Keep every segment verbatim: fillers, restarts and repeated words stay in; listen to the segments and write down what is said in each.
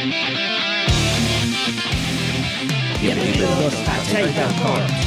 Bienvenidos a Chaigan Corps.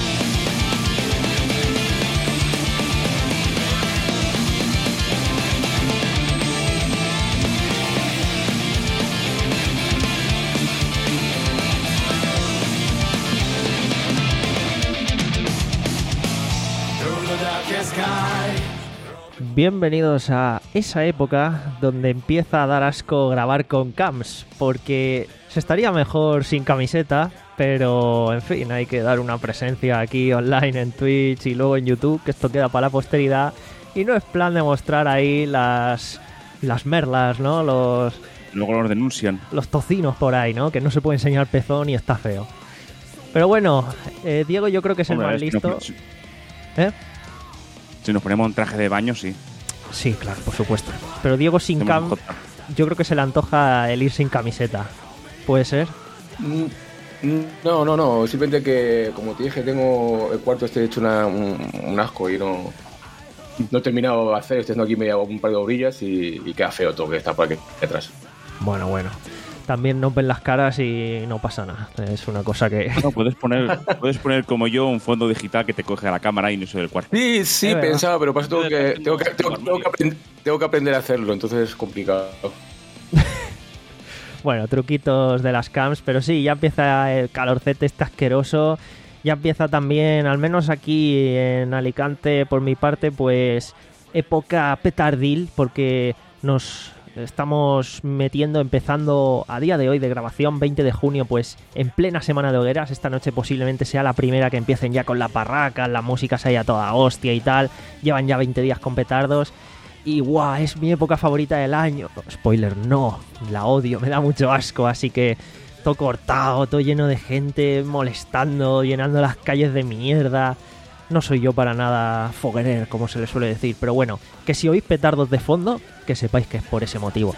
Bienvenidos a esa época donde empieza a dar asco grabar con cams, porque se estaría mejor sin camiseta, pero en fin, hay que dar una presencia aquí online en Twitch y luego en YouTube, que esto queda para la posteridad, y no es plan de mostrar ahí las, las merlas, ¿no? Los, luego los denuncian. Los tocinos por ahí, ¿no? Que no se puede enseñar pezón y está feo. Pero bueno, eh, Diego yo creo que es el Hombre, más es listo. No, si, ¿Eh? si nos ponemos un traje de baño, sí. Sí, claro, por supuesto. Pero Diego sin cam, yo creo que se le antoja el ir sin camiseta. ¿Puede ser? No, no, no. Simplemente que, como te dije, tengo el cuarto este hecho una, un, un asco y no, no he terminado de hacer. Estoy haciendo aquí media, un par de orillas y, y queda feo todo que está por aquí detrás. Bueno, bueno. También no ven las caras y no pasa nada. Es una cosa que... No, puedes poner, puedes poner como yo un fondo digital que te coge a la cámara y no se ve el cuarto. Sí, sí, es pensaba, pero pasa tengo que, tengo, que, tengo, tengo, que aprender, tengo que aprender a hacerlo, entonces es complicado. Bueno, truquitos de las cams, pero sí, ya empieza el calorcete este asqueroso. Ya empieza también, al menos aquí en Alicante, por mi parte, pues época petardil, porque nos... estamos metiendo, empezando a día de hoy de grabación, veinte de junio, pues en plena semana de hogueras. Esta noche posiblemente sea la primera que empiecen ya con la parraca, la música se haya toda hostia y tal. Llevan ya veinte días con petardos. Y guau, es mi época favorita del año. Spoiler, no, la odio, me da mucho asco, así que todo cortado, todo lleno de gente molestando, llenando las calles de mierda. No soy yo para nada foguerer, como se le suele decir, pero bueno, que si oís petardos de fondo, que sepáis que es por ese motivo.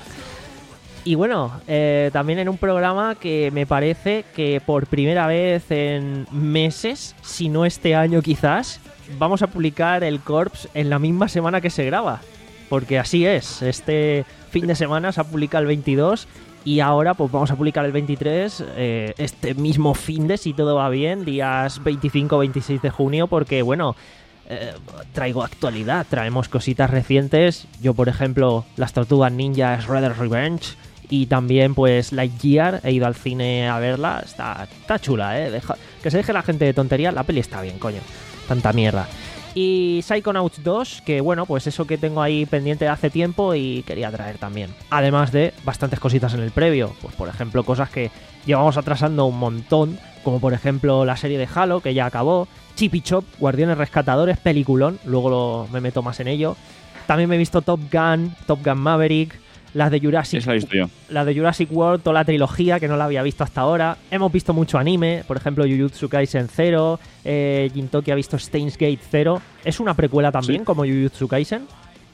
Y bueno, eh, también en un programa que me parece que por primera vez en meses, si no este año quizás, vamos a publicar el Corps en la misma semana que se graba. Porque así es, este fin de semana se ha publicado el veintidós y ahora pues vamos a publicar el veintitrés, eh, este mismo fin de, si todo va bien, días veinticinco veintiséis de junio, porque bueno, eh, traigo actualidad, traemos cositas recientes. Yo, por ejemplo, las Tortugas Ninja Shredder's Revenge y también pues Lightyear, he ido al cine a verla, está, está chula, eh, Deja, que se deje la gente de tontería, la peli está bien, coño, tanta mierda. Y Psychonauts dos, que bueno, pues eso que tengo ahí pendiente de hace tiempo y quería traer también. Además de bastantes cositas en el previo, pues por ejemplo cosas que llevamos atrasando un montón, como por ejemplo la serie de Halo, que ya acabó, Chip y Chop, Guardianes Rescatadores, peliculón, luego lo, me meto más en ello. También me he visto Top Gun, Top Gun Maverick, las de Jurassic, Esa la he visto yo. La de Jurassic World, toda la trilogía que no la había visto hasta ahora. Hemos visto mucho anime, por ejemplo Jujutsu Kaisen cero, eh, Gintoki ha visto Steins Gate cero. ¿Es una precuela también, sí, como Jujutsu Kaisen?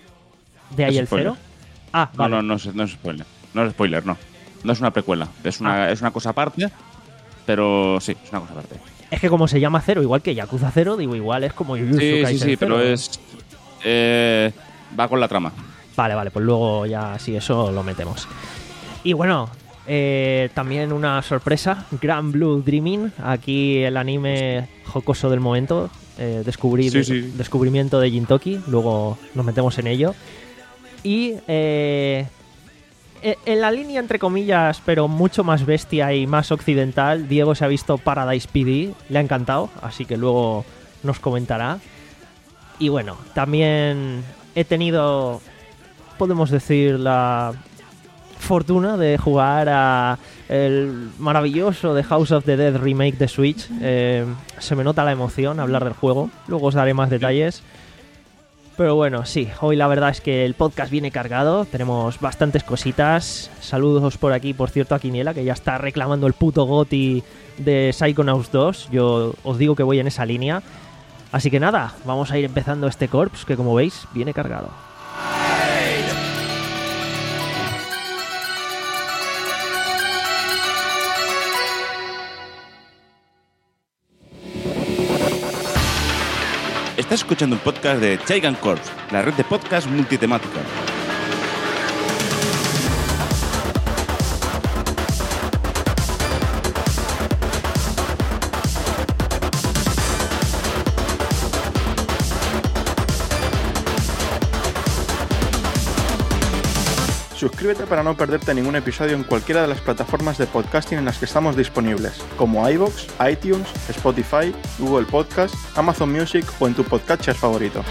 ¿De ahí es el spoiler. cero? Ah, no, vale. no, no, no, no es spoiler. No es spoiler, no. No es una precuela. Es una, ah. es una cosa aparte, pero sí, es una cosa aparte. Es que como se llama cero, igual que Yakuza cero, digo, igual es como Jujutsu sí, Kaisen Sí, sí, cero, pero es... Eh, va con la trama. Vale, vale, pues luego ya sí, eso lo metemos. Y bueno, eh, también una sorpresa, Grand Blue Dreaming, aquí el anime jocoso del momento, eh, descubrí, sí, sí. descubrimiento de Gintoki, luego nos metemos en ello. Y eh, en la línea entre comillas, pero mucho más bestia y más occidental, Diego se ha visto Paradise P D, le ha encantado, así que luego nos comentará. Y bueno, también he tenido... podemos decir la fortuna de jugar a el maravilloso The House of the Dead remake de Switch. Eh, se me nota la emoción hablar del juego, luego os daré más detalles. Pero bueno, sí, hoy la verdad es que el podcast viene cargado, tenemos bastantes cositas. Saludos por aquí, por cierto, a Quiniela, que ya está reclamando el puto GOTY de Psychonauts dos. Yo os digo que voy en esa línea. Así que nada, vamos a ir empezando este Corps, que como veis, viene cargado. Estás escuchando un podcast de Chaigan Corps, la red de podcast multitemática. Suscríbete para no perderte ningún episodio en cualquiera de las plataformas de podcasting en las que estamos disponibles, como iVoox, iTunes, Spotify, Google Podcast, Amazon Music o en tu podcatcher favorito.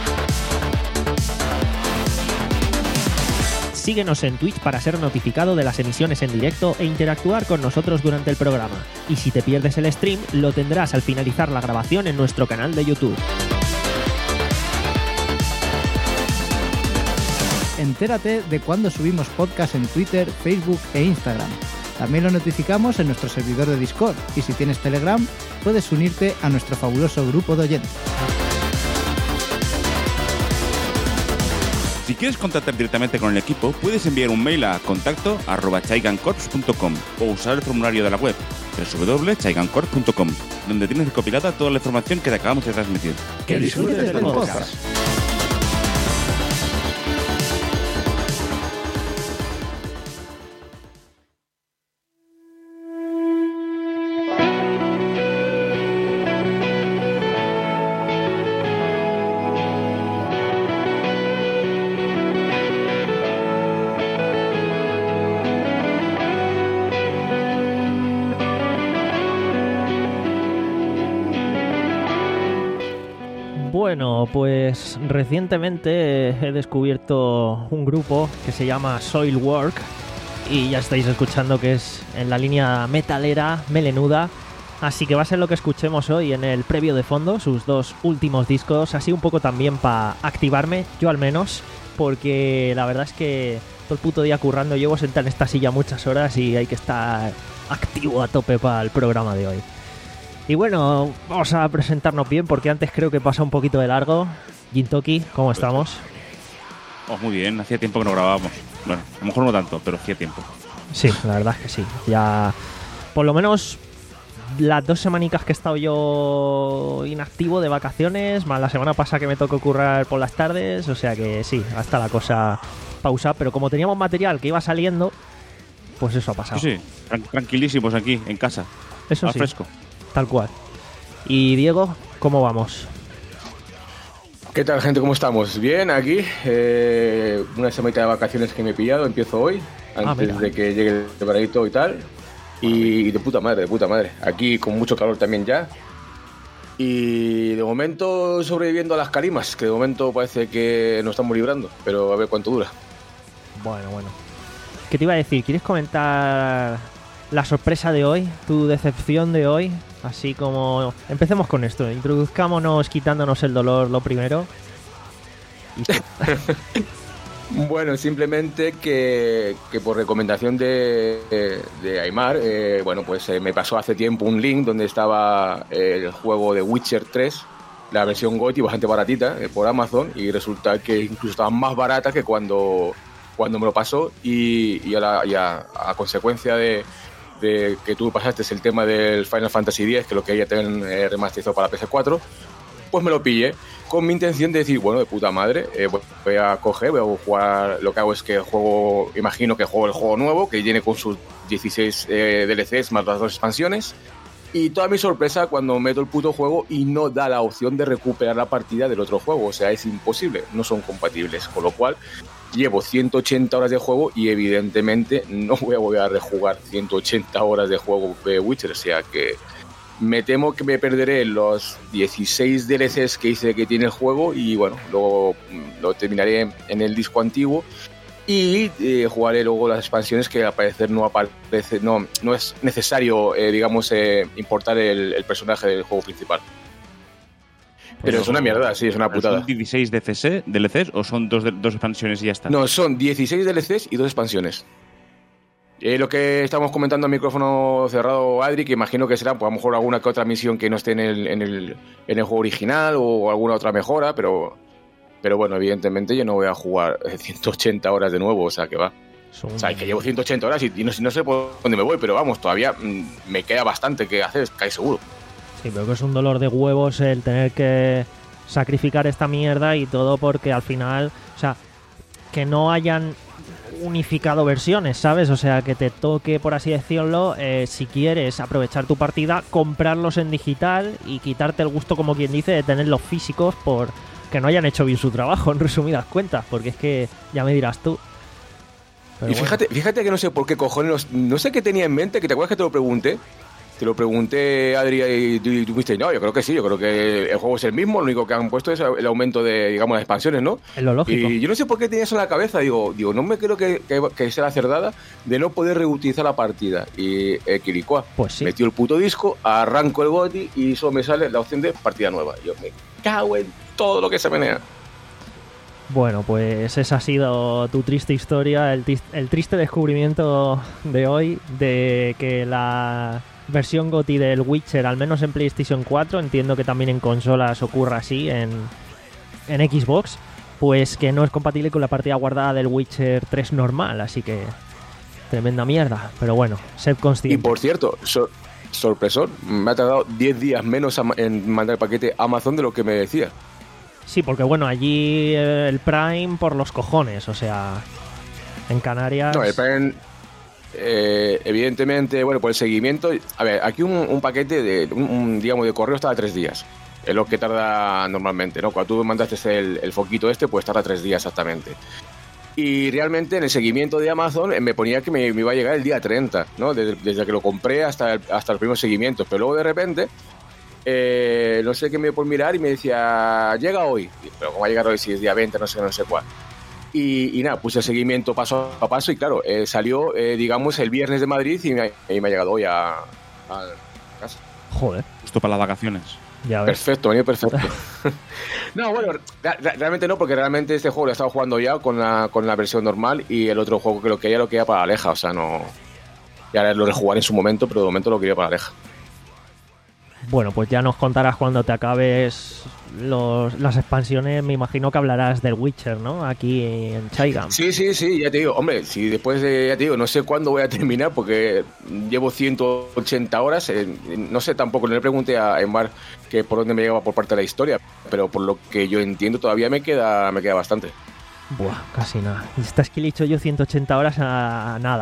Síguenos en Twitch para ser notificado de las emisiones en directo e interactuar con nosotros durante el programa. Y si te pierdes el stream, lo tendrás al finalizar la grabación en nuestro canal de YouTube. Entérate de cuando subimos podcast en Twitter, Facebook e Instagram. También lo notificamos en nuestro servidor de Discord y si tienes Telegram, puedes unirte a nuestro fabuloso grupo de oyentes. Si quieres contactar directamente con el equipo, puedes enviar un mail a contacto arroba chaigancorps punto com o usar el formulario de la web doble u doble u doble u punto chaigancorps punto com, donde tienes recopilada toda la información que te acabamos de transmitir. ¡Que disfrutes del podcast! Bueno, pues recientemente he descubierto un grupo que se llama Soilwork y ya estáis escuchando que es en la línea metalera, melenuda, así que va a ser lo que escuchemos hoy en el previo de fondo, sus dos últimos discos, así un poco también para activarme, yo al menos, porque la verdad es que todo el puto día currando, llevo sentado en esta silla muchas horas y hay que estar activo a tope para el programa de hoy. Y bueno, vamos a presentarnos bien porque antes creo que pasa un poquito de largo. Gintoki, ¿cómo estamos? Oh, muy bien, hacía tiempo que no grabábamos. Bueno, a lo mejor no tanto, pero hacía tiempo. Sí, la verdad es que sí. Ya, por lo menos las dos semanicas que he estado yo inactivo de vacaciones, más la semana pasada que me tocó currar por las tardes, o sea que sí, hasta la cosa pausa. Pero como teníamos material que iba saliendo, pues eso ha pasado. Sí, sí, tran- tranquilísimos aquí, en casa. Eso al sí. fresco. Tal cual. Y Diego, ¿cómo vamos? ¿Qué tal, gente? ¿Cómo estamos? Bien, aquí. Eh, una semanita de vacaciones que me he pillado. Empiezo hoy, antes Ah, de que llegue el veranito y tal. Y de puta madre, de puta madre. Aquí con mucho calor también ya. Y de momento sobreviviendo a las calimas, que de momento parece que nos estamos librando. Pero a ver cuánto dura. Bueno, bueno. ¿Qué te iba a decir? ¿Quieres comentar la sorpresa de hoy? ¿Tu decepción de hoy? Así como... Empecemos con esto. Introduzcámonos quitándonos el dolor lo primero. Bueno, simplemente que, que por recomendación de, de, de Aymar, eh, bueno, pues eh, me pasó hace tiempo un link donde estaba eh, el juego de Witcher tres, la versión G O T Y bastante baratita, eh, por Amazon, y resulta que incluso estaba más barata que cuando, cuando me lo pasó, y, y, a, la, y a, a consecuencia de, de que tú pasaste el tema del Final Fantasy diez, que lo que ya tienen eh, remasterizado para P S cuatro, pues me lo pillé con mi intención de decir, bueno, de puta madre, eh, voy a coger, voy a jugar, lo que hago es que juego, imagino que juego el juego nuevo, que viene con sus dieciséis eh, D L Cs más las dos expansiones, y toda mi sorpresa cuando meto el puto juego y no da la opción de recuperar la partida del otro juego, o sea, es imposible, no son compatibles, con lo cual llevo ciento ochenta horas de juego y evidentemente no voy a volver a rejugar ciento ochenta horas de juego de Witcher, o sea que me temo que me perderé los dieciséis D L Cs que hice que tiene el juego y bueno, luego lo terminaré en el disco antiguo y eh, jugaré luego las expansiones que al parecer no aparece, no, no es necesario, eh, digamos, eh, importar el, el personaje del juego principal. Pero Pues es una mierda, sí, es una putada. ¿Son dieciséis D L Cs o son dos, dos expansiones y ya está? No, son dieciséis D L Cs y dos expansiones. Eh, lo que estamos comentando a micrófono cerrado, Adri, que imagino que será pues, a lo mejor alguna que otra misión que no esté en el, en el, en el juego original o alguna otra mejora, pero, pero bueno, evidentemente yo no voy a jugar ciento ochenta horas de nuevo, o sea que va. Son... O sea, que llevo ciento ochenta horas y, y no, no sé por dónde me voy, pero vamos, todavía mmm, me queda bastante que hacer, casi seguro. Sí, pero que es un dolor de huevos el tener que sacrificar esta mierda y todo porque al final, o sea, que no hayan unificado versiones, ¿sabes? O sea, que te toque, por así decirlo, eh, si quieres aprovechar tu partida, comprarlos en digital y quitarte el gusto, como quien dice, de tenerlos físicos por que no hayan hecho bien su trabajo, en resumidas cuentas, porque es que ya me dirás tú. Pero y fíjate, bueno. fíjate que no sé por qué cojones, no sé qué tenía en mente, que te acuerdas que te lo pregunté. Te lo pregunté, Adri, y tú, y tú me dijiste, no, yo creo que sí, yo creo que el juego es el mismo, lo único que han puesto es el aumento de, digamos, las expansiones, ¿no? Es lo lógico. Y yo no sé por qué tenía eso en la cabeza, digo, digo no me creo que, que, que sea la cerdada de no poder reutilizar la partida. Y eh, Kirikoa Pues sí. metió el puto disco, arranco el boti y solo me sale la opción de partida nueva. Yo me cago en todo lo que se menea. Bueno, pues esa ha sido tu triste historia, el, tis- el triste descubrimiento de hoy de que la versión GOTY del Witcher, al menos en PlayStation cuatro, entiendo que también en consolas ocurra así, en, en Xbox, pues que no es compatible con la partida guardada del Witcher tres normal, así que tremenda mierda. Pero bueno, sed Y consciente. por cierto, sor- sorpresón, me ha tardado diez días menos a ma- en mandar el paquete a Amazon de lo que me decía. Sí, porque bueno, allí eh, el Prime por los cojones, o sea, en Canarias... No, el Prime, eh, evidentemente, bueno, por el seguimiento. A ver, aquí un, un paquete de, un, un, digamos, de correo está a tres días. Es lo que tarda normalmente, ¿no? Cuando tú mandaste el, el foquito este, pues tarda tres días exactamente. Y realmente en el seguimiento de Amazon eh, me ponía que me, me iba a llegar el día treinta, ¿no? Desde, desde que lo compré hasta, el, hasta los primeros seguimientos. Pero luego de repente, eh, no sé qué me dio por mirar y me decía, llega hoy. Pero ¿cómo va a llegar hoy si es día veinte, no sé, no sé cuál? Y, y nada, puse el seguimiento paso a paso y claro, eh, salió, eh, digamos, el viernes de Madrid y me, y me ha llegado hoy a, a casa. Joder, Justo para las vacaciones. ya ves. Perfecto, venido perfecto. No, bueno, ra- ra- realmente no, porque realmente este juego lo he estado jugando ya con la, con la versión normal y el otro juego que lo quería lo quería para Aleja, o sea, no... Ya lo rejugaré en su momento, pero de momento lo quería para Aleja. Bueno, pues ya nos contarás cuando te acabes los, las expansiones. Me imagino que hablarás del Witcher, ¿no? Aquí en Chaigam. Sí, sí, sí, ya te digo, hombre, si después de, ya te digo, no sé cuándo voy a terminar porque llevo ciento ochenta horas, eh, no sé tampoco, no le pregunté a Embar que por dónde me llegaba por parte de la historia, pero por lo que yo entiendo todavía me queda, me queda bastante. Buah, casi nada. Estás que le he hecho yo ciento ochenta horas a nada.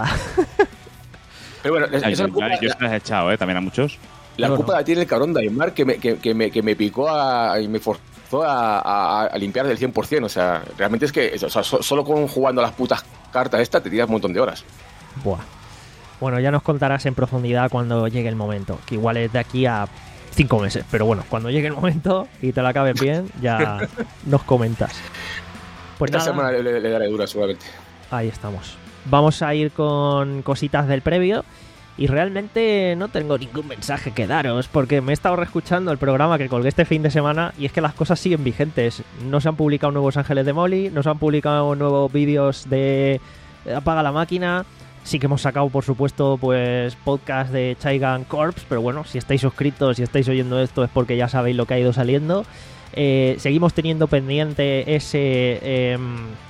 Pero bueno, Ay, esa yo, culpa, yo se las he echado, ¿eh? También a muchos. la Bueno. culpa la tiene el cabrón de Aymar que me, que, que me, que me picó a, y me forzó a, a, a limpiar del cien por ciento, o sea, realmente es que o sea, so, solo con jugando las putas cartas estas te tiras un montón de horas. Buah. Bueno, ya nos contarás en profundidad cuando llegue el momento, que igual es de aquí a cinco meses, pero bueno, cuando llegue el momento y te lo acabes bien, ya nos comentas. Pues Esta nada, semana le, le, le daré dura seguramente. ahí estamos. Vamos a ir con cositas del previo y realmente no tengo ningún mensaje que daros porque me he estado reescuchando el programa que colgué este fin de semana y es que las cosas siguen vigentes. No se han publicado nuevos Ángeles de Molly, no se han publicado nuevos vídeos de Apaga la Máquina. Sí que hemos sacado, por supuesto, pues podcast de Chaigan Corps, pero bueno, si estáis suscritos y estáis oyendo esto es porque ya sabéis lo que ha ido saliendo. Eh, seguimos teniendo pendiente ese... Eh,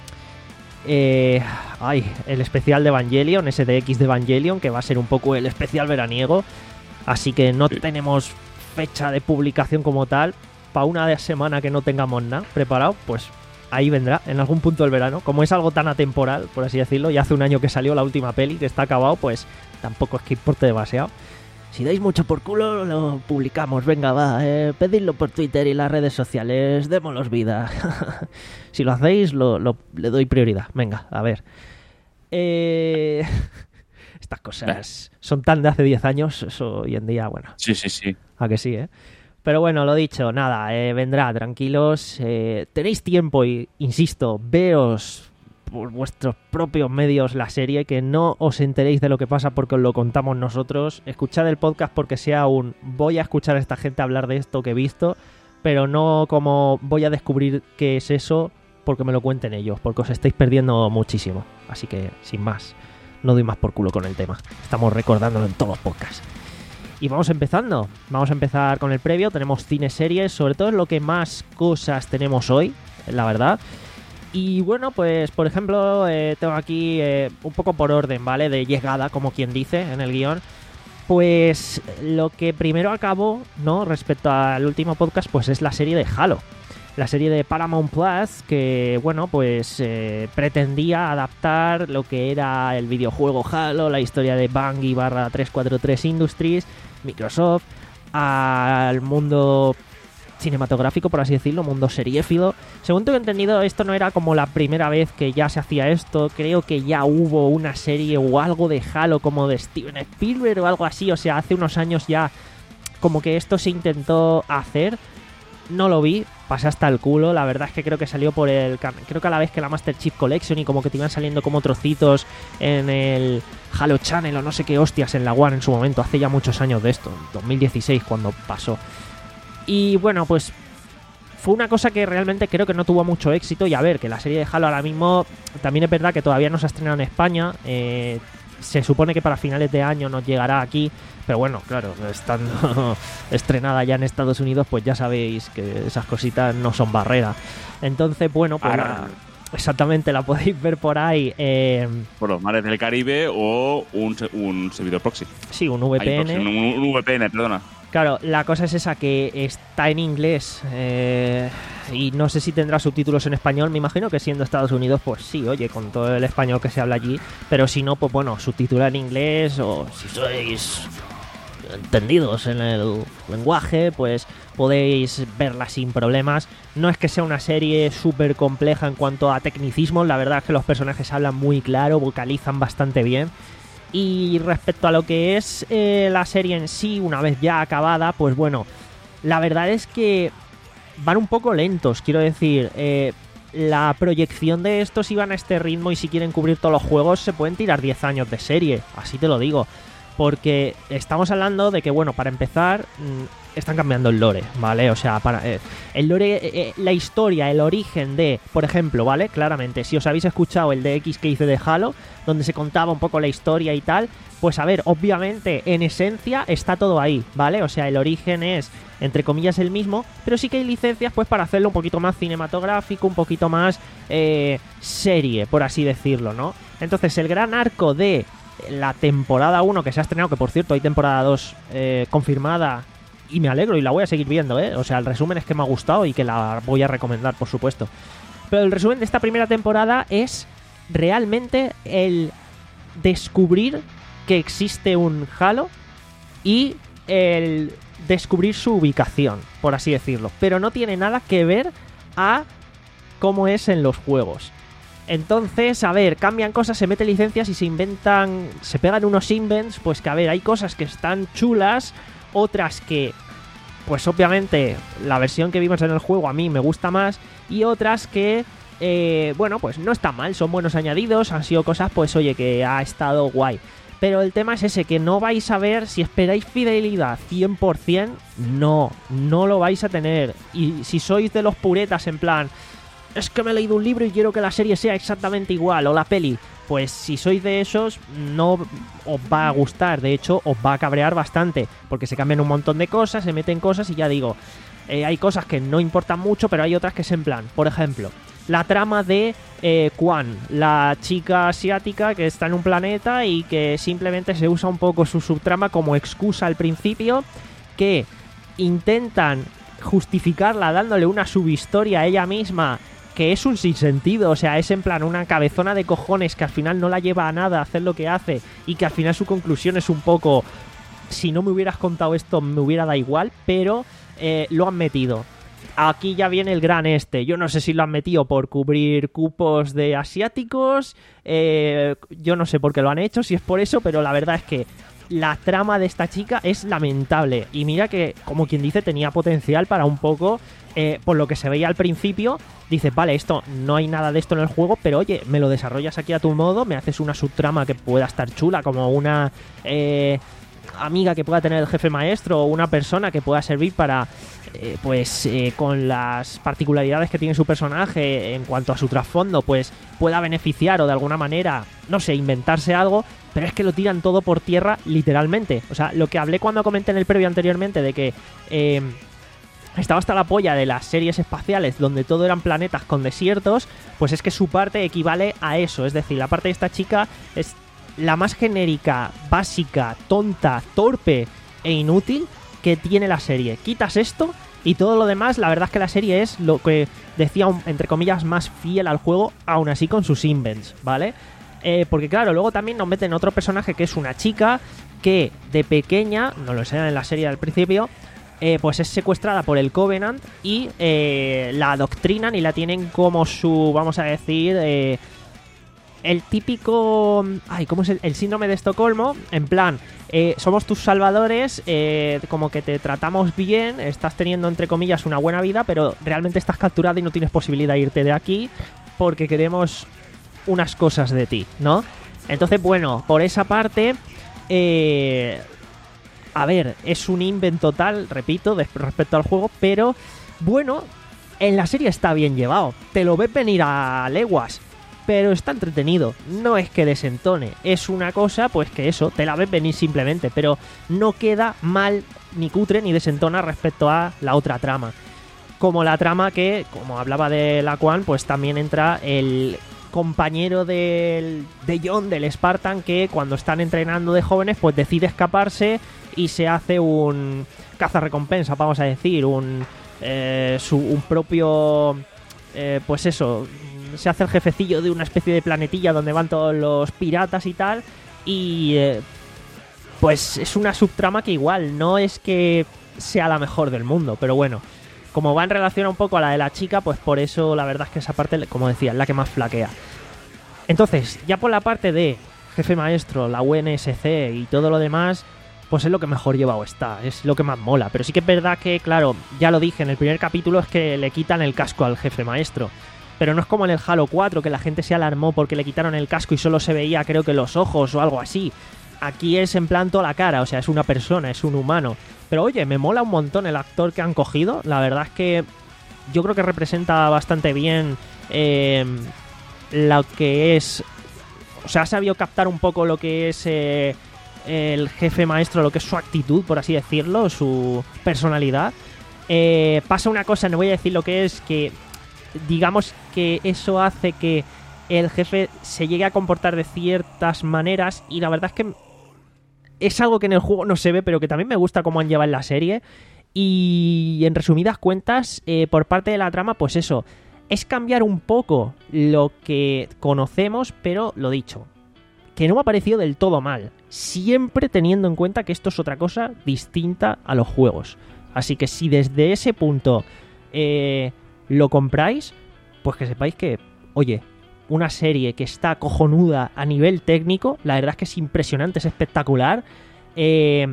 eh, ay, el especial de Evangelion, ese de X de Evangelion, que va a ser un poco el especial veraniego. Así que no Sí. tenemos fecha de publicación como tal. Para una semana que no tengamos nada preparado, pues ahí vendrá, en algún punto del verano. Como es algo tan atemporal, por así decirlo, y hace un año que salió la última peli, que está acabado, pues tampoco es que importe demasiado. Si dais mucho por culo, lo publicamos. Venga, va, eh, pedidlo por Twitter y las redes sociales, démoslos vida. Si lo hacéis, lo, lo- le doy prioridad. Venga, a ver. Eh, Estas cosas son tan de hace diez años, eso hoy en día, bueno, Sí, sí, sí. a que sí, ¿eh? Pero bueno, lo dicho, nada, eh, vendrá, tranquilos. Eh, tenéis tiempo y, insisto, veos por vuestros propios medios la serie, que no os enteréis de lo que pasa porque os lo contamos nosotros. Escuchad el podcast porque sea un voy a escuchar a esta gente hablar de esto que he visto, pero no como voy a descubrir qué es eso porque me lo cuenten ellos, porque os estáis perdiendo muchísimo. Así que, sin más, no doy más por culo con el tema. Estamos recordándolo en todos los podcasts. Y vamos empezando. Vamos a empezar con el previo. Tenemos cine, series, sobre todo es lo que más cosas tenemos hoy, la verdad. Y bueno, pues por ejemplo, eh, tengo aquí eh, un poco por orden, ¿vale? De llegada, como quien dice en el guión. Pues lo que primero acabó, ¿no? Respecto al último podcast, pues es la serie de Halo. La serie de Paramount Plus, que bueno, pues eh, pretendía adaptar lo que era el videojuego Halo, la historia de Bungie barra trescientos cuarenta y tres Industries, Microsoft, al mundo cinematográfico, por así decirlo, mundo seriéfilo. Según tengo entendido, esto no era como la primera vez que ya se hacía esto. Creo que ya hubo una serie o algo de Halo como de Steven Spielberg o algo así. O sea, hace unos años ya como que esto se intentó hacer. No lo vi, pasé hasta el culo. La verdad es que creo que salió por el... Creo que a la vez que la Master Chief Collection y como que te iban saliendo como trocitos en el Halo Channel o no sé qué hostias en la One en su momento. Hace ya muchos años de esto, dos mil dieciséis cuando pasó. Y bueno, pues fue una cosa que realmente creo que no tuvo mucho éxito. Y a ver, que la serie de Halo ahora mismo también es verdad que todavía no se ha estrenado en España. Eh, se supone que para finales de año nos llegará aquí. Pero bueno, claro, estando estrenada ya en Estados Unidos, pues ya sabéis que esas cositas no son barrera. Entonces, bueno, pues la, exactamente, la podéis ver por ahí. Eh, por los mares del Caribe o un, un servidor proxy. Sí, un V P N. Ay, proxy, un, un V P N, perdona. Claro, la cosa es esa, que está en inglés eh, y no sé si tendrá subtítulos en español. Me imagino que siendo Estados Unidos, pues sí, oye, con todo el español que se habla allí. Pero si no, pues bueno, subtitular en inglés, o si sois entendidos en el lenguaje, pues podéis verla sin problemas. No es que sea una serie súper compleja en cuanto a tecnicismos. La verdad es que los personajes hablan muy claro, vocalizan bastante bien. Y respecto a lo que es eh, la serie en sí, una vez ya acabada, pues bueno, la verdad es que van un poco lentos, quiero decir. Eh, la proyección de estos iban a este ritmo y si quieren cubrir todos los juegos se pueden tirar diez años de serie, así te lo digo. Porque estamos hablando de que, bueno, para empezar, están cambiando el lore, ¿vale? O sea, para eh, el lore, eh, la historia, el origen de, por ejemplo, ¿vale? Claramente, si os habéis escuchado el de X que hice de Halo, donde se contaba un poco la historia y tal, pues a ver, obviamente, en esencia está todo ahí, ¿vale? O sea, el origen es, entre comillas, el mismo, pero sí que hay licencias, pues, para hacerlo un poquito más cinematográfico, un poquito más eh, serie, por así decirlo, ¿no? Entonces, el gran arco de la temporada uno que se ha estrenado, que por cierto hay temporada dos eh, confirmada, y me alegro y la voy a seguir viendo, ¿eh? O sea, el resumen es que me ha gustado y que la voy a recomendar, por supuesto. Pero el resumen de esta primera temporada es realmente el descubrir que existe un Halo y el descubrir su ubicación, por así decirlo. Pero no tiene nada que ver a cómo es en los juegos. Entonces, a ver, cambian cosas, se meten licencias y se inventan, se pegan unos invents, pues que a ver, hay cosas que están chulas, otras que, pues obviamente, la versión que vimos en el juego a mí me gusta más, y otras que, eh, bueno, pues no están mal, son buenos añadidos, han sido cosas, pues oye, que ha estado guay. Pero el tema es ese, que no vais a ver, si esperáis fidelidad cien por ciento, no, no lo vais a tener. Y si sois de los puretas en plan, es que me he leído un libro y quiero que la serie sea exactamente igual, o la peli, pues si sois de esos no os va a gustar, de hecho os va a cabrear bastante, porque se cambian un montón de cosas, se meten cosas y ya digo, eh, hay cosas que no importan mucho, pero hay otras que es en plan, por ejemplo, la trama de eh, Quan, la chica asiática que está en un planeta y que simplemente se usa un poco su subtrama como excusa al principio, que intentan justificarla dándole una subhistoria a ella misma, que es un sinsentido, o sea, es en plan una cabezona de cojones que al final no la lleva a nada a hacer lo que hace y que al final su conclusión es un poco, si no me hubieras contado esto me hubiera dado igual, pero eh, lo han metido. Aquí ya viene el gran este, yo no sé si lo han metido por cubrir cupos de asiáticos, eh, yo no sé por qué lo han hecho, si es por eso, pero la verdad es que la trama de esta chica es lamentable. Y mira que, como quien dice, tenía potencial para un poco, eh, por lo que se veía al principio, dices, vale, esto no hay nada de esto en el juego, pero oye, me lo desarrollas aquí a tu modo, me haces una subtrama que pueda estar chula, como una eh, amiga que pueda tener el jefe maestro, o una persona que pueda servir para, eh, pues, eh, con las particularidades que tiene su personaje en cuanto a su trasfondo, pues pueda beneficiar o de alguna manera, no sé, inventarse algo. Pero es que lo tiran todo por tierra, literalmente. O sea, lo que hablé cuando comenté en el previo anteriormente de que eh, estaba hasta la polla de las series espaciales donde todo eran planetas con desiertos, pues es que su parte equivale a eso. Es decir, la parte de esta chica es la más genérica, básica, tonta, torpe e inútil que tiene la serie. Quitas esto y todo lo demás, la verdad es que la serie es lo que decía, entre comillas, más fiel al juego, aún así con sus invents, ¿vale? Eh, porque claro, luego también nos meten otro personaje que es una chica que de pequeña, nos lo enseñan en la serie al principio, eh, pues es secuestrada por el Covenant y eh, la adoctrinan y la tienen como su, vamos a decir, eh, el típico... Ay, ¿cómo es el, el síndrome de Estocolmo? En plan, eh, somos tus salvadores, eh, como que te tratamos bien, estás teniendo, entre comillas, una buena vida, pero realmente estás capturada y no tienes posibilidad de irte de aquí porque queremos unas cosas de ti, ¿no? Entonces, bueno, por esa parte... Eh, a ver, es un invent total, repito, de, respecto al juego, pero bueno, en la serie está bien llevado. Te lo ves venir a leguas, pero está entretenido. No es que desentone, es una cosa, pues que eso, te la ves venir simplemente, pero no queda mal, ni cutre, ni desentona respecto a la otra trama. Como la trama que, como hablaba de la Quan, pues también entra el compañero del, de John, del Spartan, que cuando están entrenando de jóvenes, pues decide escaparse y se hace un cazarrecompensa, vamos a decir, un, eh, su, un propio, eh, pues eso, se hace el jefecillo de una especie de planetilla donde van todos los piratas y tal, y eh, pues es una subtrama que igual no es que sea la mejor del mundo, pero bueno, como va en relación un poco a la de la chica, pues por eso la verdad es que esa parte, como decía, es la que más flaquea. Entonces, ya por la parte de jefe maestro, la U N S C y todo lo demás, pues es lo que mejor llevado está, es lo que más mola. Pero sí que es verdad que, claro, ya lo dije en el primer capítulo, es que le quitan el casco al jefe maestro. Pero no es como en el Halo cuatro, que la gente se alarmó porque le quitaron el casco y solo se veía, creo que los ojos o algo así. Aquí es en plan toda la cara, o sea, es una persona, es un humano. Pero oye, me mola un montón el actor que han cogido. La verdad es que yo creo que representa bastante bien eh, lo que es... O sea, ha sabido captar un poco lo que es eh, el jefe maestro, lo que es su actitud, por así decirlo, su personalidad. Eh, pasa una cosa, no voy a decir lo que es, que digamos que eso hace que el jefe se llegue a comportar de ciertas maneras, y la verdad es que es algo que en el juego no se ve, pero que también me gusta cómo han llevado en la serie. Y en resumidas cuentas, eh, por parte de la trama, pues eso, es cambiar un poco lo que conocemos, pero lo dicho, que no me ha parecido del todo mal, siempre teniendo en cuenta que esto es otra cosa distinta a los juegos. Así que si desde ese punto eh, lo compráis, pues que sepáis que, oye, una serie que está cojonuda a nivel técnico, la verdad es que es impresionante, es espectacular. Eh,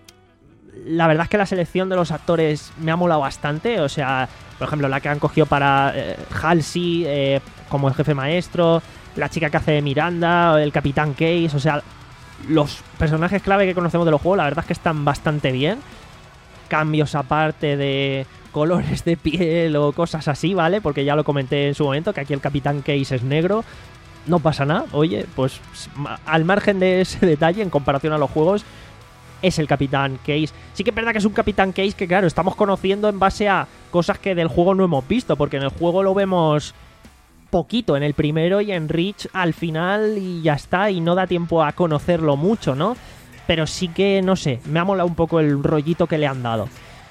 la verdad es que la selección de los actores me ha molado bastante, o sea, por ejemplo, la que han cogido para eh, Halsey eh, como el jefe maestro, la chica que hace de Miranda, el Capitán Case, o sea, los personajes clave que conocemos de los juegos, la verdad es que están bastante bien. Cambios aparte de colores de piel o cosas así, ¿vale? Porque ya lo comenté en su momento, que aquí el Capitán Case es negro. No pasa nada, oye, pues al margen de ese detalle, en comparación a los juegos, es el Capitán Case. Sí que es verdad que es un Capitán Case que, claro, estamos conociendo en base a cosas que del juego no hemos visto, porque en el juego lo vemos poquito, en el primero y en Reach al final y ya está, y no da tiempo a conocerlo mucho, ¿no? Pero sí que, no sé, me ha molado un poco el rollito que le han dado.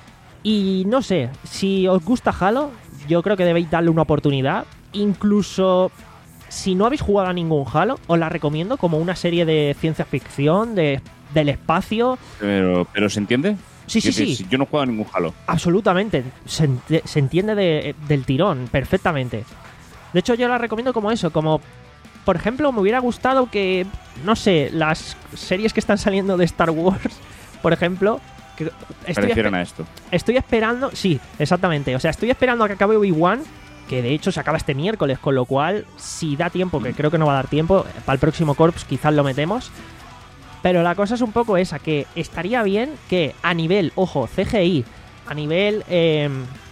Y no sé, si os gusta Halo, yo creo que debéis darle una oportunidad. Incluso si no habéis jugado a ningún Halo, os la recomiendo como una serie de ciencia ficción, de, del espacio. Pero, ¿pero se entiende? Sí, sí, sí. Si yo no he jugado a ningún Halo. Absolutamente. Se, ent- se entiende de, del tirón, perfectamente. De hecho, yo la recomiendo como eso, como... Por ejemplo, me hubiera gustado que, no sé, las series que están saliendo de Star Wars, por ejemplo, que estoy, parecieran a esto. Estoy esperando, sí, exactamente. O sea, estoy esperando a que acabe Obi-Wan, que de hecho se acaba este miércoles, con lo cual, si da tiempo, que creo que no va a dar tiempo, para el próximo Corps quizás lo metemos. Pero la cosa es un poco esa, que estaría bien que a nivel, ojo, C G I, a nivel... Eh,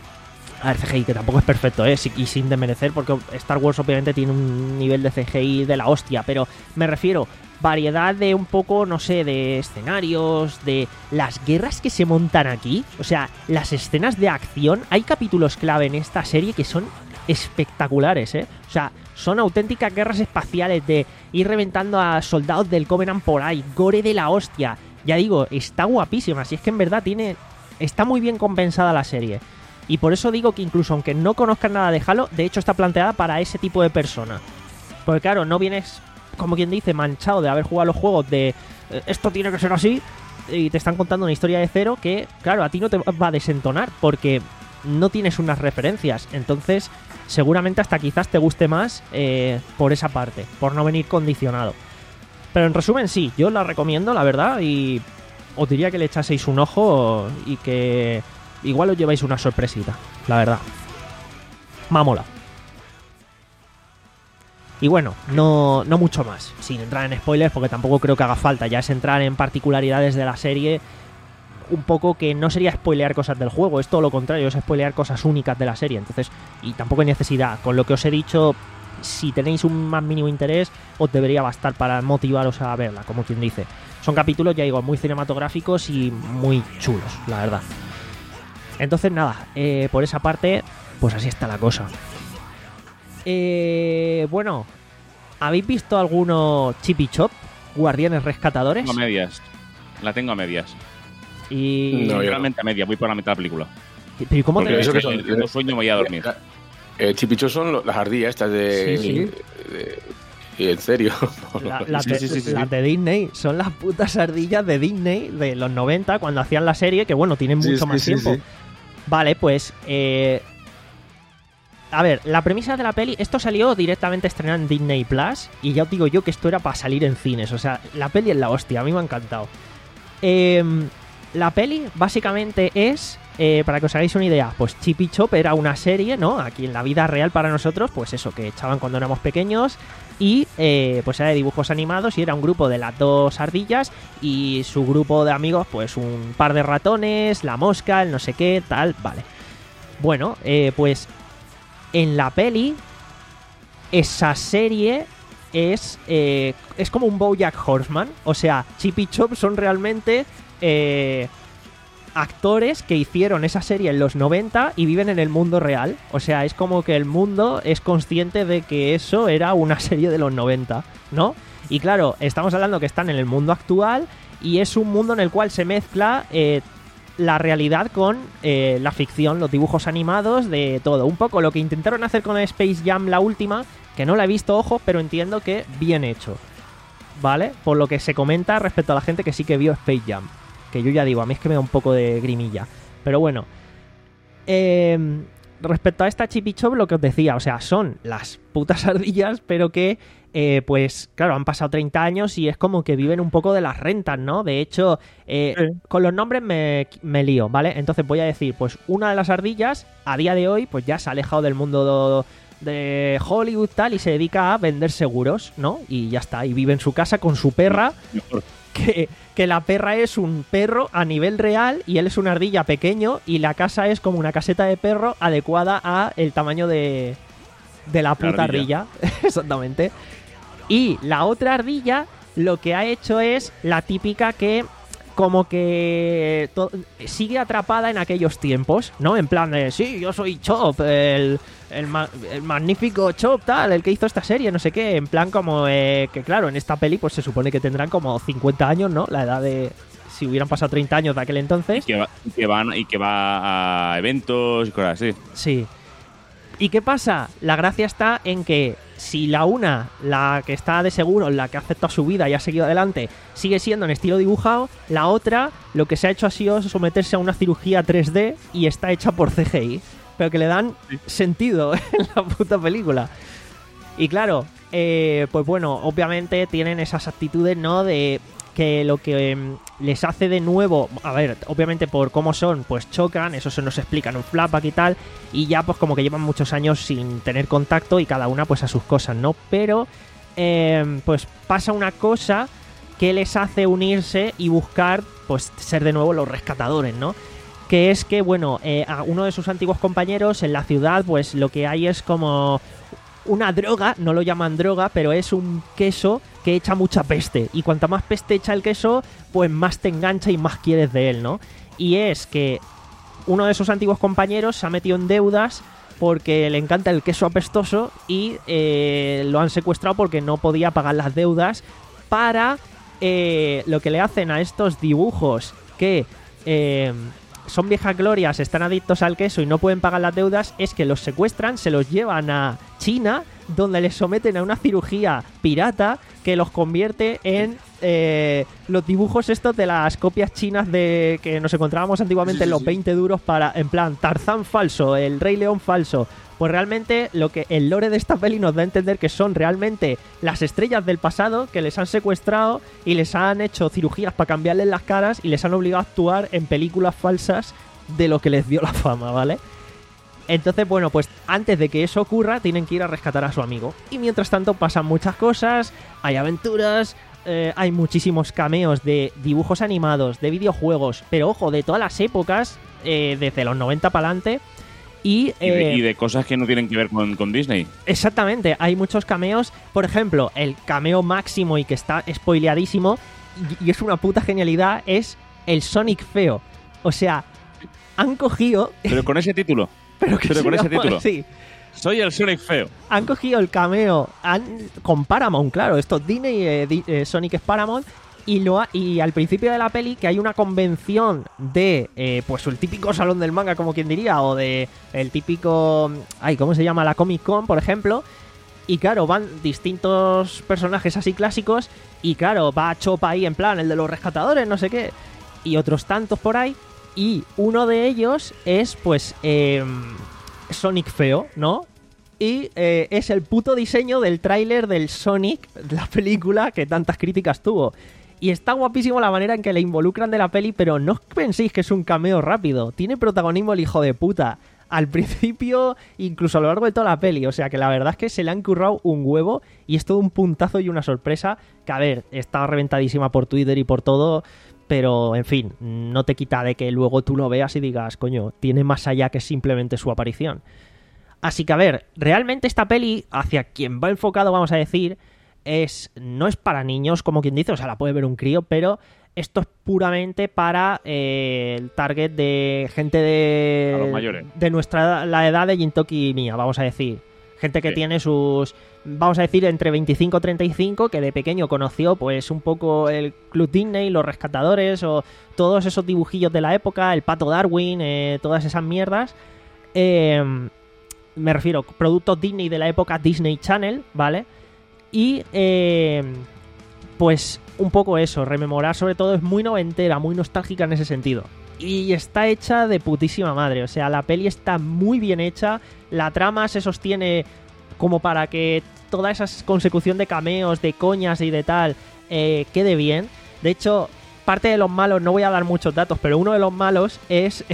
A ver, C G I, que tampoco es perfecto, ¿eh? Y sin desmerecer, porque Star Wars obviamente tiene un nivel de C G I de la hostia, pero me refiero, variedad de un poco, no sé, de escenarios, de las guerras que se montan aquí, o sea, las escenas de acción, hay capítulos clave en esta serie que son espectaculares, ¿eh? O sea, son auténticas guerras espaciales de ir reventando a soldados del Covenant por ahí, gore de la hostia, ya digo, está guapísima, si es que en verdad tiene, está muy bien compensada la serie. Y por eso digo que incluso aunque no conozcan nada de Halo, de hecho está planteada para ese tipo de persona. Porque claro, no vienes, como quien dice, manchado de haber jugado los juegos de esto tiene que ser así, y te están contando una historia de cero que, claro, a ti no te va a desentonar porque no tienes unas referencias. Entonces, seguramente hasta quizás te guste más eh, por esa parte, por no venir condicionado. Pero en resumen, sí, yo la recomiendo, la verdad, y os diría que le echaseis un ojo y que igual os lleváis una sorpresita, la verdad. Mámola. Y bueno, no, no mucho más, sin entrar en spoilers, porque tampoco creo que haga falta. Ya es entrar en particularidades de la serie, un poco que no sería spoilear cosas del juego, es todo lo contrario, es spoilear cosas únicas de la serie. Entonces, y tampoco hay necesidad. Con lo que os he dicho, si tenéis un más mínimo interés, os debería bastar para motivaros a verla, como quien dice. Son capítulos, ya digo, muy cinematográficos y muy chulos, la verdad. Entonces, nada, eh, por esa parte, pues así está la cosa. Eh, bueno, ¿habéis visto alguno Chip y Chop? Guardianes Rescatadores. Tengo a medias. La tengo a medias. Y No, yo realmente a medias, voy por la mitad de la película. ¿Pero y cómo Porque te eso Eso que que son- tengo sueño, me voy a dormir. Eh, Chipichos son lo- las ardillas estas de... Sí, sí. de- de- en serio. La- las Sí, de, sí, sí, sí, las sí. de Disney son las putas ardillas de Disney de los noventa, cuando hacían la serie, que bueno, tienen Sí, mucho sí, más sí, tiempo. sí. Vale, pues eh, a ver, la premisa de la peli, esto salió directamente estrenado en Disney Plus, y ya os digo yo que esto era para salir en cines. O sea, la peli es la hostia, a mí me ha encantado. Eh, la peli básicamente es, eh, para que os hagáis una idea, pues Chip y Chop era una serie, ¿no? Aquí en la vida real para nosotros, pues eso, que echaban cuando éramos pequeños, y eh, pues era de dibujos animados, y era un grupo de las dos ardillas y su grupo de amigos, pues un par de ratones, la mosca, el no sé qué, tal, vale. Bueno, eh, pues en la peli, esa serie es, eh, es como un BoJack Horseman. O sea, Chip y Chop son realmente eh, actores que hicieron esa serie en los noventa y viven en el mundo real. O sea, es como que el mundo es consciente de que eso era una serie de los noventa, ¿no? Y claro, estamos hablando que están en el mundo actual y es un mundo en el cual se mezcla eh, la realidad con eh, la ficción, los dibujos animados, de todo. Un poco lo que intentaron hacer con Space Jam, la última, que no la he visto, ojo, pero entiendo que bien hecho, ¿vale? Por lo que se comenta respecto a la gente que sí que vio Space Jam. Que yo ya digo, a mí es que me da un poco de grimilla. Pero bueno. Eh, respecto a esta Chip y Chop, lo que os decía, o sea, son las putas ardillas, pero que, eh, pues, claro, han pasado treinta años y es como que viven un poco de las rentas, ¿no? De hecho, eh, Sí. con los nombres me, me lío, ¿vale? Entonces voy a decir, pues, una de las ardillas, a día de hoy, pues ya se ha alejado del mundo de Hollywood, tal, y se dedica a vender seguros, ¿no? Y ya está, y vive en su casa con su perra, Mejor. que, que la perra es un perro a nivel real y él es una ardilla pequeño, y la casa es como una caseta de perro adecuada a el tamaño de, de la puta ardilla. ardilla. Exactamente. Y la otra ardilla lo que ha hecho es la típica que como que to- sigue atrapada en aquellos tiempos, ¿no? En plan de, sí, yo soy Chop, el, el, ma- el magnífico Chop, tal, el que hizo esta serie, no sé qué. En plan como eh, que, claro, en esta peli pues se supone que tendrán como cincuenta años, ¿no? La edad de... si hubieran pasado treinta años de aquel Y entonces. que, va, y, que van, y que va a eventos y cosas así. Sí. ¿Y qué pasa? La gracia está en que si la una, la que está de seguro, la que ha aceptado su vida y ha seguido adelante, sigue siendo en estilo dibujado, la otra lo que se ha hecho ha sido someterse a una cirugía tres D y está hecha por C G I, pero que le dan sentido en la puta película. Y claro, eh, pues bueno, obviamente tienen esas actitudes, ¿no? De que lo que eh, les hace de nuevo, a ver, obviamente por cómo son, pues chocan, eso se nos explica en un flashback y tal, y ya pues como que llevan muchos años sin tener contacto y cada una pues a sus cosas, ¿no? Pero eh, pues pasa una cosa que les hace unirse y buscar pues ser de nuevo los rescatadores, ¿no? Que es que, bueno, eh, a uno de sus antiguos compañeros en la ciudad pues lo que hay es como una droga, no lo llaman droga, pero es un queso que echa mucha peste. Y cuanta más peste echa el queso, pues más te engancha y más quieres de él, ¿no? Y es que uno de sus antiguos compañeros se ha metido en deudas porque le encanta el queso apestoso y eh, lo han secuestrado porque no podía pagar las deudas. Para eh, lo que le hacen a estos dibujos que eh, son viejas glorias, están adictos al queso y no pueden pagar las deudas, es que los secuestran, se los llevan a China, donde les someten a una cirugía pirata que los convierte en eh, los dibujos estos de las copias chinas de que nos encontrábamos antiguamente Sí, sí, en los sí. veinte duros para, en plan, Tarzán falso, el Rey León falso. Pues realmente lo que el lore de esta peli nos da a entender que son realmente las estrellas del pasado que les han secuestrado y les han hecho cirugías para cambiarles las caras y les han obligado a actuar en películas falsas de lo que les dio la fama, ¿vale? Entonces, bueno, pues antes de que eso ocurra, tienen que ir a rescatar a su amigo. Y mientras tanto pasan muchas cosas, hay aventuras, eh, hay muchísimos cameos de dibujos animados, de videojuegos, pero ojo, de todas las épocas, eh, desde los noventa para adelante. Y, Y, de, eh, y de cosas que no tienen que ver con, con Disney. exactamente, hay muchos cameos. Por ejemplo, el cameo máximo y que está spoileadísimo, y, y es una puta genialidad, es el Sonic feo. O sea, han cogido... Pero con ese título. pero que pero se con ese llama título. así. Soy el Sonic feo. Han cogido el cameo han, con Paramount, claro, esto es Disney, eh, Di- eh, Sonic es Paramount, y, lo ha- y al principio de la peli que hay una convención de, eh, pues el típico salón del manga, como quien diría, o de el típico, ay, ¿cómo se llama? La Comic Con, por ejemplo, y claro, van distintos personajes así clásicos, y claro, va Choppa ahí en plan, el de los rescatadores, no sé qué, y otros tantos por ahí, y uno de ellos es, pues, eh, Sonic feo, ¿no? Y eh, es el puto diseño del tráiler del Sonic, la película que tantas críticas tuvo. Y está guapísimo la manera en que le involucran de la peli, pero no penséis que es un cameo rápido. Tiene protagonismo el hijo de puta. Al principio, incluso a lo largo de toda la peli. O sea que la verdad es que se le han currado un huevo y es todo un puntazo y una sorpresa que, a ver, está reventadísima por Twitter y por todo, pero, en fin, no te quita de que luego tú lo veas y digas, coño, tiene más allá que simplemente su aparición. Así que, a ver, realmente esta peli, hacia quien va enfocado, vamos a decir, es no es para niños, como quien dice, o sea, la puede ver un crío, pero esto es puramente para eh, el target de gente de... A los mayores. De nuestra la edad de Jintoki y mía, vamos a decir. Gente que Sí. tiene sus, vamos a decir, entre veinticinco y treinta y cinco, que de pequeño conoció pues un poco el Club Disney, los rescatadores o todos esos dibujillos de la época, el Pato Darwin, eh, todas esas mierdas. Eh, me refiero, productos Disney de la época Disney Channel, ¿vale? Y eh, pues un poco eso, rememorar sobre todo, es muy noventera, muy nostálgica en ese sentido. Y está hecha de putísima madre, o sea, la peli está muy bien hecha, la trama se sostiene como para que toda esa consecución de cameos, de coñas y de tal, eh, quede bien. De hecho, parte de los malos, no voy a dar muchos datos, pero uno de los malos es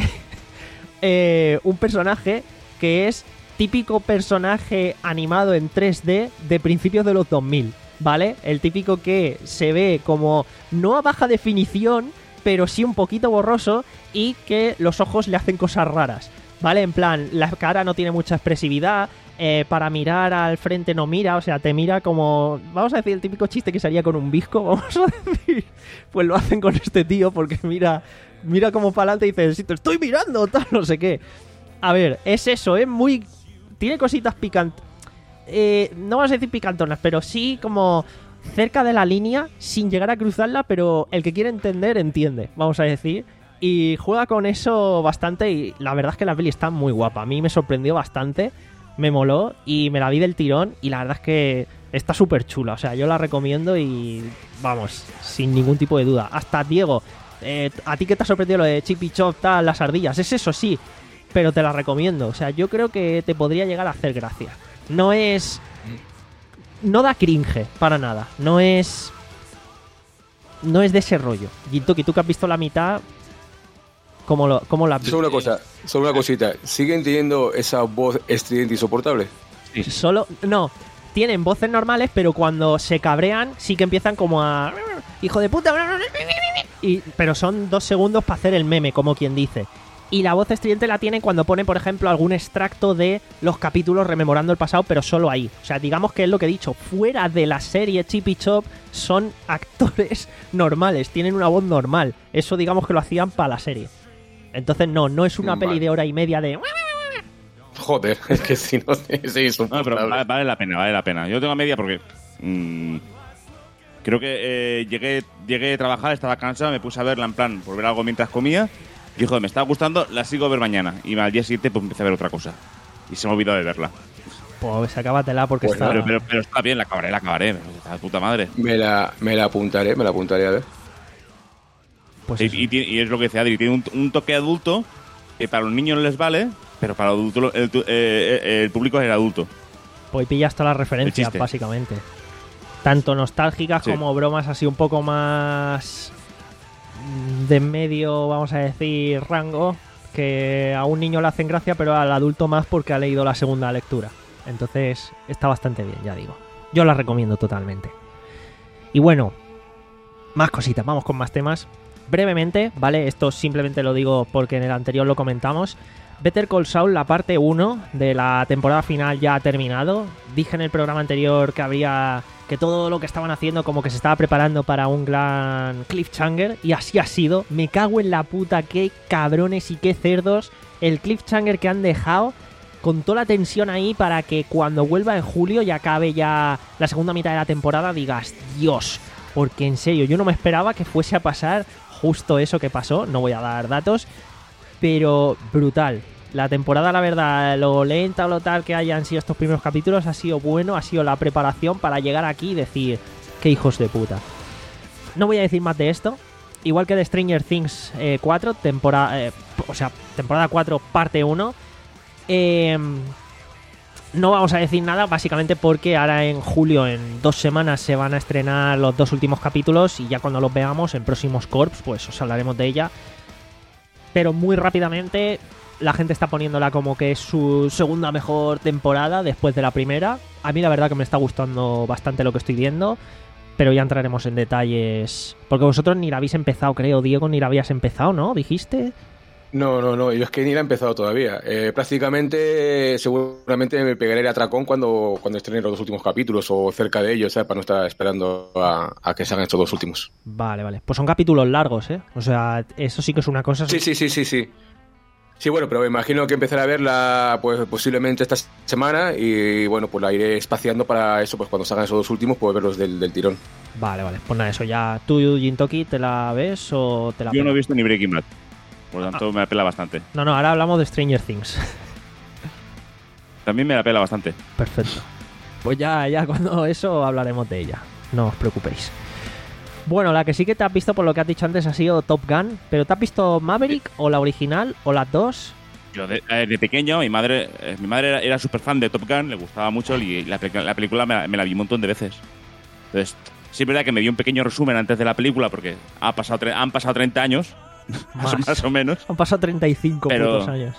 eh, un personaje que es típico personaje animado en tres D de principios de los dos mil, ¿vale? El típico que se ve como no a baja definición, pero sí un poquito borroso y que los ojos le hacen cosas raras, ¿vale? En plan, la cara no tiene mucha expresividad, eh, para mirar al frente no mira, o sea, te mira como... Vamos a decir el típico chiste que sería con un bizco, vamos a decir. Pues lo hacen con este tío porque mira, mira como para adelante y dice, sí, te estoy mirando, tal, no sé qué. A ver, es eso, es muy... Tiene cositas picantes. Eh, no vamos a decir picantonas, pero sí como cerca de la línea, sin llegar a cruzarla, pero el que quiere entender, entiende, vamos a decir. Y juega con eso bastante y la verdad es que la peli está muy guapa. A mí me sorprendió bastante, me moló y me la vi del tirón y la verdad es que está súper chula. O sea, yo la recomiendo y vamos, sin ningún tipo de duda. Hasta Diego, eh, a ti que te ha sorprendido lo de Chip y Chop, tal, las ardillas, es eso sí, pero te la recomiendo. O sea, yo creo que te podría llegar a hacer gracia. No es... No da cringe, para nada. No es... No es de ese rollo. Jintoki, tú que has visto la mitad... ¿Cómo, lo, cómo la has visto? Solo una cosa, solo una cosita. ¿Siguen teniendo esa voz estridente insoportable? Solo... No, tienen voces normales, pero cuando se cabrean sí que empiezan como a... ¡Hijo de puta! Y, pero son dos segundos para hacer el meme, como quien dice. Y la voz estridente la tienen cuando ponen, por ejemplo, algún extracto de los capítulos rememorando el pasado, pero solo ahí. O sea, digamos que es lo que he dicho. Fuera de la serie Chip y Chop son actores normales, tienen una voz normal. Eso digamos que lo hacían para la serie. Entonces no, no es una Vale. peli de hora y media de... Joder, es que si no, sí, No, pero insoportable. vale, vale la pena, vale la pena. Yo tengo media porque... mmm, creo que eh, llegué, llegué de trabajar, estaba cansado, me puse a verla en plan, por ver algo mientras comía. Y joder, me estaba gustando, la sigo a ver mañana. Y al día siguiente pues empecé a ver otra cosa. Y se me ha olvidado de verla. Pues acábatela porque Pues está... nada. Pero, pero, pero está bien, la acabaré, la acabaré. Está de puta madre. Me la, me la apuntaré, me la apuntaré a ver. Pues Y, eso. y tiene- y es lo que decía Adri, tiene un, un toque adulto que para los niños les vale, pero para los adultos el, tu- eh, eh, el público es el adulto. Pues pillas todas las El referencias, chiste. básicamente. Tanto nostálgicas Sí. como bromas así un poco más de medio, vamos a decir, rango, que a un niño le hacen gracia, pero al adulto más porque ha leído la segunda lectura. Entonces está bastante bien, ya digo. Yo la recomiendo totalmente. Y bueno, más cositas, vamos con más temas. Brevemente, ¿vale? Esto simplemente lo digo porque en el anterior lo comentamos. Better Call Saul, la parte uno de la temporada final ya ha terminado. Dije en el programa anterior que habría... que todo lo que estaban haciendo como que se estaba preparando para un gran cliffhanger, y así ha sido. Me cago en la puta, qué cabrones y qué cerdos el cliffhanger que han dejado, con toda la tensión ahí para que cuando vuelva en julio y acabe ya la segunda mitad de la temporada digas, Dios, porque en serio, yo no me esperaba que fuese a pasar justo eso que pasó, no voy a dar datos, pero brutal. La temporada, la verdad, lo lenta o lo tal que hayan sido estos primeros capítulos, ha sido bueno, ha sido la preparación para llegar aquí y decir, qué hijos de puta. No voy a decir más de esto. Igual que de Stranger Things eh, cuatro, temporada, eh, o sea, temporada cuatro, parte uno. Eh, no vamos a decir nada, básicamente porque ahora en julio, en dos semanas, se van a estrenar los dos últimos capítulos y ya cuando los veamos en próximos Corps, pues os hablaremos de ella. Pero muy rápidamente, la gente está poniéndola como que es su segunda mejor temporada después de la primera. A mí la verdad que me está gustando bastante lo que estoy viendo, pero ya entraremos en detalles. Porque vosotros ni la habéis empezado, creo, Diego, ni la habías empezado, ¿no? ¿Dijiste? No, no, no, yo es que ni la he empezado todavía. Eh, prácticamente, seguramente me pegaré el atracón cuando, cuando estrene los dos últimos capítulos o cerca de ellos, ¿sabes? Para no estar esperando a, a que salgan estos dos últimos. Vale, vale. Pues son capítulos largos, ¿eh? O sea, eso sí que es una cosa... Sí, sí, sí, sí, sí. Sí, bueno, pero me imagino que empezaré a verla pues posiblemente esta semana y bueno, pues la iré espaciando para eso, pues cuando salgan esos dos últimos puedo verlos del, del tirón. Vale, vale. Pues nada, eso ya... ¿Tú, Jintoki, te la ves o te la Yo no he pela? visto ni Breaking Bad, por lo tanto me apela bastante. No, no, ahora hablamos de Stranger Things. También me apela bastante. Perfecto. Pues ya, ya cuando eso hablaremos de ella. No os preocupéis. Bueno, la que sí que te has visto, por lo que has dicho antes, ha sido Top Gun. ¿Pero te has visto Maverick o la original o las dos? Yo de, eh, de pequeño, mi madre eh, mi madre era, era súper fan de Top Gun, le gustaba mucho y la, pe- la película me la, me la vi un montón de veces. Entonces, sí es verdad que me dio un pequeño resumen antes de la película porque ha pasado tre- han pasado treinta años, más, Más. más o menos. Han pasado treinta y cinco Pero- putos años.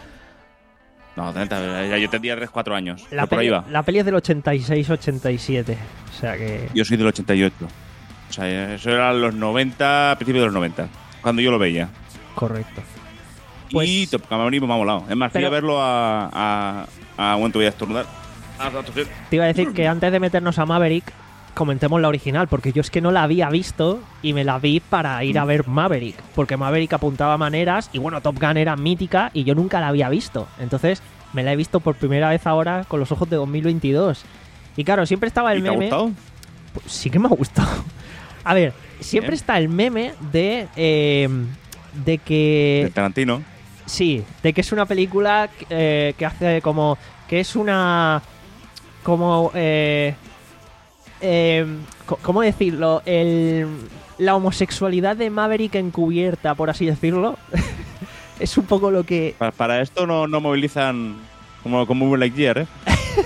No, treinta, ya yo tendría tres cuatro años. La pero por ahí peli, va. la peli es del ochenta y seis ochenta y siete. O sea que... Yo soy del ochenta y ocho. O sea, eso era los noventa, a principios de los noventa, cuando yo lo veía. Correcto. Pues- Y Top Gun Maverick me ha molado. Es más, fui Pero- a verlo a... a, a un momento voy a estornudar. A, a toser. Te iba a decir que antes de meternos a Maverick, comentemos la original, porque yo es que no la había visto y me la vi para ir a ver Maverick, porque Maverick apuntaba maneras y bueno, Top Gun era mítica y yo nunca la había visto. Entonces me la he visto por primera vez ahora con los ojos de dos mil veintidós. Y claro, siempre estaba el ¿Y te ha meme... gustado? Pues sí que me ha gustado. A ver, siempre Bien. está el meme de... eh, de que... De Tarantino. Sí, de que es una película eh, que hace como... Que es una... Como... Eh, eh, co- ¿Cómo decirlo? El, la homosexualidad de Maverick encubierta, por así decirlo. Es un poco lo que... Para, para esto no, no movilizan como, como un Lightyear, ¿eh?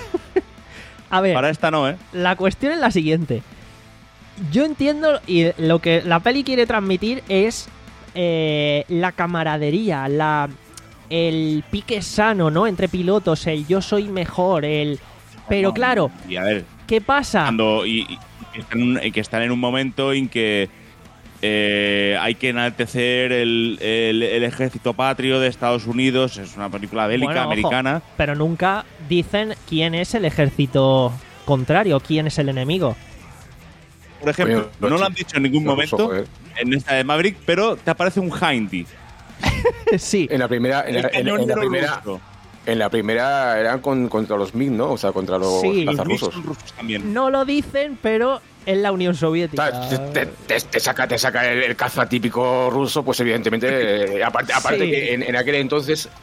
A ver, Para esta no, ¿eh? la cuestión es la siguiente. Yo entiendo y lo que la peli quiere transmitir es eh, la camaradería, la el pique sano, ¿no? Entre pilotos, el yo soy mejor, el... Pero No, claro, Y a ver, ¿qué pasa? cuando... Y, y que, están, en un- y que están en un momento en que eh, hay que enaltecer el, el, el ejército patrio de Estados Unidos. Es una película bélica Bueno, ojo, americana. pero nunca dicen quién es el ejército contrario, quién es el enemigo. Por ejemplo, Coño, no lo han dicho en ningún los momento rusos, joder. en esta de Maverick, pero te aparece un Hindy. Sí, En la primera, en la, El en- en la cañonero primera, ruso. en la primera eran con- contra los MiG, ¿no? O sea, contra los Sí. Los cazas MiG rusos. son rusos también. no lo dicen, pero es la Unión Soviética. Te, te- te- te saca, te saca el, el caza típico ruso, pues evidentemente, eh, aparte, aparte Sí. que en, en aquel entonces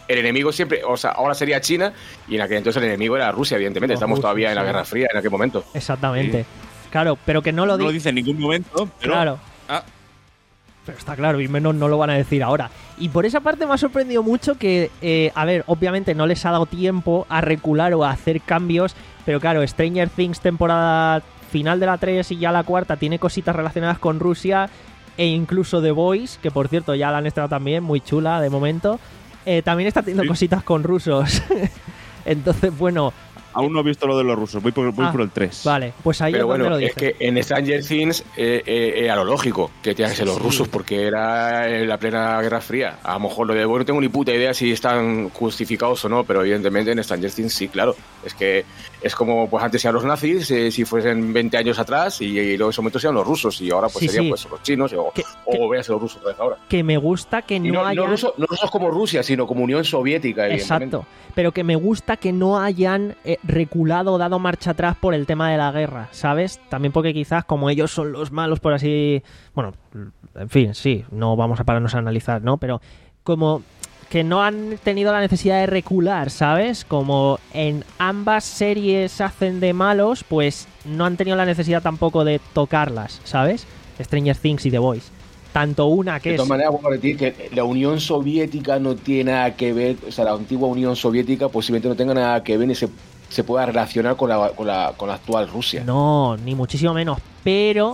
el enemigo siempre, o sea, ahora sería China y en aquel entonces el enemigo era Rusia, evidentemente. Los Estamos rusos, todavía en la sí. Guerra Fría en aquel momento. Exactamente. Sí. Claro, pero que no lo, No lo di- dice en ningún momento, pero... Claro. Ah, Pero está claro, y menos no lo van a decir ahora. Y por esa parte me ha sorprendido mucho que, eh, a ver, obviamente no les ha dado tiempo a recular o a hacer cambios, pero claro, Stranger Things temporada final de la tres y ya la cuarta tiene cositas relacionadas con Rusia, e incluso The Voice, que por cierto ya la han estrenado también, muy chula de momento, eh, también está teniendo Sí. cositas con rusos. Entonces, bueno, aún no he visto lo de los rusos, voy por, voy Ah, por el tres. vale, pues ahí Pero es donde bueno, lo es dice. que en Stranger Things eh, eh, era lo lógico que tenían que ser los Sí. rusos, porque era en la plena Guerra Fría. A lo mejor lo de bueno, no tengo ni puta idea si están justificados o no, pero evidentemente en Stranger Things sí, claro. Es que es como pues antes eran los nazis, eh, si fuesen veinte años atrás, y, y luego en ese momento eran los rusos, y ahora pues Sí, serían sí. pues los chinos, o, Que- o que- veas los rusos otra vez ahora. Que me gusta que Y no, no, haya... no, rusos, no rusos como Rusia, sino como Unión Soviética, evidentemente. Exacto, pero que me gusta que no hayan eh, reculado o dado marcha atrás por el tema de la guerra, ¿sabes? También porque quizás como ellos son los malos, por así... Bueno, en fin, sí, no vamos a pararnos a analizar, ¿no? Pero como que no han tenido la necesidad de recular, ¿sabes? Como en ambas series hacen de malos, pues no han tenido la necesidad tampoco de tocarlas, ¿sabes? Stranger Things y The Voice. Tanto una que De es... todas maneras, vamos a decir que la Unión Soviética no tiene nada que ver, o sea, la antigua Unión Soviética posiblemente no tenga nada que ver ni se, se pueda relacionar con la, con, la, con la actual Rusia. No, ni muchísimo menos. Pero,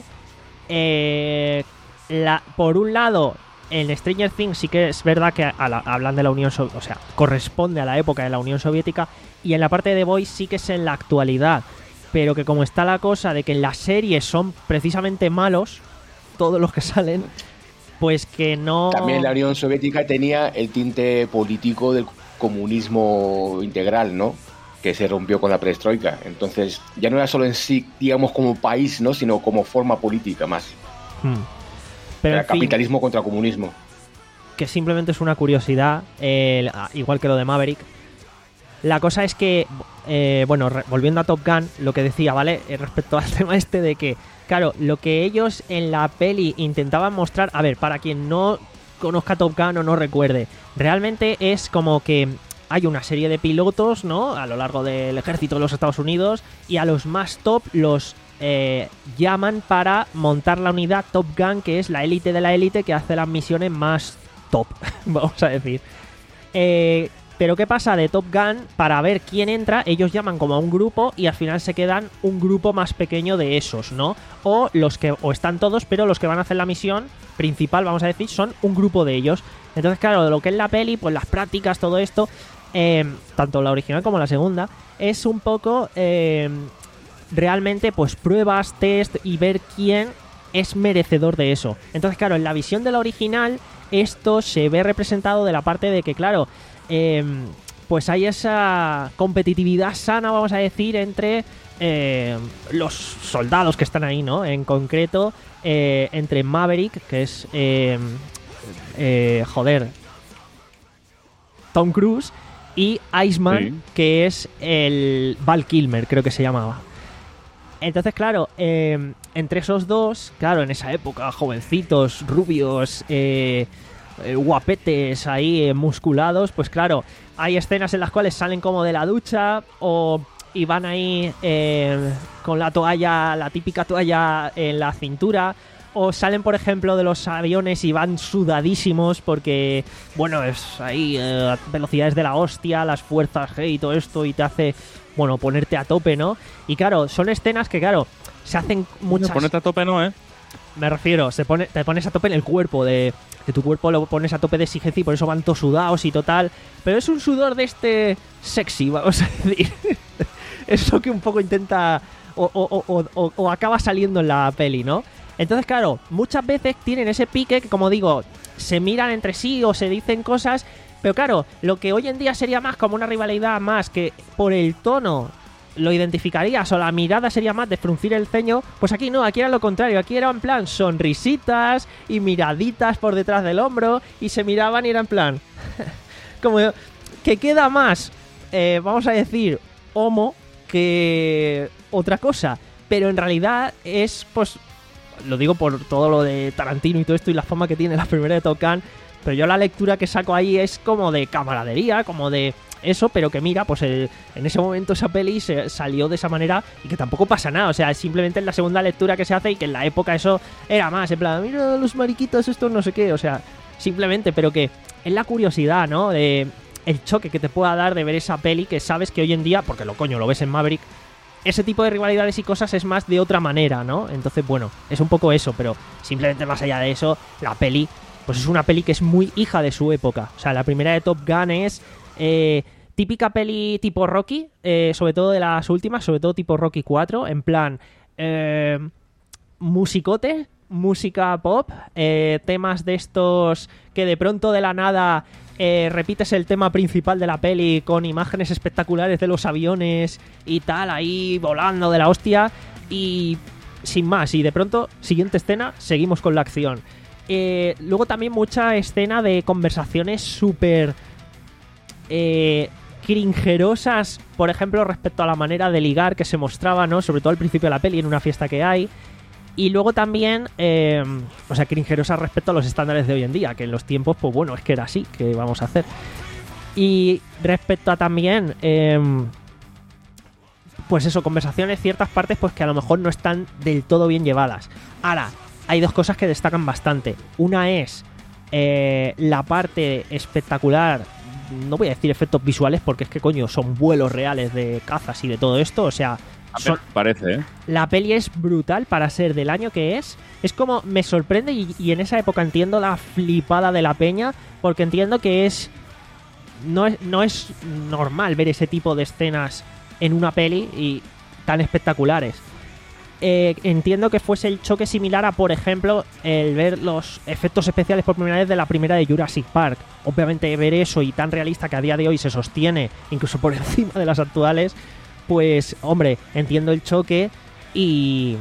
eh, la, por un lado, en Stranger Things sí que es verdad que a la- hablan de la Unión Soviética, o sea, corresponde a la época de la Unión Soviética. Y en la parte de The Voice sí que es en la actualidad. Pero que como está la cosa de que en las series son precisamente malos, todos los que salen, pues que no... También la Unión Soviética tenía el tinte político del comunismo integral, ¿no? Que se rompió con la perestroika. Entonces, ya no era solo en sí, digamos, como país, ¿no? Sino como forma política más. Hmm. Pero Era en fin, capitalismo contra comunismo. que simplemente es una curiosidad, eh, igual que lo de Maverick. La cosa es que, eh, bueno, re- volviendo a Top Gun, lo que decía, ¿vale? Eh, respecto al tema este de que, claro, lo que ellos en la peli intentaban mostrar, a ver, para quien no conozca Top Gun o no recuerde, realmente es como que hay una serie de pilotos, ¿no? A lo largo del ejército de los Estados Unidos, y a los más top los eh, llaman para montar la unidad Top Gun, que es la élite de la élite que hace las misiones más top, vamos a decir. Eh, pero ¿qué pasa? De Top Gun, para ver quién entra, ellos llaman como a un grupo y al final se quedan un grupo más pequeño de esos, ¿no? O los que, o están todos, pero los que van a hacer la misión principal, vamos a decir, son un grupo de ellos. Entonces, claro, de lo que es la peli, pues las prácticas, todo esto, eh, tanto la original como la segunda, es un poco eh, realmente pues pruebas, test y ver quién es merecedor de eso. Entonces, claro, en la visión de la original, esto se ve representado de la parte de que, claro, eh, pues hay esa competitividad sana, vamos a decir, entre eh, los soldados que están ahí, ¿no? En concreto, eh, entre Maverick, que es, eh, eh, joder, Tom Cruise, y Iceman, Sí. que es el Val Kilmer, creo que se llamaba. Entonces, claro, eh, entre esos dos, claro, en esa época, jovencitos, rubios, eh, eh, guapetes ahí, eh, musculados, pues claro, hay escenas en las cuales salen como de la ducha o y van ahí eh, con la toalla, la típica toalla en la cintura, o salen, por ejemplo, de los aviones y van sudadísimos porque, bueno, es ahí eh, velocidades de la hostia, las fuerzas G y todo esto, y te hace, bueno, ponerte a tope, ¿no? Y claro, son escenas que, claro, se hacen muchas... Ponerte a tope no, ¿eh? Me refiero, se pone, te pones a tope en el cuerpo, de, de tu cuerpo lo pones a tope de exigencia y por eso van todos sudados y total. Pero es un sudor de este sexy, vamos a decir. Eso que un poco intenta o, o, o, o, o acaba saliendo en la peli, ¿no? Entonces, claro, muchas veces tienen ese pique que, como digo, se miran entre sí o se dicen cosas, pero claro, lo que hoy en día sería más como una rivalidad más que por el tono lo identificarías o la mirada sería más de fruncir el ceño, pues aquí no, aquí era lo contrario, aquí era en plan sonrisitas y miraditas por detrás del hombro y se miraban y era en plan como que queda más, eh, vamos a decir, homo que otra cosa, pero en realidad es, pues, lo digo por todo lo de Tarantino y todo esto y la fama que tiene la primera de Top Gun, Pero yo la lectura que saco ahí es como de camaradería, como de eso, pero que mira, pues el, en ese momento esa peli se salió de esa manera y que tampoco pasa nada. O sea, simplemente es la segunda lectura que se hace y que en la época eso era más, en plan, mira los mariquitos estos no sé qué, o sea, simplemente, pero que es la curiosidad, ¿no? De el choque que te pueda dar de ver esa peli que sabes que hoy en día, porque lo coño, lo ves en Maverick, ese tipo de rivalidades y cosas es más de otra manera, ¿no? Entonces, bueno, es un poco eso, pero simplemente más allá de eso, la peli, pues es una peli que es muy hija de su época. O sea, la primera de Top Gun es eh, típica peli tipo Rocky, eh, sobre todo de las últimas, sobre todo tipo Rocky cuatro, en plan eh, musicote, música pop, eh, temas de estos que de pronto de la nada eh, repites el tema principal de la peli con imágenes espectaculares de los aviones y tal, ahí volando de la hostia y sin más, y de pronto, siguiente escena, seguimos con la acción. Eh, luego también mucha escena de conversaciones súper eh, cringerosas, por ejemplo, respecto a la manera de ligar que se mostraba, ¿no? Sobre todo al principio de la peli, en una fiesta que hay. Y luego también, eh, o sea, cringerosas respecto a los estándares de hoy en día, que en los tiempos, pues bueno, es que era así, que vamos a hacer. Y respecto a también, eh, pues eso, conversaciones, ciertas partes, pues que a lo mejor no están del todo bien llevadas. Ahora, hay dos cosas que destacan bastante. Una es eh, la parte espectacular, no voy a decir efectos visuales, porque es que coño, son vuelos reales de cazas y de todo esto, o sea... Son, parece, ¿eh? La peli es brutal para ser del año que es. Es como, me sorprende y, y en esa época entiendo la flipada de la peña, porque entiendo que es no, es... no es normal ver ese tipo de escenas en una peli y tan espectaculares. Eh, entiendo que fuese el choque similar a, por ejemplo, el ver los efectos especiales por primera vez de la primera de Jurassic Park. Obviamente ver eso y tan realista que a día de hoy se sostiene, incluso por encima de las actuales, pues, hombre, entiendo el choque y...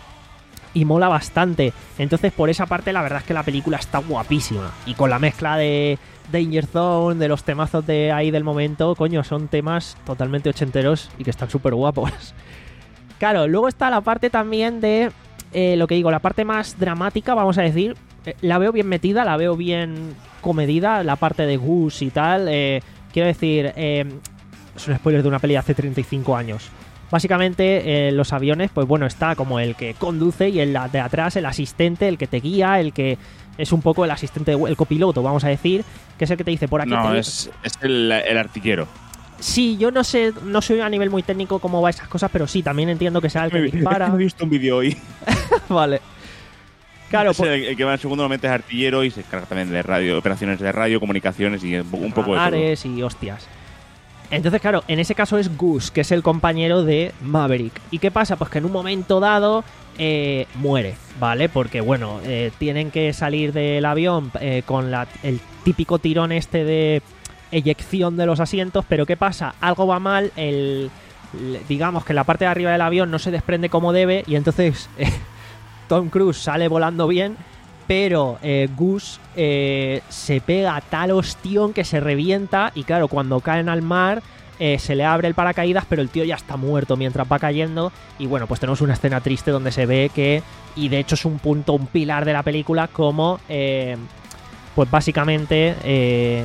y mola bastante. Entonces, por esa parte, la verdad es que la película está guapísima. Y con la mezcla de Danger Zone, de los temazos de ahí del momento, coño, son temas totalmente ochenteros y que están súper guapos. Claro, luego está la parte también de... Eh, lo que digo, la parte más dramática, vamos a decir. Eh, la veo bien metida, la veo bien comedida, la parte de Goose y tal. Eh, quiero decir... Eh, es un spoiler de una peli de hace treinta y cinco años. Básicamente, eh, los aviones, pues bueno, está como el que conduce y el de atrás, el asistente, el que te guía, el que es un poco el asistente, de, el copiloto, vamos a decir, que es el que te dice por aquí. No, te... es, es el, el artillero. Sí, yo no sé, no soy a nivel muy técnico cómo va esas cosas, pero sí, también entiendo que sea el que dispara. He visto un vídeo hoy. Vale. Claro, es el, el que va en segundo normalmente es artillero y se encarga también de radio, operaciones de radio, comunicaciones y un poco de radares y hostias. Entonces, claro, en ese caso es Goose, que es el compañero de Maverick. ¿Y qué pasa? Pues que en un momento dado eh, muere, ¿vale? Porque, bueno, eh, tienen que salir del avión eh, con la, el típico tirón este de eyección de los asientos, pero ¿qué pasa? Algo va mal, el, digamos que la parte de arriba del avión no se desprende como debe y entonces eh, Tom Cruise sale volando bien, pero eh, Goose eh, se pega tal ostión que se revienta y claro, cuando caen al mar eh, se le abre el paracaídas, pero el tío ya está muerto mientras va cayendo y bueno, pues tenemos una escena triste donde se ve que, y de hecho es un punto, un pilar de la película, como eh, pues básicamente eh,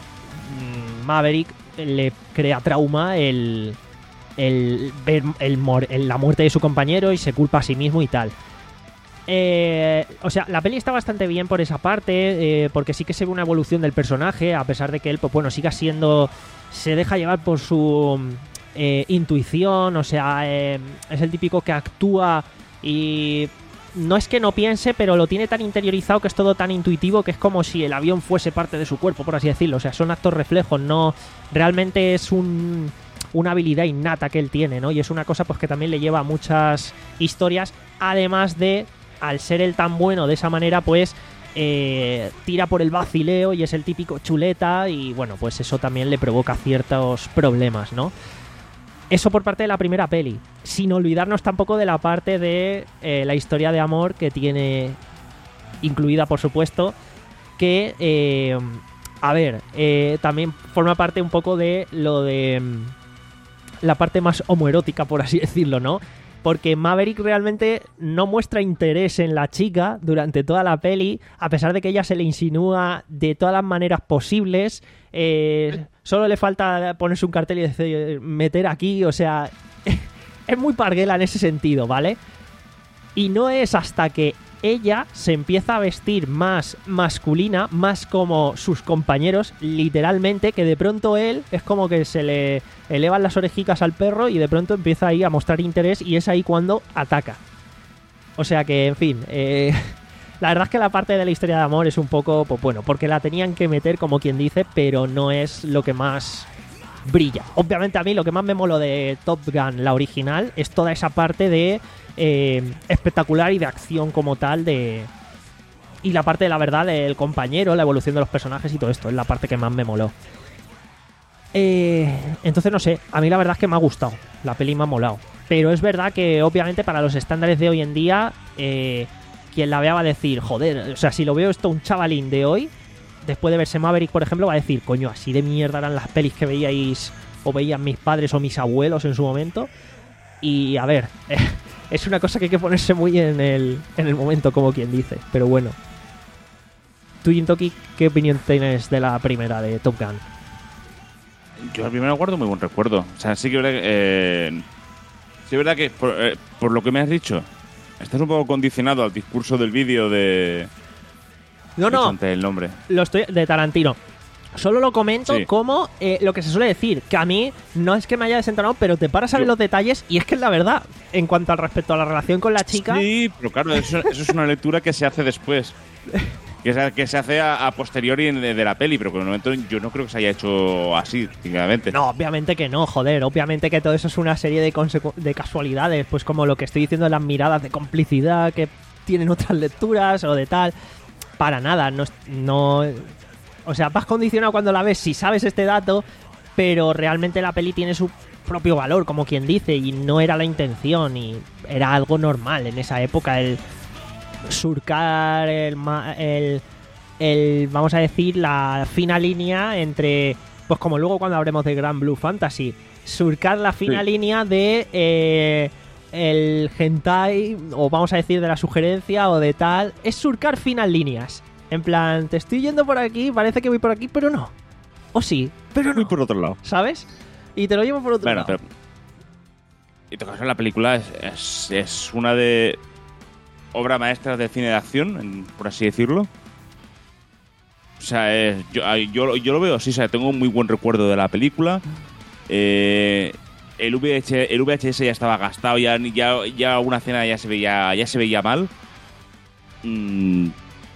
Maverick le crea trauma el, el ver el, el, la muerte de su compañero y se culpa a sí mismo y tal. Eh, o sea, la peli está bastante bien por esa parte, eh, porque sí que se ve una evolución del personaje, a pesar de que él, pues bueno, siga siendo... se deja llevar por su eh, intuición, o sea, eh, es el típico que actúa y... no es que no piense, pero lo tiene tan interiorizado que es todo tan intuitivo que es como si el avión fuese parte de su cuerpo, por así decirlo. O sea, son actos reflejos, no... realmente es un... una habilidad innata que él tiene, ¿no? Y es una cosa pues que también le lleva a muchas historias, además de... al ser él tan bueno de esa manera, pues eh, tira por el vacileo y es el típico chuleta y bueno, pues eso también le provoca ciertos problemas, ¿no? Eso por parte de la primera peli, sin olvidarnos tampoco de la parte de eh, la historia de amor que tiene incluida, por supuesto, que, eh, a ver, eh, también forma parte un poco de lo de la parte más homoerótica, por así decirlo, ¿no? porque Maverick realmente no muestra interés en la chica durante toda la peli, a pesar de que ella se le insinúa de todas las maneras posibles. Eh, solo le falta ponerse un cartel y decir, meter aquí, o sea, es muy parguela en ese sentido, ¿vale? Y no es hasta que ella se empieza a vestir más masculina, más como sus compañeros, literalmente, que de pronto él es como que se le elevan las orejicas al perro y de pronto empieza ahí a mostrar interés, y es ahí cuando ataca. O sea que, en fin, eh, la verdad es que la parte de la historia de amor es un poco, pues bueno, porque la tenían que meter, como quien dice, pero no es lo que más brilla. Obviamente a mí lo que más me moló de Top Gun, la original, es toda esa parte de eh, espectacular y de acción como tal, de y la parte de la verdad del compañero, la evolución de los personajes y todo esto, es la parte que más me moló. Eh, entonces no sé, a mí la verdad es que me ha gustado, la peli me ha molado, pero es verdad que obviamente para los estándares de hoy en día, eh, quien la vea va a decir, joder, o sea, si lo veo esto un chavalín de hoy, después de verse Maverick, por ejemplo, va a decir, coño, así de mierda eran las pelis que veíais o veían mis padres o mis abuelos en su momento. Y a ver, eh, es una cosa que hay que ponerse muy en el, en el momento, como quien dice. Pero bueno. Tú, Jintoki, ¿qué opinión tienes de la primera de Top Gun? Yo la primera guardo muy buen recuerdo. O sea, sí que es verdad que, eh, sí es verdad que por, eh, por lo que me has dicho, estás un poco condicionado al discurso del vídeo de... No, no. El nombre. Lo estoy de Tarantino. Solo lo comento sí. como eh, lo que se suele decir, que a mí no es que me haya desentonado, pero te paras a ver Yo. los detalles y es que es la verdad, en cuanto al respecto a la relación con la chica. Sí, pero claro, eso, eso es una lectura que se hace después. Que se, que se hace a, a posteriori de, de la peli, pero que en el momento yo no creo que se haya hecho así, sinceramente. No, obviamente que no, joder. Obviamente que todo eso es una serie de, consecu- de casualidades, pues como lo que estoy diciendo de las miradas de complicidad que tienen otras lecturas o de tal. Para nada, no, no... O sea, vas condicionado cuando la ves si sabes este dato, pero realmente la peli tiene su propio valor, como quien dice, y no era la intención, y era algo normal en esa época el surcar el, el, el vamos a decir, la fina línea entre, pues como luego cuando hablemos de Grand Blue Fantasy, surcar la fina sí. línea de... Eh, el hentai, o vamos a decir de la sugerencia o de tal, es surcar finas líneas. En plan, te estoy yendo por aquí, parece que voy por aquí, pero no. O sí, pero no. Voy por otro lado. ¿Sabes? Y te lo llevo por otro bueno, lado. Pero... Y tu caso, la película es, es, es una de obras maestras del cine de acción, por así decirlo. O sea, es, yo, yo, yo lo veo así, o sea, tengo un muy buen recuerdo de la película. Eh... El V H, el V H S ya estaba gastado, ya, ya, ya una escena ya se veía, ya se veía mal. Mm.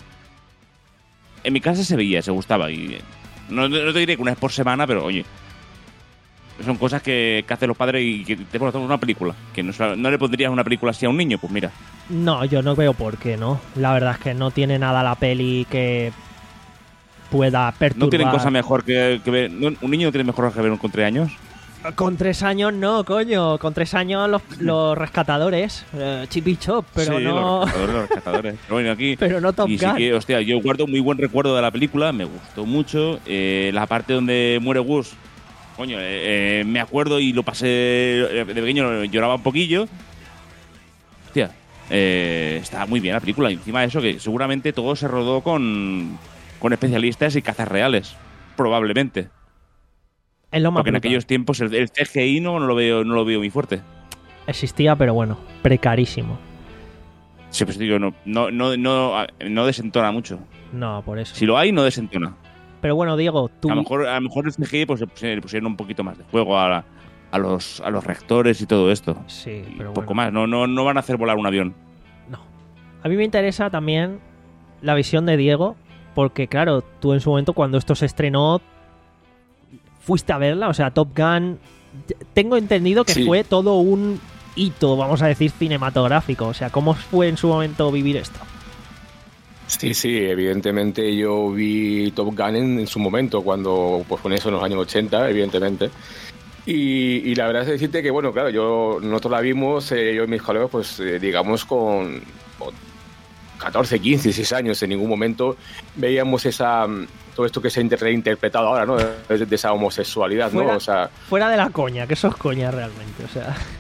En mi casa se veía, se gustaba. Y no, no te diré que una vez por semana, pero oye, son cosas que, que hacen los padres y que te pones una película. Que no, no le pondrías una película así a un niño, pues mira. No, yo no veo por qué, ¿no? La verdad es que no tiene nada la peli que pueda perturbar. ¿No tienen cosa mejor que, que ver? ¿Un niño no tiene mejor que ver con tres años? Con tres años no, coño. Con tres años los, los rescatadores, eh, Chip y Chop, pero sí, no... los rescatadores, los rescatadores. Pero bueno, aquí... Pero no Top Gun. Y sí que, hostia, yo guardo muy buen recuerdo de la película, me gustó mucho. Eh, la parte donde muere Gus, coño, eh, eh, me acuerdo y lo pasé de pequeño, lloraba un poquillo. Hostia, eh, está muy bien la película. Y encima de eso, que seguramente todo se rodó con, con especialistas y cazas reales, probablemente. Es lo más Porque brutal. en aquellos tiempos el, el C G I no, no, lo veo, no lo veo muy fuerte. Existía, pero bueno, precarísimo. Sí, pues digo, no, no, no, no, no desentona mucho. No, por eso. Si lo hay, no desentona. Pero bueno, Diego, tú... A lo mejor, a lo mejor el C G I pues, le pusieron un poquito más de juego a, la, a, los, a los reactores y todo esto. Sí, y pero poco bueno. más. No, no, no van a hacer volar un avión. No. A mí me interesa también la visión de Diego, porque claro, tú en su momento cuando esto se estrenó fuiste a verla, o sea, Top Gun, tengo entendido que sí. fue todo un hito, vamos a decir, cinematográfico. O sea, ¿cómo fue en su momento vivir esto? Sí, sí, evidentemente yo vi Top Gun en, en su momento, cuando, pues con eso en los años ochenta, evidentemente. Y, y la verdad es decirte que, bueno, claro, yo nosotros la vimos, eh, yo y mis colegas, pues eh, digamos con, con catorce, quince, dieciséis años, en ningún momento veíamos esa... todo esto que se ha reinterpretado ahora, ¿no? De, de esa homosexualidad, fuera, ¿no? O sea, fuera de la coña, que eso es coña realmente, o sea...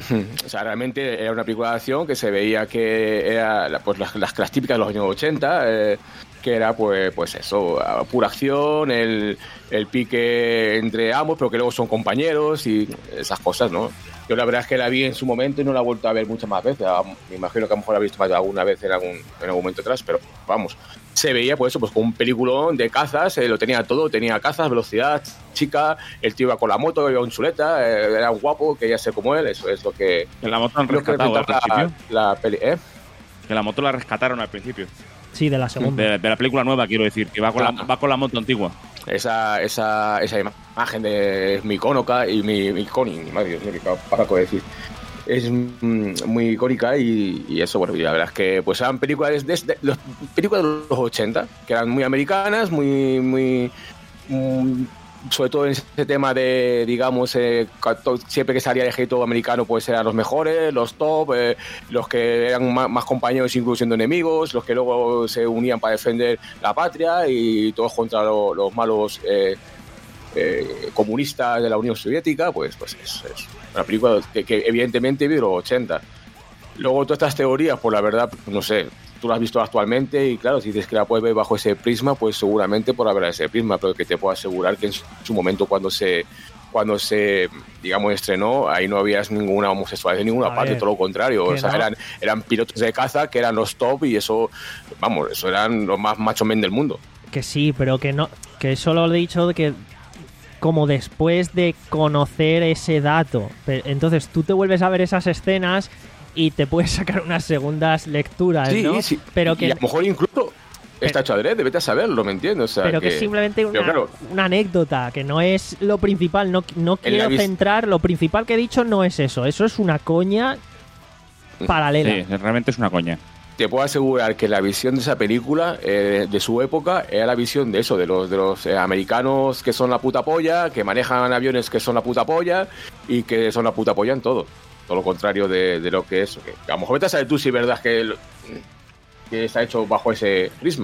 O sea, realmente era una película de acción que se veía que era pues las, las, las típicas de los años ochenta, eh, que era pues pues eso, pura acción, el, el pique entre ambos, pero que luego son compañeros y esas cosas, ¿no? Yo la verdad es que la vi en su momento y no la he vuelto a ver muchas más veces. Me imagino que a lo mejor la he visto más de alguna vez en algún, en algún momento atrás, pero vamos, se veía pues eso, pues con un peliculón de cazas, eh, lo tenía todo, tenía cazas, velocidad, chica, el tío iba con la moto, iba en chuleta, eh, era un guapo, quería ser como él, eso es lo que... Que la moto han rescatado al principio. La, la peli, ¿eh? Que la moto la rescataron al principio. Sí, de la segunda. De, de la película nueva, quiero decir, que va con, la, va con la moto antigua. Esa, esa, esa imagen de es mi icónica y mi, mi icónica, madre Dios mío, qué párraco decir. Es mm, muy icónica y, y eso, bueno, y la verdad es que pues eran películas de, de, de, los, películas de los ochenta, que eran muy americanas, muy, muy, muy sobre todo en ese tema de, digamos, eh, siempre que salía el ejército americano pues eran los mejores, los top, eh, los que eran más, más compañeros incluso siendo enemigos, los que luego se unían para defender la patria y todos contra lo, los malos eh, eh, comunistas de la Unión Soviética, pues, pues es, es una película que, que evidentemente vive los ochenta. Luego todas estas teorías, pues la verdad, no sé, tú la has visto actualmente y claro, si dices que la puedes ver bajo ese prisma, pues seguramente por haber ese prisma, pero que te puedo asegurar que en su momento cuando se, cuando se digamos, estrenó, ahí no había ninguna homosexualidad de ninguna a parte, ver, todo lo contrario, o sea, no. eran, eran pilotos de caza que eran los top y eso, vamos, eso eran los más macho men del mundo. Que sí, pero que no, que solo lo he dicho de que como después de conocer ese dato, entonces tú te vuelves a ver esas escenas y te puedes sacar unas segundas lecturas, sí, ¿no? Sí, pero que y a lo mejor incluso está hecho adrede, vete a saberlo, ¿me entiendes? O sea, pero que, que es simplemente una, claro, una anécdota, que no es lo principal, no, no quiero vis- centrar, lo principal que he dicho no es eso, eso es una coña paralela. Sí, realmente es una coña. Te puedo asegurar que la visión de esa película, eh, de su época, era la visión de eso, de los, de los eh, americanos que son la puta polla, que manejan aviones que son la puta polla y que son la puta polla en todo. Todo lo contrario de, de lo que es. Que a lo mejor vete a saber tú si es verdad que, el, que está hecho bajo ese prisma.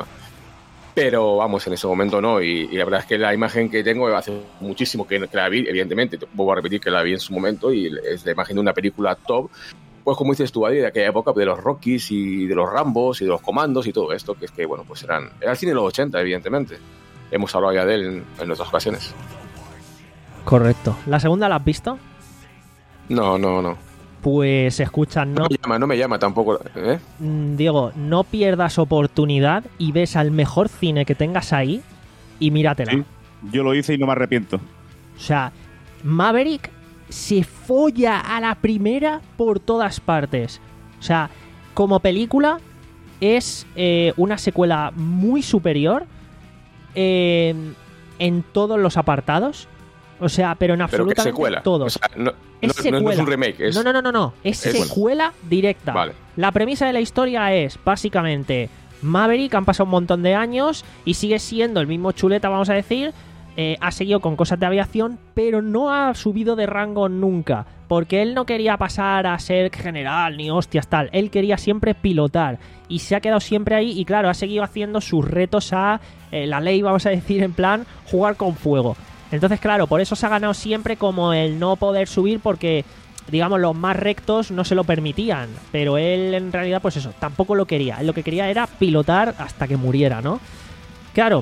Pero vamos, en ese momento no. Y, y la verdad es que la imagen que tengo hace muchísimo que, que la vi, evidentemente, vuelvo a repetir que la vi en su momento y es la imagen de una película top. Pues como dices tú, Adi, de aquella época de los Rockies y de los Rambos y de los Comandos y todo esto, que es que, bueno, pues eran... Era el cine de los ochenta, evidentemente. Hemos hablado ya de él en, en otras ocasiones. Correcto. ¿La segunda la has visto? No, no, no. Pues escucha, no, No me llama, no me llama tampoco, ¿eh? mm, Diego, no pierdas oportunidad y ves al mejor cine que tengas ahí y míratela. Sí, yo lo hice y no me arrepiento. O sea, Maverick se folla a la primera por todas partes. O sea, como película es eh, una secuela muy superior eh, en todos los apartados. O sea, pero en Pero que absolutamente secuela. todos. O sea, no, Es no, secuela. no es un remake. Es, No, no, no, no, no. Es, es- secuela directa. Vale. La premisa de la historia es, básicamente, Maverick, han pasado un montón de años y sigue siendo el mismo chuleta, vamos a decir. Eh, ha seguido con cosas de aviación, pero no ha subido de rango nunca. Porque él no quería pasar a ser general ni hostias tal. Él quería siempre pilotar. Y se ha quedado siempre ahí. Y claro, ha seguido haciendo sus retos a eh, la ley, vamos a decir, en plan, jugar con fuego. Entonces, claro, por eso se ha ganado siempre como el no poder subir porque, digamos, los más rectos no se lo permitían. Pero él, en realidad, pues eso, tampoco lo quería. Él lo que quería era pilotar hasta que muriera, ¿no? Claro,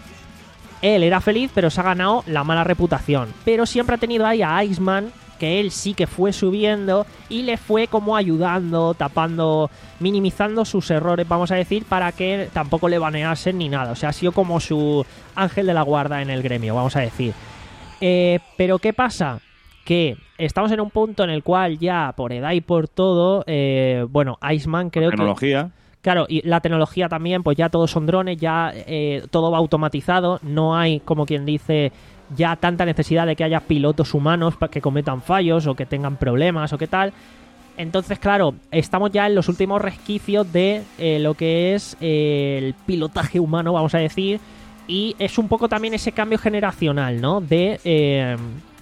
él era feliz, pero se ha ganado la mala reputación. Pero siempre ha tenido ahí a Iceman, que él sí que fue subiendo y le fue como ayudando, tapando, minimizando sus errores, vamos a decir, para que tampoco le baneasen ni nada. O sea, ha sido como su ángel de la guarda en el gremio, vamos a decir. Eh, pero ¿qué pasa? Que estamos en un punto en el cual ya, por edad y por todo, eh, bueno, Iceman creo que... Tecnología. Claro, y la tecnología también, pues ya todos son drones, ya eh, todo va automatizado, no hay, como quien dice, ya tanta necesidad de que haya pilotos humanos para que cometan fallos o que tengan problemas o qué tal. Entonces, claro, estamos ya en los últimos resquicios de eh, lo que es eh, el pilotaje humano, vamos a decir, y es un poco también ese cambio generacional, ¿no? De... Eh,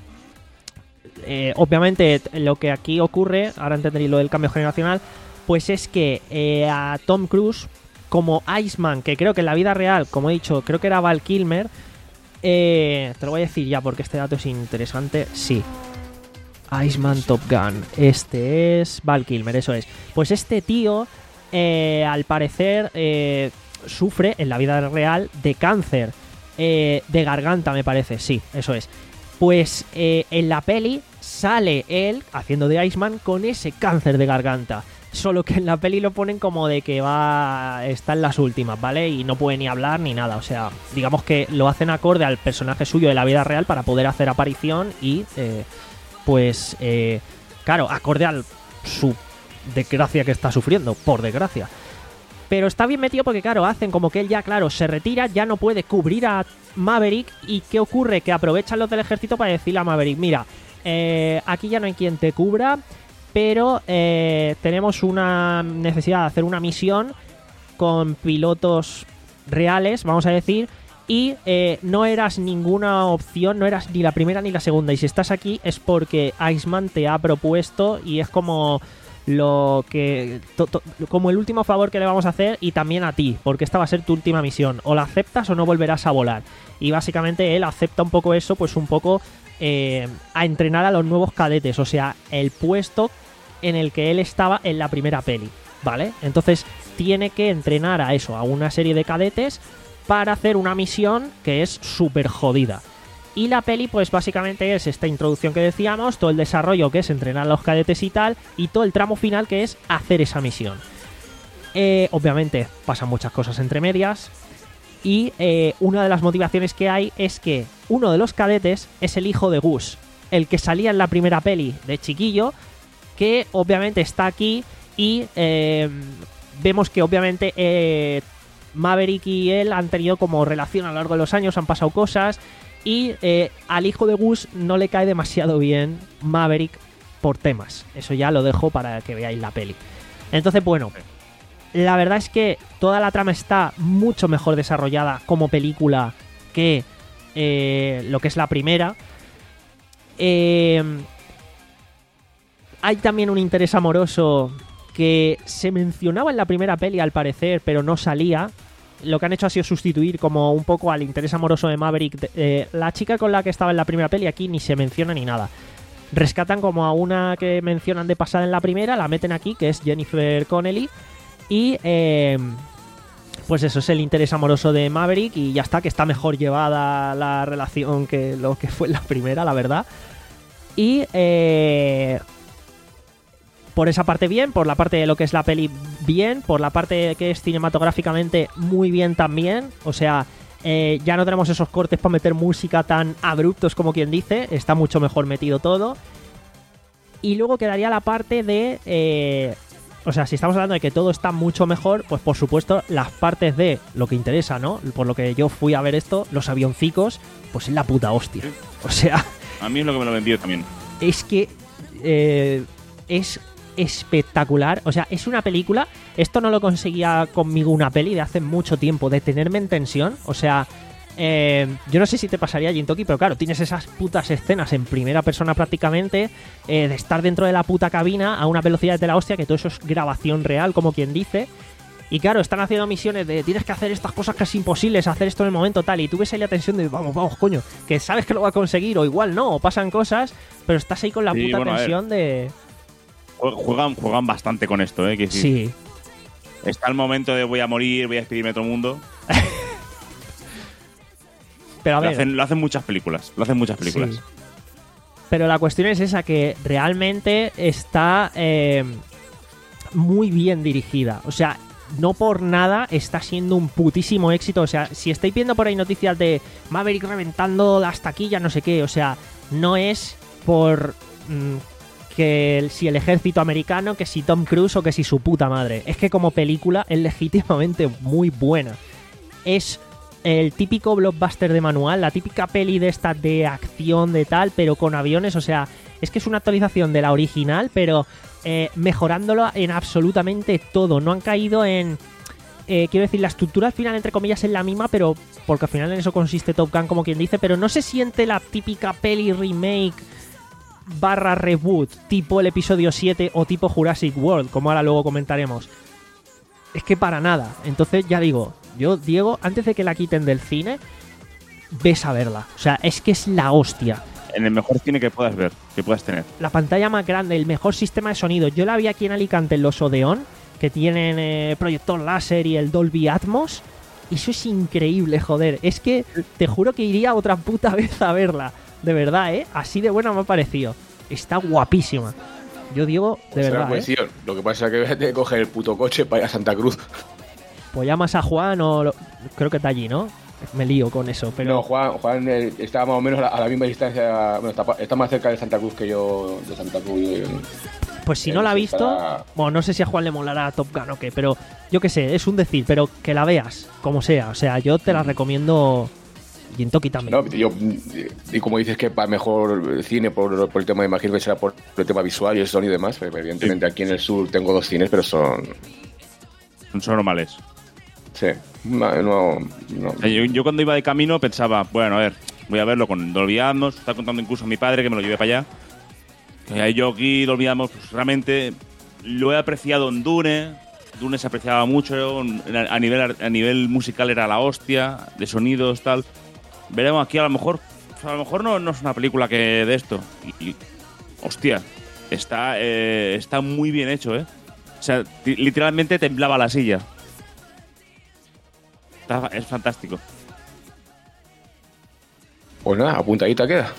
eh, obviamente, lo que aquí ocurre, ahora entenderéis lo del cambio generacional, pues es que eh, a Tom Cruise, como Iceman, que creo que en la vida real, como he dicho, creo que era Val Kilmer, eh, te lo voy a decir ya porque este dato es interesante, sí. Iceman Top Gun. Este es Val Kilmer, eso es. Pues este tío, eh, al parecer, eh, sufre en la vida real de cáncer eh, de garganta, me parece. Sí, eso es. Pues eh, en la peli sale él, haciendo de Iceman, con ese cáncer de garganta. Solo que en la peli lo ponen como de que va está en las últimas, ¿vale? Y no puede ni hablar ni nada. O sea, digamos que lo hacen acorde al personaje suyo de la vida real para poder hacer aparición y... Eh, pues, eh, claro, acorde a su desgracia que está sufriendo, por desgracia. Pero está bien metido porque, claro, hacen como que él ya, claro, se retira, ya no puede cubrir a Maverick. ¿Y qué ocurre? Que aprovechan los del ejército para decirle a Maverick, mira, eh, aquí ya no hay quien te cubra, pero eh, tenemos una necesidad de hacer una misión con pilotos reales, vamos a decir, y eh, no eras ninguna opción, no eras ni la primera ni la segunda, y si estás aquí es porque Iceman te ha propuesto y es como lo que to, to, como el último favor que le vamos a hacer, y también a ti, porque esta va a ser tu última misión, o la aceptas o no volverás a volar. Y básicamente él acepta un poco eso, pues un poco eh, a entrenar a los nuevos cadetes, o sea, el puesto en el que él estaba en la primera peli, ¿vale? Entonces tiene que entrenar a eso, a una serie de cadetes para hacer una misión que es súper jodida. Y la peli pues básicamente es esta introducción que decíamos, todo el desarrollo que es entrenar a los cadetes y tal, y todo el tramo final que es hacer esa misión. Eh, obviamente pasan muchas cosas entre medias, y eh, una de las motivaciones que hay es que uno de los cadetes es el hijo de Gus, el que salía en la primera peli de chiquillo, que obviamente está aquí, y eh, vemos que obviamente... Eh, Maverick y él han tenido como relación a lo largo de los años, han pasado cosas, y eh, al hijo de Gus no le cae demasiado bien Maverick por temas. Eso ya lo dejo para que veáis la peli. Entonces, bueno, la verdad es que toda la trama está mucho mejor desarrollada como película que eh, lo que es la primera. Eh, hay también un interés amoroso que se mencionaba en la primera peli al parecer, pero no salía. Lo que han hecho ha sido sustituir como un poco al interés amoroso de Maverick. Eh, la chica con la que estaba en la primera peli aquí ni se menciona ni nada. Rescatan como a una que mencionan de pasada en la primera, la meten aquí, que es Jennifer Connelly. Y eh, pues eso es el interés amoroso de Maverick, y ya está, que está mejor llevada la relación que lo que fue en la primera, la verdad. Y... Eh, por esa parte bien, por la parte de lo que es la peli bien, por la parte que es cinematográficamente muy bien también. O sea, eh, ya no tenemos esos cortes para meter música tan abruptos como quien dice, está mucho mejor metido todo. Y luego quedaría la parte de... Eh, o sea, si estamos hablando de que todo está mucho mejor, pues por supuesto las partes de lo que interesa, ¿no? Por lo que yo fui a ver esto, los avioncicos, pues es la puta hostia. O sea... A mí es lo que me lo vendió también. Es que... Eh, es... espectacular, o sea, es una película, esto no lo conseguía conmigo una peli de hace mucho tiempo, de tenerme en tensión, o sea, eh, yo no sé si te pasaría Jintoki, pero claro, tienes esas putas escenas en primera persona prácticamente, eh, de estar dentro de la puta cabina a una velocidad de la hostia, que todo eso es grabación real, como quien dice, y claro, están haciendo misiones de tienes que hacer estas cosas casi imposibles, hacer esto en el momento tal, y tú ves ahí la tensión de vamos, vamos, coño, que sabes que lo va a conseguir, o igual no, o pasan cosas, pero estás ahí con la sí, puta bueno, tensión de... Juegan, juegan bastante con esto, ¿eh? Que sí. Está el momento de voy a morir, voy a despedirme de todo el mundo. Pero a ver, lo, hacen, lo hacen muchas películas. Lo hacen muchas películas. Sí. Pero la cuestión es esa, que realmente está eh, muy bien dirigida. O sea, no por nada está siendo un putísimo éxito. O sea, si estáis viendo por ahí noticias de Maverick reventando las taquillas, no sé qué, o sea, no es por... Mmm, que el, si el ejército americano, que si Tom Cruise o que si su puta madre. Es que como película es legítimamente muy buena. Es el típico blockbuster de manual, la típica peli de esta de acción de tal, pero con aviones. O sea, es que es una actualización de la original, pero eh, mejorándolo en absolutamente todo. No han caído en... Eh, quiero decir, la estructura al final, entre comillas, es la misma, pero porque al final en eso consiste Top Gun, como quien dice, pero no se siente la típica peli remake barra reboot tipo el episodio siete o tipo Jurassic World, como ahora luego comentaremos. Es que para nada. Entonces ya digo, yo Diego, antes de que la quiten del cine, ves a verla. O sea, es que es la hostia. en el mejor cine que puedas ver, que puedas tener. La pantalla más grande, el mejor sistema de sonido. Yo la vi aquí en Alicante en los Odeón, que tienen eh, proyector láser y el Dolby Atmos. Eso es increíble, joder. Es que te juro que iría otra puta vez a verla. De verdad, ¿eh? Así de buena me ha parecido. Está guapísima. Yo digo, de Pues verdad, pues, ¿eh? tío, lo que pasa es que voy a tener que coger el puto coche para ir a Santa Cruz. Pues llamas a Juan o... Lo... Creo que está allí, ¿no? Me lío con eso, pero... No, Juan, Juan eh, está más o menos a la, a la misma distancia. Bueno, está, está más cerca de Santa Cruz que yo de Santa Cruz. eh, Pues si eh, no la ha sí, visto... estará- Bueno, no sé si a Juan le molará Top Gun o qué, pero yo qué sé, es un decir, pero que la veas, como sea. O sea, yo te la recomiendo... Y en Toki también. No, yo, y como dices que para mejor cine por, por el tema, imagino que será por el tema visual y el sonido y demás. Pues, evidentemente aquí en el sur tengo dos cines, pero son... Son normales. Sí, no... no, no. O sea, yo, yo cuando iba de camino pensaba, bueno, a ver, voy a verlo con Dolby Atmos. Está contando incluso a mi padre que me lo llevé para allá. Que yo aquí Dolby Atmos, pues realmente lo he apreciado en Dune. Dune se apreciaba mucho, a nivel, a nivel musical era la hostia, de sonidos, tal. Veremos aquí a lo mejor, a lo mejor no, no es una película que de esto. Y, y, hostia, está, eh, está muy bien hecho, ¿eh? O sea, t- literalmente temblaba la silla. Está, es fantástico. Pues nada, apuntadita queda.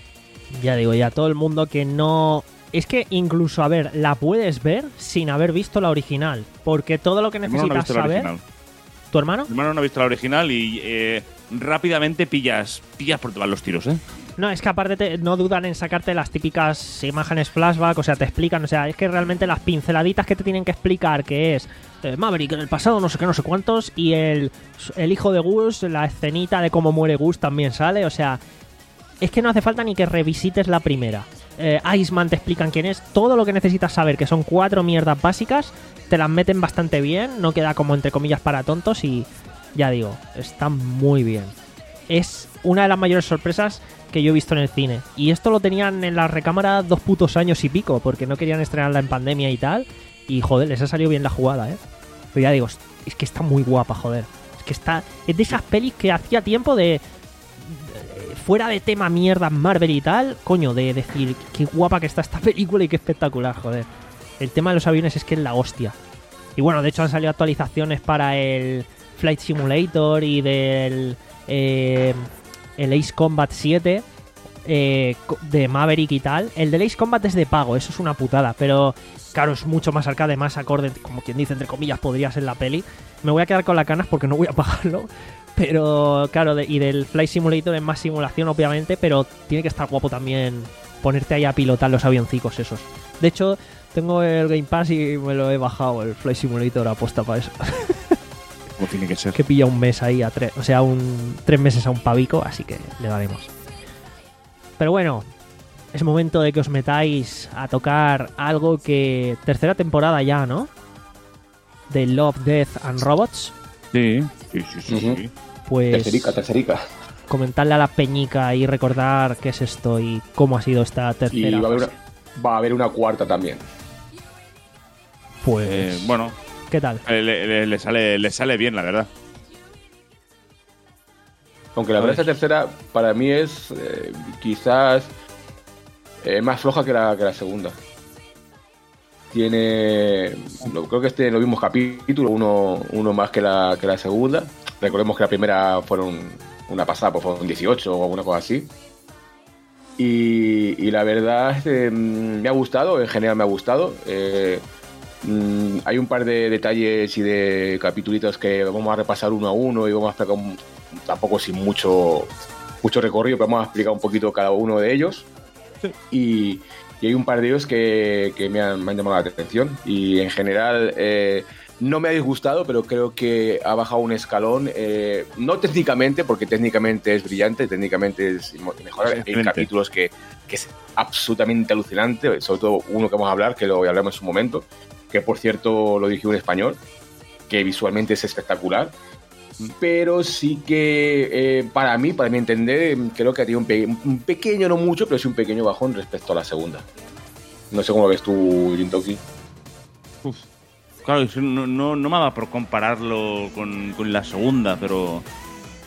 Ya digo, ya todo el mundo que no... Es que incluso, a ver, la puedes ver sin haber visto la original. Porque todo lo que Mi hermano no ha necesitas visto la saber... original. ¿Tu hermano? Mi hermano no ha visto la original y eh, rápidamente pillas, pillas por todos los tiros, ¿eh? No, es que aparte te- no dudan en sacarte las típicas imágenes flashback, o sea, te explican, o sea, es que realmente las pinceladitas que te tienen que explicar, que es eh, Maverick en el pasado, no sé qué, no sé cuántos, y el, el hijo de Gus, la escenita de cómo muere Gus también sale, o sea, es que no hace falta ni que revisites la primera. Eh, Iceman te explican quién es, todo lo que necesitas saber, que son cuatro mierdas básicas, te las meten bastante bien, no queda como entre comillas para tontos y ya digo, está muy bien. Es una de las mayores sorpresas que yo he visto en el cine. Y esto lo tenían en la recámara dos putos años y pico, porque no querían estrenarla en pandemia y tal. Y joder, les ha salido bien la jugada, ¿eh? Pero ya digo, es que está muy guapa, joder. Es que está... Es de esas pelis que hacía tiempo de... de- fuera de tema mierda Marvel y tal, coño, de decir qué guapa que está esta película y qué espectacular, joder. El tema de los aviones es que es la hostia. Y bueno, de hecho han salido actualizaciones para el Flight Simulator y del... Eh, el Ace Combat siete eh, de Maverick y tal. El del Ace Combat es de pago, eso es una putada, pero claro, es mucho más arcade, más acorde, como quien dice, entre comillas, podría ser la peli. Me voy a quedar con las ganas porque no voy a pagarlo, pero claro, de, y del Flight Simulator es más simulación, obviamente, pero tiene que estar guapo también ponerte ahí a pilotar los avioncicos esos. De hecho, tengo el Game Pass y me lo he bajado, el Flight Simulator aposta para eso. Como tiene que ser. Que pilla un mes ahí a tres, o sea, un tres meses a un pavico, así que le daremos. Pero bueno, es momento de que os metáis a tocar algo que tercera temporada ya, ¿no? De Love, Death and Robots. Sí, sí, sí, sí. Ujú. sí. Pues Tercerica, tercerica. comentarle a la peñica y recordar qué es esto y cómo ha sido esta Y tercera va a, haber fase. una, va a haber una cuarta también. Pues, Eh, bueno, ¿qué tal? le, le- le sale, le sale bien, la verdad. Aunque la A verdad ver. esta tercera para mí es eh, quizás eh, más floja que la, que la segunda. Tiene, lo- creo que este en los mismos capítulos, uno, uno más que la, que la segunda. Recordemos que la primera fueron una pasada, pues fueron dieciocho o alguna cosa así. Y, y la verdad eh, me ha gustado, en general me ha gustado. Eh, mm, hay un par de detalles y de capitulitos que vamos a repasar uno a uno y vamos a explicar un, tampoco sin mucho, mucho recorrido, pero vamos a explicar un poquito cada uno de ellos. Y, y hay un par de ellos que, que me, han, me han llamado la atención. Y en general eh, no me ha disgustado, pero creo que ha bajado un escalón. Eh, no técnicamente, porque técnicamente es brillante, técnicamente es mejor. Es Hay excelente. capítulos que, que es absolutamente alucinante, sobre todo uno que vamos a hablar, que lo hablaremos en su momento, que por cierto lo dirigió en español, que visualmente es espectacular. Pero sí que eh, para mí, para mi entender, creo que ha tenido un, pe- un pequeño, no mucho, pero sí un pequeño bajón respecto a la segunda. No sé cómo lo ves tú, Jintoki. Uf. Claro, es que no, no, no me da por compararlo con, con la segunda, pero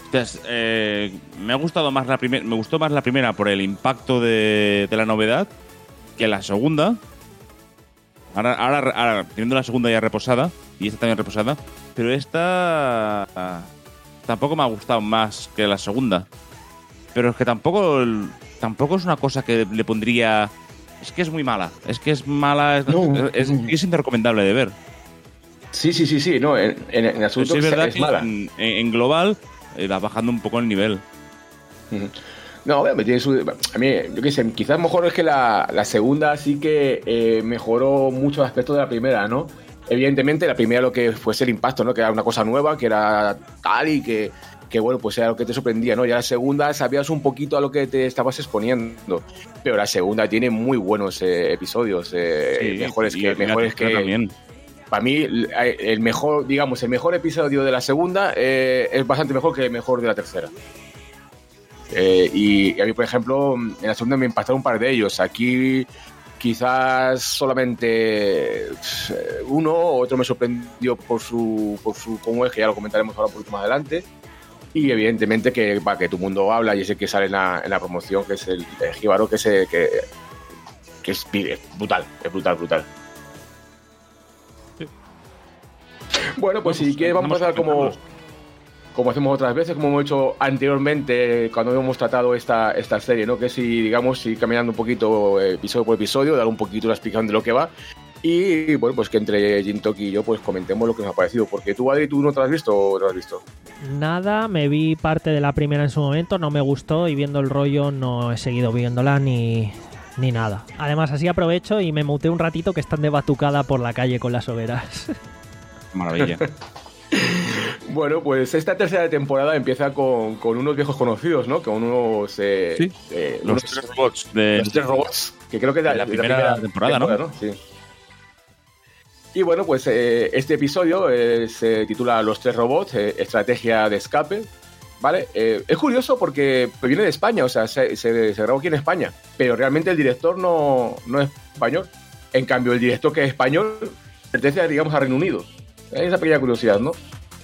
Entonces, eh, me ha gustado más la primera, me gustó más la primera por el impacto de, de la novedad que la segunda. Ahora, ahora, ahora, teniendo la segunda ya reposada y esta también reposada, pero esta ah, tampoco me ha gustado más que la segunda. Pero es que tampoco, tampoco es una cosa que le pondría. Es que es muy mala. Es que es mala. Es, No. es, es, es recomendable de ver. Sí, sí, sí, sí. No, en, en, en absoluto sí, es verdad es que mala. En, en global eh, va bajando un poco el nivel. No, me tiene su, a mí, yo qué sé, quizás mejor es que la, la segunda sí que eh, mejoró mucho el aspecto de la primera, ¿no? Evidentemente, la primera lo que fue el impacto, ¿no? Que era una cosa nueva, que era tal y que, que bueno, pues era lo que te sorprendía, ¿no? Ya la segunda sabías un poquito a lo que te estabas exponiendo, pero la segunda tiene muy buenos eh, episodios, eh, Sí, mejores y que... la Mejores que también. Para mí, el mejor, digamos, el mejor episodio de la segunda eh, es bastante mejor que el mejor de la tercera. Eh, y, y a mí, por ejemplo, en la segunda me impactaron un par de ellos. Aquí quizás solamente uno o otro me sorprendió por su, por su cómo es, que ya lo comentaremos ahora un poquito más adelante. Y evidentemente que, va, que tu mundo habla y ese que sale en la, en la promoción, que es el, el Jíbaro, que, es, que, que es, es brutal, es brutal, brutal. Bueno, pues si quieres vamos a pasar como, como hacemos otras veces, como hemos hecho anteriormente cuando hemos tratado esta, esta serie, ¿no? Que si, digamos, ir caminando un poquito episodio por episodio, dar un poquito la explicación de lo que va y, bueno, pues que entre Jintoki y yo pues comentemos lo que nos ha parecido. Porque tú, Adri, ¿tú no te lo has visto o no lo has visto? Nada, me vi parte de la primera en su momento, no me gustó y viendo el rollo no he seguido viéndola ni... ni nada. Además, así aprovecho y me muteé un ratito que están de batucada por la calle con las hogueras. Maravilla. Bueno, pues esta tercera temporada empieza con, con unos viejos conocidos, ¿no? Con unos... Eh, sí, eh, los unos, tres robots de... Los tres robots, que creo que es de, de la, de primera la primera temporada, temporada, ¿no? ¿no? Sí. Y bueno, pues eh, este episodio eh, se titula Los tres robots, eh, estrategia de escape, ¿vale? Eh, es curioso porque viene de España, o sea, se, se, se grabó aquí en España, pero realmente el director no, no es español. En cambio, el director que es español pertenece, digamos, a Reino Unido. Esa pequeña curiosidad, ¿no?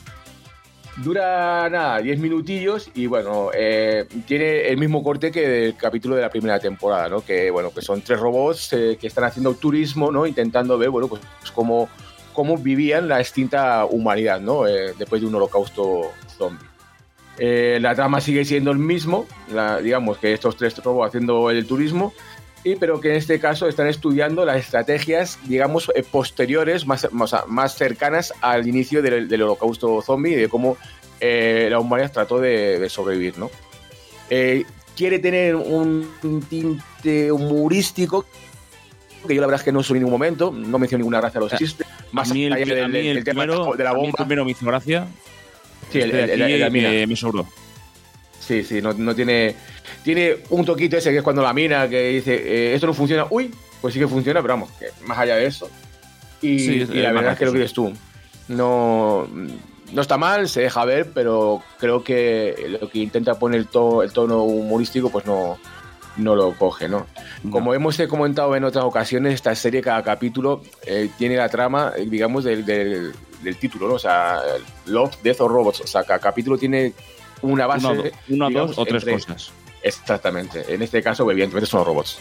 Dura, nada, diez minutillos y, bueno, eh, tiene el mismo corte que el capítulo de la primera temporada, ¿no? Que, bueno, que son tres robots eh, que están haciendo turismo, ¿no? Intentando ver, bueno, pues cómo, cómo vivían la extinta humanidad, ¿no? Eh, después de un holocausto zombie. Eh, la trama sigue siendo el mismo, la, digamos que estos tres robots haciendo el turismo, y, pero que en este caso están estudiando las estrategias, digamos, eh, posteriores, más, más, más cercanas al inicio del, del holocausto zombie y de cómo eh, la humanidad trató de, de sobrevivir, ¿no? Eh, quiere tener un, un tinte humorístico, que yo la verdad es que no soy en ningún momento, no menciono ninguna gracia a los chistes, más a mí el, allá del, a mí el del tema primero, de la a mí bomba. el primero me hizo gracia. Sí, el, el, el, el, la mina. Me, me sobró. Sí, sí, no, no tiene... Tiene un toquito ese que es cuando la mina, que dice, eh, esto no funciona. Uy, pues sí que funciona, pero vamos, que más allá de eso. Y, sí, y la verdad es que lo que dices tú. No, no está mal, se deja ver, pero creo que lo que intenta poner el, to, el tono humorístico, pues no, no lo coge, ¿no? no. Como hemos comentado en otras ocasiones, esta serie, cada capítulo eh, tiene la trama, digamos, del, del, del título, ¿no? O sea, Love, Death or Robots. O sea, cada capítulo tiene una base. Una, una digamos, dos o tres entre, cosas. Exactamente. En este caso, evidentemente, son los robots.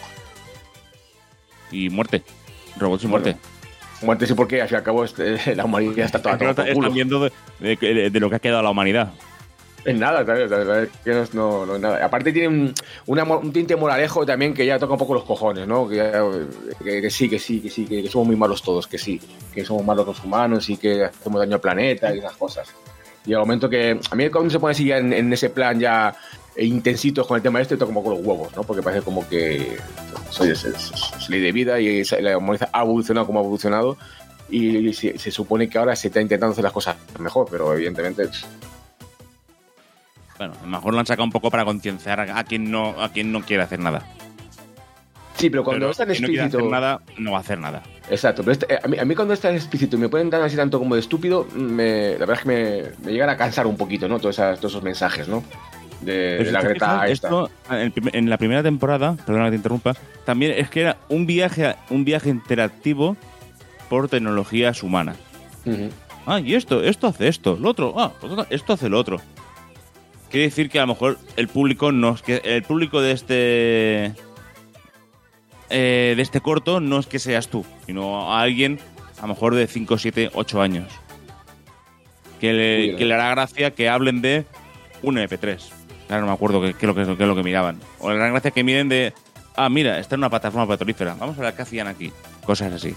Y muerte. Robots y muerte. Bueno, muerte sí, porque al fin y al cabo este, la humanidad está toda Están está viendo de, de, de, de lo que ha quedado la humanidad. En nada, claro, la verdad es que no, no, no es nada. Aparte tiene un, una, un tinte moralejo también que ya toca un poco los cojones, ¿no? Que, ya, que, que sí, que sí, que sí, que, que somos muy malos todos, que sí, que somos malos los humanos y que hacemos daño al planeta y esas cosas. Y al momento que, a mí cuando se pone así ya en, en ese plan ya intensitos con el tema este, toca un poco los huevos, ¿no? Porque parece como que soy es, es, es ley de vida y la humanidad ha evolucionado como ha evolucionado y se, se supone que ahora se está intentando hacer las cosas mejor, pero evidentemente... Bueno, a lo mejor lo han sacado un poco para concienciar a quien no, a quien no quiere hacer nada. Sí, pero cuando pero es tan si explícito... no quiere hacer nada, no va a hacer nada. Exacto, pero este, a, mí, a mí cuando es tan explícito y me pueden dar así tanto como de estúpido, me, la verdad es que me, me llegan a cansar un poquito, ¿no? Todos, esas, todos esos mensajes, ¿no? De, de la Greta esta. Esto, en la primera temporada, perdona que te interrumpa, también es que era un viaje, un viaje interactivo por tecnologías humanas. Uh-huh. Ah, y esto, esto hace esto, lo otro, ah, esto hace lo otro. quiere decir que a lo mejor el público no es que el público de este eh, de este corto no es que seas tú, sino a alguien a lo mejor de cinco, siete, ocho años que le, Uy, que le hará gracia que hablen de un eme pe tres. Claro, no me acuerdo qué, qué, es, lo que, qué es lo que miraban. O le hará gracia que miren de ah, mira, está en una plataforma petrolífera, vamos a ver qué hacían aquí. Cosas así.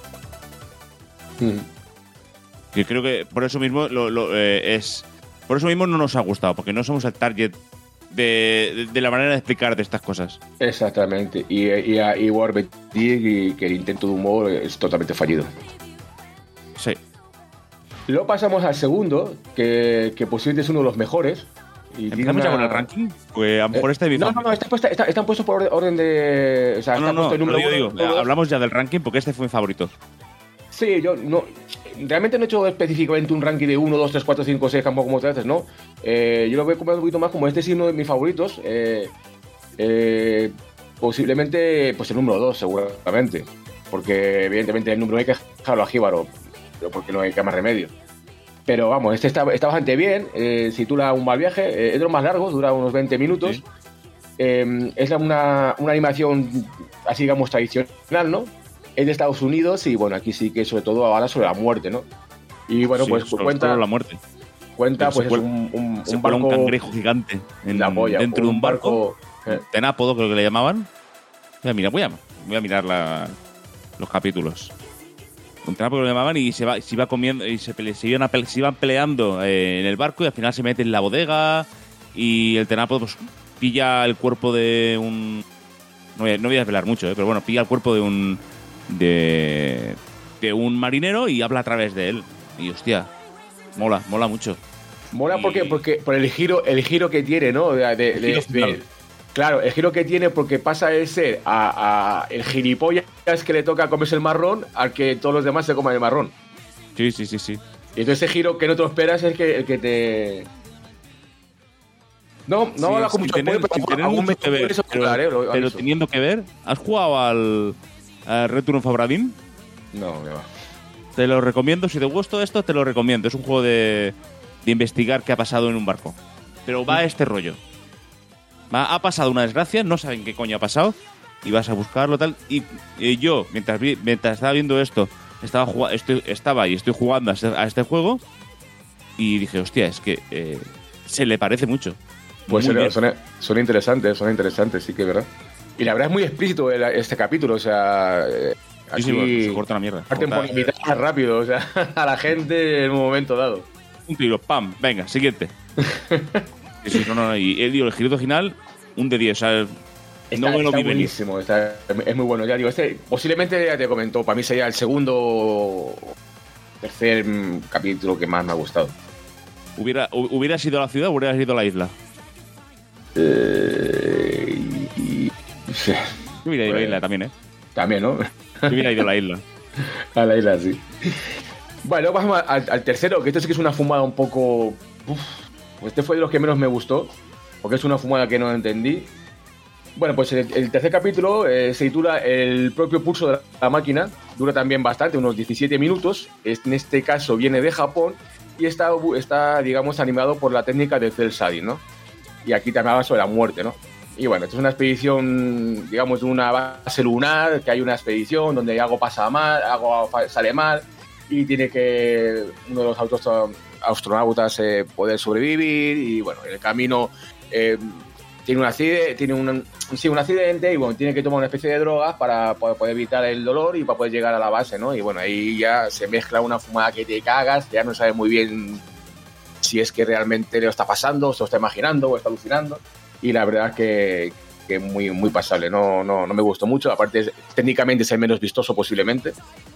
Mm. Yo creo que por eso mismo lo, lo, eh, es por eso mismo no nos ha gustado, porque no somos el target de, de, de la manera de explicar de estas cosas. Exactamente. Y, y, y Warbeck y que el intento de humor es totalmente fallido. Sí. Luego pasamos al segundo, que, que posiblemente es uno de los mejores. Y ¿Empezamos una... ya con el ranking? Pues a lo mejor eh, este de mi No, no, no, está puesta, está, están puestos por orden de... O sea, no, está no, puesto el no, número digo, uno, digo, hablamos ya del ranking porque este fue mi favorito. Sí, yo no... Realmente no he hecho específicamente un ranking de uno, dos, tres, cuatro, cinco, seis, tampoco como otras veces, ¿no? Eh, yo lo veo como un poquito más como este es uno de mis favoritos. Eh, eh, posiblemente, pues el número dos, seguramente. Porque, evidentemente, el número hay que dejarlo a Jíbaro, pero porque no hay que más remedio. Pero vamos, este está, está bastante bien. Eh, se titula Un mal viaje. Eh, es de los más largos, dura unos veinte minutos. Sí. Eh, es una, una animación, así digamos, tradicional, ¿no? Es de Estados Unidos y bueno, aquí sí que sobre todo habla sobre la muerte, ¿no? Y bueno, sí, pues sobre, cuenta... sobre la muerte. Cuenta, pues, cuela, es un, un, se un barco... un cangrejo gigante en, la polla, dentro un de un barco, barco eh. tenápodo, creo que le llamaban. Voy a mirar, voy a, voy a mirar la, los capítulos. Un tenápodo que le llamaban y se va, se iba comiendo y se, pele, se, iban, se iban peleando eh, en el barco y al final se mete en la bodega y el tenápodo pues pilla el cuerpo de un... No voy a, no voy a desvelar mucho, eh, pero bueno, pilla el cuerpo de un... De, de un marinero y habla a través de él. Y hostia, mola, mola mucho. Mola y... porque, porque por el giro, el giro que tiene, ¿no? De, de, de, de, claro, el giro que tiene porque pasa de ser a, a el gilipollas que le toca comerse el marrón al que todos los demás se coman el marrón. Sí, sí, sí, sí. Y entonces ese giro que no te lo esperas es que, el que te... No, no habla con mucho tener, pero, tener mucho que ver, pero, claro, eh, lo, pero teniendo que ver, ¿has jugado al Uh, Return of Obra Dinn? No, me va. Te lo recomiendo, si te gustó esto, te lo recomiendo. Es un juego de, de investigar qué ha pasado en un barco. Pero va a este rollo. Va, ha pasado una desgracia, no saben qué coño ha pasado, y vas a buscarlo tal. Y, y yo, mientras, vi, mientras estaba viendo esto, estaba, jugando, estoy, estaba y estoy jugando a este, a este juego, y dije, hostia, es que eh, se le parece mucho. Pues son, son, son interesantes, son interesantes, sí que es verdad. Y la verdad es muy explícito el, este capítulo, o sea... Aquí sí, sí, se corta la mierda. Parten por invitar más rápido, o sea, a la gente en un momento dado. Un tiro, pam, venga, siguiente. sí, sí, no, no, no, y digo, el giro final, un de diez, o sea... Está, no me lo está vi buenísimo, está, es muy bueno. Ya digo, este posiblemente, ya te comentó, para mí sería el segundo... tercer capítulo que más me ha gustado. ¿Hubiera, hubiera sido la ciudad o hubiera sido la isla? Eh... Yo hubiera ido pues, a la isla también, ¿eh? También, ¿no? Yo hubiera ido a la isla. A la isla, sí. Bueno, pasamos al, al tercero, que este sí que es una fumada un poco... Uf, este fue de los que menos me gustó, porque es una fumada que no entendí. Bueno, pues el, el tercer capítulo eh, se titula El propio pulso de la máquina. Dura también bastante, unos diecisiete minutos. En este caso viene de Japón y está, está digamos, animado por la técnica de cel shading, ¿no? Y aquí también habla sobre la muerte, ¿no? Y bueno, esto es una expedición, digamos, de una base lunar, que hay una expedición donde algo pasa mal, algo sale mal, y tiene que uno de los astronautas eh, poder sobrevivir, y bueno, en el camino eh, tiene, un accidente, tiene un, sí, un accidente, y bueno, tiene que tomar una especie de drogas para poder evitar el dolor y para poder llegar a la base, ¿no? Y bueno, ahí ya se mezcla una fumada que te cagas, ya no sabes muy bien si es que realmente le está pasando, o se lo está imaginando, o está alucinando. Y la verdad es que, que muy, muy pasable, no, no, no me gustó mucho, aparte es, técnicamente es el menos vistoso posiblemente.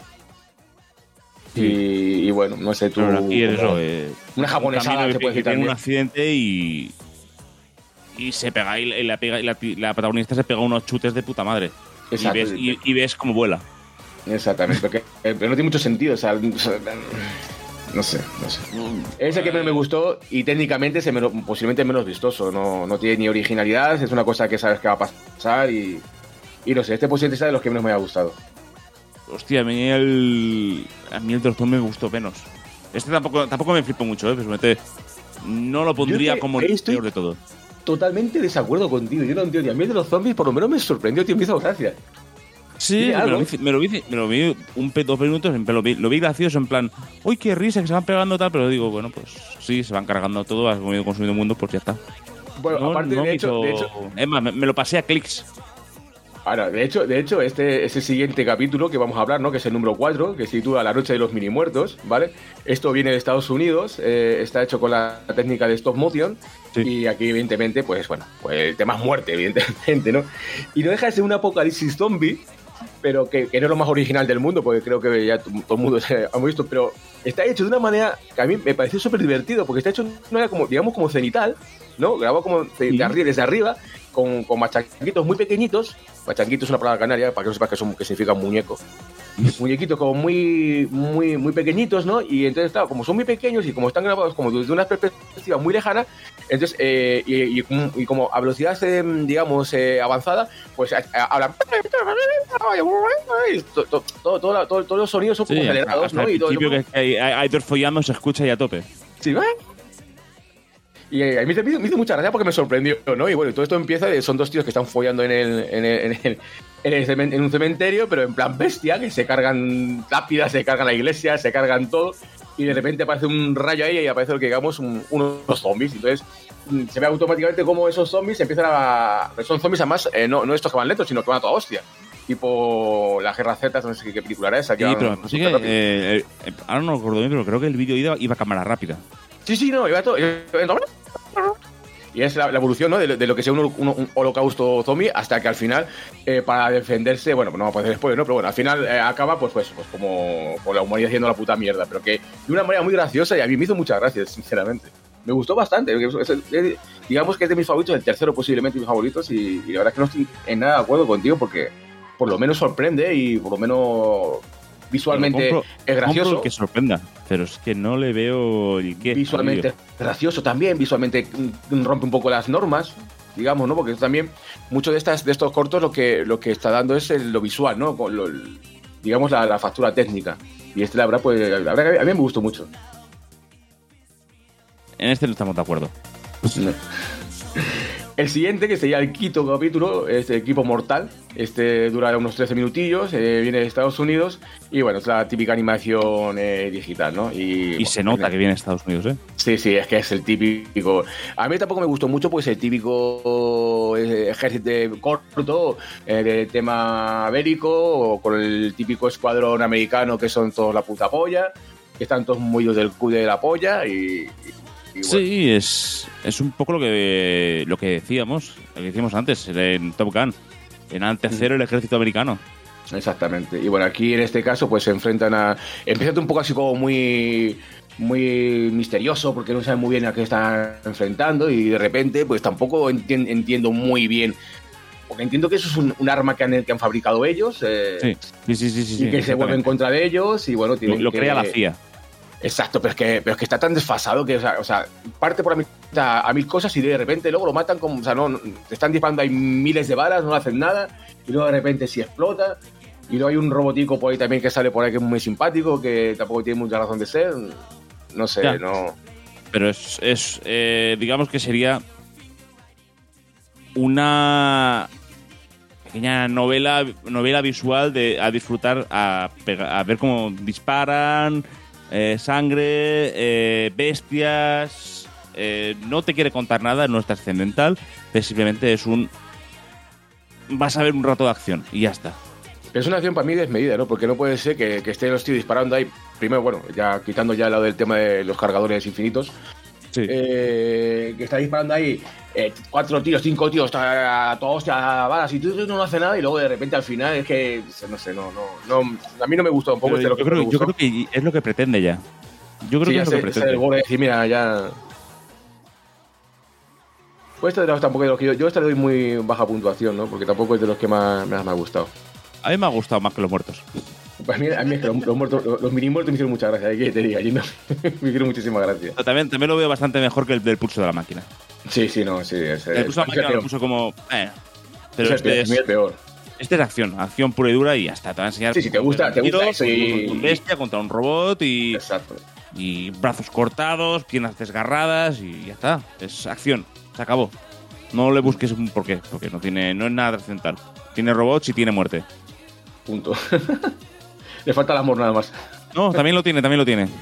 Sí. Y, y bueno, no sé, tú... Aquí es eso, eh, una japonesada un se puede decir tiene también. un accidente y, y se pega, y, y, la, pega y la, la protagonista se pega unos chutes de puta madre. Exacto. Y ves, y, y ves cómo vuela. Exactamente, porque, pero no tiene mucho sentido, o sea... No sé, no sé. Es el que menos me gustó y técnicamente es el menos, posiblemente el menos vistoso. No, no tiene ni originalidad, es una cosa que sabes que va a pasar y, y no sé, este posiblemente es de los que menos me ha gustado. Hostia, a mí el, a mí el doctor me gustó menos. Este tampoco, tampoco me flipó mucho, ¿eh? Pues mete, no lo pondría Yo como el estoy peor de todo. Totalmente desacuerdo contigo. Yo no entiendo. A mí el de los zombies por lo menos me sorprendió, tío. Me hizo gracia. Sí, me lo, vi, me, lo vi, me lo vi un dos minutos, lo vi, lo vi gracioso, en plan, uy, qué risa, que se van pegando tal, pero digo, bueno, pues sí, se van cargando todo, has comido consumido mundo, pues ya está. Bueno, no, aparte no de, hecho, hizo... de hecho... Es más, me, me lo pasé a clics. Ahora, de hecho, de hecho este, este siguiente capítulo que vamos a hablar, ¿no? Que es el número cuatro, que se titula La noche de los mini muertos, ¿vale? Esto viene de Estados Unidos, eh, está hecho con la técnica de stop motion, sí. Y aquí, evidentemente, pues bueno, pues el tema es muerte, evidentemente, ¿no? Y no deja de ser un apocalipsis zombie, pero que, que no es lo más original del mundo, porque creo que ya todo el mundo se ha visto, pero está hecho de una manera que a mí me pareció súper divertido, porque está hecho de una manera como, digamos, como cenital, ¿no? Grabado como de, de arriba, desde arriba, con, con machanquitos muy pequeñitos. Machanquito es una palabra canaria, para que no sepas que, son, que significa muñeco. Muñequitos como muy, muy, muy pequeñitos, ¿no? Y entonces, claro, como son muy pequeños y como están grabados como desde una perspectiva muy lejana, entonces, eh, y, y, y como a velocidad, eh, digamos, eh, avanzada, pues hablan... Todo, todo, todo, todo, todos los sonidos son como sí, acelerados, ¿no? Al y todo, principio que hay, hay dos follando se escucha y a tope. Sí, ¿va? Y a mí me hizo mucha gracia porque me sorprendió, ¿no? Y bueno, todo esto empieza, son dos tíos que están follando en el, en el, en el, en, el cemen, en un cementerio, pero en plan bestia, que se cargan lápidas, se cargan la iglesia, se cargan todo, y de repente aparece un rayo ahí y aparece lo que digamos un, unos zombies. Entonces se ve automáticamente cómo esos zombies empiezan a... Son zombies además, eh, no, no estos que van lentos, sino que van a toda hostia. Tipo la Guerra Z, no sé qué, qué película era esa. Que sí, pero sí que, eh, eh, ahora no me acuerdo bien, pero creo que el vídeo iba, iba a cámara rápida. Sí, sí, no, iba todo... Iba todo y es la, la evolución, ¿no? de, de lo que sea un, un, un holocausto zombie hasta que al final, eh, para defenderse, bueno, no va a poder spoiler, ¿no? Pero bueno, al final eh, acaba pues, pues, pues como con la humanidad haciendo la puta mierda, pero que de una manera muy graciosa y a mí me hizo muchas gracias, sinceramente. Me gustó bastante, es, es, es, digamos que es de mis favoritos, el tercero posiblemente mis favoritos y, y la verdad es que no estoy en nada de acuerdo contigo porque por lo menos sorprende y por lo menos... Visualmente compro, es gracioso. Que sorprenda, pero es que no le veo el qué. Visualmente es gracioso también, visualmente rompe un poco las normas, digamos, ¿no? Porque también muchos de estas de estos cortos lo que lo que está dando es el, lo visual, ¿no? Con lo, digamos la, la factura técnica. Y este la verdad pues la verdad que a mí me gustó mucho. En este no estamos de acuerdo. No. El siguiente, que sería el quinto capítulo, es Equipo Mortal. Este dura unos trece minutillos, eh, viene de Estados Unidos y bueno, es la típica animación eh, digital, ¿no? Y, y bueno, se nota que viene de Estados Unidos, ¿eh? Sí, sí, es que es el típico... A mí tampoco me gustó mucho, pues el típico eh, ejército corto, eh, de tema bélico, o con el típico escuadrón americano que son todos la puta polla, que están todos muy del cu de la polla y... y bueno. Sí, es, es un poco lo que lo que decíamos, lo que decíamos antes en Top Gun. En el tercero el ejército americano. Exactamente. Y bueno, aquí en este caso pues se enfrentan a... Empieza un poco así como muy muy misterioso porque no saben muy bien a qué están enfrentando y de repente pues tampoco enti- entiendo muy bien. Porque entiendo que eso es un, un arma que han, que han fabricado ellos. Eh, sí, sí, sí, sí, y sí, que se vuelve en contra de ellos y bueno... Lo, lo que, crea la C I A. Exacto, pero es que, pero es que está tan desfasado que, o sea, o sea parte por a, a mil cosas y de repente luego lo matan como, o sea, no, no, te están disparando, hay miles de balas, no hacen nada, y luego de repente sí explota, y luego hay un robotico por ahí también que sale por ahí que es muy simpático, que tampoco tiene mucha razón de ser, no sé, ya. no... Pero es, es eh, digamos que sería una pequeña novela novela visual de a disfrutar, a, a ver cómo disparan... Eh, sangre, eh, bestias, eh, no te quiere contar nada, no es trascendental, pero simplemente es un... Vas a ver un rato de acción y ya está. Es una acción para mí desmedida, ¿no? Porque no puede ser que, que estén los tíos disparando ahí, primero, bueno, ya quitando ya el lado del tema de los cargadores infinitos, sí. eh, que está disparando ahí eh, cuatro tíos, cinco tíos, a todos a balas y tú, tú no hace nada y luego de repente al final es que, no sé, no, no, no a mí no me gustó un poco. Este yo, lo que creo, me yo creo que es lo que pretende ya. Yo creo sí, que es sé, lo que pretende. El borde de decir, mira, ya... Pues este tampoco de los que yo, yo este le doy muy baja puntuación, ¿no? Porque tampoco es de los que más, más me ha gustado. A mí me ha gustado más que los muertos. Pues a mí, a mí es que los, los, muertos, los, los mini muertos me hicieron mucha gracia, que te diga, no, me hicieron muchísima gracia. También, también lo veo bastante mejor que el del pulso de la máquina. Sí, sí, no, sí. Es, el pulso de la máquina lo puso como... Eh, pero es este peor, es, es peor. Este es acción, acción pura y dura y ya está. Te va a enseñar... Sí, si te gusta, te gusta eso y... Un bestia contra un robot y... Exacto. Y brazos cortados, piernas desgarradas y ya está. Es acción, se acabó. No le busques un porqué, porque no tiene, no es nada trascendental. Tiene robots y tiene muerte. Punto. Le falta el amor nada más. No, también lo tiene, también lo tiene.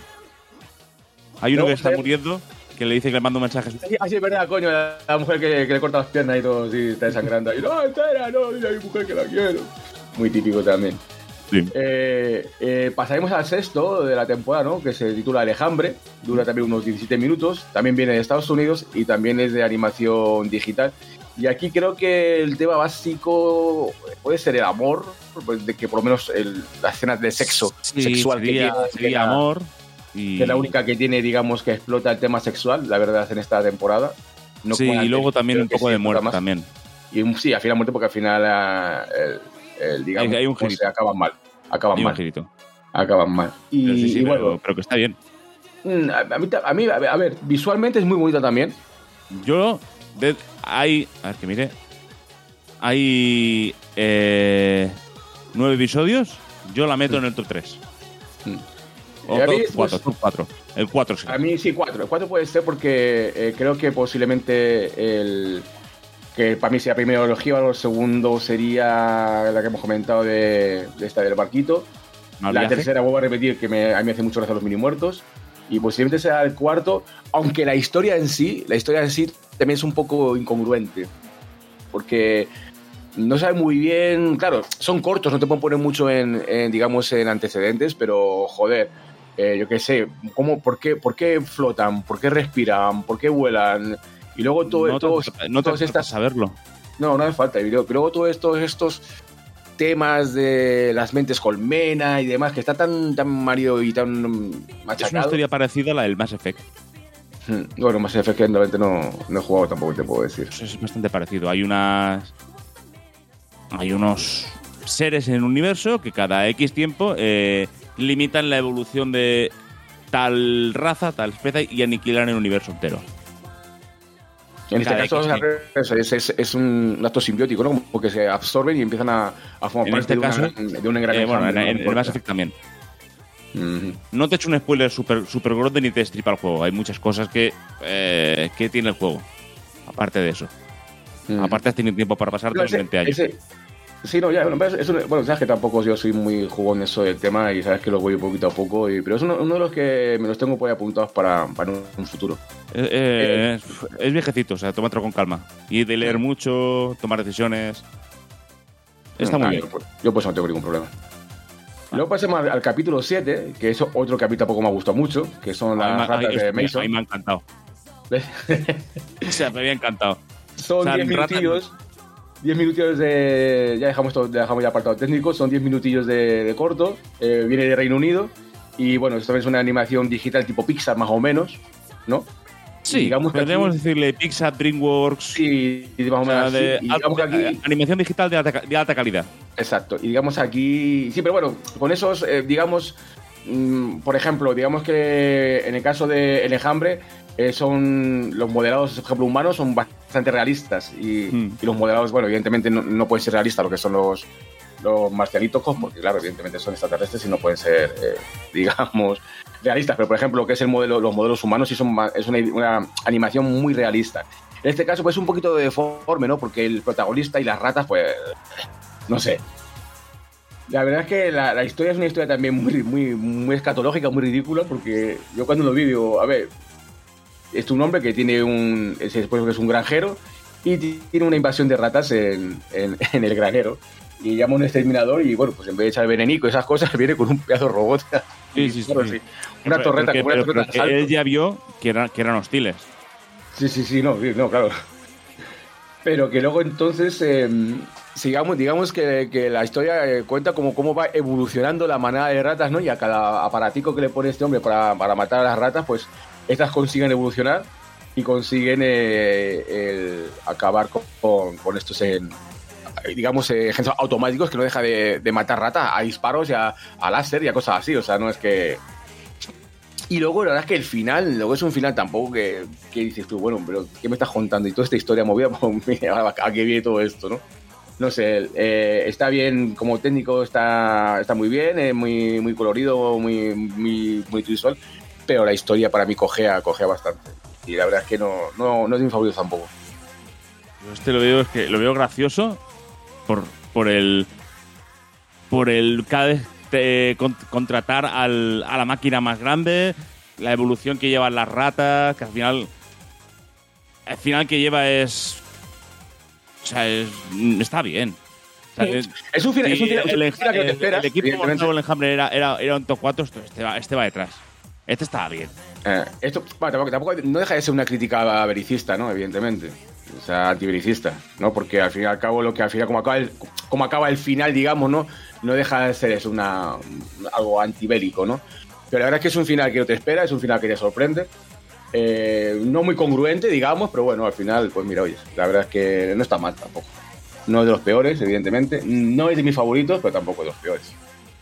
Hay uno No, que está eh. muriendo, que le dice que le manda un mensaje. Así es verdad, coño, la, la mujer que, que le corta las piernas y todo, sí, está desangrando. Y no, espera, no, dile a mi mujer que la quiero. Muy típico también. Sí. Eh, eh, pasaremos al sexto de la temporada, ¿no? Que se titula Alejandre. Dura también unos diecisiete minutos. También viene de Estados Unidos y también es de animación digital. Y aquí creo que el tema básico puede ser el amor, pues de que por lo menos el, las escenas de sexo Sí, sexual sería, que tiene, sería que la- amor. Y... que es la única que tiene, digamos, que explota el tema sexual, la verdad, en esta temporada. No sí, como y luego antes, también creo un que poco sí de explota muerte más. también. Y un- sí, al final muerte porque al final ah, el, el, digamos, Hay- hay un pues, girito. se acaban mal. Acaban Hay un mal. girito. Acaban mal. Y, Pero sí, sí, y pero, bueno, pero que está bien. mm, a, a mí, ta- a mí, a ver, a ver, visualmente es muy bonita también. Yo, de, hay. A ver que mire. Hay. Eh, nueve episodios. Yo la meto en el top tres. Mm. O Eh, a top mí, cuatro, pues, top cuatro. El cuatro sí. A mí sí, cuatro. El cuatro puede ser porque eh, creo que posiblemente el. Que para mí sea primero el Jíbaro, el segundo sería la que hemos comentado de, de esta del barquito. Mal La viaje. tercera, vuelvo a repetir, que me, a mí me hace mucho gracia los mini muertos. Y posiblemente sea el cuarto, aunque la historia en sí, la historia en sí también es un poco incongruente. Porque no sabe muy bien, claro, son cortos, no te pueden poner mucho en, en, digamos, en antecedentes, pero joder, eh, yo qué sé, ¿cómo, por, qué, ¿por qué flotan? ¿Por qué respiran? ¿Por qué vuelan? Y luego todo, no te, todos, no te todas hace estas... saberlo. No, no hace falta, video. Pero luego todos estos, estos temas de las mentes colmena y demás, que está tan, tan marido y tan machacado. Es una historia parecida a la del Mass Effect. Hmm, Bueno, Mass Effect realmente no, no he jugado tampoco, te puedo decir. Pues es bastante parecido. Hay unas. Hay unos seres en el universo que cada X tiempo eh, limitan la evolución de tal raza, tal especie y aniquilan el universo entero. En este Cada caso X, es, es, es, es un acto simbiótico, ¿no? Porque se absorben y empiezan a, a formar En parte este de, caso, una, de un engranaje. Eh, bueno, en, ¿no? en- en el Mass Effect también. Ujú. No te echo un spoiler super, super gordo ni te destripa el juego. Hay muchas cosas que, eh, que tiene el juego. Aparte de eso. Ujú. Aparte has tenido tiempo para pasarte No, los ese- veinte años. ese- sí, no, ya, bueno, es un- bueno, sabes que tampoco yo soy muy jugón en eso del tema y sabes que lo voy poquito a poco, y, pero es uno, uno de los que me los tengo por ahí apuntados para, para un, un futuro. Eh, eh, es, es viejecito, o sea, tómatelo con calma. Y de leer mucho, tomar decisiones. Está muy Ah, bien. Yo, pues, yo pues no tengo ningún problema. Luego pasemos al, al capítulo siete, que es otro que a mí tampoco me ha gustado mucho, que son A mí las me- a ratas mí- de a mí Mason. me ha encantado. O sea, me había encantado. Son O sea, diez ratas- minutillos. diez minutillos de. Ya dejamos, todo, dejamos ya apartado técnico. Son diez minutillos de, de corto. eh, viene de Reino Unido. Y bueno, esto también es una animación digital tipo Pixar, más o menos. ¿No? Sí, digamos que podríamos aquí- decirle Pixar, DreamWorks. Sí, y más o O sea, menos de así. Y digamos que alta- aquí. animación digital de alta, ca- de alta calidad. Exacto. Y digamos aquí. Sí, pero bueno, con esos, eh, digamos. mm, por ejemplo, digamos que en el caso de El Enjambre. eh, son los modelados, por ejemplo, humanos, son bastante realistas. Y, Mm. y los modelados, bueno, evidentemente no, no pueden ser realistas lo que son los, los marcianitos, porque claro, evidentemente son extraterrestres y no pueden ser, eh, digamos, realistas. Pero, por ejemplo, lo que es el modelo, los modelos humanos sí son ma- es una, una animación muy realista. En este caso, pues es un poquito deforme, ¿no? Porque el protagonista y las ratas, pues, no sé. La verdad es que la, la historia es una historia también muy, muy, muy escatológica, muy ridícula, porque yo cuando lo vi digo, a ver, es un hombre que tiene un, se supone que es un granjero y tiene una invasión de ratas en, en, en el granero. Y llama a un exterminador y, bueno, pues en vez de echar venenico y esas cosas, viene con un pedazo de robot. Sí, Y, sí, sí, claro, sí. sí. Una Pero- torreta, pero como que- una pero- torreta pero de que él asalto. ya vio que, era- que eran hostiles. Sí, sí, sí, no, sí, no, claro. Pero que luego entonces, eh, sigamos, digamos que, que la historia eh, cuenta como cómo va evolucionando la manada de ratas, ¿no? Y a cada aparatico que le pone este hombre para, para matar a las ratas, pues estas consiguen evolucionar y consiguen eh, el acabar con, con, con estos, en, digamos, eh, ejércitos automáticos que no deja de, de matar ratas a disparos y a, a láser y a cosas así. O sea, no es que... Y luego, la verdad es que el final, luego es un final tampoco que, que dices tú, bueno, pero ¿qué me estás contando? Y toda esta historia movida, pues, mira, ¿a qué viene todo esto, no? No sé, eh, está bien, como técnico está, está muy bien, es muy, muy colorido, muy, muy, muy visual, pero la historia para mí cojea, cojea bastante. Y la verdad es que no, no, no es de mis favoritos tampoco. Yo este lo veo, es que lo veo gracioso por, por el. Por el cada vez te, con, contratar al, a la máquina más grande, la evolución que llevan las ratas, que al final. Al final que lleva es. O sea, es, está bien. O sea, es, es un final, sí, es un final, el, es un final que te esperas. El equipo montado el enjambre era, era, era un top cuatro, este va, este va detrás. Este estaba bien. Eh, esto, bueno, tampoco, tampoco no deja de ser una crítica bericista, ¿no? Evidentemente. O sea, antibericista, ¿no? Porque al fin y al cabo, lo que al final, como acaba el, como acaba el final, digamos, ¿no? No deja de ser eso, una, algo antibélico, ¿no? Pero la verdad es que es un final que no te espera, es un final que te sorprende. Eh, no muy congruente, digamos, pero bueno, al final, pues mira, oye, la verdad es que no está mal tampoco. No es de los peores, evidentemente. No es de mis favoritos, pero tampoco de los peores.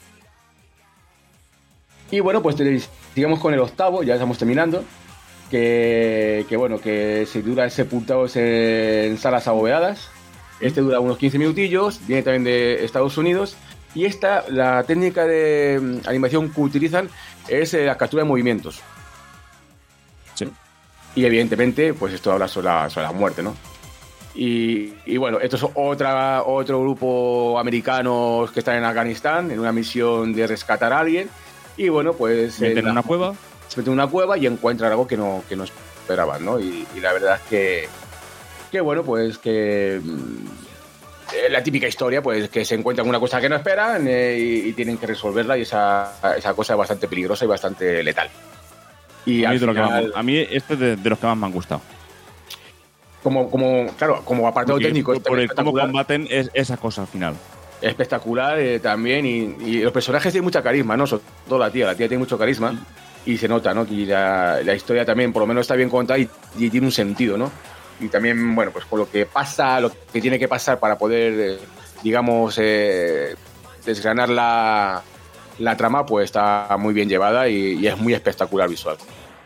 Y bueno, pues sigamos con el octavo, ya estamos terminando. Que, que bueno, que se dura sepultados en salas abovedadas. Este dura unos quince minutillos, viene también de Estados Unidos. Y esta, la técnica de animación que utilizan es la captura de movimientos. Sí. Y evidentemente, pues esto habla sobre la, sobre la muerte, ¿no? Y, y bueno, esto es otra, otro grupo americanos que están en Afganistán, en una misión de rescatar a alguien. Y bueno, pues... Se meten en una cueva. Se meten en una cueva y encuentran algo que no, que no esperaban, ¿no? Y, y la verdad es que... Que bueno, pues que... La típica historia, pues que se encuentran una cosa que no esperan eh, y, y tienen que resolverla, y esa, esa cosa es bastante peligrosa y bastante letal. Y a, mí al de final, lo que más, a mí este es de, de los que más me han gustado. Como, como claro, como apartado Porque técnico... Por, por el cómo combaten es, esa cosa al final. Espectacular eh, también, y, y los personajes tienen mucha carisma, ¿no? Sobre todo la tía, la tía tiene mucho carisma y se nota, ¿no? Y la, la historia también, por lo menos, está bien contada y, y tiene un sentido, ¿no? Y también, bueno, pues con lo que pasa, lo que tiene que pasar para poder, eh, digamos, eh, desgranar la, la trama, pues está muy bien llevada y, y es muy espectacular visual.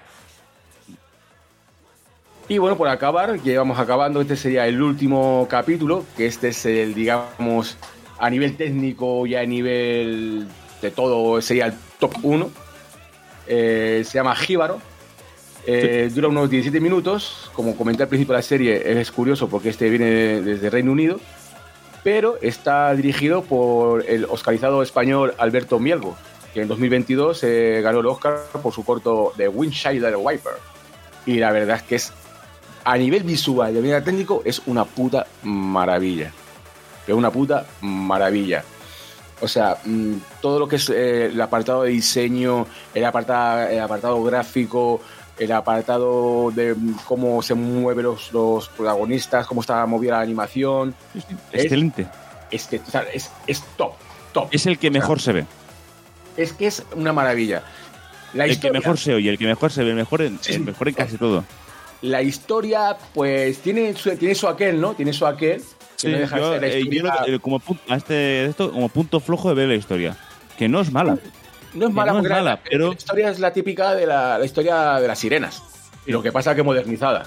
Y bueno, por acabar, ya vamos acabando, este sería el último capítulo, que este es el, digamos, a nivel técnico y a nivel de todo, sería el top uno. Eh, se llama Jíbaro. Eh, dura unos diecisiete minutos. Como comenté al principio de la serie, es curioso porque este viene desde Reino Unido, pero está dirigido por el oscarizado español Alberto Mielgo, que en dos mil veintidós eh, ganó el Oscar por su corto The Windshield Wiper. Y la verdad es que es, a nivel visual y a nivel técnico, es una puta maravilla. Es una puta maravilla. O sea, mmm, todo lo que es eh, el apartado de diseño, el apartado, el apartado gráfico, el apartado de cómo se mueven los, los protagonistas, cómo está movida la animación. Excelente. Es, es, que, o sea, es, es top, top. Es el que mejor o sea, se ve. Es que es una maravilla. La el historia, que mejor se oye, el que mejor se ve, el mejor en, sí, el mejor en casi todo. La historia, pues, tiene su, tiene su aquel, ¿no? Tiene su aquel. Sí, no deja yo, de ser eh, yo lo, como, punto, a este, esto, como punto flojo de ver la historia. Que no es mala. No es mala, no porque es mala, la, pero... la historia es la típica de la, la historia de las sirenas. Sí. Lo que pasa es que modernizada.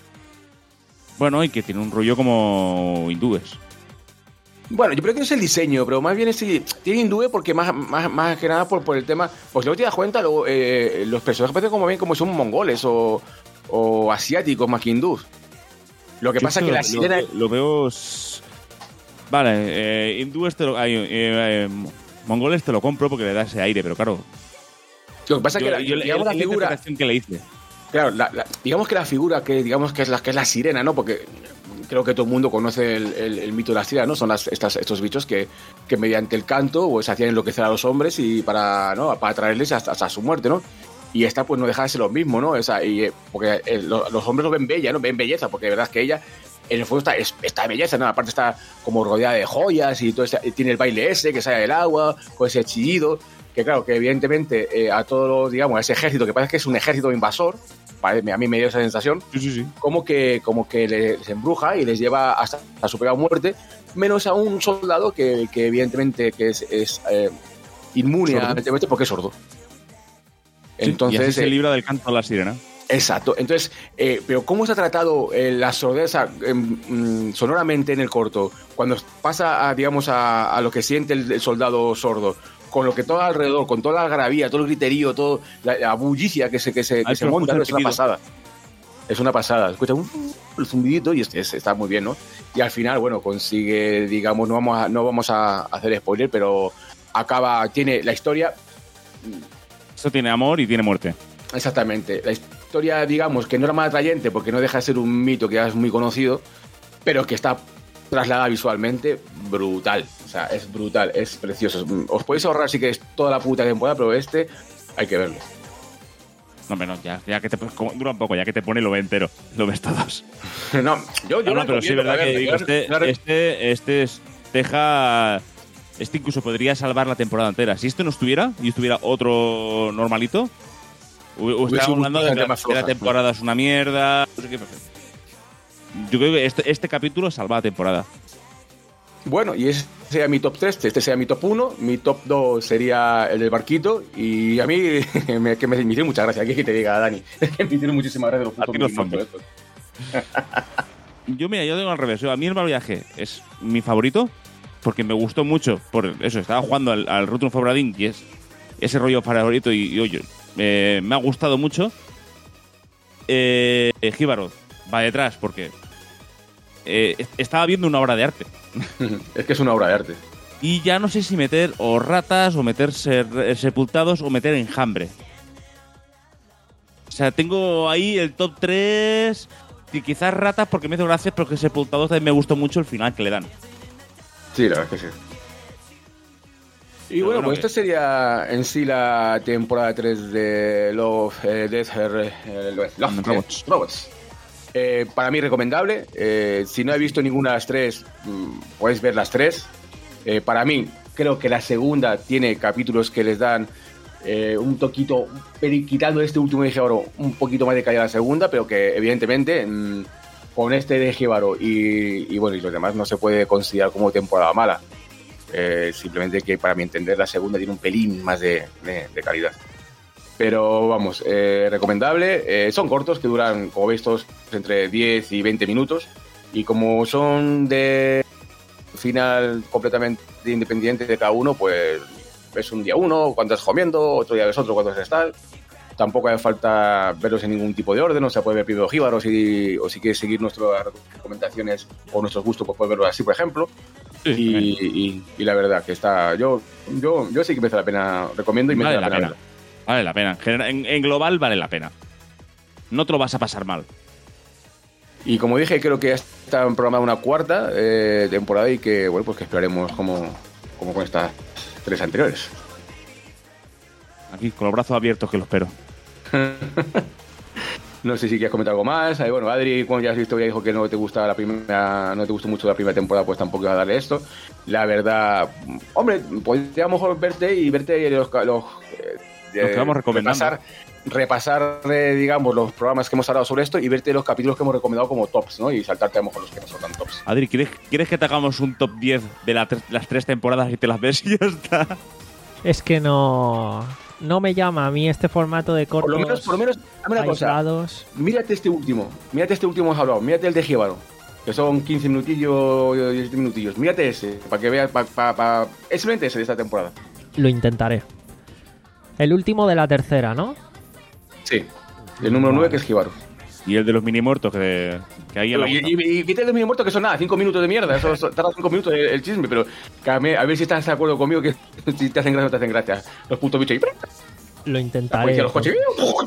Bueno, y que tiene un rollo como hindúes. Bueno, yo creo que no es el diseño, pero más bien es tiene hindúes porque más, más, más que nada por, por el tema. Pues luego te das cuenta, luego, eh, los personajes parecen como bien como son mongoles o, o asiáticos más que hindús. Lo que yo pasa es que la sirena. Lo, lo veo. Vale, eh, hindúes te lo. Eh, eh, mongoles te lo compro porque le da ese aire, pero claro. Lo que pasa yo, es que la, yo, digamos, la, la figura que le hice. Claro, la, la, digamos que la figura que digamos que es la que es la sirena, ¿no? Porque creo que todo el mundo conoce el, el, el mito de la sirena, ¿no? Son las, estas, estos bichos que, que mediante el canto pues hacían enloquecer a los hombres y para, ¿no? Para traerles hasta, hasta su muerte, ¿no? Y esta pues no deja de ser lo mismo, ¿no? Esa, y, porque eh, los, los hombres lo ven bella, ¿no? Ven belleza, porque de verdad es que ella en el fondo está, es, está de belleza, ¿no? Aparte está como rodeada de joyas y todo ese, tiene el baile ese que sale del agua, con ese chillido, que claro, que evidentemente eh, a todos los, digamos, a ese ejército, que parece que es un ejército invasor, a mí me dio esa sensación, sí, sí, sí. como que, como que les embruja y les lleva hasta a su pegada muerte, menos a un soldado que, que evidentemente que es, es eh, inmune a muerte porque es sordo. Entonces, sí, y así se libra del canto a la sirena. Exacto. Entonces, eh, pero ¿cómo se ha tratado eh, la sordera eh, mm, sonoramente en el corto? Cuando pasa, a, digamos, a, a lo que siente el, el soldado sordo, con lo que todo alrededor, con toda la algarabía, todo el griterío, toda la, la bullicia que se, que se, que se monta, es una pasada. Es una pasada. Escucha un, un zumbidito y es, es, está muy bien, ¿no? Y al final, bueno, consigue, digamos, no vamos a, no vamos a hacer spoiler, pero acaba, tiene la historia... Esto tiene amor y tiene muerte. Exactamente. La historia, digamos, que no era más atrayente porque no deja de ser un mito que ya es muy conocido, pero que está trasladada visualmente brutal. O sea, es brutal, es precioso. Os podéis ahorrar si queréis toda la puta temporada, pero este hay que verlo. No, menos ya, ya que te dura un poco, ya que te pone lo ve entero, lo ves todos. no, yo, yo no, no, pero sí es verdad que digo, este, este, este es, deja, este incluso podría salvar la temporada entera. Si esto no estuviera y estuviera otro normalito, estaríamos hablando de que la temporada es una mierda. No sé qué, yo creo que este, este capítulo salva la temporada. Bueno, y ese sería mi top tres, este sería mi top uno, mi top dos sería el del barquito, y a mí me, que me, me tiene mucha gracia, aquí que te diga, Dani, que me tiene muchísima gracia los putos zombies. Yo, mira, yo tengo al revés, a mí el mal viaje es mi favorito, porque me gustó mucho, por eso, estaba jugando al, al Return of Obra Dinn, y es ese rollo favorito, y, y oye, eh, me ha gustado mucho. Eh, Jíbaro va detrás, porque eh, estaba viendo una obra de arte. Es que es una obra de arte. Y ya no sé si meter o ratas, o meter ser, sepultados, o meter enjambre. O sea, tengo ahí el top tres. Y quizás ratas porque me hizo gracia, pero que sepultados también me gustó mucho el final que le dan. Sí, la verdad es que sí. Y bueno, bueno, pues que... esta sería en sí la temporada tres de Love, eh, Death, eh, Love, Love Robots. Robots. Eh, para mí recomendable. Eh, si no he visto ninguna de las tres, mmm, podéis ver las tres. Eh, para mí, creo que la segunda tiene capítulos que les dan eh, un toquito, quitando este último de Jíbaro, un poquito más de calidad a la segunda, pero que evidentemente mmm, con este de Jíbaro y, y bueno y los demás no se puede considerar como temporada mala. Eh, simplemente que para mi entender la segunda tiene un pelín más de, de, de calidad. Pero vamos, eh, recomendable. Eh, son cortos, que duran, como veis, todos entre diez y veinte minutos. Y como son de final completamente independiente de cada uno, pues es un día uno, cuando estás comiendo, otro día ves otro, cuando estás. Tampoco hace falta verlos en ningún tipo de orden, o sea, puede ver primero Jíbaro, si, o si quieres seguir nuestras recomendaciones o nuestros gustos, pues puedes verlo así, por ejemplo. Sí, y, y, y la verdad que está, yo, yo, yo sí que merece la pena, recomiendo y merece vale la, la pena. pena. Vale la pena, en, en global vale la pena. No te lo vas a pasar mal. Y como dije, creo que ya está programada una cuarta eh, temporada y que, bueno, pues que esperaremos como, como con estas tres anteriores. Aquí, con los brazos abiertos que lo espero. No sé si quieres comentar algo más. Ahí, bueno, Adri, como ya has visto, ya dijo que no te gusta la primera, no te gustó mucho la primera temporada, pues tampoco iba a darle esto. La verdad, hombre, podría a lo mejor verte y verte los, los, los que vamos recomendando. Repasar, repasar eh, digamos, los programas que hemos hablado sobre esto y verte los capítulos que hemos recomendado como tops, ¿no? Y saltarte a lo mejor los que no son tan tops. Adri, ¿quieres, ¿quieres que te hagamos un top diez de la, las tres temporadas y te las ves y ya está? Es que no... No me llama a mí este formato de cortos. Por lo menos, por lo menos, dame una aislados. cosa. Mírate este último. Mírate este último hemos hablado. Mírate el de Jíbaro. Que son quince minutillos, diecisiete minutillos. Mírate ese, para que veas. Pa, pa, pa. Es simplemente ese de esta temporada. Lo intentaré. El último de la tercera, ¿no? Sí. El número vale. nueve, que es Jíbaro. Y el de los mini muertos, que, que ahí en la Y, y, y quita el de los mini muertos, que son nada, cinco minutos de mierda. Eso, eso tarda cinco minutos el, el chisme, pero a ver si estás de acuerdo conmigo, que si te hacen gracia o no te hacen gracia. Los putos bichos ahí. Lo intentaré. Los coches.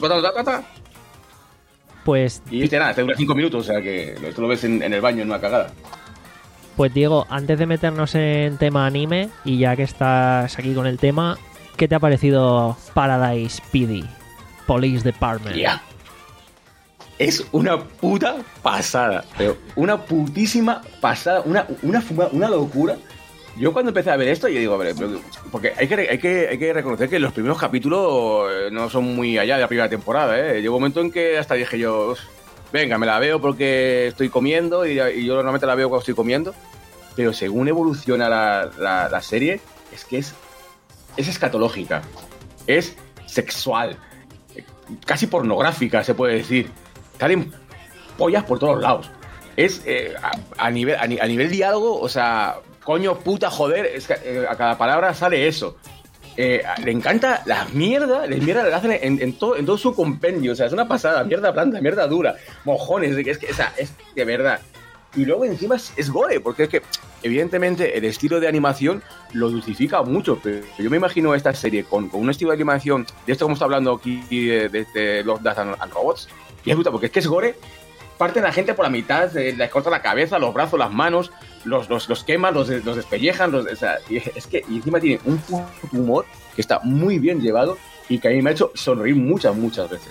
Pues. Y este nada, te dura cinco minutos, o sea que esto lo ves en, en el baño en una cagada. Pues Diego, antes de meternos en tema anime, y ya que estás aquí con el tema, ¿qué te ha parecido Paradise P D? Police Department. Yeah. Es una puta pasada, pero una putísima pasada, una, una, fuma, una locura. Yo cuando empecé a ver esto, yo digo, a ver, porque hay que, hay que, hay que reconocer que los primeros capítulos no son muy allá de la primera temporada, ¿eh? Llegó un momento en que hasta dije yo, venga, me la veo porque estoy comiendo y, y yo normalmente la veo cuando estoy comiendo, pero según evoluciona la, la, la serie, es que es, es escatológica, es sexual, casi pornográfica, se puede decir. Salen pollas por todos lados. Es eh, a, a, nivel, a, a nivel diálogo, o sea, coño, puta, joder, es que eh, a cada palabra sale eso. eh, le encanta la mierda, la mierda la hacen en, en, todo, en todo su compendio, o sea, es una pasada, mierda blanda, mierda dura, mojones, es que, o sea, es de verdad. Y luego encima es, es gore, porque es que evidentemente el estilo de animación lo dulcifica mucho, pero yo me imagino esta serie con, con un estilo de animación, de esto como está hablando aquí de, de, de Love, Death and, and Robots, y es brutal, porque es que es gore, parten a la gente por la mitad, eh, les cortan la cabeza, los brazos, las manos, los, los, los queman, los, los despellejan, los, o sea, y es que y encima tiene un humor que está muy bien llevado y que a mí me ha hecho sonreír muchas, muchas veces.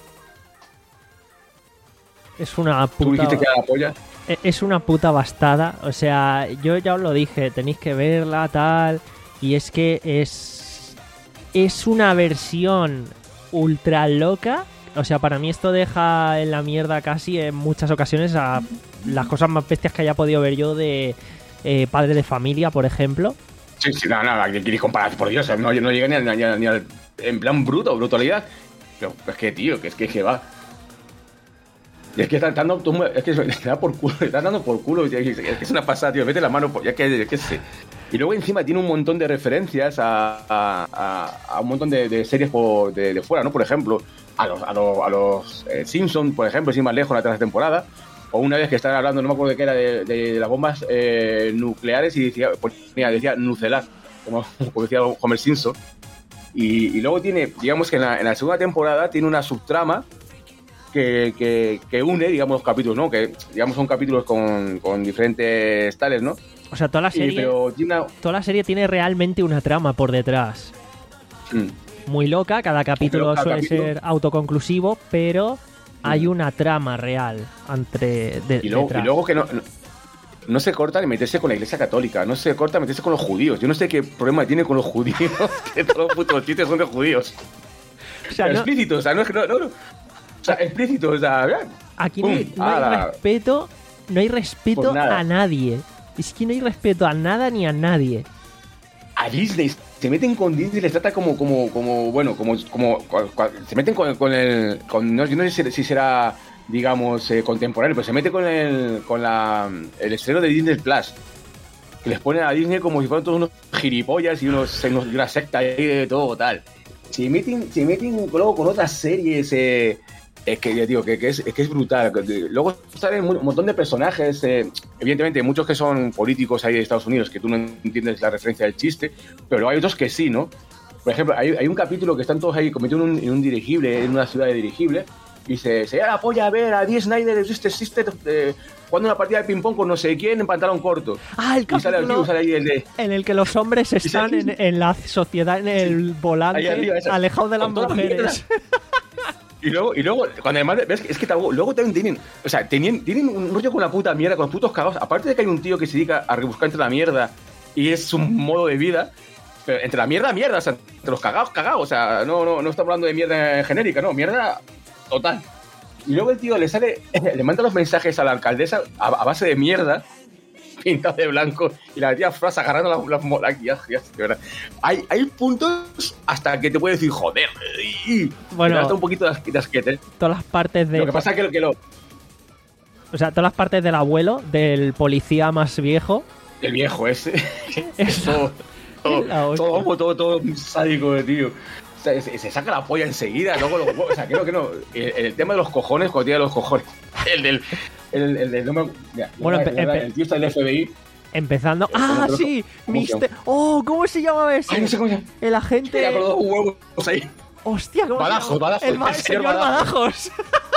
Es una puta... ¿Tú dijiste que era la polla? Es una puta bastada, o sea, yo ya os lo dije, tenéis que verla, tal, y es que es es una versión ultra loca, o sea, para mí esto deja en la mierda casi en muchas ocasiones a las cosas más bestias que haya podido ver yo de eh, Padre de Familia, por ejemplo. Sí, sí, nada, nada, que queréis comparar, por Dios, no, no llega ni, ni, ni, ni al, en plan bruto, brutalidad, pero es que, tío, que es que, que va... Y es que están dando, es que te da por culo, te están dando por culo, es que es una pasada, tío, mete la mano, ya que, es que sé. Y luego encima tiene un montón de referencias a, a, a, a un montón de, de series por, de, de fuera, ¿no? Por ejemplo, a los, a los, a los eh, Simpsons, por ejemplo, sin más lejos, en la tercera temporada, o una vez que estaban hablando, no me acuerdo de qué era, de, de, de las bombas eh, nucleares y decía, pues, mira, decía nucelar, como, como decía Homer Simpson. Y, y luego tiene, digamos que en la, en la segunda temporada tiene una subtrama Que, que, que une, digamos, los capítulos, ¿no? Que, digamos, son capítulos con, con diferentes tales, ¿no? O sea, toda la serie, y, pero tiene una... toda la serie tiene realmente una trama por detrás. Mm. Muy loca, cada capítulo cada suele capítulo. ser autoconclusivo, pero mm. hay una trama real entre de, y, luego, detrás. y luego que no, no, no se corta ni meterse con la Iglesia Católica, no se corta meterse con los judíos. Yo no sé qué problema tiene con los judíos, que todos los putos chistes son de judíos. O sea, no... explícitos, o sea, no es que no... no, no. O sea, explícito, o sea, aquí no hay, no hay respeto, no hay respeto a nadie. Es que no hay respeto a nada ni a nadie. A Disney, se meten con Disney y les trata como, como, como, bueno, como, como, se meten con, con el, con, no, yo no sé si será, digamos, eh, contemporáneo, pero se mete con el, con la, el estreno de Disney Plus, que les pone a Disney como si fueran todos unos gilipollas y unos, unos una secta y de todo tal. Se meten, se meten luego con otras series, eh, Es que, ya digo, que, que, es, que es brutal. Luego salen un montón de personajes, eh, evidentemente muchos que son políticos ahí de Estados Unidos, que tú no entiendes la referencia del chiste, pero hay otros que sí, ¿no? Por ejemplo, hay, hay un capítulo que están todos ahí cometiendo en un, en un dirigible, en una ciudad de dirigible, y se, se da la polla a ver a Dee Snider, este sister, eh, jugando una partida de ping-pong con no sé quién en pantalón corto. Ah, el capítulo sale, tío, sale ahí el de... en el que los hombres están en, en la sociedad, en el sí, volante, arriba, alejados de las mujeres. Y luego, y luego, cuando además ves que es que tal, luego también tienen, o sea, tienen, tienen un rollo con la puta mierda, con los putos cagados. Aparte de que hay un tío que se dedica a rebuscar entre la mierda y es un modo de vida, pero entre la mierda, mierda, o sea, entre los cagados, cagados, o sea, no, no, no estamos hablando de mierda genérica, no, mierda total. Y luego el tío le sale, le manda los mensajes a la alcaldesa a, a base de mierda, pintado de blanco, y la tía frase agarrando la, la, la ya, ya, de verdad. Hay, hay puntos hasta que te puede decir, joder, y, bueno, hasta un poquito de asquete. Todas las partes de... Lo que pasa es que lo que lo... O sea, todas las partes del abuelo, del policía más viejo. El viejo ese. Eso, todo, todo, todo, todo, todo sádico, tío. O sea, se, se saca la polla enseguida, luego los huevos. O sea, creo que no. El, el tema de los cojones, cuando tiene los cojones. El del. El, el del. No me, mira, bueno, mira, mira, el tío está del F B I. Empezando. ¡Ah, sí! mister ¡Oh! ¿Cómo se llama ese? Ay, no sé cómo se llama. El agente. Mira, con los huevos ahí. ¡Hostia! ¿Cómo Badajos, se llama? Badajos. El, ma- el señor Badajos.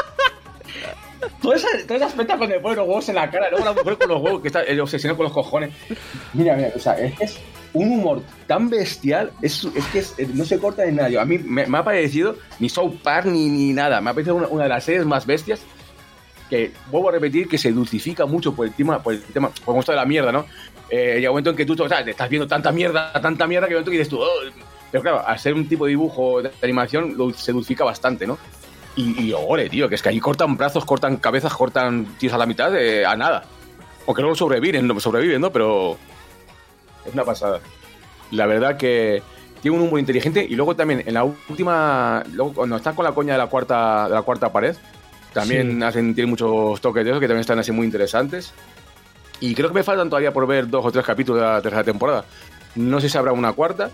Toda esa, toda esa aspecto cuando le pone los huevos en la cara, luego la mujer con los huevos, que está el obsesionado con los cojones. Mira, mira, o sea, es que es un humor tan bestial, es, es que es, no se corta de nadie. A mí me, me ha parecido, ni South Park ni, ni nada, me ha parecido una, una de las series más bestias que, vuelvo a repetir, que se dulcifica mucho por el tema, por el tema, por el de la mierda, ¿no? Eh, llega un momento en que tú, o sea, te estás viendo tanta mierda, tanta mierda, que un momento que dices tú, oh, pero claro, al ser un tipo de dibujo de animación, lo, se dulcifica bastante, ¿no? Y, y ole, tío, que es que ahí cortan brazos, cortan cabezas, cortan tíos a la mitad, eh, a nada. Aunque luego sobreviven, no sobreviven, ¿no? Pero es una pasada. La verdad que tiene un humor inteligente y luego también en la última, luego cuando están con la coña de la cuarta, de la cuarta pared, también sí. hacen, tienen muchos toques de eso que también están así muy interesantes. Y creo que me faltan todavía por ver dos o tres capítulos de la tercera temporada. No sé si habrá una cuarta.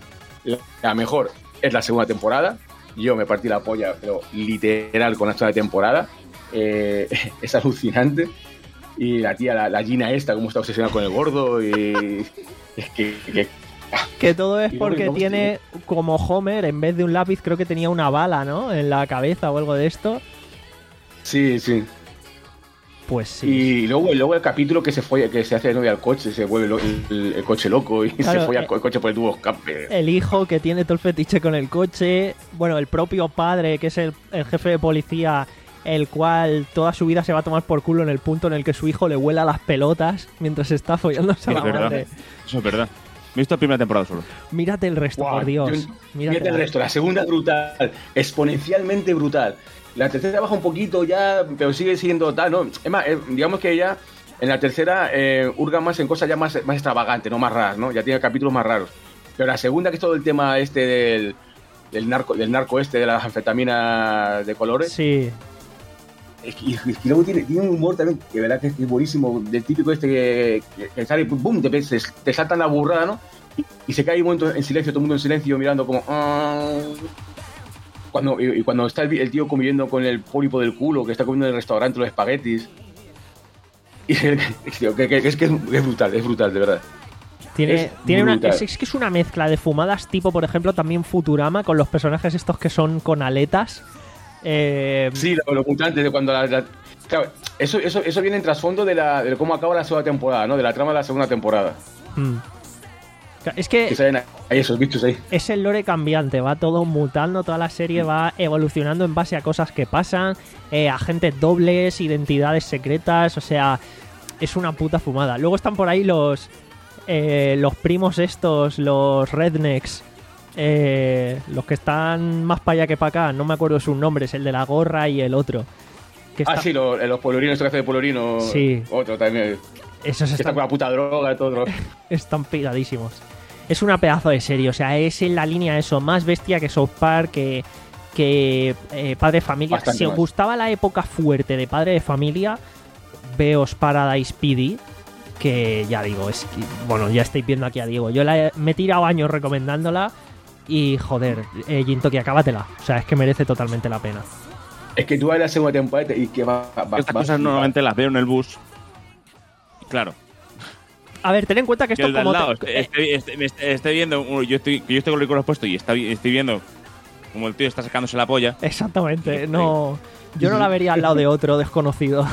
la, la mejor es la segunda temporada. Yo me partí la polla, pero literal con la segunda temporada. Eh, es alucinante. Y la tía, la, la Gina esta, como está obsesionada con el gordo. Y es que... que Que todo es Y luego, porque ¿cómo se tiene, como Homer, en vez de un lápiz, creo que tenía una bala, ¿no? En la cabeza o algo de esto. sí, sí. Pues sí. Y luego, luego el capítulo que se fue, que se hace de novia al coche, se vuelve lo- el, el coche loco y Claro, se fue eh, al co- el coche por el tubo escape. El hijo que tiene todo el fetiche con el coche. Bueno, el propio padre, que es el, el jefe de policía, el cual toda su vida se va a tomar por culo en el punto en el que su hijo le vuela las pelotas mientras está follándose a Es la verdad. madre. Eso es verdad. Me he visto la primera temporada solo. Mírate el resto, Guau, por Dios. yo- Mírate Fíjate el resto, la segunda es brutal, exponencialmente brutal. La tercera baja un poquito ya, pero sigue siendo tal, ¿no? Es más, eh, digamos que ya en la tercera eh, hurga más en cosas ya más, más extravagantes, no más raras, ¿no? Ya tiene capítulos más raros. Pero la segunda, que es todo el tema este del, del narco, del narco este, de las anfetaminas de colores, Sí. es que, es que luego tiene, tiene un humor también que verdad que es buenísimo, del típico este que, que, que sale, pum, pum, te, te, te saltan la burrada, ¿no? Y, y se cae un momento en silencio, todo el mundo en silencio, mirando como... "Ah". Cuando, y, y cuando está el, el tío conviviendo con el pólipo del culo, que está comiendo en el restaurante los espaguetis. Y es, tío, que, que, es que es, es brutal, es brutal, de verdad. Tiene, Es tiene una, brutal. es, es que es una mezcla de fumadas tipo, por ejemplo, también Futurama, con los personajes estos que son con aletas. Eh, Sí, los lo mutantes de cuando la, la- claro, eso, eso, eso viene en trasfondo de, la, de cómo acaba la segunda temporada, ¿no? De la trama de la segunda temporada. mm. Es Que que salen ahí esos bichos ahí. es el lore cambiante, va todo mutando, toda la serie va evolucionando en base a cosas que pasan, eh, agentes dobles, identidades secretas, o sea, es una puta fumada. Luego están por ahí los eh, los primos estos, los rednecks, eh, los que están más para allá que para acá, no me acuerdo sus nombres, el de la gorra y el otro. Que Ah, está- sí, los, los polorinos, esto que hace de polorino. Sí. Otro también. esos Que está están, con la puta droga y todo. otro. están pegadísimos. Es una pedazo de serie, o sea, es en la línea eso, más bestia que South Park, que, que eh, Padre de Familia. Bastante Si os más. gustaba la época fuerte de Padre de Familia, veos Paradise P D, que ya digo, es que, bueno, ya estáis viendo aquí a Diego. Yo la he- me he tirado años recomendándola y, joder, eh, Jintoki, acábatela. O sea, es que merece totalmente la pena. Es que tú vas a la segunda temporada y que va. va Estas va- cosas normalmente las veo en el bus. Y claro, A ver, ten en cuenta que que esto el de al como... lado te- esté, esté- esté- me esté viendo, uh, yo estoy, yo estoy con el los puesto y está, vi- estoy viendo como el tío está sacándose la polla. Exactamente, no... Yo no la vería al lado de otro desconocido.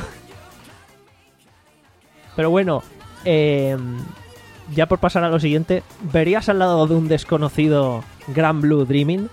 Pero bueno, eh, ya por pasar a lo siguiente, ¿verías al lado de un desconocido Grand Blue Dreaming?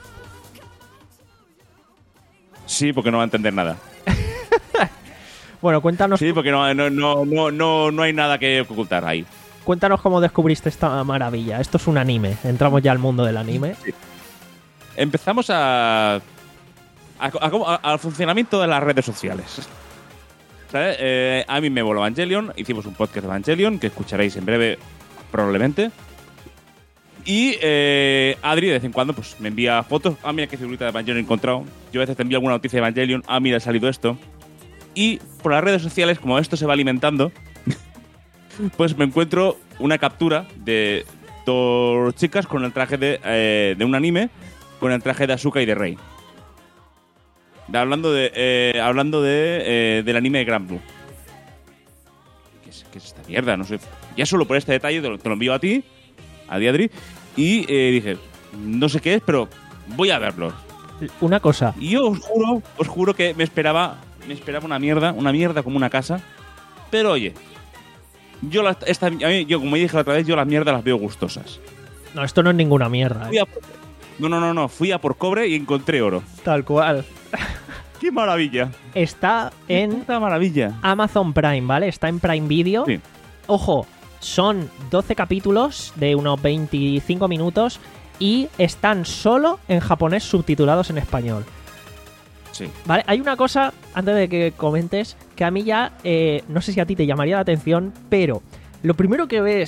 Sí, porque no va a entender nada. Bueno, cuéntanos, Sí, porque no, no, no, no, no, no hay nada que ocultar ahí. cuéntanos cómo descubriste esta maravilla. Esto es un anime, entramos ya al mundo del anime. Empezamos a, a- a cómo- a- al funcionamiento de las redes sociales. ¿Sabes? Eh, a mí me voló Evangelion, hicimos un podcast de Evangelion que escucharéis en breve, probablemente. Y eh, Adri de vez en cuando pues me envía fotos. Ah, mira qué figurita de Evangelion he encontrado. Yo a veces te envío alguna noticia de Evangelion. Ah, mira, ha salido esto. Y por las redes sociales, como esto se va alimentando, pues me encuentro una captura de dos chicas con el traje de, eh, de un anime, con el traje de Asuka y de Rei. De- hablando de eh, hablando de eh, del anime de Grand Blue. ¿Qué es, qué es esta mierda? No sé. Ya solo por este detalle te lo, te lo envío a ti, a Diadri, y eh, dije, no sé qué es, pero voy a verlo. Una cosa, Y yo os juro, os juro que me esperaba, me esperaba una mierda, una mierda como una casa. Pero oye, yo las, esta, a mí, yo como dije la otra vez, yo las mierdas las veo gustosas. no, esto no es ninguna mierda, Fui ¿eh? a por- no, no, no, no, fui a por cobre y encontré oro. Tal cual. ¡Qué maravilla! Está en ¡Qué maravilla! Amazon Prime, ¿vale? Está en Prime Video. Sí. Ojo, son doce capítulos de unos veinticinco minutos y están solo en japonés subtitulados en español. Sí. Vale, hay una cosa, antes de que comentes, que a mí ya, eh, no sé si a ti te llamaría la atención, pero lo primero que ves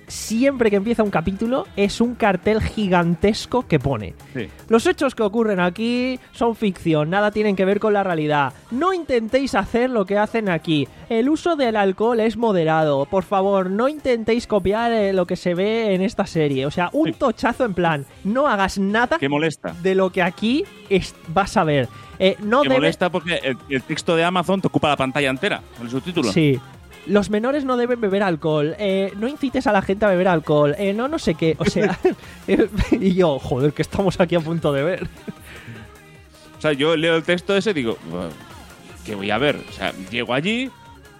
siempre que empieza un capítulo es un cartel gigantesco que pone: Sí. los hechos que ocurren aquí son ficción, nada tienen que ver con la realidad. No intentéis hacer lo que hacen aquí. El uso del alcohol es moderado. Por favor, no intentéis copiar eh, lo que se ve en esta serie. O sea, un Sí. tochazo en plan, no hagas nada Que molesta. de lo que aquí es- vas a ver. Eh, no Que debe- molesta porque el, el texto de Amazon te ocupa la pantalla entera, con el subtítulo. Sí. Los menores no deben beber alcohol. Eh, no incites a la gente a beber alcohol. Eh, no, no sé qué. O sea, eh, y yo, joder, que estamos aquí a punto de ver. O sea, yo leo el texto ese y digo, "Bueno, ¿qué voy a ver? O sea, llego allí,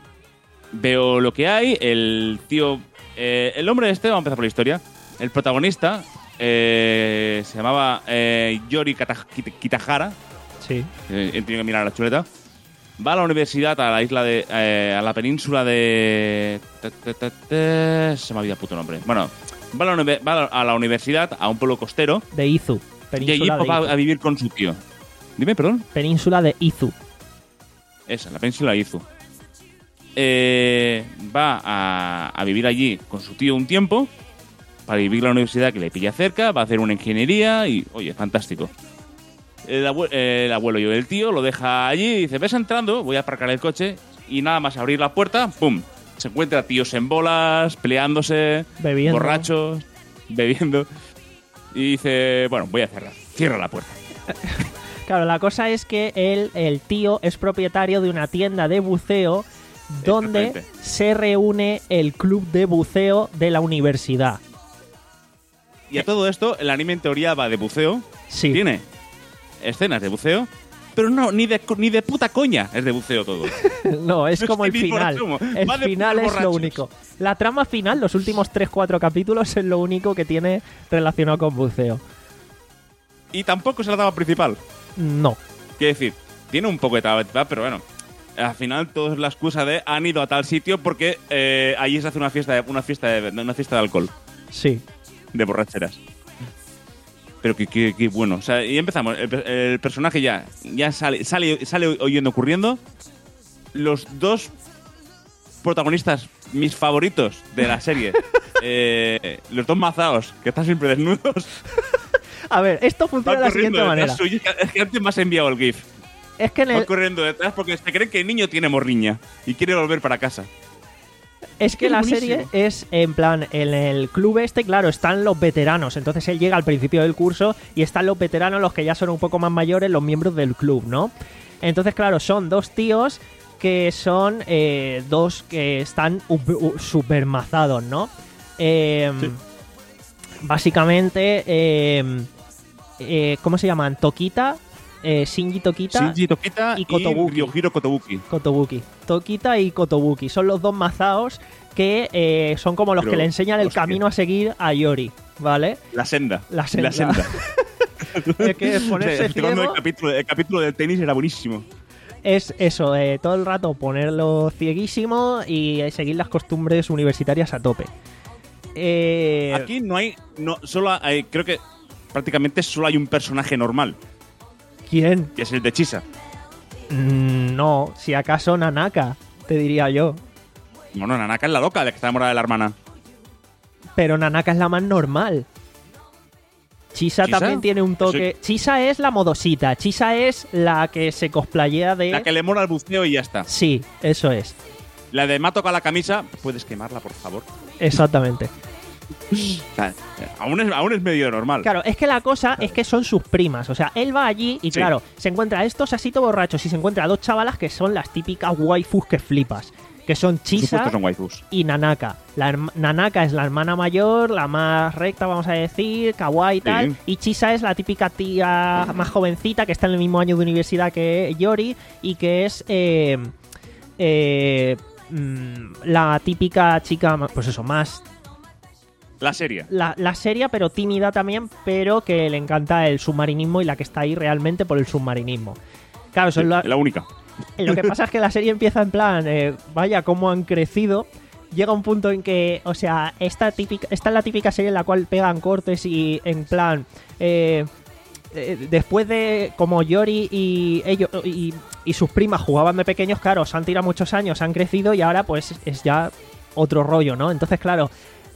veo lo que hay, el tío... eh, el hombre este, vamos a empezar por la historia, el protagonista eh, se llamaba eh, Yori Kata- Kita- Kitahara, Sí. eh, he tenido que mirar la chuleta, va a la universidad, a la isla de... eh, a la península de... ta, ta, ta, ta, se me ha olvidado el puto nombre. Bueno, va a, la, unive- va a la universidad, a un pueblo costero, De Izu. y allí Península de va Izu. a vivir con su tío. Dime, perdón. Península de Izu. Esa, la península de Izu. Eh, va a, a vivir allí con su tío un tiempo para vivir en la universidad que le pilla cerca, va a hacer una ingeniería y, oye, fantástico. El, abue- el abuelo y el tío lo deja allí y dice, ves entrando, voy a aparcar el coche y nada más abrir la puerta, ¡pum! Se encuentra tíos en bolas, peleándose, Bebiendo. borrachos, bebiendo. Y dice, bueno, voy a cerrar. Cierra la puerta. Claro, la cosa es que él, el tío es propietario de una tienda de buceo donde Exactamente. se reúne el club de buceo de la universidad. Y a todo esto, el anime en teoría va de buceo. Sí. Tiene escenas de buceo, pero no, ni de, ni de puta coña es de buceo todo. No, es No como sé el ni por final. asomo. El Va de final putos es lo borrachos. único. La trama final, los últimos tres cuatro capítulos, es lo único que tiene relacionado con buceo. Y tampoco es la trama principal. No. Quiero decir, tiene un poco de trama principal, pero bueno. Al final todo es la excusa de han ido a tal sitio porque eh, allí se hace una fiesta de, una fiesta de, una fiesta de alcohol, Sí. de borracheras. Pero qué, qué, qué bueno. O sea, y empezamos. El, el personaje ya, ya sale, sale, sale oyendo, ocurriendo. Los dos protagonistas, mis favoritos de la serie, eh, los dos mazaos, que están siempre desnudos, A ver, esto funciona van de la siguiente corriendo manera. detrás suyo. Es que antes me has enviado el GIF. Es que en Van el, corriendo detrás porque se creen que el niño tiene morriña y quiere volver para casa. Es que Es la buenísimo. serie es en plan, en el club este, claro, están los veteranos. Entonces él llega al principio del curso y están los veteranos, los que ya son un poco más mayores, los miembros del club, ¿no? Entonces, claro, son dos tíos que son eh, dos que están super mazados, ¿no? Eh, Sí. Básicamente, eh, eh, ¿cómo se llaman? Tokita, eh, Shinji Tokita. Shinji Tokita y y, Kotobuki. Ryohiro Kotobuki. Kotobuki. Tokita y Kotobuki. Son los dos mazaos que eh, son como los Pero, que le enseñan el hostia. camino a seguir a Yori, ¿vale? La senda. La senda. La senda. Es que ponerse Recordando ciego el capítulo, el capítulo del tenis era buenísimo. es eso, eh, todo el rato ponerlo cieguísimo y eh, seguir las costumbres universitarias a tope. Eh, Aquí no hay, no, solo hay, creo que prácticamente solo hay un personaje normal, ¿Quién? que es el de Chisa. Mm, no, si acaso Nanaka, te diría yo. No, no, Nanaka es la loca, la que está enamorada de la hermana. Pero Nanaka es la más normal. Chisa, ¿Chisa? también tiene un toque. Chisa es la modosita. Chisa es la que se cosplayea de. La que le mola el buceo y ya está. Sí, eso es. La de me ha tocado la camisa, ¿puedes quemarla, por favor? Exactamente. O sea, aún, es, aún es medio normal. Claro, es que la cosa es que son sus primas. O sea, él va allí y, Sí. claro, se encuentra a estos asito borrachos y se encuentra a dos chavalas que son las típicas waifus que flipas. Que son Por Chisa supuesto son waifus. y Nanaka. La herma- Nanaka es la hermana mayor, la más recta, vamos a decir, kawaii y tal. Sí. Y Chisa es la típica tía más jovencita que está en el mismo año de universidad que Yori y que es eh, eh, mm, la típica chica, ma- pues eso, más La serie. la, la seria pero tímida también, pero que le encanta el submarinismo y la que está ahí realmente por el submarinismo. Claro, eso es la, La única. lo que pasa es que la serie empieza en plan, eh, vaya, cómo han crecido. Llega un punto en que, o sea, esta, típica, esta es la típica serie en la cual pegan cortes y en plan, eh, eh, después de como Yori y ellos y, y sus primas jugaban de pequeños, claro, se han tirado muchos años, han crecido y ahora pues es ya otro rollo, ¿no? Entonces, claro,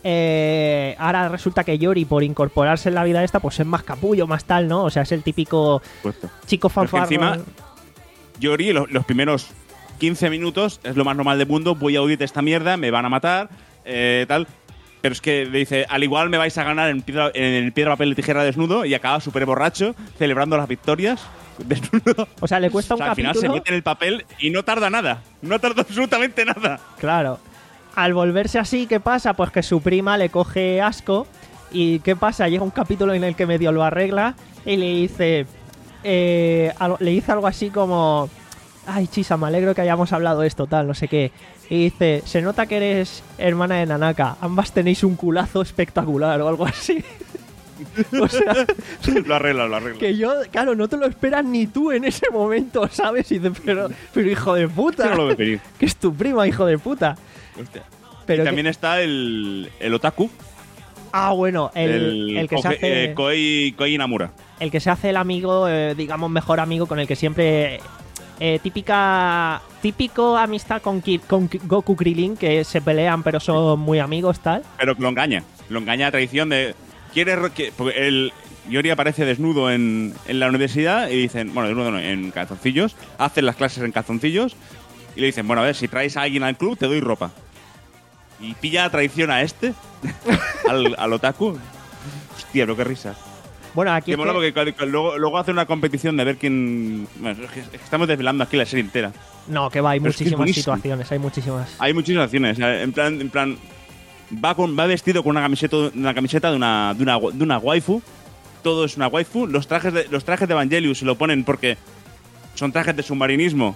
eh, ahora resulta que Yori, por incorporarse en la vida esta, pues es más capullo, más tal, ¿no? O sea, es el típico Puesto. chico Pero es que fanfarrón. encima, Yori, los, los primeros quince minutos es lo más normal del mundo. Voy a huir de esta mierda, me van a matar, eh, tal. Pero es que le dice, al igual me vais a ganar en piedra, en el piedra, papel y tijera desnudo, y acaba súper borracho, celebrando las victorias desnudo. O sea, le cuesta O sea, un al final capítulo. se mete en el papel y no tarda nada. No tarda absolutamente nada. Claro. Al volverse así, ¿qué pasa? Pues que su prima le coge asco. ¿Y qué pasa? Llega un capítulo en el que medio lo arregla y le dice... Eh, algo- le dice algo así como... Ay, Chisa, me alegro que hayamos hablado esto, tal, no sé qué. Y dice, se nota que eres hermana de Nanaka. Ambas tenéis un culazo espectacular o algo así. O sea, Lo arregla, lo arregla. que yo, claro, no te lo esperas ni tú en ese momento, ¿sabes? Y dices, pero, pero hijo de puta. No lo ve venir. Que es tu prima, hijo de puta. Hostia. Pero y que- también está el, el otaku. Ah, bueno, el, el que se Koge- hace... eh, Koi, Koi Inamura. el que se hace el amigo, eh, digamos, mejor amigo con el que siempre... eh, típica... Típico amistad con, Ki- con Ki- Goku Krilin, que se pelean pero son muy amigos, tal. Pero que lo engaña. Lo engaña a traición de... ¿Quieres ro- que, porque el Yori aparece desnudo en, en la universidad y dicen... Bueno, desnudo no, en calzoncillos. Hacen las clases en calzoncillos. Y le dicen, bueno, a ver, si traes a alguien al club, te doy ropa. Y pilla a traición a este. al, al otaku. Hostia, pero qué risa. Bueno, aquí Que es mola que- porque cu- luego, luego hace una competición de ver quién... Bueno, es que- es que estamos desvelando aquí la serie entera. No, que va, hay Pero es que es muchísimas buenísimo. situaciones, hay muchísimas. Hay muchísimas acciones. o sea, En plan, en plan va, con, va vestido con una camiseta, una camiseta de, una, de, una, de una waifu. Todo es una waifu. Los trajes de, los trajes de Evangelius se lo ponen porque son trajes de submarinismo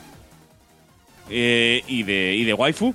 eh, y, de, y de waifu.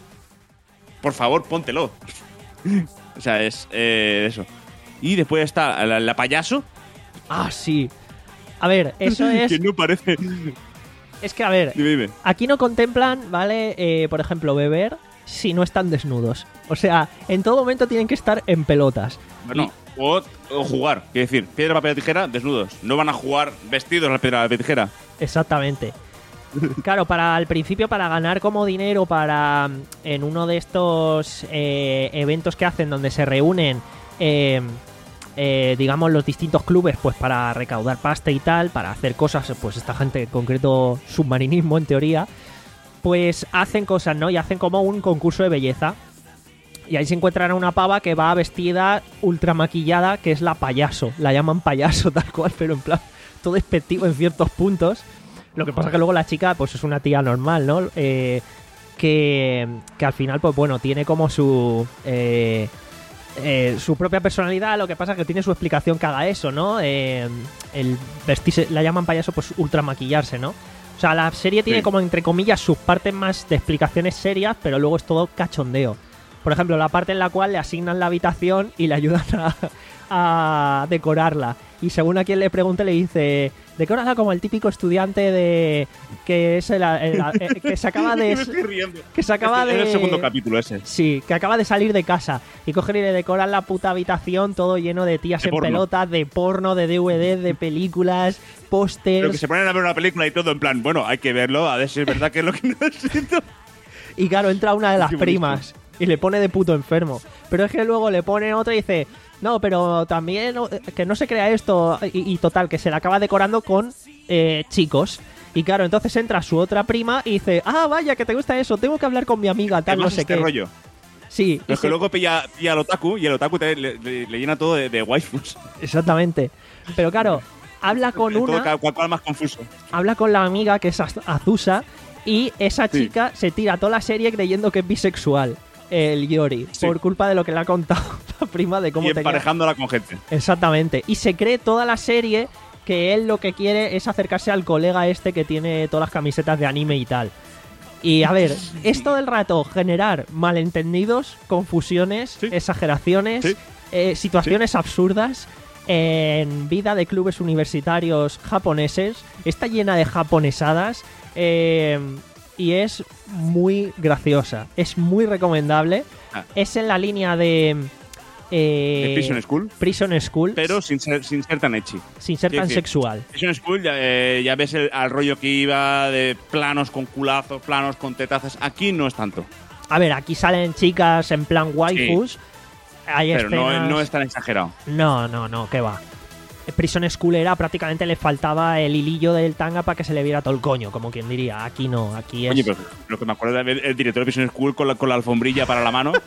Por favor, póntelo. O sea, es eh, eso. Y después está la, la payaso. Ah, sí. A ver, eso es... Que no parece... Es que, a ver, Dime, dime. aquí no contemplan, ¿vale? Eh, por ejemplo, beber si no están desnudos. O sea, en todo momento tienen que estar en pelotas. Bueno, o, o jugar. Quiero decir, piedra, papel, tijera, desnudos. No van a jugar vestidos a la piedra, papel, tijera. Exactamente. Claro, para al principio, para ganar como dinero, para en uno de estos eh, eventos que hacen donde se reúnen, eh, eh, digamos, los distintos clubes, pues para recaudar pasta y tal, para hacer cosas, pues esta gente, en concreto submarinismo en teoría, pues hacen cosas, ¿no? Y hacen como un concurso de belleza. Y ahí se encuentran a una pava que va vestida ultra maquillada, que es la payaso. La llaman payaso tal cual, pero en plan todo despectivo en ciertos puntos. Lo que pasa que luego la chica pues es una tía normal, ¿no? Eh, que, que al final, pues bueno, tiene como su... Eh, eh, su propia personalidad. Lo que pasa es que tiene su explicación que haga eso, ¿no? Eh, el vestirse, la llaman payaso, pues ultra maquillarse, ¿no? O sea, la serie tiene Sí. como, entre comillas, sus partes más de explicaciones serias, pero luego es todo cachondeo. Por ejemplo, la parte en la cual le asignan la habitación y le ayudan a, a decorarla. Y según a quien le pregunte, le dice: decórala como el típico estudiante de. que es el, el- el- que se acaba Me de. estoy riendo. que se acaba Es de. el segundo capítulo ese. Sí, que acaba de salir de casa y cogen y le decoran la puta habitación todo lleno de tías De en porno. pelotas, de porno, de D V D, de películas, Pero que pósters. se ponen a ver una película y todo en plan, bueno, hay que verlo, a ver si es verdad que es lo que necesito. Y claro, entra una de las Qué bonito. primas y le pone de puto enfermo. Pero es que luego le pone otra y dice: no, pero también eh, que no se crea esto. Y, y total, que se la acaba decorando con eh, chicos. Y claro, entonces entra su otra prima y dice: ah, vaya, que te gusta eso, tengo que hablar con mi amiga, tal, no Además, sé este qué. rollo. Sí, Pero y es que se- luego pilla, pilla al otaku y el otaku te- le, le- le llena todo de, de waifus. exactamente. Pero claro, habla con Todo una. cada cual cual más confuso. habla con la amiga que es Az- Azusa y esa Sí. chica se tira toda la serie creyendo que es bisexual, el Yori, Sí. por culpa de lo que le ha contado la prima de cómo Y tenía... emparejándola con gente. Exactamente. Y se cree toda la serie que él lo que quiere es acercarse al colega este que tiene todas las camisetas de anime y tal. Y a ver, es todo el rato generar malentendidos, confusiones, Sí. exageraciones, Sí. eh, situaciones absurdas en vida de clubes universitarios japoneses. Está llena de japonesadas eh, y es muy graciosa. Es muy recomendable. Ah. Es en la línea de... eh, De Prison School, Prison School, pero sin ser, sin ser tan ecchi. sin ser quiero tan decir, sexual. Prison School ya, eh, ya ves el, al rollo que iba de planos con culazos, planos con tetazas. Aquí no es tanto. A ver, aquí salen chicas en plan waifus. Sí, hay pero no, escenas... no es tan exagerado. No, no, no, ¿qué va? Prison School era prácticamente le faltaba el hilillo del tanga para que se le viera todo el coño, como quien diría. Aquí no, aquí es... Oye, pero lo que me acuerdo es el director de Prison School con la, con la alfombrilla para la mano.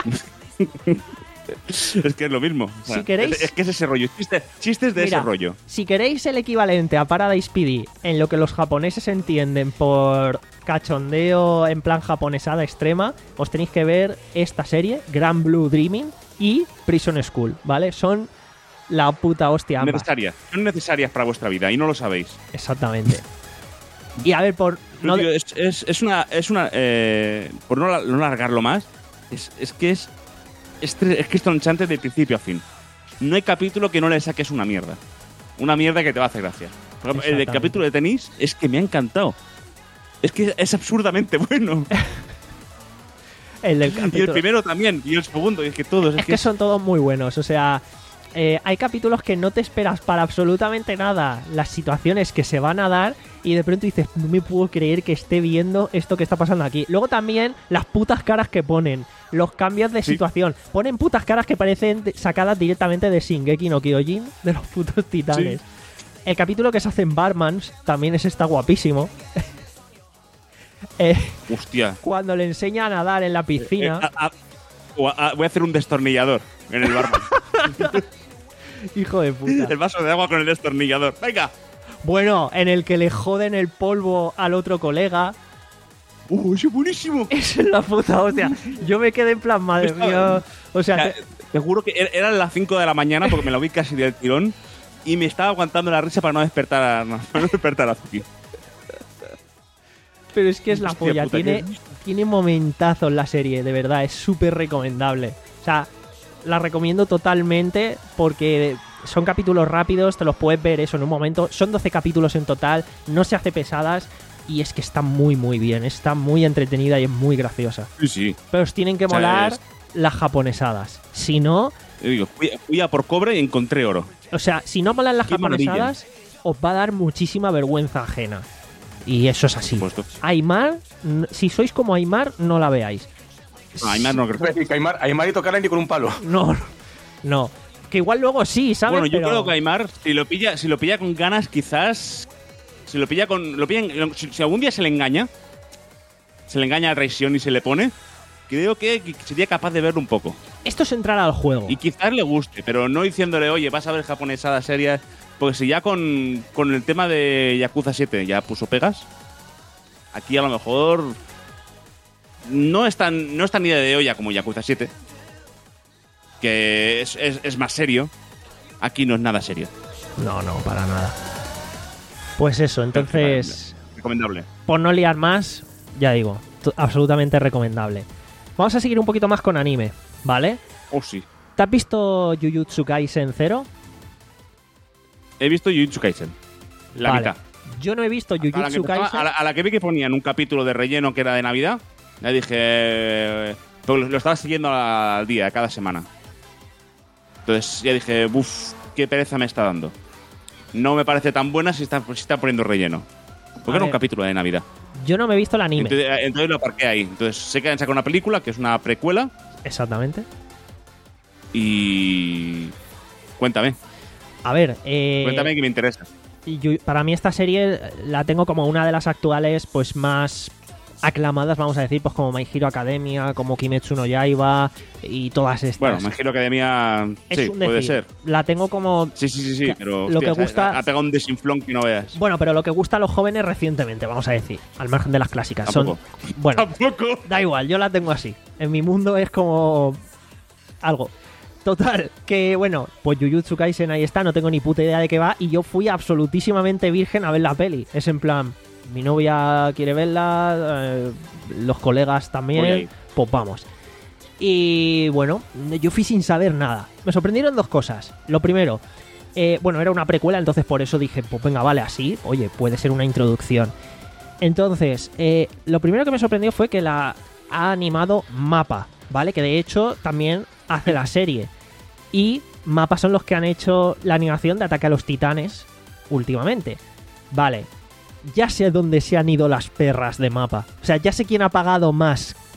Es que es lo mismo. O sea, Si queréis- Es, es que es ese rollo. Chistes, chistes de Mira, ese rollo. si queréis el equivalente a Paradise P D en lo que los japoneses entienden por cachondeo en plan japonesada extrema, os tenéis que ver esta serie, Grand Blue Dreaming y Prison School, ¿vale? Son la puta hostia ambas. Necesarias. Son necesarias para vuestra vida y no lo sabéis. Exactamente. Y a ver, por... Pero, no tío, de- es, es, es una. Es una eh, por no, la- no largarlo más, es, es que es. Es, tre- es que es tronchante de principio a fin. No hay capítulo que no le saques una mierda. Una mierda que te va a hacer gracia. Por ejemplo, el del Exactamente. capítulo de tenis es que me ha encantado. Es que es absurdamente bueno. el del Y el capítulo- primero también, y el segundo, y es que todos. Es que son todos muy buenos, o sea, eh, hay capítulos que no te esperas para absolutamente nada las situaciones que se van a dar y de pronto dices, no me puedo creer que esté viendo esto que está pasando aquí. Luego también las putas caras que ponen, los cambios de Sí. situación. Ponen putas caras que parecen de- sacadas directamente de Shingeki no Kyojin, de los putos titanes. El capítulo que se hace en Barmans también es está guapísimo. Eh, Hostia. cuando le enseña a nadar en la piscina. Eh, a- a- o a- a- voy a hacer un destornillador en el barman. Hijo de puta. El vaso de agua con el destornillador. ¡Venga! Bueno, en el que le joden el polvo al otro colega. ¡Uh, es buenísimo! Eso es la puta hostia. Yo me quedé en plan, madre Estaba- mía. O sea, O sea, te- te juro que er- eran las cinco de la mañana porque me lo vi casi del tirón y me estaba aguantando la risa para no despertar a, no, para no despertar a Zuki. pero es que es la Hostia polla. puta, Tiene, qué- tiene momentazos la serie, de verdad. Es súper recomendable. O sea, la recomiendo totalmente porque son capítulos rápidos, te los puedes ver eso en un momento. Son doce capítulos en total, no se hace pesadas y es que está muy, muy bien. Está muy entretenida y es muy graciosa. Sí, sí. Pero os tienen que O sea, molar es- las japonesadas. Si no, Yo digo, fui, fui a por cobre y encontré oro. o sea, si no molan las Qué maravilla. japonesadas, os va a dar muchísima vergüenza ajena. Y eso es así. Por supuesto. Aymar, n- si sois como Aymar, no la veáis. No, Aymar no creo. Voy a decir que Aymar, Aymar y tocarla ni con un palo. No, no. Que igual luego sí, ¿sabes? Bueno, yo Pero- creo que Aymar, si lo pilla, si lo pilla con ganas, quizás. Si lo pilla con. Lo pilla en- si, si algún día se le engaña, se le engaña a traición y se le pone, creo que, que sería capaz de verlo un poco. Esto es entrar al juego. Y quizás le guste, pero no diciéndole, oye, vas a ver japonesadas serias. Porque si ya con, con el tema de Yakuza siete ya puso pegas, aquí a lo mejor no es tan, no es tan ida de olla como Yakuza siete, que es, es, es más serio. Aquí no es nada serio. No, no, para nada. Pues eso, entonces, Recomendable. por no liar más, ya digo, t- absolutamente recomendable. Vamos a seguir un poquito más con anime, ¿vale? Oh, sí. ¿Te has visto Jujutsu Kaisen cero? He visto Jujutsu Kaisen. La Vale. mitad. Yo no he visto A la, que Jujutsu empezaba- Kaisen. a, la, a la que vi que ponían un capítulo de relleno que era de Navidad, le dije. eh, porque lo, lo estaba siguiendo al día, cada semana. Entonces ya dije, uff, qué pereza me está dando. No me parece tan buena si está, si está poniendo relleno. Porque A era un ver. capítulo de Navidad. Yo no me he visto el anime. Entonces, eh, entonces lo aparqué ahí. Entonces sé que han sacado una película que es una precuela Exactamente. y. Cuéntame, A ver, eh, cuéntame que me interesa. y yo- para mí esta serie la tengo como una de las actuales pues más aclamadas, vamos a decir, pues como My Hero Academia, como Kimetsu no Yaiba y todas estas. Bueno, Me Hero Academia. es Sí, un puede decir. ser. La tengo como... Sí, sí, sí, sí, que- pero. lo que hostia, gusta- Ha, ha pegado un desinflón que no veas. Bueno, pero lo que gusta a los jóvenes recientemente, vamos a decir, al margen de las clásicas. Son, Tampoco. bueno, Tampoco. da igual, yo la tengo así. En mi mundo es como algo. Total, que bueno, pues Jujutsu Kaisen ahí está, no tengo ni puta idea de qué va y yo fui absolutísimamente virgen a ver la peli. Es en plan, mi novia quiere verla, eh, los colegas Voy también, ahí. pues vamos. Y bueno, yo fui sin saber nada. Me sorprendieron dos cosas. Lo primero, eh, bueno, era una precuela, entonces por eso dije, pues venga, vale, así, oye, puede ser una introducción. Entonces, eh, lo primero que me sorprendió fue que la ha animado Mappa, ¿vale? Que de hecho también hace la serie. Y Mappa son los que han hecho la animación de Ataque a los Titanes últimamente. Vale, ya sé dónde se han ido las perras de Mappa. O sea, ya sé quién ha pagado más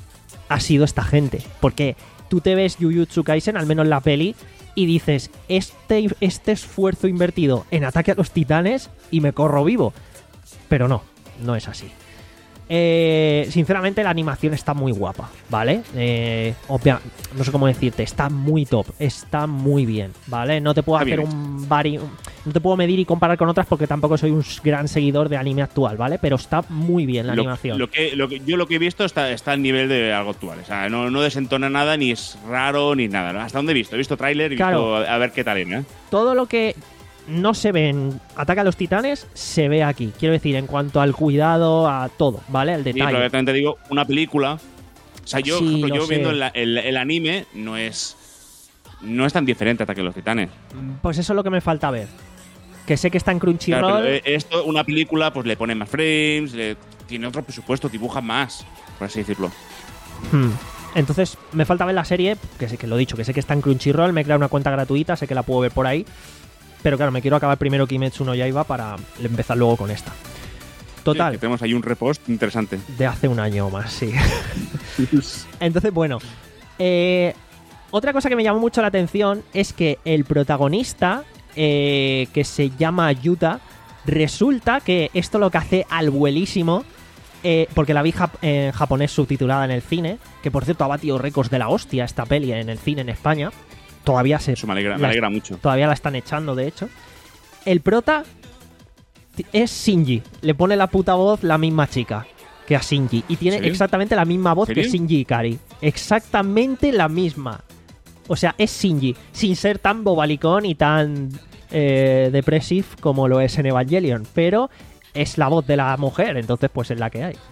ha sido esta gente. Porque tú te ves Jujutsu Kaisen, al menos la peli, y dices, este, este esfuerzo invertido en Ataque a los Titanes y me corro vivo. Pero no, no es así. Eh, sinceramente la animación está muy guapa, ¿vale? Eh, obvia, no sé cómo decirte, está muy top, está muy bien, ¿vale? No te puedo Está hacer bien un vari, no te puedo medir y comparar con otras porque tampoco soy un gran seguidor de anime actual, ¿vale? Pero está muy bien la Lo, animación. lo que, lo que, yo lo que he visto está, está al nivel de algo actual. O sea, no, no desentona nada, ni es raro, ni nada, ¿no? ¿Hasta dónde he visto? He visto tráiler y he Claro. visto a ver qué tal era, ¿eh? Todo lo que no se ve en Ataque a los Titanes se ve aquí. Quiero decir, en cuanto al cuidado, a todo, ¿vale? Al Sí, detalle. pero también te digo, una película. O sea, yo, Sí, por ejemplo, lo yo sé. viendo el, el, el anime, no es. No es tan diferente a Ataque a los Titanes. Pues eso es lo que me falta ver. Que sé que está en Crunchyroll. Claro, pero, eh, esto, una película, pues le ponen más frames, le- tiene otro presupuesto, dibuja más, por así decirlo. Hmm. Entonces, me falta ver la serie, que sé que lo he dicho, que sé que está en Crunchyroll, me he creado una cuenta gratuita, sé que la puedo ver por ahí. Pero claro, me quiero acabar primero Kimetsu no Yaiba para empezar luego con esta. Sí, Total, que tenemos ahí un repost interesante. de hace un año o más, sí. Entonces, bueno. eh, otra cosa que me llamó mucho la atención es que el protagonista, eh, que se llama Yuta, resulta que esto lo que hace al vuelísimo, eh, porque la vi jap- en japonés subtitulada en el cine, que por cierto ha batido récords de la hostia esta peli en el cine en España. Todavía se Eso me alegra, me la- alegra mucho. Todavía la están echando, de hecho. El prota t- es Shinji. Le pone la puta voz la misma chica que a Shinji. Y tiene ¿Serio? exactamente la misma voz que ¿Serio? Shinji Ikari. Exactamente la misma. O sea, es Shinji. Sin ser tan bobalicón y tan eh, depressive como lo es en Evangelion. Pero es la voz de la mujer, entonces pues es la que hay.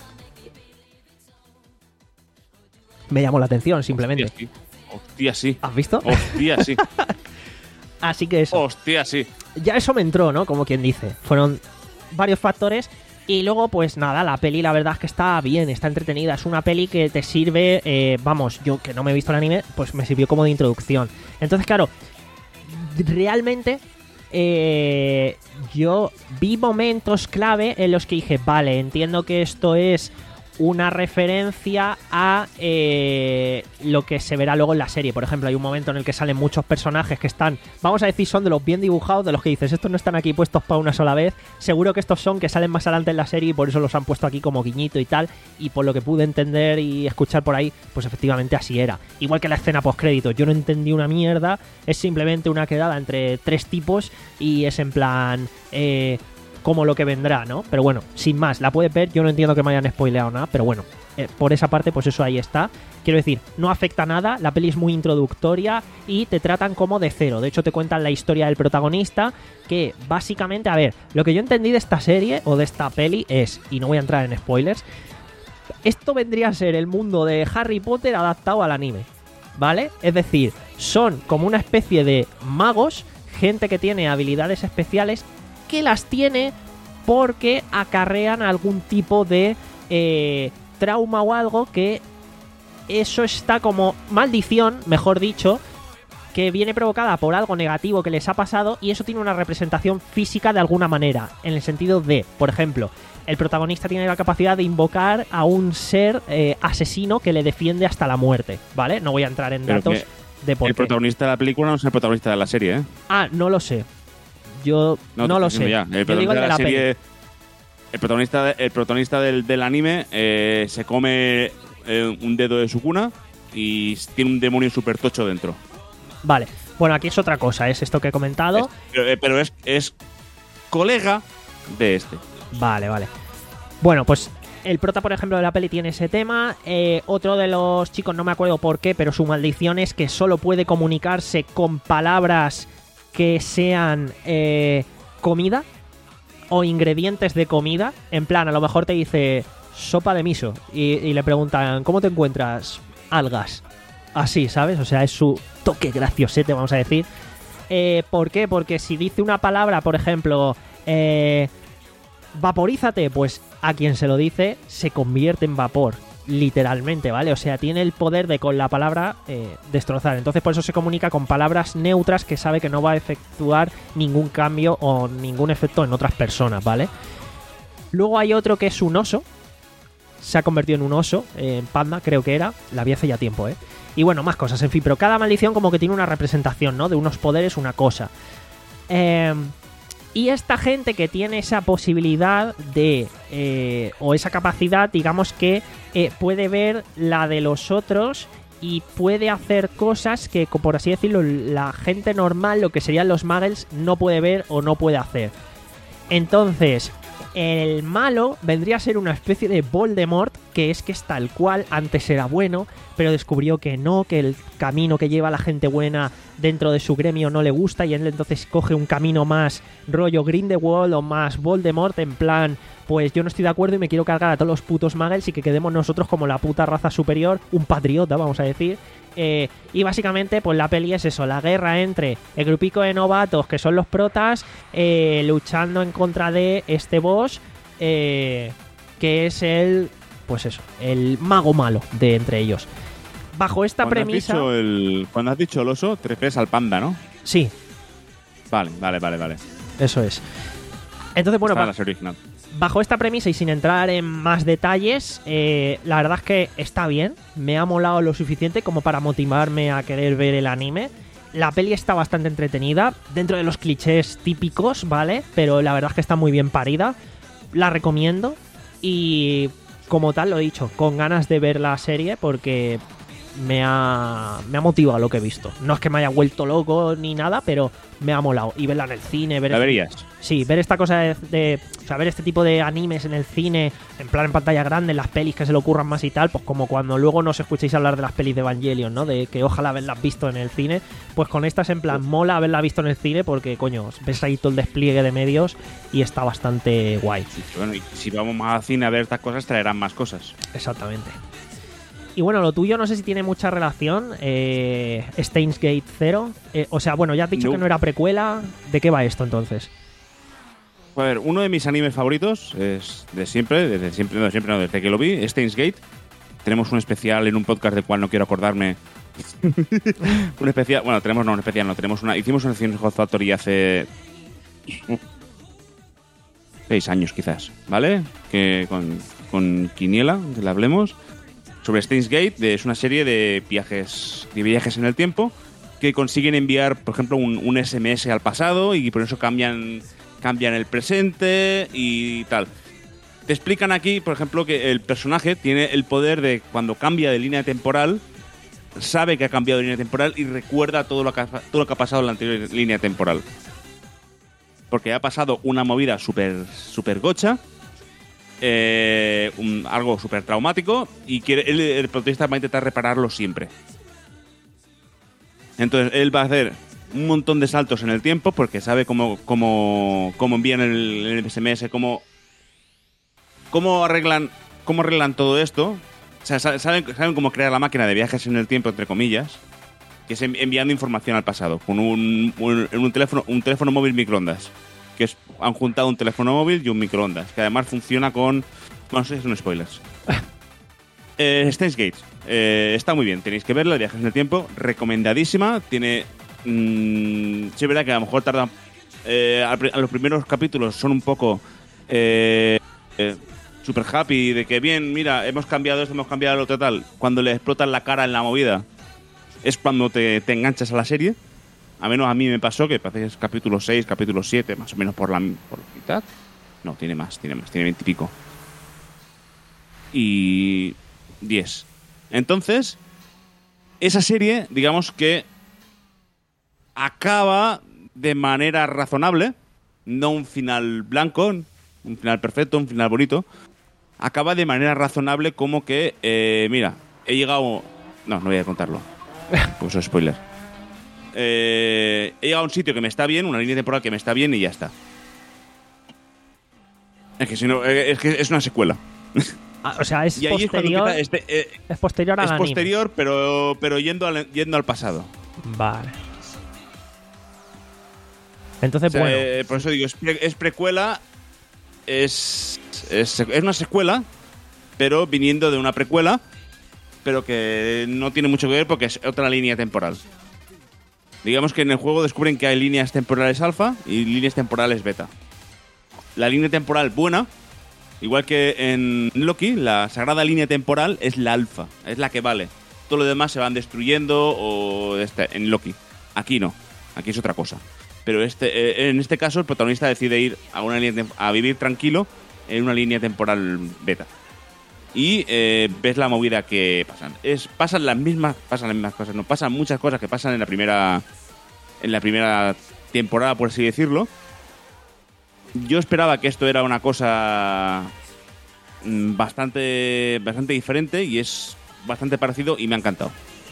Me llamó la atención, simplemente. Hostia, sí. Hostia, sí. ¿Has visto? Hostia, sí. Así que eso. Hostia, sí. Ya eso me entró, ¿no? Como quien dice. Fueron varios factores. Y luego, pues nada, la peli la verdad es que está bien, está entretenida. Es una peli que te sirve, eh, vamos, yo que no me he visto el anime, pues me sirvió como de introducción. Entonces, claro, realmente eh, yo vi momentos clave en los que dije, vale, entiendo que esto es una referencia a eh, lo que se verá luego en la serie. Por ejemplo, hay un momento en el que salen muchos personajes que están, vamos a decir, son de los bien dibujados, de los que dices, estos no están aquí puestos para una sola vez. Seguro que estos son que salen más adelante en la serie y por eso los han puesto aquí como guiñito y tal. Y por lo que pude entender y escuchar por ahí, pues efectivamente así era. Igual que la escena postcréditos, yo no entendí una mierda, es simplemente una quedada entre tres tipos y es en plan... Eh, como lo que vendrá, ¿no? Pero bueno, sin más, la puedes ver, yo no entiendo que me hayan spoileado nada, pero bueno, eh, por esa parte, pues eso ahí está. Quiero decir, no afecta nada, la peli es muy introductoria y te tratan como de cero. De hecho, te cuentan la historia del protagonista, que básicamente, a ver, lo que yo entendí de esta serie o de esta peli es, y no voy a entrar en spoilers, esto vendría a ser el mundo de Harry Potter adaptado al anime, ¿vale? Es decir, son como una especie de magos, gente que tiene habilidades especiales, que las tiene porque acarrean algún tipo de eh, trauma o algo, que eso está como maldición, mejor dicho, que viene provocada por algo negativo que les ha pasado y eso tiene una representación física de alguna manera, en el sentido de, por ejemplo, el protagonista tiene la capacidad de invocar a un ser eh, asesino que le defiende hasta la muerte, ¿vale? No voy a entrar en Pero datos que de por El qué. protagonista de la película no es el protagonista de la serie, ¿eh? Ah, no lo sé. Yo no, te lo estoy sé. diciendo ya. El Yo digo protagonista el de de la la peli. serie. El protagonista, de- el protagonista del, del anime eh, se come eh, un dedo de su cuna y tiene un demonio súper tocho dentro. Vale. Bueno, aquí es otra cosa, es esto que he comentado. Es- pero eh, pero es, es colega de este. Vale, vale. Bueno, pues el prota, por ejemplo, de la peli tiene ese tema. Eh, otro de los chicos, no me acuerdo por qué, pero su maldición es que solo puede comunicarse con palabras que sean eh, comida o ingredientes de comida. En plan, a lo mejor te dice sopa de miso y, y le preguntan, ¿cómo te encuentras? Algas. Así, ¿sabes? O sea, es su toque graciosete, vamos a decir. Eh, ¿Por qué? Porque si dice una palabra, por ejemplo, eh, vaporízate, pues a quien se lo dice se convierte en vapor, literalmente, ¿vale? O sea, tiene el poder de con la palabra eh, destrozar. Entonces por eso se comunica con palabras neutras que sabe que no va a efectuar ningún cambio o ningún efecto en otras personas, ¿vale? Luego hay otro que es un oso. se ha convertido en un oso, en panda creo que era, la vi hace ya tiempo, ¿eh? Y bueno, más cosas, en fin, pero cada maldición como que tiene una representación, ¿no? De unos poderes, una cosa. Eh, y esta gente que tiene esa posibilidad de, eh, o esa capacidad, digamos que eh, puede ver la de los otros y puede hacer cosas que, por así decirlo, la gente normal, lo que serían los muggles, no puede ver o no puede hacer. Entonces, el malo vendría a ser una especie de Voldemort, que es que es tal cual, antes era bueno, pero descubrió que no, que el camino que lleva la gente buena dentro de su gremio no le gusta, y él entonces coge un camino más rollo Grindelwald o más Voldemort, en plan, pues yo no estoy de acuerdo y me quiero cargar a todos los putos muggles y que quedemos nosotros como la puta raza superior, un patriota, vamos a decir. Eh, y básicamente pues la peli es eso, la guerra entre el grupico de novatos que son los protas, eh, luchando en contra de este boss, eh, que es el, pues eso, el mago malo de entre ellos. Bajo esta cuando premisa... Has dicho el, cuando has dicho el oso, te refieres al panda, ¿no? Sí. Vale, vale, vale, vale. Eso es. Entonces, bueno, Está ba- la serie original. bajo esta premisa y sin entrar en más detalles, eh, la verdad es que está bien. Me ha molado lo suficiente como para motivarme a querer ver el anime. La peli está bastante entretenida, dentro de los clichés típicos, ¿vale? Pero la verdad es que está muy bien parida. La recomiendo. Y como tal, lo he dicho, con ganas de ver la serie porque me ha, me ha motivado lo que he visto. No es que me haya vuelto loco ni nada, pero me ha molado. Y verla en el cine, ver... ¿La verías? Sí, ver esta cosa de, de... O sea, ver este tipo de animes en el cine, en plan en pantalla grande, en las pelis que se le ocurran más y tal, pues como cuando luego nos escuchéis hablar de las pelis de Evangelion, ¿no? De que ojalá haberlas visto en el cine. Pues con estas en plan mola haberla visto en el cine porque, coño, ves ahí todo el despliegue de medios y está bastante guay. Sí, bueno, y si vamos más al cine a ver estas cosas, traerán más cosas. Exactamente. Y bueno, lo tuyo no sé si tiene mucha relación, eh, Steins Gate Zero. Eh, o sea, bueno, ya has dicho No. que no era precuela. ¿De qué va esto entonces? A ver, uno de mis animes favoritos es de siempre, desde siempre, no, siempre no, desde que lo vi, Steins Gate. Tenemos un especial en un podcast del cual no quiero acordarme. un especial, bueno, tenemos no, un especial, no, tenemos una, hicimos una sección de Hot Factory hace uh, seis años quizás, ¿vale? Que con, con Quiniela, que le hablemos sobre Steins Gate, de, es una serie de viajes, de viajes en el tiempo que consiguen enviar, por ejemplo, un, un S M S al pasado y por eso cambian cambian el presente y tal. Te explican aquí, por ejemplo, que el personaje tiene el poder de, cuando cambia de línea temporal, sabe que ha cambiado de línea temporal y recuerda todo lo que ha, todo lo que ha pasado en la anterior línea temporal. Porque ha pasado una movida súper super gocha, eh, un, algo súper traumático, y quiere, él, el protagonista va a intentar repararlo siempre. Entonces él va a hacer un montón de saltos en el tiempo porque sabe cómo, cómo, cómo envían el, el S M S, cómo, cómo, arreglan, cómo arreglan todo esto. O sea, saben, saben cómo crear la máquina de viajes en el tiempo, entre comillas, que es enviando información al pasado con un, un, un, teléfono, un teléfono móvil microondas. Que es, han juntado un teléfono móvil y un microondas, que además funciona con... Bueno, no sé si son spoilers. eh, Steins Gate. Eh, está muy bien, tenéis que verla, viajes en el tiempo, recomendadísima. Tiene... Mmm, sí, es verdad que a lo mejor tarda... Eh, a los primeros capítulos son un poco... Eh, eh, super happy, de que bien, mira, hemos cambiado esto, hemos cambiado lo otro, tal. Cuando le explotan la cara en la movida, es cuando te, te enganchas a la serie. A menos a mí me pasó que parece que es capítulo seis, capítulo siete, más o menos por la, por la mitad. No, tiene más, tiene más, tiene veinte y pico. Y diez. Entonces, esa serie, digamos que acaba de manera razonable, no un final blanco, un final perfecto, un final bonito. Acaba de manera razonable como que, eh, mira, he llegado... No, no voy a contarlo, porque eso es spoiler. Eh, he llegado a un sitio que me está bien, una línea temporal que me está bien y ya está. Es que si no, es que es una secuela. Ah, o sea, es y ahí posterior. es, este, eh, es posterior al es anime. posterior, pero, pero yendo, al, yendo al pasado. Vale. Entonces, O sea, bueno. eh, por eso digo, es, pre, es precuela, es, es, es una secuela, pero viniendo de una precuela, pero que no tiene mucho que ver porque es otra línea temporal. Digamos que en el juego descubren que hay líneas temporales alfa y líneas temporales beta. La línea temporal buena, Igual que en Loki, la sagrada línea temporal es la alfa, es la que vale. Todo lo demás se van destruyendo o este, en Loki. Aquí no, aquí es otra cosa. Pero este, eh, en este caso el protagonista decide ir a una línea a vivir tranquilo en una línea temporal beta. Y eh, ves la movida que pasan. Es, pasan las mismas, pasan las mismas cosas, no pasan muchas cosas que pasan en la primera, en la primera temporada, por así decirlo. Yo esperaba que esto era una cosa bastante, bastante diferente y es bastante parecido y me ha encantado.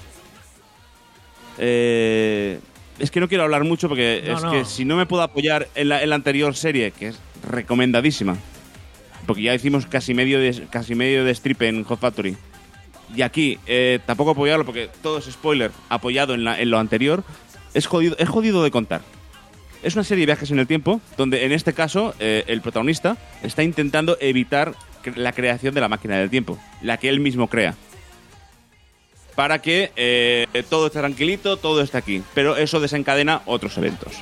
Eh, es que no quiero hablar mucho porque no, es no. que si no me puedo apoyar en la, en la anterior serie, que es recomendadísima, porque ya hicimos casi medio de, casi medio de strip en Hot Factory, y aquí eh, tampoco apoyarlo porque todo es spoiler apoyado en, la, en lo anterior, es jodido, es jodido de contar. Es una serie de viajes en el tiempo donde en este caso eh, el protagonista está intentando evitar la creación de la máquina del tiempo, la que él mismo crea, para que eh, todo esté tranquilito, todo esté aquí. Pero eso desencadena otros eventos,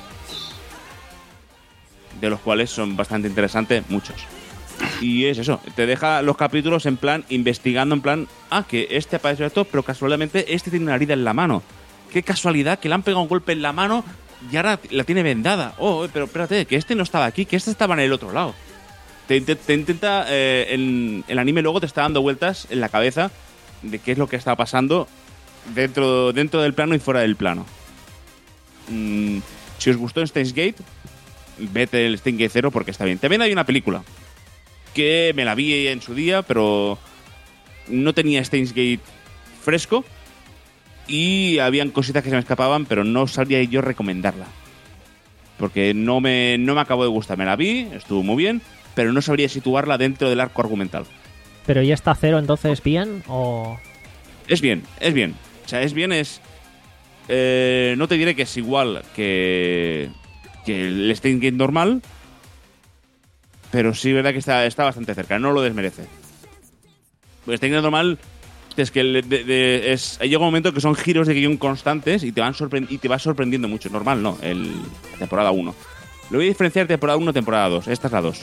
de los cuales son bastante interesantes muchos. Y es eso, te deja los capítulos en plan, investigando en plan, ah, que este apareció esto, pero casualmente este tiene una herida en la mano. Qué casualidad, que le han pegado un golpe en la mano y ahora la tiene vendada. Oh, pero espérate, que este no estaba aquí, que este estaba en el otro lado. Te, te, te intenta, eh, el, el anime luego te está dando vueltas en la cabeza de qué es lo que está pasando dentro, dentro del plano y fuera del plano. Mm, si os gustó Steins Gate, vete el Steins Gate cero porque está bien. También hay una película que me la vi en su día, pero no tenía Steins Gate fresco y habían cositas que se me escapaban, pero no sabría yo recomendarla porque no me, no me acabó de gustar. Me la vi, estuvo muy bien, pero no sabría situarla dentro del arco argumental. ¿Pero ya está cero entonces bien o...? Es bien, es bien. O sea, es bien, es... Eh, no te diré que es igual que, que el Steins Gate normal, pero sí es verdad que está, está bastante cerca, no lo desmerece. El Steins Gate normal es que de, de, de, es, llega un momento que son giros de guión constantes y te van sorprend- y te va sorprendiendo mucho. Normal, no, el temporada uno. Lo voy a diferenciar temporada uno, temporada dos. Esta es la dos.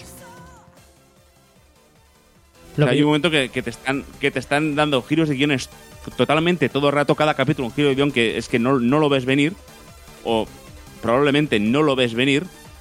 O sea, hay un momento que, que, te están, que te están dando giros de guiones totalmente todo el rato, cada capítulo un giro de guión que es que no, no lo ves venir, o probablemente no lo ves venir,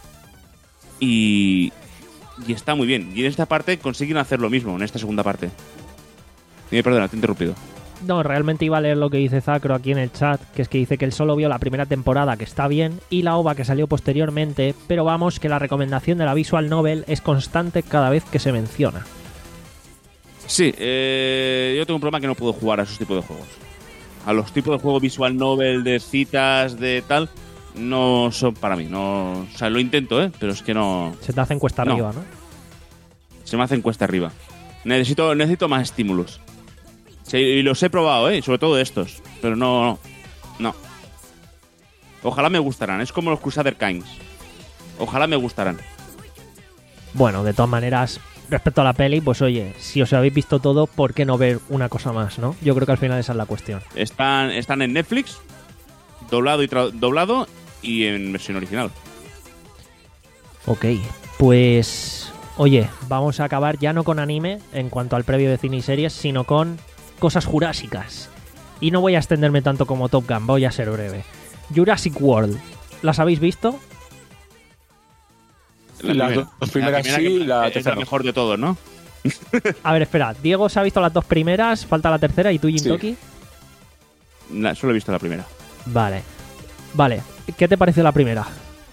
y, y está muy bien. Y en esta parte consiguen hacer lo mismo, en esta segunda parte. Dime, perdona, te he interrumpido. No, realmente iba a leer lo que dice Zacro aquí en el chat, que es que dice que él solo vio la primera temporada, que está bien, y la ova que salió posteriormente, pero vamos, que la recomendación de la visual novel es constante cada vez que se menciona. Sí, eh, yo tengo un problema que no puedo jugar a esos tipos de juegos. A los tipos de juego visual novel, de citas, de tal, no son para mí. No, o sea, lo intento, ¿eh? Pero es que no... Se te hacen cuesta no. arriba, ¿no? Se me hacen cuesta arriba. Necesito, necesito más estímulos. Sí, y los he probado, ¿eh? Sobre todo estos. Pero no, no. No. Ojalá me gustaran. Es como los Crusader Kings. Ojalá me gustaran. Bueno, de todas maneras, respecto a la peli, pues oye, si os habéis visto todo, ¿por qué no ver una cosa más, no? Yo creo que al final esa es la cuestión. Están, están en Netflix, doblado y, tra- doblado y en versión original. Ok, pues... Oye, vamos a acabar ya no con anime en cuanto al previo de cine y series, sino con cosas jurásicas. Y no voy a extenderme tanto como Top Gun, voy a ser breve. Jurassic World, ¿las habéis visto? La Las primera. dos primeras La primera sí, que- la es tercera la no. mejor de todos, ¿no? A ver, espera, Diego se ha visto las dos primeras, falta la tercera, ¿y tú, Jintoki? La- solo he visto la primera. Vale, vale, ¿qué te pareció la primera?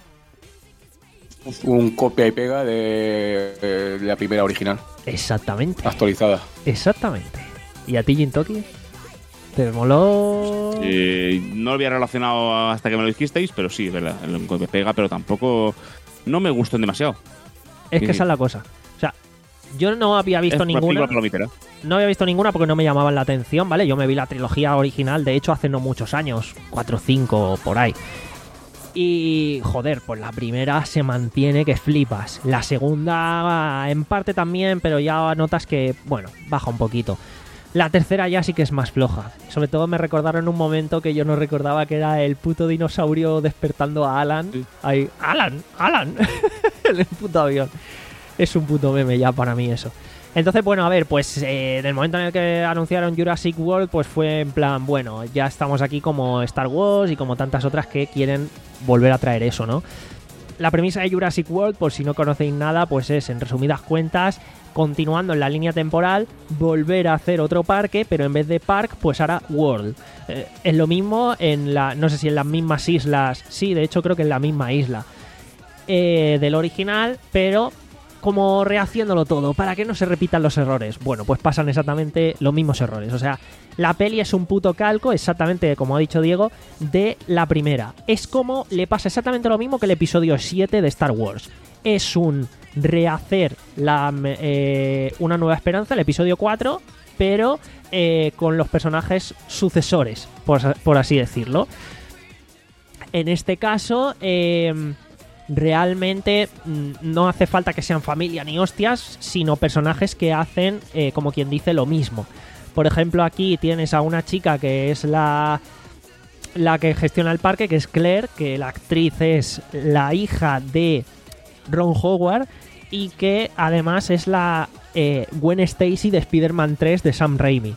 Un copia y pega de, de la primera original, Exactamente, actualizada. exactamente. ¿Y a ti, Jintoki? ¿Te moló? Eh, no lo había relacionado hasta que me lo dijisteis, pero sí, es verdad. El golpe pega, pero tampoco... No me gustan demasiado. Es sí, que sí. esa es la cosa. O sea, yo no había visto Es una ninguna. película palomitera. No había visto ninguna porque no me llamaban la atención, ¿vale? Yo me vi la trilogía original, de hecho, hace no muchos años, cuatro o cinco por ahí. Y, joder, pues la primera se mantiene que flipas. La segunda, en parte también, pero ya notas que, bueno, baja un poquito. La tercera ya sí que es más floja. Sobre todo me recordaron un momento que yo no recordaba, que era el puto dinosaurio despertando a Alan. Sí. Ahí, Alan, Alan, en el puto avión. Es un puto meme ya para mí eso. Entonces, bueno, a ver, pues eh, en el momento en el que anunciaron Jurassic World, pues fue en plan, bueno, ya estamos aquí como Star Wars y como tantas otras que quieren volver a traer eso, ¿no? La premisa de Jurassic World, por si no conocéis nada, pues es, en resumidas cuentas, continuando en la línea temporal, volver a hacer otro parque, pero en vez de park, pues ahora World. Eh, es lo mismo en la, no sé si en las mismas islas, sí, de hecho creo que en la misma isla eh, del original, pero como rehaciéndolo todo, para que no se repitan los errores. Bueno, pues pasan exactamente los mismos errores. O sea, la peli es un puto calco, exactamente como ha dicho Diego, de la primera. Es como le pasa exactamente lo mismo que el episodio siete de Star Wars. Es un rehacer la, eh, Una Nueva Esperanza, el episodio cuatro, pero eh, con los personajes sucesores, por, por así decirlo. En este caso, eh, realmente no hace falta que sean familia ni hostias, sino personajes que hacen, eh, como quien dice, lo mismo. Por ejemplo, aquí tienes a una chica que es la... la que gestiona el parque, que es Claire, que la actriz es la hija de Ron Howard y que además es la eh, Gwen Stacy de Spider-Man tres de Sam Raimi.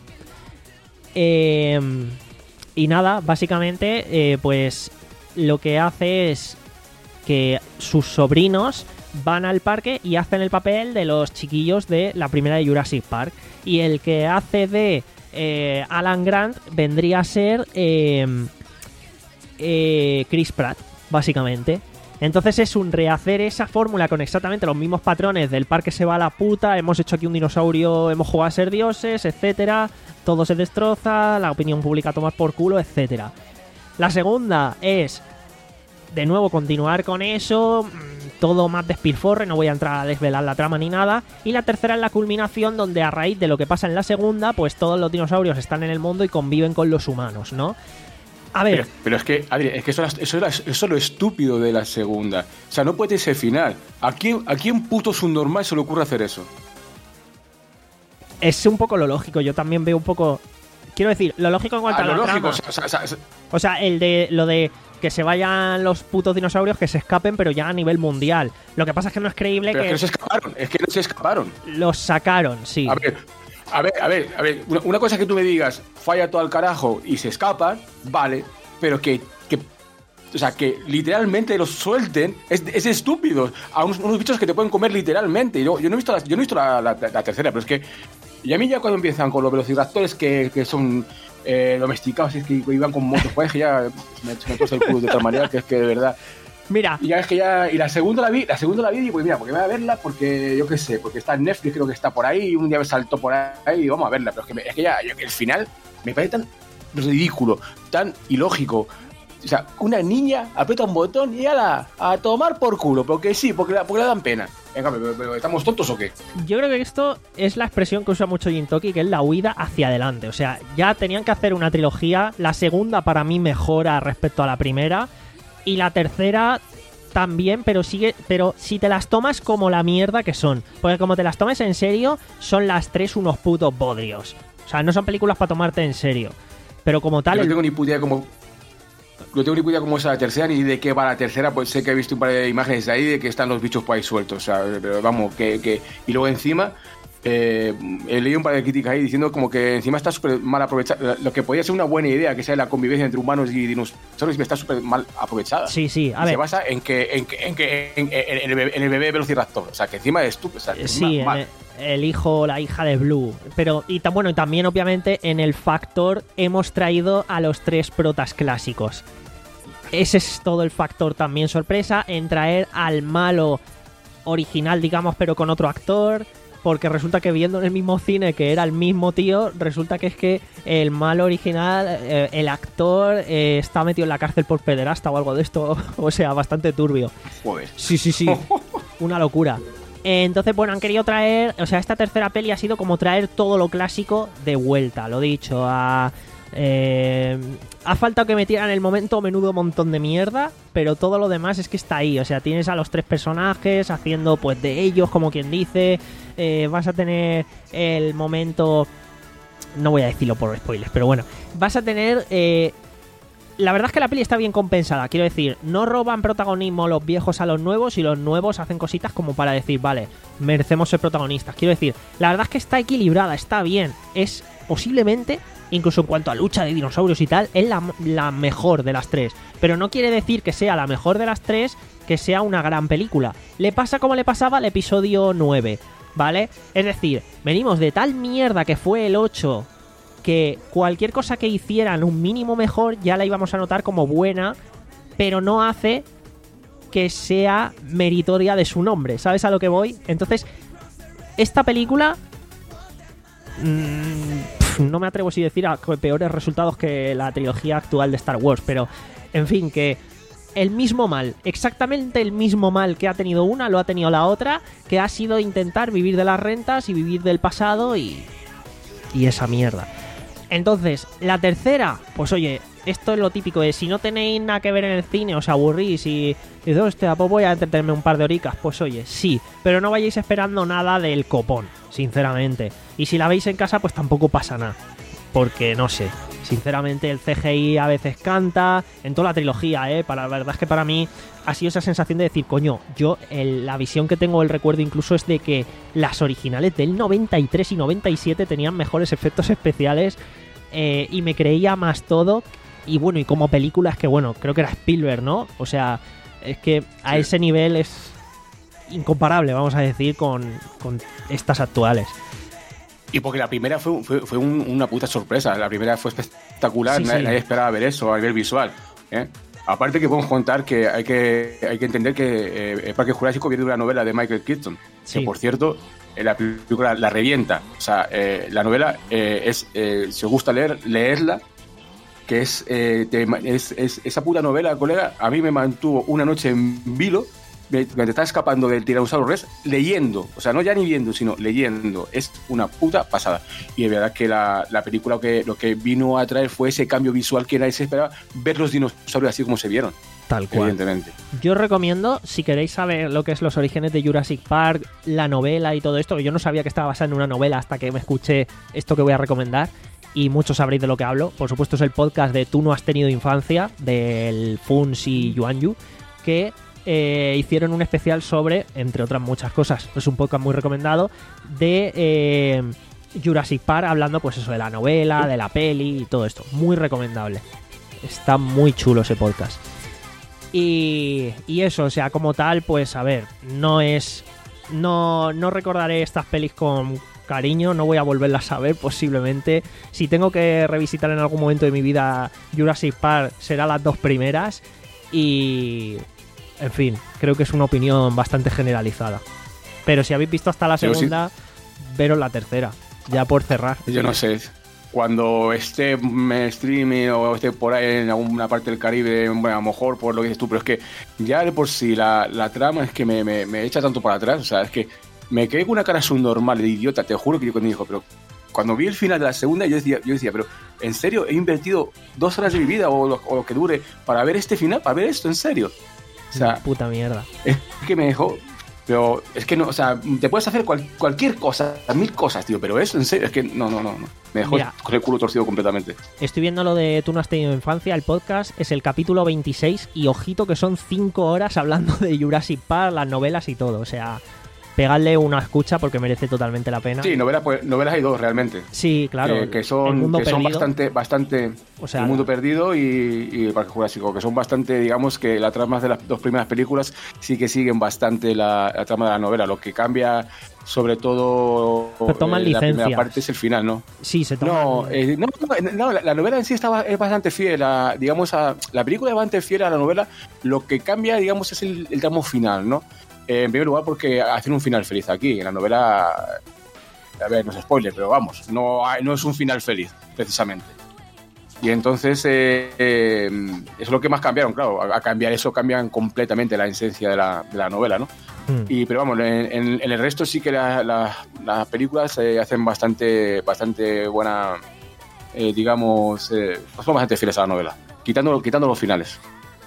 Eh, y nada, básicamente, eh, pues lo que hace es que sus sobrinos van al parque y hacen el papel de los chiquillos de la primera de Jurassic Park. Y el que hace de eh, Alan Grant vendría a ser eh, eh, Chris Pratt, básicamente. Entonces es un rehacer esa fórmula con exactamente los mismos patrones del parque se va a la puta, hemos hecho aquí un dinosaurio, hemos jugado a ser dioses, etcétera. Todo se destroza, la opinión pública toma por culo, etcétera. La segunda es, de nuevo, continuar con eso, todo más despilforre, no voy a entrar a desvelar la trama ni nada. Y la tercera es la culminación, donde a raíz de lo que pasa en la segunda, pues todos los dinosaurios están en el mundo y conviven con los humanos, ¿no? A ver. Pero, pero es que, Adri, es que eso, eso, era, eso es lo estúpido de la segunda. O sea, no puede ser final. ¿A quién, a quién puto subnormal se le ocurre hacer eso? Es un poco lo lógico, yo también veo un poco... Quiero decir, lo lógico en cuanto ah, a la lógico, trama. O sea, o sea, o sea, o sea, el de lo de que se vayan los putos dinosaurios, que se escapen, pero ya a nivel mundial. Lo que pasa es que no es creíble pero que... Es que no se escaparon, es que no se escaparon. Los sacaron, sí. A ver, a ver, a ver, a ver. Una, una cosa es que tú me digas, falla todo al carajo y se escapan, vale, pero que... que o sea, que literalmente los suelten es, es estúpido. A unos, unos bichos que te pueden comer literalmente. Yo, yo no he visto, la, yo no he visto la, la, la tercera, pero es que... Y a mí ya cuando empiezan con los velociraptores que, que son eh, domesticados, es que iban con motos, pues que ya me, me torce el culo de tal manera que es que de verdad... Mira. Y ya es que ya... Y la segunda la vi, la segunda la vi y digo, pues mira, porque voy a verla porque yo qué sé, porque está en Netflix, creo que está por ahí, y un día me saltó por ahí y vamos a verla. Pero es que, me, es que ya yo, el final me parece tan ridículo, tan ilógico. O sea, una niña aprieta un botón y ala, a tomar por culo, porque sí, porque, la, porque le dan pena. Venga, pero, pero ¿estamos tontos o qué? Yo creo que esto es la expresión que usa mucho Gintoki, que es la huida hacia adelante. O sea, ya tenían que hacer una trilogía. La segunda para mí mejora respecto a la primera. Y la tercera también, pero sigue, pero si te las tomas como la mierda que son. Porque como te las tomes en serio, son las tres unos putos bodrios. O sea, no son películas para tomarte en serio. Pero como tal... Yo no el... tengo ni puta idea cómo... No tengo ni idea cómo es la tercera ni de qué va la tercera, pues sé que he visto un par de imágenes de ahí de que están los bichos por ahí sueltos, o sea, pero vamos, que, que... Y luego encima, eh, he leído un par de críticas ahí diciendo como que encima está súper mal aprovechada, lo que podría ser una buena idea, que sea la convivencia entre humanos y dinosaurios, está súper mal aprovechada. Sí, sí, a y ver. Se basa en que en, que, en, que, en, en, en, el, bebé, en el bebé Velociraptor, o sea, que encima es estúpido, o sea, que sí, mal, el, el hijo o la hija de Blue, pero y tan bueno, y también obviamente en el factor hemos traído a los tres protas clásicos. Ese es todo el factor también sorpresa, en traer al malo original, digamos, pero con otro actor, porque resulta que viendo en el mismo cine que era el mismo tío, resulta que es que el malo original, eh, el actor, eh, está metido en la cárcel por pederasta o algo de esto, o sea, bastante turbio. Joder. Sí, sí, sí, una locura. Entonces, bueno, han querido traer, o sea, esta tercera peli ha sido como traer todo lo clásico de vuelta, lo dicho, a... Eh, ha faltado que metieran el momento menudo montón de mierda, pero todo lo demás es que está ahí. O sea, tienes a los tres personajes haciendo pues de ellos, como quien dice. Eh, vas a tener el momento... No voy a decirlo por spoilers, pero bueno. Vas a tener... Eh, la verdad es que la peli está bien compensada. Quiero decir, no roban protagonismo los viejos a los nuevos y los nuevos hacen cositas como para decir, vale, merecemos ser protagonistas. Quiero decir, la verdad es que está equilibrada, está bien. Es posiblemente, incluso en cuanto a lucha de dinosaurios y tal, es la, la mejor de las tres. Pero no quiere decir que sea la mejor de las tres, que sea una gran película. Le pasa como le pasaba al episodio nueve, ¿vale? Es decir, venimos de tal mierda que fue el ocho... que cualquier cosa que hicieran un mínimo mejor ya la íbamos a notar como buena, pero no hace que sea meritoria de su nombre, ¿sabes a lo que voy? Entonces, esta película mmm, pf, no me atrevo a decir a peores resultados que la trilogía actual de Star Wars, pero en fin, que el mismo mal, exactamente el mismo mal que ha tenido una, lo ha tenido la otra, que ha sido intentar vivir de las rentas y vivir del pasado y, y esa mierda. Entonces, la tercera, pues oye, esto es lo típico de si no tenéis nada que ver en el cine, os aburrís y dices, hostia, pues voy a entretenerme un par de horicas, pues oye, sí, pero no vayáis esperando nada del copón, sinceramente. Y si la veis en casa, pues tampoco pasa nada, porque no sé, sinceramente el C G I a veces canta, en toda la trilogía, eh, para, la verdad es que para mí ha sido esa sensación de decir, coño, yo el, la visión que tengo, el recuerdo incluso es de que las originales del noventa y tres y noventa y siete tenían mejores efectos especiales eh, y me creía más todo. Y bueno, y como película es que, bueno, creo que era Spielberg, ¿no? O sea, es que a sí. ese nivel es incomparable, vamos a decir, con, con estas actuales. Y porque la primera fue, fue, fue un, una puta sorpresa. La primera fue espectacular, sí, nadie, sí. nadie esperaba ver eso a nivel visual, ¿eh? Aparte que podemos contar que hay que, hay que entender que eh, el Parque Jurásico viene de una novela de Michael Crichton, sí. que por cierto, eh, la película la revienta. O sea, eh, la novela eh, es, eh, si os gusta leer, leerla, que es, eh, te, es, es esa puta novela, colega, a mí me mantuvo una noche en vilo, me, me estaba escapando del Tiranosaurio Rex, leyendo, o sea, no ya ni viendo, sino leyendo. Es una puta pasada. Y de verdad que la, la película que, lo que vino a traer fue ese cambio visual que nadie se esperaba, ver los dinosaurios así como se vieron. Tal cual. Evidentemente. Yo os recomiendo, si queréis saber lo que es los orígenes de Jurassic Park, la novela y todo esto, que yo no sabía que estaba basada en una novela hasta que me escuché esto que voy a recomendar, y muchos sabréis de lo que hablo. Por supuesto es el podcast de Tú no has tenido infancia, del Funs y Yuanyu, que eh, hicieron un especial sobre, entre otras muchas cosas, es un podcast muy recomendado, de eh, Jurassic Park, hablando pues eso de la novela, de la peli y todo esto. Muy recomendable. Está muy chulo ese podcast. Y, y eso, o sea, como tal, pues a ver, no es... No, no recordaré estas pelis con cariño, no voy a volverlas a ver posiblemente. Si tengo que revisitar en algún momento de mi vida Jurassic Park, será las dos primeras. Y... en fin, creo que es una opinión bastante generalizada. Pero si habéis visto hasta la segunda, sí. veros la tercera, ya por cerrar. Yo no sé, cuando esté en streaming o esté por ahí en alguna parte del Caribe, bueno, a lo mejor por lo que dices tú, pero es que ya de por sí la, la trama es que me, me, me echa tanto para atrás, o sea, es que me quedé con una cara subnormal de idiota, te juro que yo cuando dijo, pero cuando vi el final de la segunda, yo decía, yo decía, pero ¿en serio he invertido dos horas de mi vida o lo, o lo que dure para ver este final, para ver esto, en serio? O sea, puta mierda. Es que me dejó... Pero es que no, o sea, te puedes hacer cual, cualquier cosa, mil cosas, tío, pero eso en serio, es que no, no, no, no. Me dejó Mira, con el culo torcido completamente. Estoy viendo lo de Tú no has tenido infancia, el podcast es el capítulo veintiséis y ojito que son cinco horas hablando de Jurassic Park, las novelas y todo, o sea... Pegadle una escucha porque merece totalmente la pena. Sí, novelas, pues, novelas hay dos realmente. Sí, claro. Eh, que son, que son bastante, bastante o sea, El Mundo Perdido y, y El Parque Jurásico, que son bastante, digamos, que las tramas de las dos primeras películas sí que siguen bastante la, la trama de la novela. Lo que cambia, sobre todo, toman eh, la licencias. primera parte es el final, ¿no? Sí, se toman... No, eh, no, no, no la, la novela en sí está, es bastante fiel, a, digamos, a, la película es bastante fiel a la novela. Lo que cambia, digamos, es el, el tramo final, ¿no? Eh, en primer lugar porque hacen un final feliz aquí. En la novela, a ver, no es spoiler, pero vamos, no, hay, no es un final feliz, precisamente. Y entonces, eh, eh, es lo que más cambiaron, claro. A, a cambiar eso cambian completamente la esencia de la, de la novela, ¿no? Mm. Y, pero vamos, en, en, en el resto sí que la, la, las películas eh, hacen bastante, bastante buena, eh, digamos, eh, son bastante fieles a la novela, quitando, quitando los finales.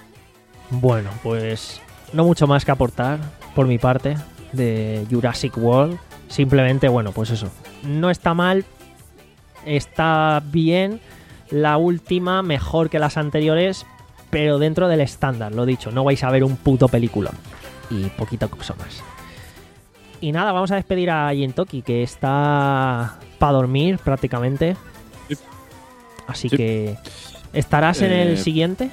Bueno, pues no mucho más que aportar por mi parte de Jurassic World. Simplemente, bueno, pues eso, no está mal, está bien, la última mejor que las anteriores, pero dentro del estándar, lo dicho, no vais a ver un puto peliculón. Y poquita cosa más. Y nada, vamos a despedir a Jintoki, que está para dormir prácticamente. Sí. Así Sí. que... ¿Estarás en Eh, el siguiente?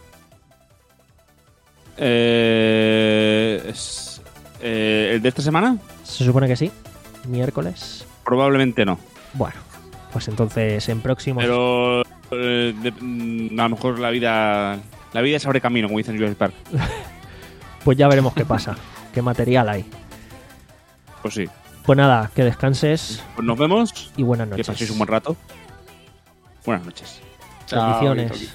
Eh, es- eh, ¿El de esta semana? Se supone que sí. Miércoles. Probablemente no. Bueno, pues entonces en próximos... Pero eh, de- mm, a lo mejor la vida la vida se abre camino, como dicen en Jurassic Park. Pues ya veremos qué pasa. Qué material hay. Pues sí. Pues nada, que descanses Pues nos vemos. y buenas Que noches. paséis un buen rato. Buenas noches. Bendiciones. Jintoki.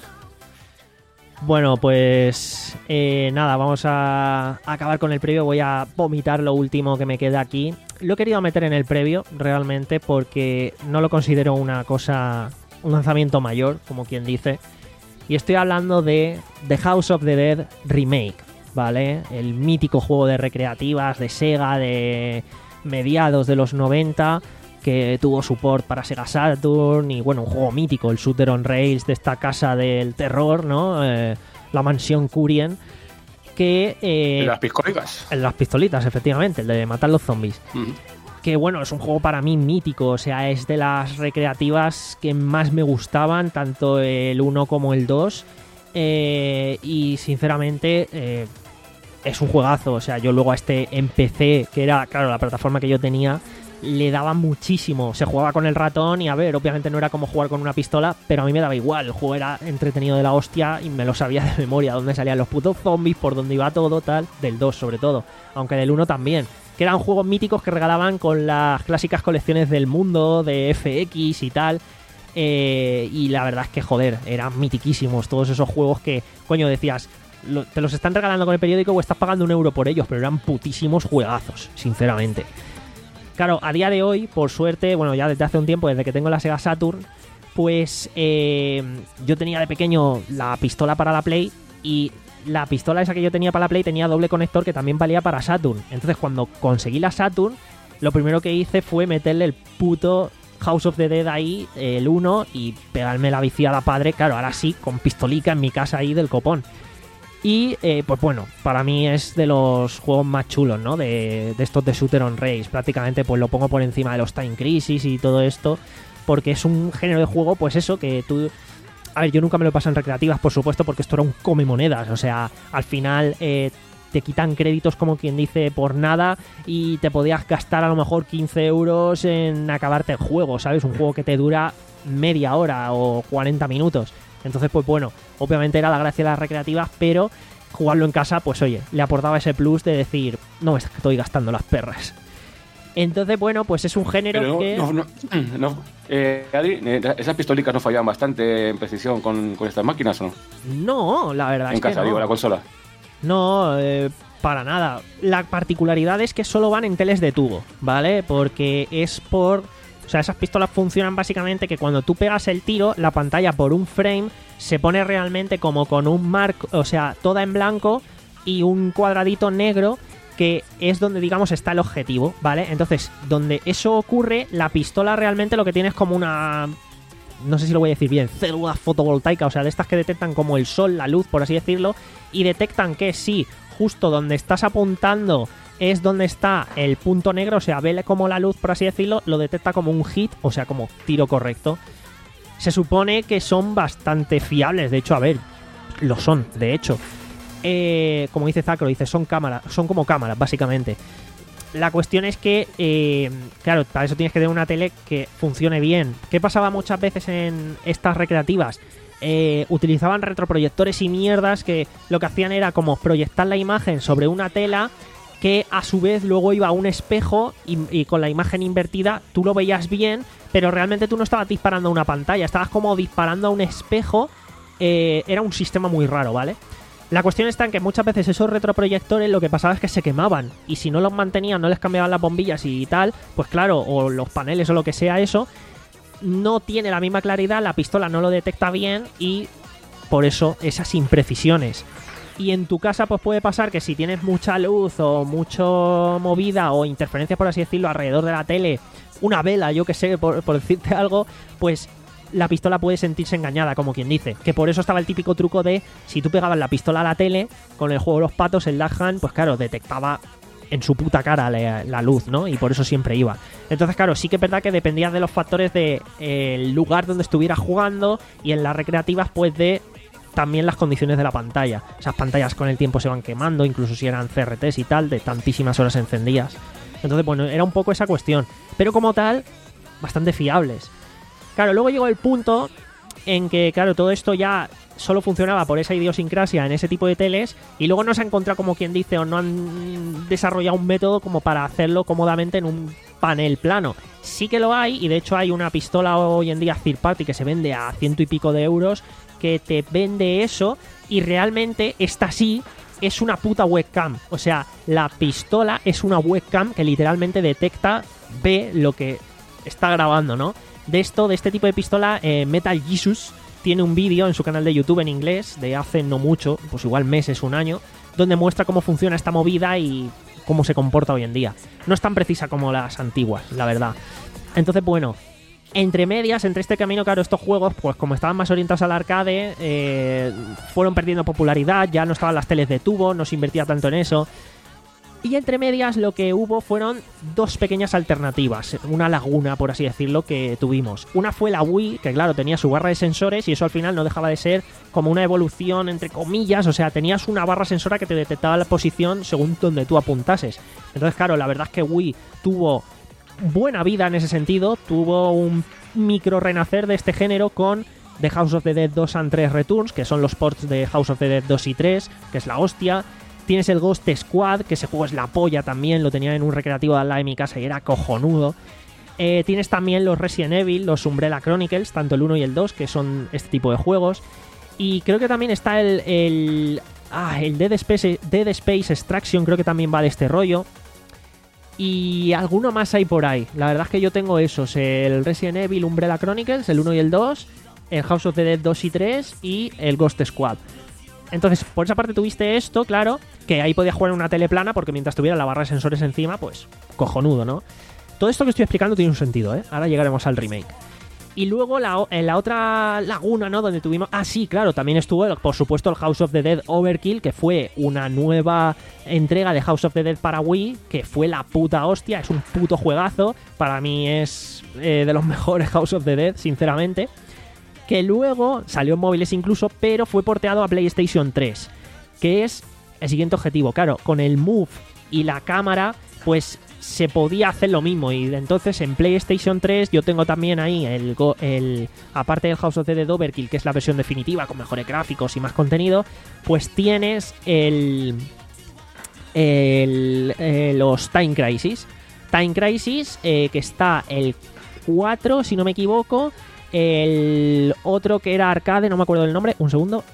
Bueno, pues eh, nada, vamos a acabar con el previo. Voy a vomitar lo último que me queda aquí. Lo he querido meter en el previo realmente porque no lo considero una cosa, un lanzamiento mayor, como quien dice. Y estoy hablando de The House of the Dead Remake, ¿vale? El mítico juego de recreativas de Sega de mediados de los noventa, que tuvo support para Sega Saturn y bueno, un juego mítico, el shooter on rails de esta casa del terror, ¿no? Eh, la mansión Curien, que... eh, ¿En las piscólicas? en las pistolitas, efectivamente, el de matar los zombies. Ujú. Que bueno, es un juego para mí mítico, o sea, es de las recreativas que más me gustaban, tanto el uno como el dos. Eh, y sinceramente eh, es un juegazo, o sea, yo luego a este empecé, que era, claro, la plataforma que yo tenía, le daba muchísimo. Se jugaba con el ratón y a ver, obviamente no era como jugar con una pistola, pero a mí me daba igual. El juego era entretenido de la hostia y me lo sabía de memoria, dónde salían los putos zombies, por dónde iba todo, tal. Del dos sobre todo, aunque del uno también. Que eran juegos míticos que regalaban con las clásicas colecciones del mundo, de F X y tal. Eh, y la verdad es que, joder, eran mitiquísimos todos esos juegos que, coño, decías, lo- te los están regalando con el periódico o estás pagando un euro por ellos, pero eran putísimos juegazos, sinceramente. Claro, a día de hoy, por suerte, bueno, ya desde hace un tiempo, desde que tengo la Sega Saturn, pues eh, yo tenía de pequeño la pistola para la Play y la pistola esa que yo tenía para la Play tenía doble conector que también valía para Saturn. Entonces, cuando conseguí la Saturn, lo primero que hice fue meterle el puto House of the Dead ahí, el uno, y pegarme la viciada padre, claro, ahora sí, con pistolica en mi casa ahí del copón. Y, eh, pues bueno, para mí es de los juegos más chulos, ¿no? De, de estos de Shooter on Rails. Prácticamente, pues lo pongo por encima de los Time Crisis y todo esto, porque es un género de juego, pues eso, que tú... A ver, yo nunca me lo he pasado en recreativas, por supuesto, porque esto era un come monedas. O sea, al final eh, te quitan créditos, como quien dice, por nada, y te podías gastar a lo mejor quince euros en acabarte el juego, ¿sabes? Un juego que te dura media hora o cuarenta minutos. Entonces, pues bueno, obviamente era la gracia de las recreativas, pero jugarlo en casa, pues oye, le aportaba ese plus de decir, no me estoy gastando las perras. Entonces, bueno, pues es un género Pero no, que... no, no, no. Eh, Adri, eh, esas pistolicas no fallaban bastante en precisión con, con estas máquinas, ¿o no? No, la verdad En es que casa, no. digo, la consola. No, eh, para nada. La particularidad es que solo van en teles de tubo, ¿vale? Porque es por... O sea, esas pistolas funcionan básicamente que cuando tú pegas el tiro, la pantalla por un frame se pone realmente como con un marco, o sea, toda en blanco y un cuadradito negro que es donde, digamos, está el objetivo, ¿vale? Entonces, donde eso ocurre, la pistola realmente lo que tiene es como una... No sé si lo voy a decir bien, célula fotovoltaica, o sea, de estas que detectan como el sol, la luz, por así decirlo, y detectan que sí, justo donde estás apuntando es donde está el punto negro, o sea, ve como la luz, por así decirlo, lo detecta como un hit, o sea, como tiro correcto. Se supone que son bastante fiables, de hecho, a ver, lo son, de hecho. Eh, como dice Zacro, dice, son cámaras, son como cámaras, básicamente. La cuestión es que, eh, claro, para eso tienes que tener una tele que funcione bien. ¿Qué pasaba muchas veces en estas recreativas? Eh, utilizaban retroproyectores y mierdas que lo que hacían era como proyectar la imagen sobre una tela que a su vez luego iba a un espejo y, y con la imagen invertida tú lo veías bien, pero realmente tú no estabas disparando a una pantalla, estabas como disparando a un espejo. Eh, era un sistema muy raro, ¿vale? La cuestión está en que muchas veces esos retroproyectores lo que pasaba es que se quemaban y si no los mantenían, no les cambiaban las bombillas y tal, pues claro, o los paneles o lo que sea eso, no tiene la misma claridad, la pistola no lo detecta bien y por eso esas imprecisiones. Y en tu casa pues puede pasar que si tienes mucha luz o mucha movida o interferencias, por así decirlo, alrededor de la tele, una vela, yo que sé, por, por decirte algo, pues la pistola puede sentirse engañada, como quien dice. Que por eso estaba el típico truco de, si tú pegabas la pistola a la tele, con el juego de los patos, el Dash Hand, pues claro, detectaba en su puta cara la, la luz, ¿no? Y por eso siempre iba. Entonces, claro, sí que es verdad que dependía de los factores del de, eh, lugar donde estuviera jugando, y en las recreativas, pues de también las condiciones de la pantalla. Esas pantallas con el tiempo se van quemando, incluso si eran C R Ts y tal, de tantísimas horas encendidas. Entonces, bueno, era un poco esa cuestión. Pero como tal, bastante fiables. Claro, luego llegó el punto en que, claro, todo esto ya solo funcionaba por esa idiosincrasia en ese tipo de teles, y luego no se ha encontrado, como quien dice, o no han desarrollado un método como para hacerlo cómodamente en un panel plano. Sí que lo hay, y de hecho hay una pistola hoy en día third party que se vende a ciento y pico de euros, que te vende eso, y realmente esta sí es una puta webcam. O sea, la pistola es una webcam que literalmente detecta, ve lo que está grabando, ¿no? De esto, de este tipo de pistola, eh, Metal Jesus tiene un vídeo en su canal de YouTube en inglés de hace no mucho, pues igual meses, un año, donde muestra cómo funciona esta movida y cómo se comporta hoy en día. No es tan precisa como las antiguas, la verdad. Entonces, bueno, entre medias, entre este camino, claro, estos juegos, pues como estaban más orientados al arcade, eh, fueron perdiendo popularidad, ya no estaban las teles de tubo, no se invertía tanto en eso. Y entre medias lo que hubo fueron dos pequeñas alternativas, una laguna, por así decirlo, que tuvimos. Una fue la Wii, que claro, tenía su barra de sensores, y eso al final no dejaba de ser como una evolución, entre comillas, o sea, tenías una barra sensora que te detectaba la posición según donde tú apuntases. Entonces, claro, la verdad es que Wii tuvo buena vida en ese sentido, tuvo un micro renacer de este género con The House of the Dead dos and tres Returns, que son los ports de House of the Dead dos y tres, que es la hostia. Tienes el Ghost Squad, que ese juego es la polla también, lo tenía en un recreativo de al lado de mi casa y era cojonudo. Eh, tienes también los Resident Evil, los Umbrella Chronicles, tanto el uno y el dos, que son este tipo de juegos. Y creo que también está el, el, ah, el Dead Space, Dead Space Extraction, creo que también va de este rollo. Y alguno más hay por ahí. La verdad es que yo tengo esos, el Resident Evil, Umbrella Chronicles, el uno y el dos, el House of the Dead dos y tres y el Ghost Squad. Entonces, por esa parte tuviste esto, claro, que ahí podías jugar en una tele plana, porque mientras tuviera la barra de sensores encima, pues cojonudo, ¿no? Todo esto que estoy explicando tiene un sentido, ¿eh? Ahora llegaremos al remake. Y luego la, en la otra laguna, ¿no? Donde tuvimos... Ah, sí, claro, también estuvo, el, por supuesto, el House of the Dead Overkill, que fue una nueva entrega de House of the Dead para Wii, que fue la puta hostia, es un puto juegazo. Para mí es eh, de los mejores House of the Dead, sinceramente. Que luego salió en móviles incluso, pero fue porteado a PlayStation tres, que es el siguiente objetivo. Claro, con el Move y la cámara, pues se podía hacer lo mismo, y entonces en PlayStation tres yo tengo también ahí el, el aparte del House of the Dead Overkill, que es la versión definitiva con mejores gráficos y más contenido, pues tienes el, el eh, los Time Crisis Time Crisis eh, que está el cuatro, si no me equivoco. El otro que era arcade, no me acuerdo del nombre, un segundo.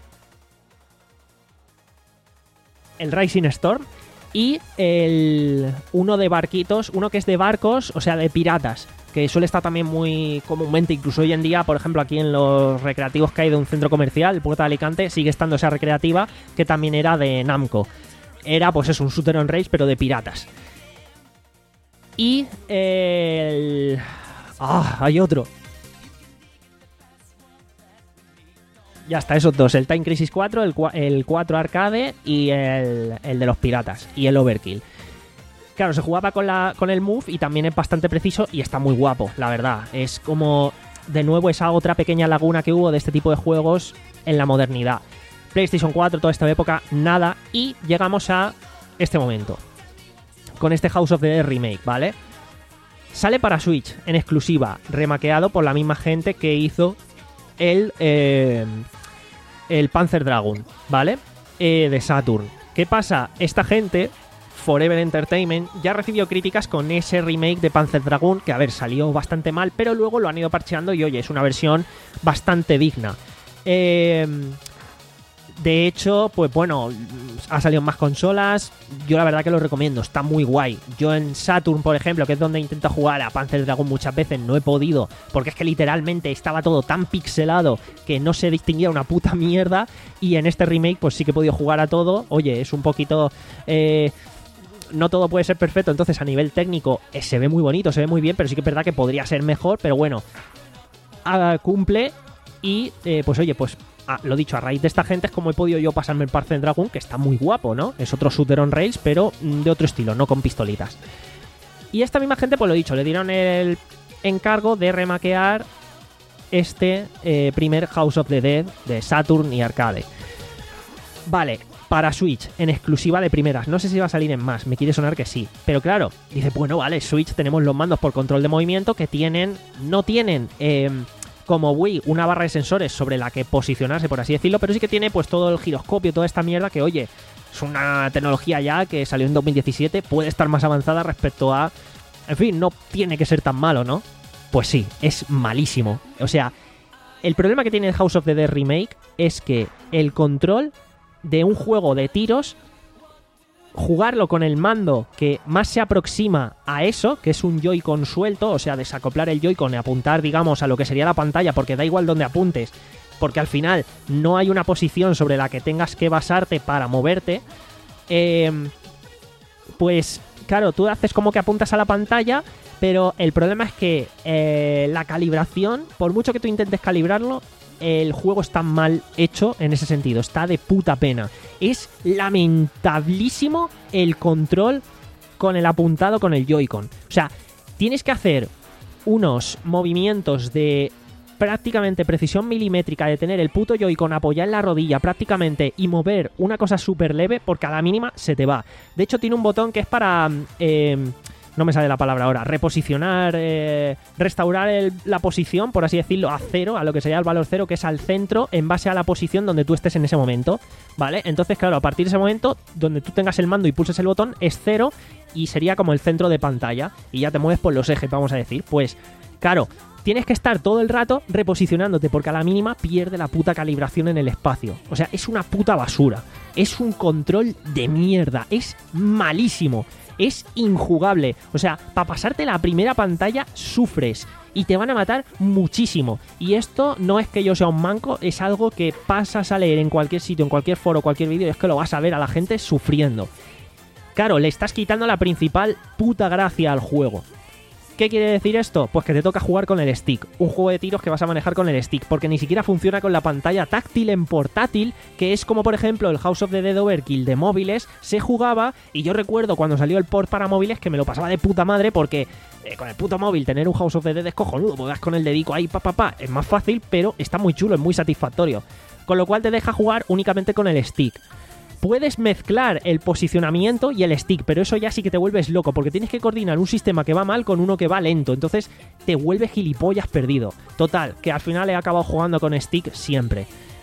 El Rising Storm. Y el uno de barquitos, uno que es de barcos, o sea, de piratas, que suele estar también muy comúnmente, incluso hoy en día, por ejemplo, aquí en los recreativos que hay de un centro comercial, el Puerto de Alicante, sigue estando esa recreativa, que también era de Namco. Era, pues es un shooter on race, pero de piratas. Y el... Ah, hay otro. Ya está, esos dos, el Time Crisis cuatro, el, el cuatro arcade y el, el de los piratas, y el Overkill. Claro, se jugaba con, la, con el Move y también es bastante preciso y está muy guapo, la verdad. Es como, de nuevo, esa otra pequeña laguna que hubo de este tipo de juegos en la modernidad. PlayStation cuatro, toda esta época, nada, y llegamos a este momento, con este House of the Dead Remake, ¿vale? Sale para Switch, en exclusiva, remaqueado por la misma gente que hizo el... Eh, el Panzer Dragoon, ¿vale? Eh, de Saturn. ¿Qué pasa? Esta gente, Forever Entertainment, ya recibió críticas con ese remake de Panzer Dragoon, que a ver, salió bastante mal, pero luego lo han ido parcheando y oye, es una versión bastante digna. Eh... De hecho, pues bueno, ha salido en más consolas. Yo la verdad que lo recomiendo, está muy guay. Yo en Saturn, por ejemplo, que es donde intento jugar a Panzer Dragoon muchas veces, no he podido, porque es que literalmente estaba todo tan pixelado que no se distinguía una puta mierda. Y en este remake pues sí que he podido jugar a todo. Oye, es un poquito... Eh, no todo puede ser perfecto, entonces a nivel técnico eh, se ve muy bonito, se ve muy bien, pero sí que es verdad que podría ser mejor, pero bueno... ah, cumple y, eh, pues oye, pues ah, lo dicho, a raíz de esta gente es como he podido yo pasarme el Panzer Dragoon, que está muy guapo, ¿no? Es otro shooter on rails, pero de otro estilo, no con pistolitas. Y esta misma gente, pues lo dicho, le dieron el encargo de remakear este eh, primer House of the Dead de Saturn y arcade. Vale, para Switch, en exclusiva de primeras. No sé si va a salir en más, me quiere sonar que sí. Pero claro, dice, bueno, vale, Switch tenemos los mandos por control de movimiento que tienen, no tienen eh, como Wii una barra de sensores sobre la que posicionarse, por así decirlo, pero sí que tiene pues todo el giroscopio, toda esta mierda que, oye, es una tecnología ya que salió en dos mil diecisiete, puede estar más avanzada respecto a... En fin, no tiene que ser tan malo, ¿no? Pues sí, es malísimo. O sea, el problema que tiene el House of the Dead Remake es que el control de un juego de tiros, jugarlo con el mando que más se aproxima a eso, que es un Joy-Con suelto, o sea, desacoplar el Joy-Con y apuntar, digamos, a lo que sería la pantalla, porque da igual donde apuntes, porque al final no hay una posición sobre la que tengas que basarte para moverte, eh, pues claro, tú haces como que apuntas a la pantalla, pero el problema es que eh, la calibración, por mucho que tú intentes calibrarlo, el juego está mal hecho en ese sentido, está de puta pena. Es lamentablísimo el control con el apuntado con el Joy-Con. O sea, tienes que hacer unos movimientos de prácticamente precisión milimétrica, de tener el puto Joy-Con apoyado en la rodilla prácticamente y mover una cosa súper leve, porque a la mínima se te va. De hecho, tiene un botón que es para... Eh, no me sale la palabra ahora, reposicionar, eh, restaurar el, la posición, por así decirlo, a cero, a lo que sería el valor cero, que es al centro, en base a la posición donde tú estés en ese momento, ¿vale? Entonces, claro, a partir de ese momento, donde tú tengas el mando y pulses el botón, es cero y sería como el centro de pantalla, y ya te mueves por los ejes, vamos a decir. Pues, claro, tienes que estar todo el rato reposicionándote, porque a la mínima pierde la puta calibración en el espacio. O sea, es una puta basura. Es un control de mierda, es malísimo. Es injugable. O sea, para pasarte la primera pantalla sufres y te van a matar muchísimo. Y esto no es que yo sea un manco, es algo que pasas a leer en cualquier sitio, en cualquier foro, cualquier vídeo, y es que lo vas a ver a la gente sufriendo. Claro, le estás quitando la principal puta gracia al juego. ¿Qué quiere decir esto? Pues que te toca jugar con el stick. Un juego de tiros que vas a manejar con el stick, porque ni siquiera funciona con la pantalla táctil en portátil, que es como por ejemplo el House of the Dead Overkill de móviles, se jugaba, y yo recuerdo cuando salió el port para móviles que me lo pasaba de puta madre, porque eh, con el puto móvil tener un House of the Dead es cojonudo, porque vas con el dedico ahí, pa pa pa, es más fácil, pero está muy chulo, es muy satisfactorio. Con lo cual te deja jugar únicamente con el stick. Puedes mezclar el posicionamiento y el stick, pero eso ya sí que te vuelves loco, porque tienes que coordinar un sistema que va mal con uno que va lento, entonces te vuelves gilipollas perdido. Total, que al final he acabado jugando con stick siempre.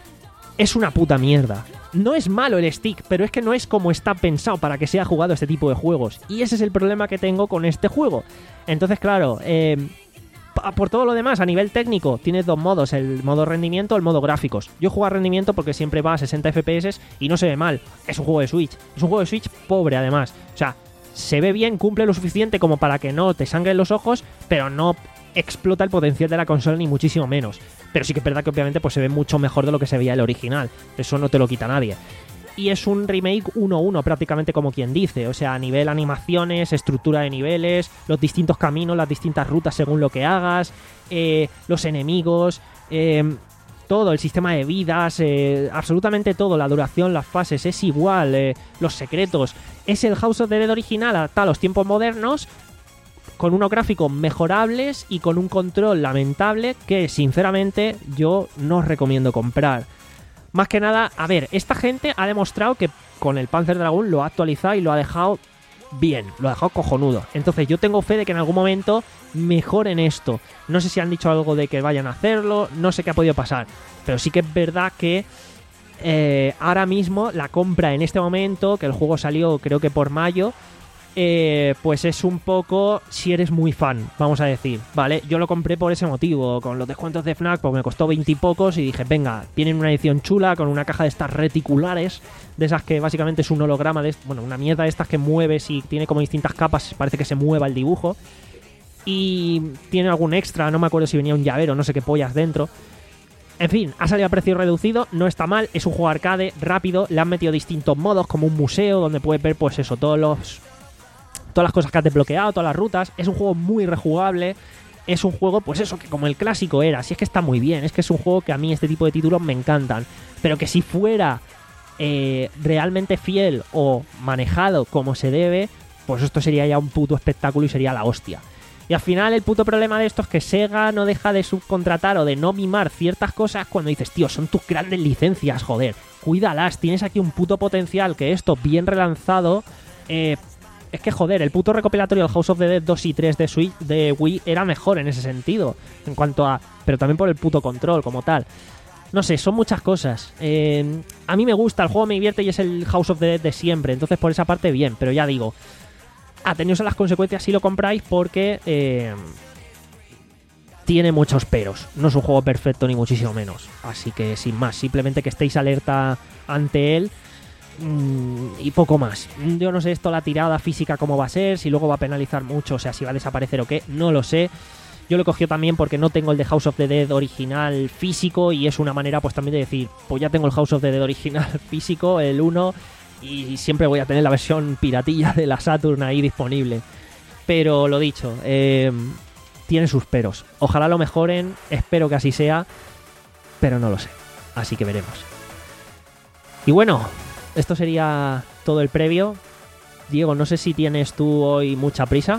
Es una puta mierda. No es malo el stick, pero es que no es como está pensado para que sea jugado este tipo de juegos. Y ese es el problema que tengo con este juego. Entonces, claro, eh... por todo lo demás, a nivel técnico, tienes dos modos, el modo rendimiento o el modo gráficos. Yo juego a rendimiento porque siempre va a sesenta F P S y no se ve mal. Es un juego de Switch. Es un juego de Switch pobre, además. O sea, se ve bien, cumple lo suficiente como para que no te sangren los ojos, pero no explota el potencial de la consola ni muchísimo menos. Pero sí que es verdad que obviamente pues se ve mucho mejor de lo que se veía el original. Eso no te lo quita nadie. Y es un remake uno a uno, prácticamente como quien dice. O sea, a nivel animaciones, estructura de niveles, los distintos caminos, las distintas rutas según lo que hagas, eh, los enemigos, eh, todo, el sistema de vidas, eh, absolutamente todo, la duración, las fases, es igual, eh, los secretos. Es el House of the Dead original adaptado a los tiempos modernos, con unos gráficos mejorables y con un control lamentable que, sinceramente, yo no os recomiendo comprar. Más que nada, a ver, esta gente ha demostrado que con el Panzer Dragoon lo ha actualizado y lo ha dejado bien, lo ha dejado cojonudo. Entonces yo tengo fe de que en algún momento mejoren esto. No sé si han dicho algo de que vayan a hacerlo, no sé qué ha podido pasar. Pero sí que es verdad que eh, ahora mismo la compra en este momento, que el juego salió creo que por mayo, Eh, pues es un poco si eres muy fan, vamos a decir, ¿vale? Yo lo compré por ese motivo, con los descuentos de Fnac, pues me costó veinte y pocos y dije, venga, vienen una edición chula con una caja de estas reticulares, de esas que básicamente es un holograma, de, bueno, una mierda de estas que mueves y tiene como distintas capas, parece que se mueva el dibujo, y tiene algún extra, no me acuerdo si venía un llavero, no sé qué pollas dentro. En fin, ha salido a precio reducido, no está mal, es un juego arcade, rápido, le han metido distintos modos, como un museo, donde puedes ver, pues eso, todos los... todas las cosas que has desbloqueado, todas las rutas. Es un juego muy rejugable. es un juego, pues eso, que como el clásico era, si es que está muy bien, es que es un juego que a mí este tipo de títulos me encantan, pero que si fuera eh, realmente fiel o manejado como se debe, pues esto sería ya un puto espectáculo y sería la hostia. Y al final el puto problema de esto es que Sega no deja de subcontratar o de no mimar ciertas cosas cuando dices, tío, son tus grandes licencias, joder, cuídalas, tienes aquí un puto potencial que esto bien relanzado... Eh, es que joder, el puto recopilatorio del House of the Dead dos y tres de Switch, de Wii era mejor en ese sentido, en cuanto a... pero también por el puto control como tal. No sé, son muchas cosas. Eh, a mí me gusta, el juego me divierte y es el House of the Dead de siempre, entonces por esa parte bien, pero ya digo, ateneos a las consecuencias si lo compráis porque eh, tiene muchos peros. No es un juego perfecto ni muchísimo menos, así que sin más, simplemente que estéis alerta ante él. Y poco más. Yo no sé esto, la tirada física cómo va a ser, si luego va a penalizar mucho, o sea, si va a desaparecer o qué, no lo sé. Yo lo he cogido también porque no tengo el de House of the Dead original físico y es una manera pues también de decir, pues ya tengo el House of the Dead original físico, el uno, y siempre voy a tener la versión piratilla de la Saturn ahí disponible. Pero lo dicho, eh, tiene sus peros. Ojalá lo mejoren, espero que así sea, pero no lo sé. Así que veremos. Y bueno, esto sería todo el previo. Diego, no sé si tienes tú hoy mucha prisa.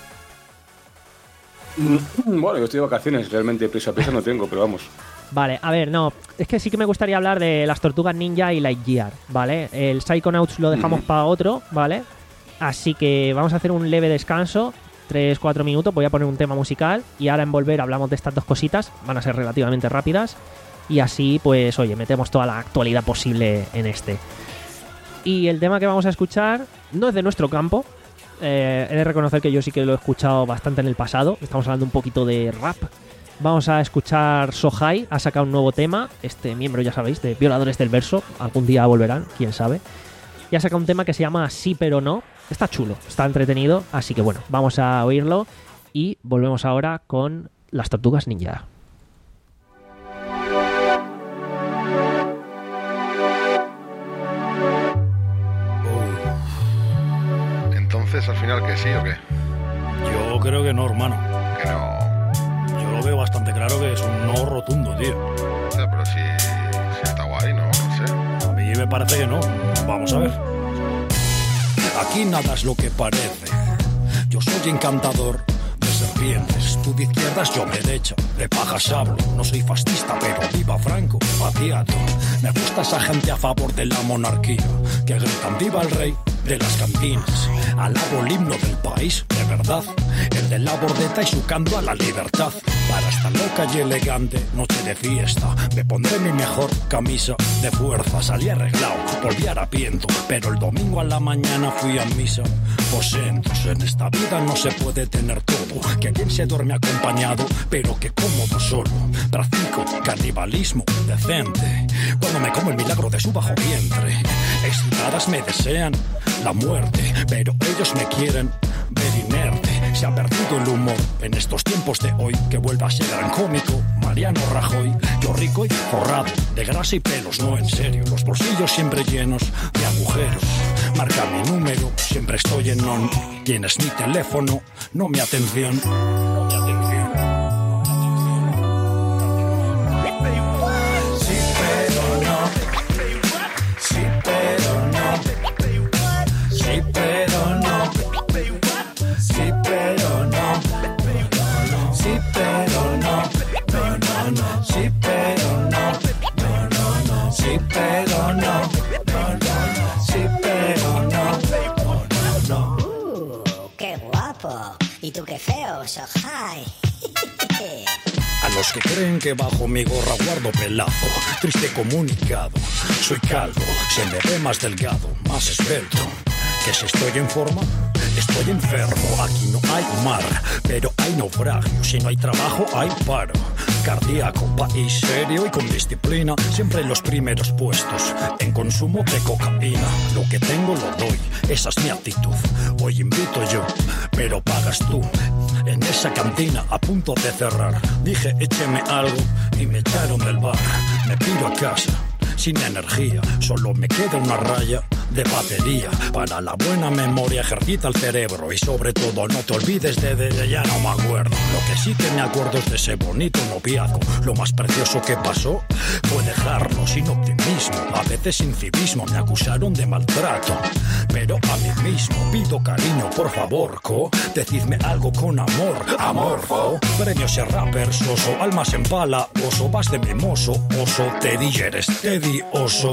Bueno, yo estoy de vacaciones, realmente prisa, prisa no tengo, pero vamos. Vale, a ver, no, es que sí que me gustaría hablar de las Tortugas Ninja y Lightyear, ¿vale? El Psychonauts lo dejamos mm. para otro, ¿vale? Así que vamos a hacer un leve descanso, tres cuatro minutos, voy a poner un tema musical y ahora en volver hablamos de estas dos cositas, van a ser relativamente rápidas y así, pues, oye, metemos toda la actualidad posible en este. Y el tema que vamos a escuchar no es de nuestro campo. Eh, he de reconocer que yo sí que lo he escuchado bastante en el pasado. Estamos hablando un poquito de rap. Vamos a escuchar Sohai. Ha sacado un nuevo tema. Este miembro, ya sabéis, de Violadores del Verso. Algún día volverán, quién sabe. Y ha sacado un tema que se llama Sí pero no. Está chulo, está entretenido. Así que bueno, vamos a oírlo. Y volvemos ahora con las Tortugas Ninja. Al final que sí o qué? Yo creo que no, hermano. Que no. Yo lo veo bastante claro que es un no rotundo, tío. O sea, pero si, si está guay, ¿no? No sé. A mí me parece que no. Vamos a ver. Aquí nada es lo que parece. Yo soy encantador de serpientes. Tú de izquierdas, yo derecha. De pajas hablo. No soy fascista, pero viva Franco. Patriato. Me gusta esa gente a favor de la monarquía. Que gritan viva el rey de las cantinas. Alabo el himno del país, de verdad. El de la bordeta y su canto a la libertad. Para esta loca y elegante noche de fiesta me pondré mi mejor camisa de fuerza. Salí arreglado, volví harapiento, pero el domingo a la mañana fui a misa. Posentos, en esta vida no se puede tener todo. Que bien se duerme acompañado, pero que cómodo solo. Practico canibalismo decente cuando me como el milagro de su bajo vientre. Excitadas me desean la muerte, pero ellos me quieren ver inerte. Se ha perdido el humor en estos tiempos de hoy. Que vuelva a ser gran cómico Mariano Rajoy. Yo rico y forrado de grasa y pelos, no en serio. Los bolsillos siempre llenos de agujeros. Marca mi número, siempre estoy en on. Tienes mi teléfono, no mi atención. No mi atención. Sí, pero no. Sí, pero no. Sí, pero no. Sí, pero no. Sí, pero no. No, no, no. Sí, pero no. No, no, no. Sí, pero no. No, no, no. Sí, pero no. No, no, no. Uh, qué guapo. Y tú qué feo, Sohai. A los que creen que bajo mi gorra guardo pelazo, triste comunicado, soy calvo, se me ve más delgado, más esbelto. Que si estoy en forma, estoy enfermo. Aquí no hay mar, pero hay naufragio. Si no hay trabajo, hay paro. Cardíaco, país serio y con disciplina. Siempre en los primeros puestos en consumo de cocaína. Lo que tengo lo doy, esa es mi actitud. Hoy invito yo, pero pagas tú. En esa cantina a punto de cerrar, dije écheme algo y me echaron del bar. Me pido a casa sin energía, solo me queda una raya de batería. Para la buena memoria ejercita el cerebro y sobre todo no te olvides de, de, de ya no me acuerdo. Lo que sí que me acuerdo es de ese bonito noviazgo. Lo más precioso que pasó fue dejarlo sin optimismo, a veces sin civismo. Me acusaron de maltrato, pero a mí mismo pido cariño, por favor, co. Decidme algo con amor, amorfo. Premios y rappers, oso, almas en bala, oso. Vas de mimoso, oso. Teddy, eres Teddy, oso.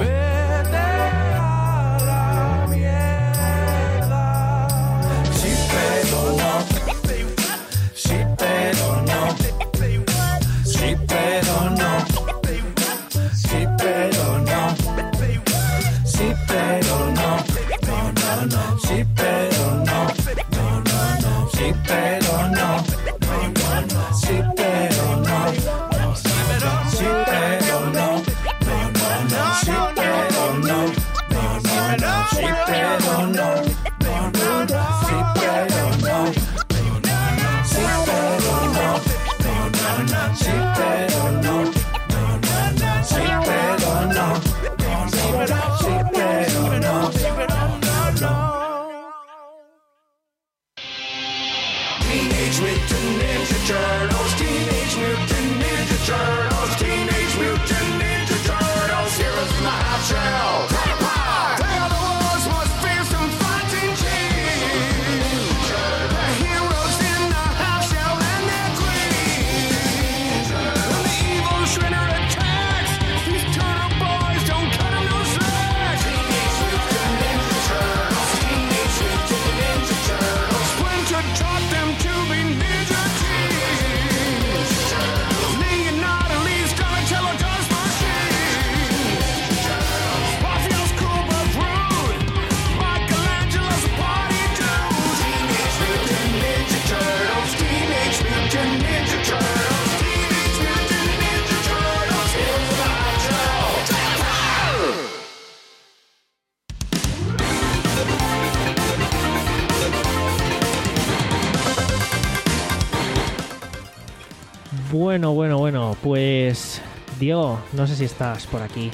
Bueno, bueno, bueno, pues Diego, no sé si estás por aquí.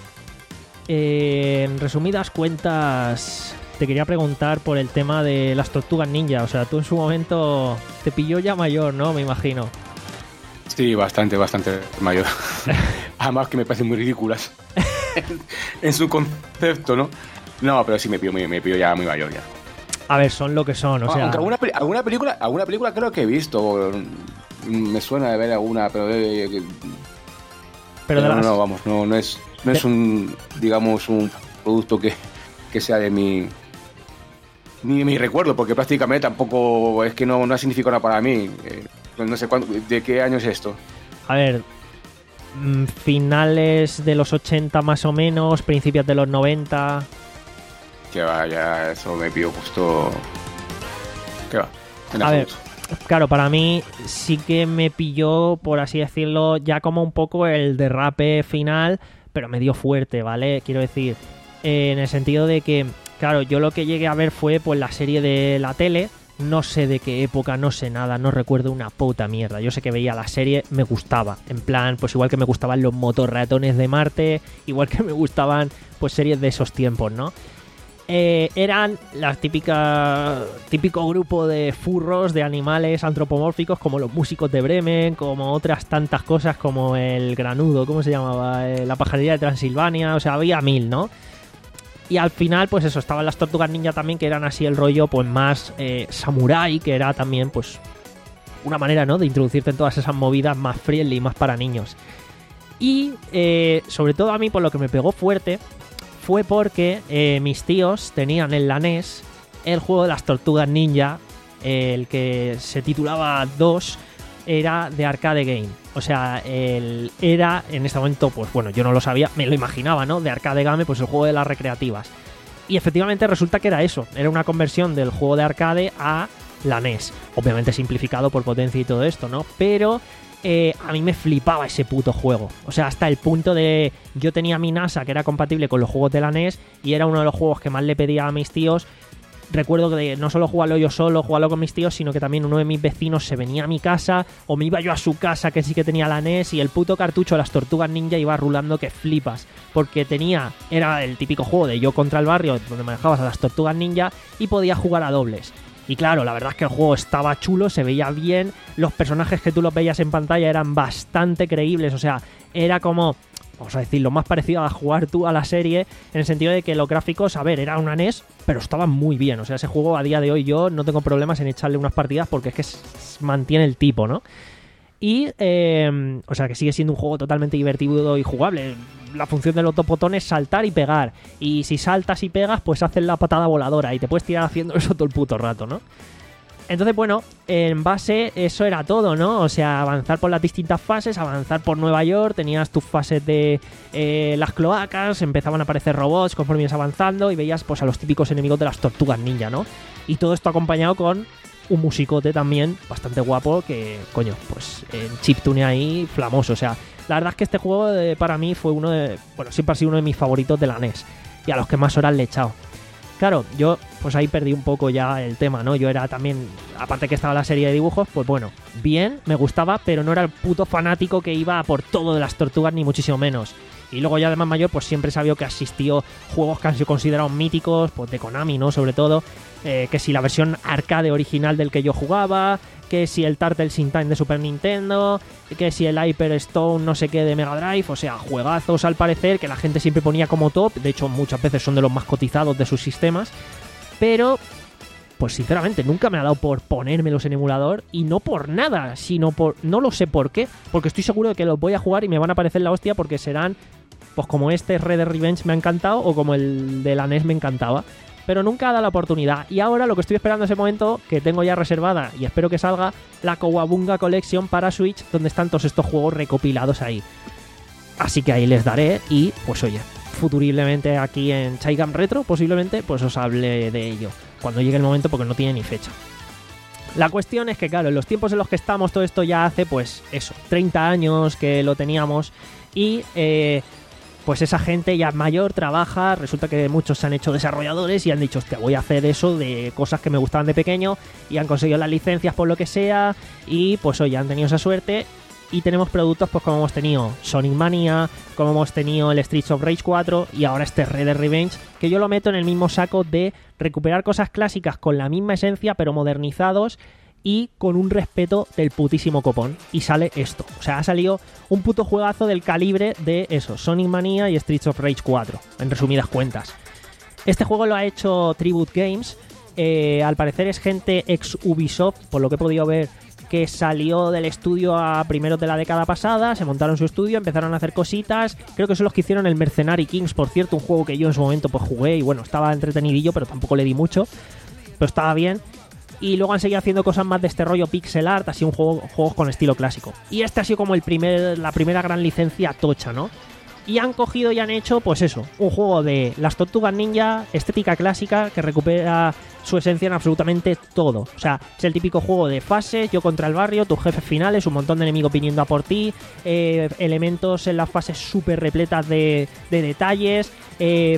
Eh, en resumidas cuentas, te quería preguntar por el tema de las tortugas ninja. O sea, tú en su momento te pilló ya mayor, ¿no? Me imagino. Sí, bastante, bastante mayor. Además que me parecen muy ridículas en, en su concepto, ¿no? No, pero sí me pilló, me, me pilló ya muy mayor ya. A ver, son lo que son, o sea... Aunque alguna, alguna, película, alguna película creo que he visto... Me suena de ver alguna, pero de, de, pero de no, las... no, vamos, no, no es, no de... es un, digamos, un producto que, que sea de mi, ni mi recuerdo, porque prácticamente tampoco es que no, no ha significado nada para mí. Eh, no sé cuándo, de qué año es esto. A ver, finales de los ochenta más o menos, principios de los noventa. Que va, ya eso me pidió justo. ¿Qué va? En a ver. Claro, para mí sí que me pilló, por así decirlo, ya como un poco el derrape final, pero me dio fuerte, ¿vale? Quiero decir, eh, en el sentido de que, claro, yo lo que llegué a ver fue pues la serie de la tele, no sé de qué época, no sé nada, no recuerdo una puta mierda. Yo sé que veía la serie, me gustaba, en plan, pues igual que me gustaban los motorratones de Marte, igual que me gustaban pues series de esos tiempos, ¿no? Eh, eran las típicas típico grupo de furros, de animales antropomórficos, como los músicos de Bremen, como otras tantas cosas, como el granudo, ¿cómo se llamaba? Eh, la pajarería de Transilvania, o sea, había mil, ¿no? Y al final, pues eso, estaban las tortugas ninja también, que eran así el rollo, pues más eh, samurái, que era también, pues, una manera, ¿no?, de introducirte en todas esas movidas más friendly, más para niños. Y, eh, sobre todo a mí, por lo que me pegó fuerte... fue porque eh, mis tíos tenían en la N E S el juego de las tortugas ninja, eh, el que se titulaba dos, era de Arcade Game. O sea, el, era en este momento, pues bueno, yo no lo sabía, me lo imaginaba, ¿no? De Arcade Game, pues el juego de las recreativas. Y efectivamente resulta que era eso, era una conversión del juego de arcade a la N E S. Obviamente simplificado por potencia y todo esto, ¿no? Pero... Eh, a mí me flipaba ese puto juego. O sea, hasta el punto de... Yo tenía mi NASA que era compatible con los juegos de la N E S y era uno de los juegos que más le pedía a mis tíos recuerdo que no solo jugarlo yo solo, jugarlo con mis tíos, sino que también uno de mis vecinos se venía a mi casa o me iba yo a su casa, que sí que tenía la N E S, y el puto cartucho de las Tortugas Ninja iba rulando que flipas, porque tenía, era el típico juego de yo contra el barrio, donde manejabas a las Tortugas Ninja y podías jugar a dobles. Y claro, la verdad es que el juego estaba chulo, se veía bien, los personajes que tú los veías en pantalla eran bastante creíbles, o sea, era como, vamos a decir, lo más parecido a jugar tú a la serie, en el sentido de que los gráficos, a ver, era una N E S, pero estaban muy bien. O sea, ese juego a día de hoy yo no tengo problemas en echarle unas partidas porque es que s- mantiene el tipo, ¿no? Y, eh, o sea, que sigue siendo un juego totalmente divertido y jugable. La función de los dos botones es saltar y pegar. Y si saltas y pegas, pues haces la patada voladora y te puedes tirar haciendo eso todo el puto rato, ¿no? Entonces, bueno, en base eso era todo, ¿no? O sea, avanzar por las distintas fases, avanzar por Nueva York, tenías tus fases de eh, las cloacas, empezaban a aparecer robots conforme ibas avanzando y veías pues a los típicos enemigos de las Tortugas Ninja, ¿no? Y todo esto acompañado con un musicote también bastante guapo que, coño, pues en chiptune ahí flamoso. O sea, la verdad es que este juego eh, para mí fue uno de, bueno, siempre ha sido uno de mis favoritos de la N E S y a los que más horas le he echado. Claro, yo pues ahí perdí un poco ya el tema, ¿no? Yo era también, aparte que estaba la serie de dibujos, pues bueno, bien, me gustaba, pero no era el puto fanático que iba por todo de las tortugas, ni muchísimo menos. Y luego ya de más mayor, pues siempre he sabido que asistió juegos que han sido considerados míticos, pues de Konami, ¿no? Sobre todo, eh, que si la versión arcade original del que yo jugaba, que si el Turtles in Time de Super Nintendo, que si el Hyper Stone no sé qué de Mega Drive, o sea, juegazos al parecer que la gente siempre ponía como top, de hecho muchas veces son de los más cotizados de sus sistemas, pero pues sinceramente nunca me ha dado por ponérmelos en emulador y no por nada, sino por, no lo sé por qué, porque estoy seguro de que los voy a jugar y me van a parecer la hostia porque serán, pues como este Red Dead Revenge me ha encantado o como el de la N E S me encantaba. Pero nunca ha dado la oportunidad. Y ahora lo que estoy esperando es ese momento, que tengo ya reservada y espero que salga, la Cowabunga Collection para Switch, donde están todos estos juegos recopilados ahí. Así que ahí les daré y, pues oye, futuriblemente aquí en Chaigam Retro, posiblemente, pues os hable de ello. Cuando llegue el momento, porque no tiene ni fecha. La cuestión es que, claro, en los tiempos en los que estamos, todo esto ya hace, pues eso, treinta años que lo teníamos y... Eh, pues esa gente ya mayor trabaja, resulta que muchos se han hecho desarrolladores y han dicho, hostia, voy a hacer eso de cosas que me gustaban de pequeño y han conseguido las licencias por lo que sea y pues oye, han tenido esa suerte y tenemos productos pues como hemos tenido Sonic Mania, como hemos tenido el Streets of Rage cuatro y ahora este Red Dead Revenge, que yo lo meto en el mismo saco de recuperar cosas clásicas con la misma esencia pero modernizados y con un respeto del putísimo copón. Y sale esto. O sea, ha salido un puto juegazo del calibre de eso, Sonic Mania y Streets of Rage cuatro, en resumidas cuentas. Este juego lo ha hecho Tribute Games. Eh, al parecer es gente ex Ubisoft, por lo que he podido ver, que salió del estudio a primeros de la década pasada, se montaron su estudio, empezaron a hacer cositas. Creo que son los que hicieron el Mercenary Kings, por cierto, un juego que yo en su momento pues jugué y bueno, estaba entretenidillo, pero tampoco le di mucho. Pero estaba bien. Y luego han seguido haciendo cosas más de este rollo pixel art, así un juego, juegos con estilo clásico. Y este ha sido como el primer, la primera gran licencia tocha, ¿no? Y han cogido y han hecho, pues eso, un juego de las Tortugas Ninja, estética clásica, que recupera su esencia en absolutamente todo. O sea, es el típico juego de fases, yo contra el barrio, tus jefes finales, un montón de enemigos viniendo a por ti, eh, elementos en las fases súper repletas de, de detalles, eh...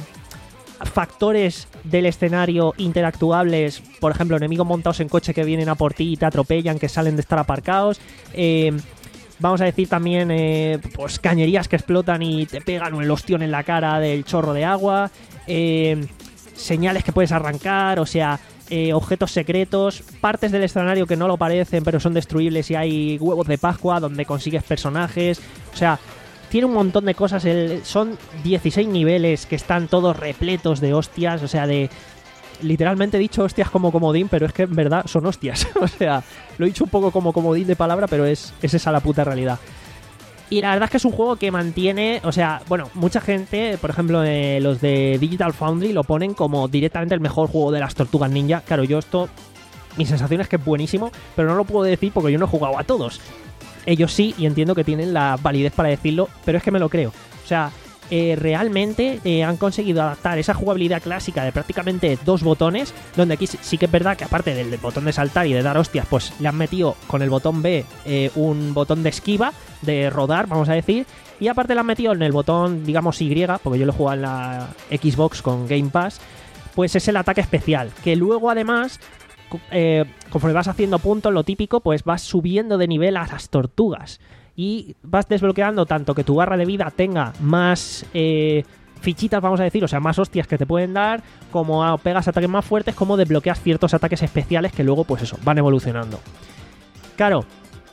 factores del escenario interactuables, por ejemplo, enemigos montados en coche que vienen a por ti y te atropellan, que salen de estar aparcados, eh, vamos a decir también eh, pues cañerías que explotan y te pegan el ostión en la cara del chorro de agua, eh, señales que puedes arrancar, o sea, eh, objetos secretos, partes del escenario que no lo parecen pero son destruibles y hay huevos de Pascua donde consigues personajes, o sea, tiene un montón de cosas, el, son dieciséis niveles que están todos repletos de hostias, o sea, de... Literalmente he dicho hostias como comodín, pero es que en verdad son hostias. O sea, lo he dicho un poco como comodín de palabra, pero es, es esa la puta realidad. Y la verdad es que es un juego que mantiene... O sea, bueno, mucha gente, por ejemplo, eh, los de Digital Foundry lo ponen como directamente el mejor juego de las Tortugas Ninja. Claro, yo esto... Mi sensación es que es buenísimo, pero no lo puedo decir porque yo no he jugado a todos. Ellos sí, y entiendo que tienen la validez para decirlo, pero es que me lo creo. O sea, eh, realmente eh, han conseguido adaptar esa jugabilidad clásica de prácticamente dos botones, donde aquí sí que es verdad que aparte del botón de saltar y de dar hostias, pues le han metido con el botón B eh, un botón de esquiva, de rodar, vamos a decir, y aparte le han metido en el botón, digamos, Y, porque yo lo he jugado en la Xbox con Game Pass, pues es el ataque especial, que luego además, eh, conforme vas haciendo puntos, lo típico, pues vas subiendo de nivel a las tortugas y vas desbloqueando tanto que tu barra de vida tenga más eh, fichitas, vamos a decir, o sea, más hostias que te pueden dar, como a, pegas ataques más fuertes, como desbloqueas ciertos ataques especiales que luego, pues eso, van evolucionando. Claro,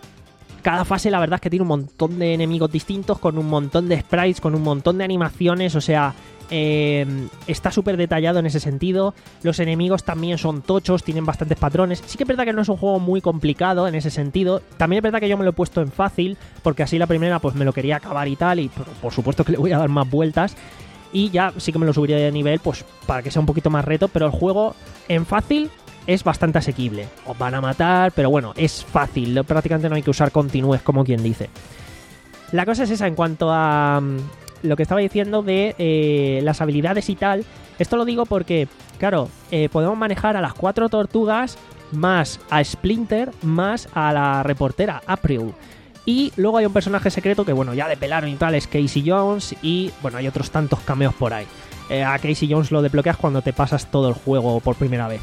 cada fase la verdad es que tiene un montón de enemigos distintos, con un montón de sprites, con un montón de animaciones, o sea, eh, está súper detallado en ese sentido. Los enemigos también son tochos, tienen bastantes patrones. Sí que es verdad que no es un juego muy complicado en ese sentido. También es verdad que yo me lo he puesto en fácil, porque así la primera pues me lo quería acabar y tal, y por, por supuesto que le voy a dar más vueltas. Y ya sí que me lo subiré de nivel, pues para que sea un poquito más reto, pero el juego en fácil es bastante asequible. Os van a matar, pero bueno, es fácil. Prácticamente no hay que usar continúes, como quien dice. La cosa es esa en cuanto a um, lo que estaba diciendo de eh, las habilidades y tal. Esto lo digo porque, claro, eh, podemos manejar a las cuatro tortugas, más a Splinter, más a la reportera April. Y luego hay un personaje secreto que, bueno, ya de pelaron y tal, es Casey Jones. Y, bueno, hay otros tantos cameos por ahí. Eh, a Casey Jones lo desbloqueas cuando te pasas todo el juego por primera vez.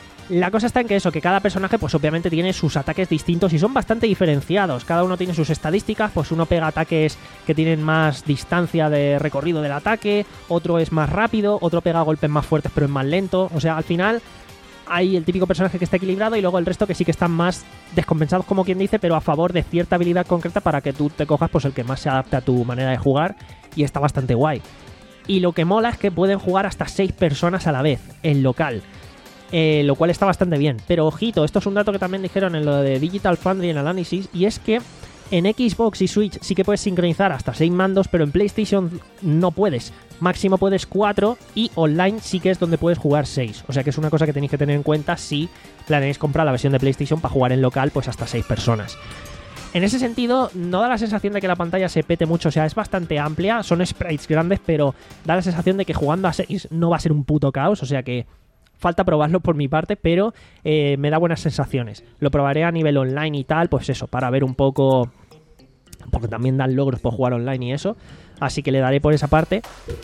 La cosa está en que eso, que cada personaje pues obviamente tiene sus ataques distintos y son bastante diferenciados. Cada uno tiene sus estadísticas, pues uno pega ataques que tienen más distancia de recorrido del ataque, otro es más rápido, otro pega golpes más fuertes pero es más lento. O sea, al final hay el típico personaje que está equilibrado y luego el resto que sí que están más descompensados, como quien dice, pero a favor de cierta habilidad concreta para que tú te cojas pues el que más se adapte a tu manera de jugar, y está bastante guay. Y lo que mola es que pueden jugar hasta seis personas a la vez, en local. Eh, lo cual está bastante bien. Pero ojito, esto es un dato que también dijeron en lo de Digital Foundry en Analysis, y es que en Xbox y Switch sí que puedes sincronizar hasta seis mandos, pero en PlayStation no puedes. Máximo puedes cuatro, y online sí que es donde puedes jugar seis. O sea que es una cosa que tenéis que tener en cuenta si planeáis comprar la versión de PlayStation para jugar en local, pues hasta seis personas. En ese sentido, no da la sensación de que la pantalla se pete mucho, o sea, es bastante amplia, son sprites grandes, pero da la sensación de que jugando a seis no va a ser un puto caos, o sea que falta probarlo por mi parte, pero eh, me da buenas sensaciones. Lo probaré a nivel online y tal, pues eso, para ver un poco, porque también dan logros por jugar online y eso, así que le daré por esa parte.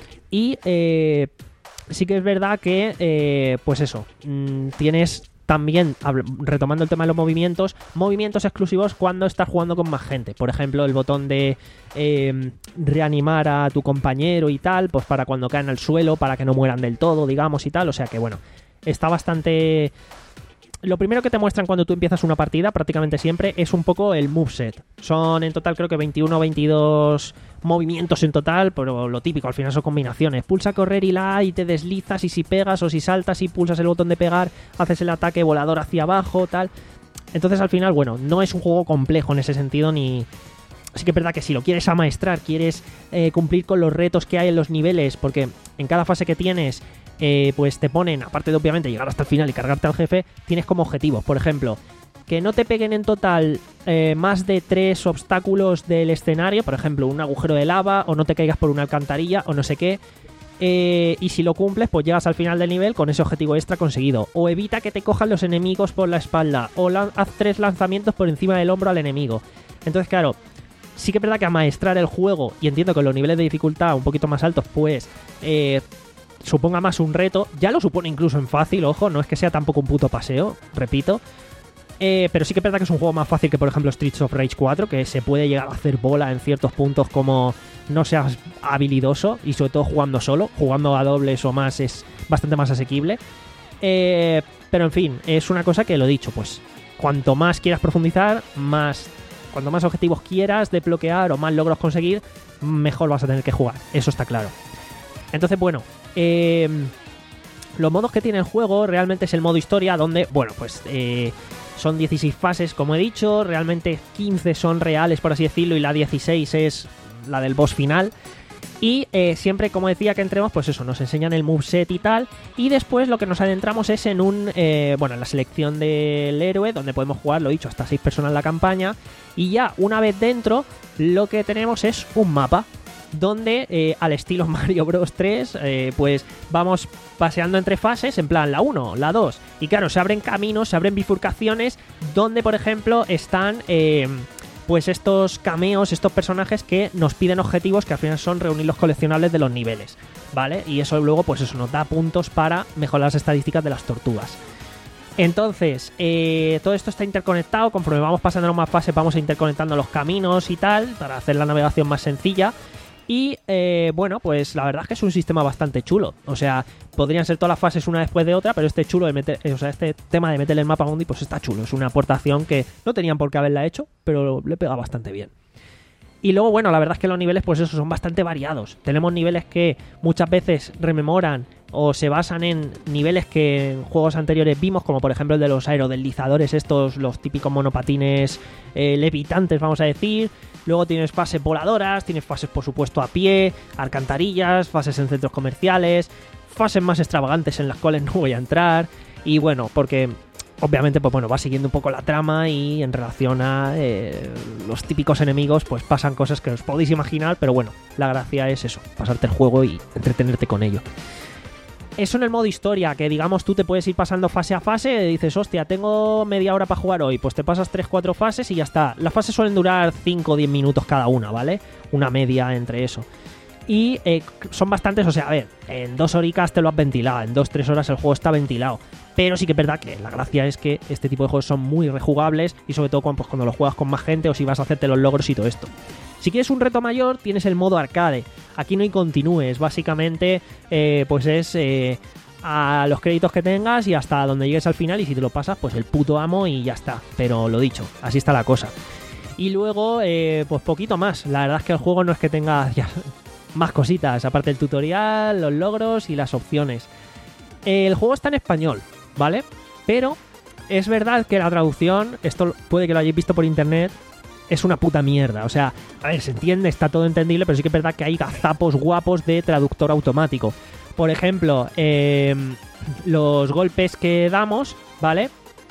Y eh, sí que es verdad que, eh, pues eso, mmm, tienes también, retomando el tema de los movimientos, movimientos exclusivos cuando estás jugando con más gente. Por ejemplo, el botón de eh, reanimar a tu compañero y tal, pues para cuando caen al suelo, para que no mueran del todo, digamos, y tal. O sea que, bueno, está bastante... Lo primero que te muestran cuando tú empiezas una partida, prácticamente siempre, es un poco el moveset. Son en total creo que veintiuno o veintidós movimientos en total, pero lo típico, al final son combinaciones. Pulsa correr y la A y te deslizas, y si pegas o si saltas y pulsas el botón de pegar, haces el ataque volador hacia abajo, tal. Entonces al final, bueno, no es un juego complejo en ese sentido, ni... Sí que es verdad que si lo quieres amaestrar, quieres eh, cumplir con los retos que hay en los niveles, porque en cada fase que tienes... Eh, pues te ponen, aparte de obviamente llegar hasta el final y cargarte al jefe, tienes como objetivos, por ejemplo, que no te peguen en total eh, más de tres obstáculos del escenario, por ejemplo, un agujero de lava, o no te caigas por una alcantarilla, o no sé qué, eh, y si lo cumples, pues llegas al final del nivel con ese objetivo extra conseguido. O evita que te cojan los enemigos por la espalda, o lan- haz tres lanzamientos por encima del hombro al enemigo. Entonces, claro, sí que es verdad que amaestrar el juego, y entiendo que los niveles de dificultad un poquito más altos, pues... Eh, suponga más un reto, ya lo supone incluso en fácil, ojo, no es que sea tampoco un puto paseo, repito, eh, pero sí que es verdad que es un juego más fácil que por ejemplo Streets of Rage cuatro, que se puede llegar a hacer bola en ciertos puntos como no seas habilidoso, y sobre todo jugando solo, jugando a dobles o más es bastante más asequible, eh, pero en fin, es una cosa que lo he dicho, pues cuanto más quieras profundizar, más, cuanto más objetivos quieras desbloquear o más logros conseguir, mejor vas a tener que jugar, eso está claro. Entonces, bueno, eh, los modos que tiene el juego realmente es el modo historia, donde, bueno, pues eh, son dieciséis fases, como he dicho, realmente quince son reales, por así decirlo, y la dieciséis es la del boss final. Y eh, siempre, como decía, que entremos, pues eso, nos enseñan el moveset y tal, y después lo que nos adentramos es en un, eh, bueno, en la selección del héroe, donde podemos jugar, lo he dicho, hasta seis personas en la campaña, y ya una vez dentro, lo que tenemos es un mapa, donde eh, al estilo Mario Bros tres eh, pues vamos paseando entre fases, en plan la uno, la dos, y claro, se abren caminos, se abren bifurcaciones donde por ejemplo están eh, pues estos cameos, estos personajes que nos piden objetivos que al final son reunir los coleccionables de los niveles, ¿vale? Y eso luego, pues eso nos da puntos para mejorar las estadísticas de las tortugas. Entonces, eh, todo esto está interconectado. Conforme vamos pasando más fases, vamos interconectando los caminos y tal, para hacer la navegación más sencilla. Y, eh, bueno, pues la verdad es que es un sistema bastante chulo. O sea, podrían ser todas las fases una después de otra, pero este chulo de meter, o sea, este tema de meterle el mapa mundi, pues está chulo. Es una aportación que no tenían por qué haberla hecho, pero le pega bastante bien. Y luego, bueno, la verdad es que los niveles, pues eso, son bastante variados. Tenemos niveles que muchas veces rememoran o se basan en niveles que en juegos anteriores vimos, como por ejemplo el de los aerodeslizadores, estos, los típicos monopatines eh, levitantes, vamos a decir. Luego tienes fases voladoras, tienes fases, por supuesto, a pie, alcantarillas, fases en centros comerciales, fases más extravagantes en las cuales no voy a entrar. Y bueno, porque obviamente, pues bueno, va siguiendo un poco la trama y en relación a eh, los típicos enemigos, pues pasan cosas que os podéis imaginar, pero bueno, la gracia es eso, pasarte el juego y entretenerte con ello. Eso en el modo historia, que digamos tú te puedes ir pasando fase a fase, y dices, hostia, tengo media hora para jugar hoy, pues te pasas tres cuatro fases y ya está. Las fases suelen durar cinco o diez minutos cada una, ¿vale? Una media entre eso. Y eh, son bastantes, o sea, a ver, en dos horicas te lo has ventilado, en dos tres horas el juego está ventilado. Pero sí que es verdad que la gracia es que este tipo de juegos son muy rejugables y sobre todo cuando, pues, cuando los juegas con más gente o si vas a hacerte los logros y todo esto. Si quieres un reto mayor, tienes el modo arcade. Aquí no hay continúes, básicamente eh, pues es eh, a los créditos que tengas y hasta donde llegues al final, y si te lo pasas, pues el puto amo y ya está. Pero lo dicho, así está la cosa. Y luego, eh, pues poquito más. La verdad es que el juego no es que tenga ya más cositas, aparte del tutorial, los logros y las opciones. El juego está en español, ¿vale? Pero es verdad que la traducción, esto puede que lo hayáis visto por internet, es una puta mierda. O sea, a ver, se entiende, está todo entendible, pero sí que es verdad que hay gazapos guapos de traductor automático. Por ejemplo, eh, los golpes que damos, ¿vale?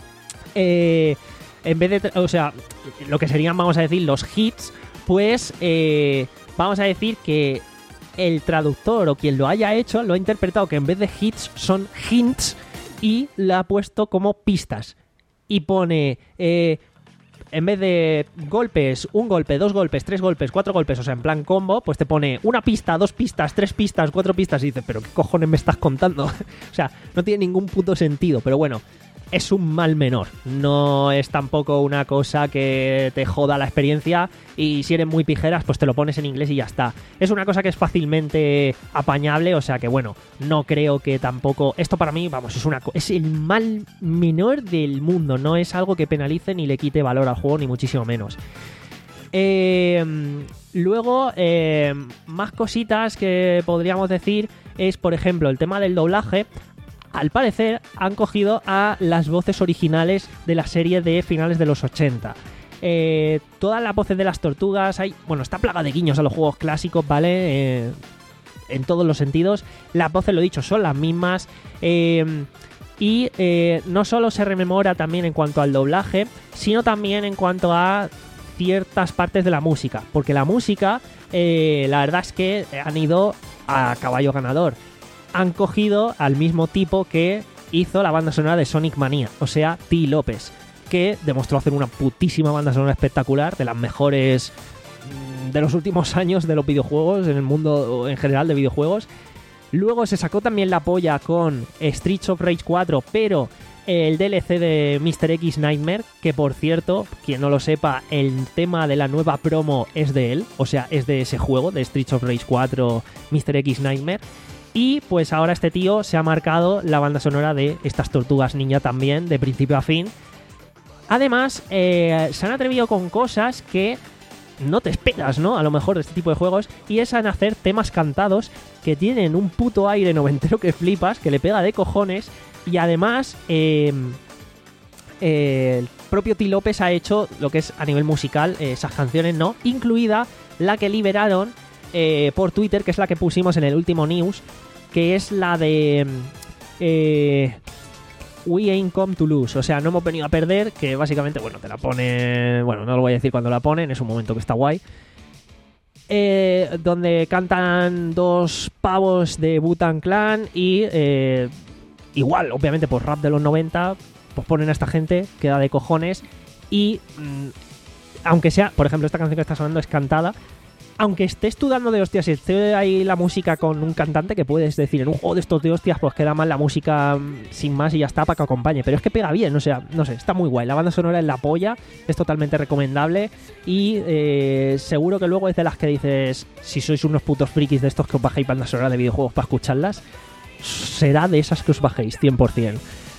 Eh, en vez de, o sea, lo que serían, vamos a decir, los hits, pues eh, vamos a decir que el traductor o quien lo haya hecho lo ha interpretado que en vez de hits son hints y lo ha puesto como pistas. Y pone... Eh, en vez de golpes, un golpe, dos golpes, tres golpes, cuatro golpes, o sea, en plan combo, pues te pone una pista, dos pistas, tres pistas, cuatro pistas y dices, pero ¿qué cojones me estás contando? O sea, no tiene ningún puto sentido, pero bueno, es un mal menor. No es tampoco una cosa que te joda la experiencia y si eres muy pijeras, pues te lo pones en inglés y ya está. Es una cosa que es fácilmente apañable, o sea que bueno, no creo que tampoco... Esto para mí, vamos, es una es el mal menor del mundo. No es algo que penalice ni le quite valor al juego, ni muchísimo menos. Eh, luego, eh, más cositas que podríamos decir es, por ejemplo, el tema del doblaje. Al parecer han cogido a las voces originales de la serie de finales de los ochenta. Eh, todas las voces de las tortugas, hay, bueno, está plaga de guiños a los juegos clásicos, ¿vale? Eh, en todos los sentidos. Las voces, lo dicho, son las mismas. Eh, y eh, no solo se rememora también en cuanto al doblaje, sino también en cuanto a ciertas partes de la música. Porque la música, eh, la verdad es que han ido a caballo ganador. Han cogido al mismo tipo que hizo la banda sonora de Sonic Mania, o sea, T. López, que demostró hacer una putísima banda sonora espectacular, de las mejores de los últimos años de los videojuegos, en el mundo en general de videojuegos. Luego se sacó también la polla con Streets of Rage cuatro, pero el D L C de míster X Nightmare, que por cierto, quien no lo sepa, el tema de la nueva promo es de él, o sea, es de ese juego, de Streets of Rage cuatro, míster X Nightmare. Y pues ahora este tío se ha marcado la banda sonora de estas tortugas ninja también, de principio a fin. Además, eh, se han atrevido con cosas que no te esperas, ¿no? A lo mejor de este tipo de juegos. Y es en hacer temas cantados que tienen un puto aire noventero que flipas, que le pega de cojones. Y además, eh, eh, el propio T. López ha hecho lo que es a nivel musical, eh, esas canciones, ¿no? Incluida la que liberaron eh, por Twitter, que es la que pusimos en el último news, que es la de eh, We Ain't Come to Lose, o sea, no hemos venido a perder, que básicamente, bueno, te la pone, bueno, no lo voy a decir cuando la ponen, es un momento que está guay, eh, donde cantan dos pavos de Wu-Tang Clan y eh, igual, obviamente, por rap de los noventa, pues ponen a esta gente, queda de cojones y... Mmm, aunque sea, por ejemplo, esta canción que está sonando es cantada, aunque estés tú dando de hostias y esté ahí la música con un cantante, que puedes decir, en un juego de estos de hostias, pues queda mal la música sin más y ya está para que acompañe. Pero es que pega bien, o sea, no sé, está muy guay. La banda sonora es la polla, es totalmente recomendable y eh, seguro que luego es de las que dices, si sois unos putos frikis de estos que os bajéis bandas sonoras de videojuegos para escucharlas, será de esas que os bajéis, cien por ciento.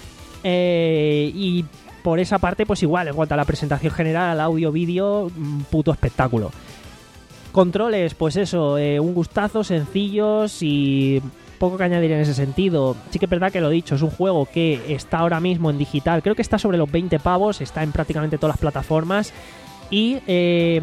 Eh, y por esa parte, pues igual, en cuanto a la presentación general, al audio-vídeo, puto espectáculo. Controles, pues eso, eh, un gustazo, sencillos y poco que añadir en ese sentido. Sí que es verdad que lo dicho, es un juego que está ahora mismo en digital, creo que está sobre los veinte pavos, está en prácticamente todas las plataformas y eh,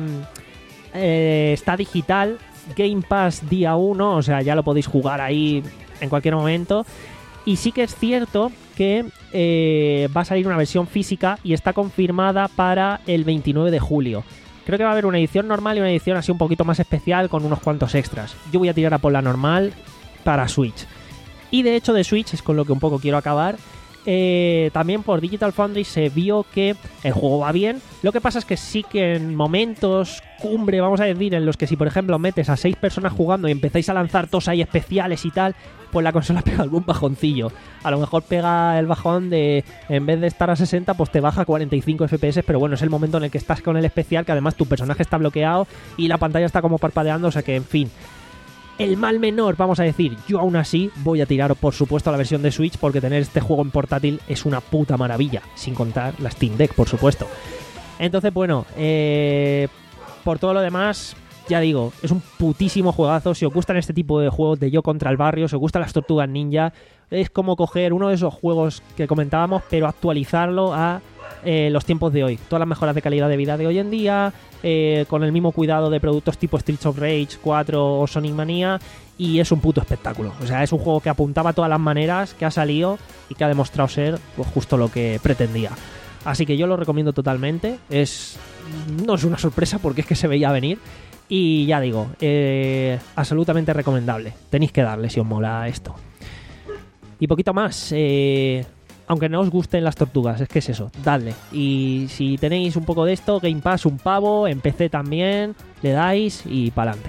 eh, está digital, Game Pass día uno, o sea, ya lo podéis jugar ahí en cualquier momento. Y sí que es cierto que eh, va a salir una versión física y está confirmada para el veintinueve de julio. Creo que va a haber una edición normal y una edición así un poquito más especial con unos cuantos extras. Yo voy a tirar a por la normal para Switch. Y de hecho de Switch, es con lo que un poco quiero acabar, eh, también por Digital Foundry se vio que el juego va bien. Lo que pasa es que sí que en momentos cumbre, vamos a decir, en los que si por ejemplo metes a seis personas jugando y empezáis a lanzar todos ahí especiales y tal, pues la consola pega algún bajoncillo. A lo mejor pega el bajón de, en vez de estar a sesenta, pues te baja a cuarenta y cinco F P S, pero bueno, es el momento en el que estás con el especial, que además tu personaje está bloqueado y la pantalla está como parpadeando, o sea que, en fin, el mal menor, vamos a decir. Yo aún así voy a tirar, por supuesto, a la versión de Switch, porque tener este juego en portátil es una puta maravilla, sin contar la Steam Deck, por supuesto. Entonces, bueno, eh, por todo lo demás, ya digo, es un putísimo juegazo. Si os gustan este tipo de juegos de yo contra el barrio, si os gustan las Tortugas Ninja, es como coger uno de esos juegos que comentábamos, pero actualizarlo a eh, los tiempos de hoy. Todas las mejoras de calidad de vida de hoy en día, eh, con el mismo cuidado de productos tipo Streets of Rage cuatro o Sonic Mania, y es un puto espectáculo. O sea, es un juego que apuntaba a todas las maneras, que ha salido y que ha demostrado ser pues, justo lo que pretendía. Así que yo lo recomiendo totalmente. Es no es una sorpresa porque es que se veía venir. Y ya digo, eh, absolutamente recomendable. Tenéis que darle si os mola esto. Y poquito más. Eh, aunque no os gusten las tortugas, es que es eso, dadle. Y si tenéis un poco de esto, Game Pass un pavo, en P C también, le dais y pa'lante.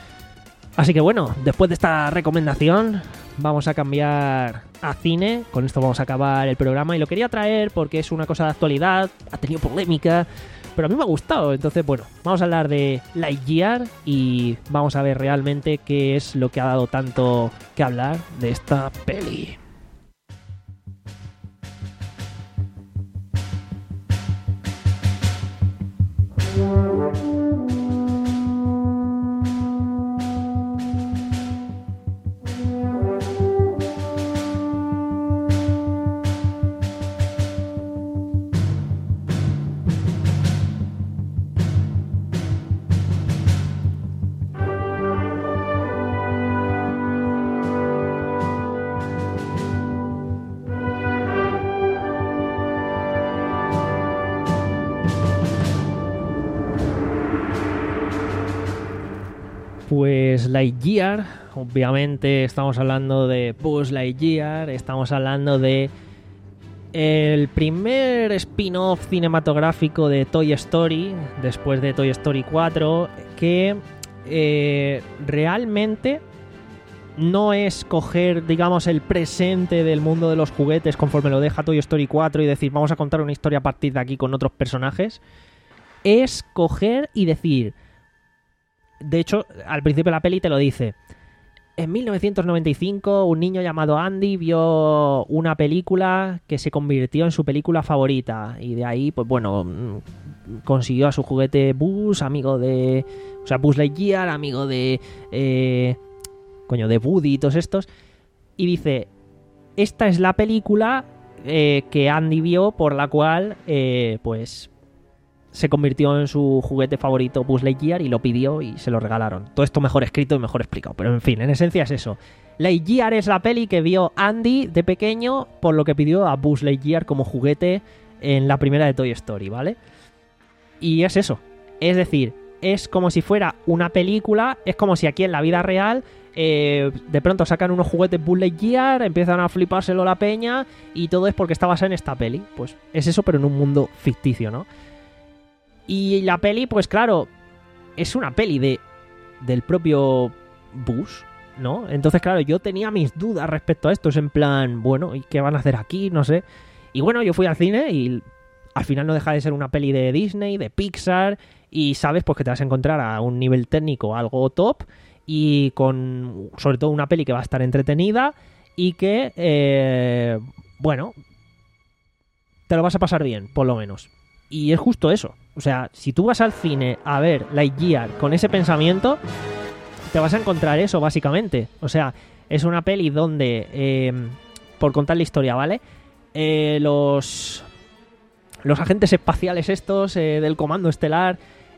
Así que bueno, después de esta recomendación, vamos a cambiar a cine. Con esto vamos a acabar el programa. Y lo quería traer porque es una cosa de actualidad, ha tenido polémica, pero a mí me ha gustado. Entonces, bueno, vamos a hablar de Lightyear y vamos a ver realmente qué es lo que ha dado tanto que hablar de esta peli. Pues Lightyear, obviamente estamos hablando de Buzz Lightyear, estamos hablando de el primer spin-off cinematográfico de Toy Story, después de Toy Story cuatro, que eh, realmente no es coger, digamos, el presente del mundo de los juguetes conforme lo deja Toy Story cuatro y decir, vamos a contar una historia a partir de aquí con otros personajes. Es coger y decir... De hecho, al principio de la peli te lo dice. En mil novecientos noventa y cinco, un niño llamado Andy vio una película que se convirtió en su película favorita. Y de ahí, pues bueno, consiguió a su juguete Buzz, amigo de... O sea, Buzz Lightyear, amigo de... Eh, coño, de Woody y todos estos. Y dice, esta es la película eh, que Andy vio por la cual, eh, pues... se convirtió en su juguete favorito Buzz Lightyear y lo pidió y se lo regalaron. Todo esto mejor escrito y mejor explicado, pero en fin, en esencia es eso. Lightyear es la peli que vio Andy de pequeño, por lo que pidió a Buzz Lightyear como juguete en la primera de Toy Story, ¿vale? Y es eso, es decir, es como si fuera una película, es como si aquí en la vida real eh, de pronto sacan unos juguetes Buzz Lightyear, empiezan a flipárselo la peña y todo es porque está basado en esta peli. Pues es eso, pero en un mundo ficticio, ¿no? Y la peli, pues claro, es una peli de del propio Bush, ¿no? Entonces, claro, yo tenía mis dudas respecto a esto. Es en plan, bueno, ¿y qué van a hacer aquí? No sé. Y bueno, yo fui al cine y al final no deja de ser una peli de Disney, de Pixar, y sabes pues que te vas a encontrar a un nivel técnico algo top y con, sobre todo, una peli que va a estar entretenida y que, eh, bueno, te lo vas a pasar bien, por lo menos. Y es justo eso. O sea, si tú vas al cine a ver Lightyear con ese pensamiento, te vas a encontrar eso, básicamente. O sea, es una peli donde, eh, por contar la historia, ¿vale? Eh, los... Los agentes espaciales estos eh, del Comando Estelar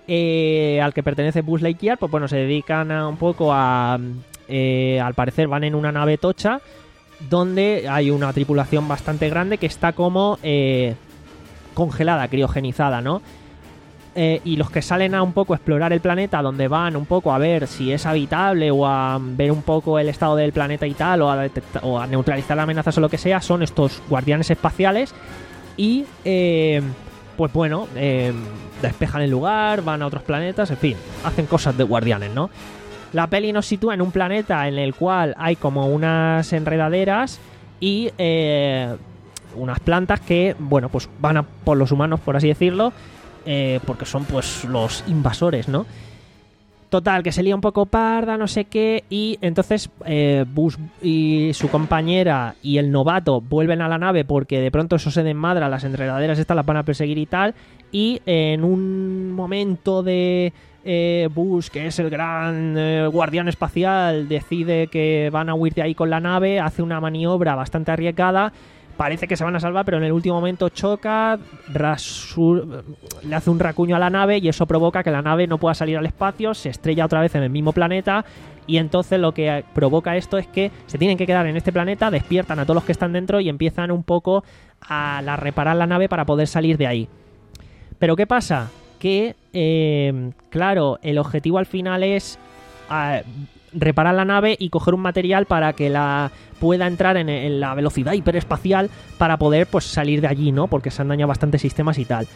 eh, al que pertenece Buzz Lightyear, pues bueno, se dedican a un poco a... Eh, al parecer van en una nave tocha donde hay una tripulación bastante grande que está como eh, congelada, criogenizada, ¿no? Eh, y los que salen a un poco explorar el planeta, donde van un poco a ver si es habitable o a ver un poco el estado del planeta y tal, o a, detectar, o a neutralizar amenazas o lo que sea, son estos guardianes espaciales. Y, eh, pues bueno, eh, despejan el lugar, van a otros planetas, en fin, hacen cosas de guardianes, ¿no? La peli nos sitúa en un planeta en el cual hay como unas enredaderas y eh, unas plantas que, bueno, pues van a por los humanos, por así decirlo, eh, porque son pues los invasores, ¿no? Total, que se lía un poco parda, no sé qué, y entonces eh, Buzz y su compañera y el novato vuelven a la nave porque de pronto eso se desmadra, las enredaderas estas las van a perseguir y tal, y eh, en un momento de eh, Buzz, que es el gran eh, guardián espacial, decide que van a huir de ahí con la nave, hace una maniobra bastante arriesgada. Parece que se van a salvar, pero en el último momento choca, rasur... le hace un racuño a la nave y eso provoca que la nave no pueda salir al espacio, se estrella otra vez en el mismo planeta y entonces lo que provoca esto es que se tienen que quedar en este planeta, despiertan a todos los que están dentro y empiezan un poco a la reparar la nave para poder salir de ahí. Pero ¿qué pasa? Que, eh, claro, el objetivo al final es... Uh, reparar la nave y coger un material para que la pueda entrar en, en la velocidad hiperespacial para poder pues salir de allí, ¿no? Porque se han dañado bastantes sistemas y tal.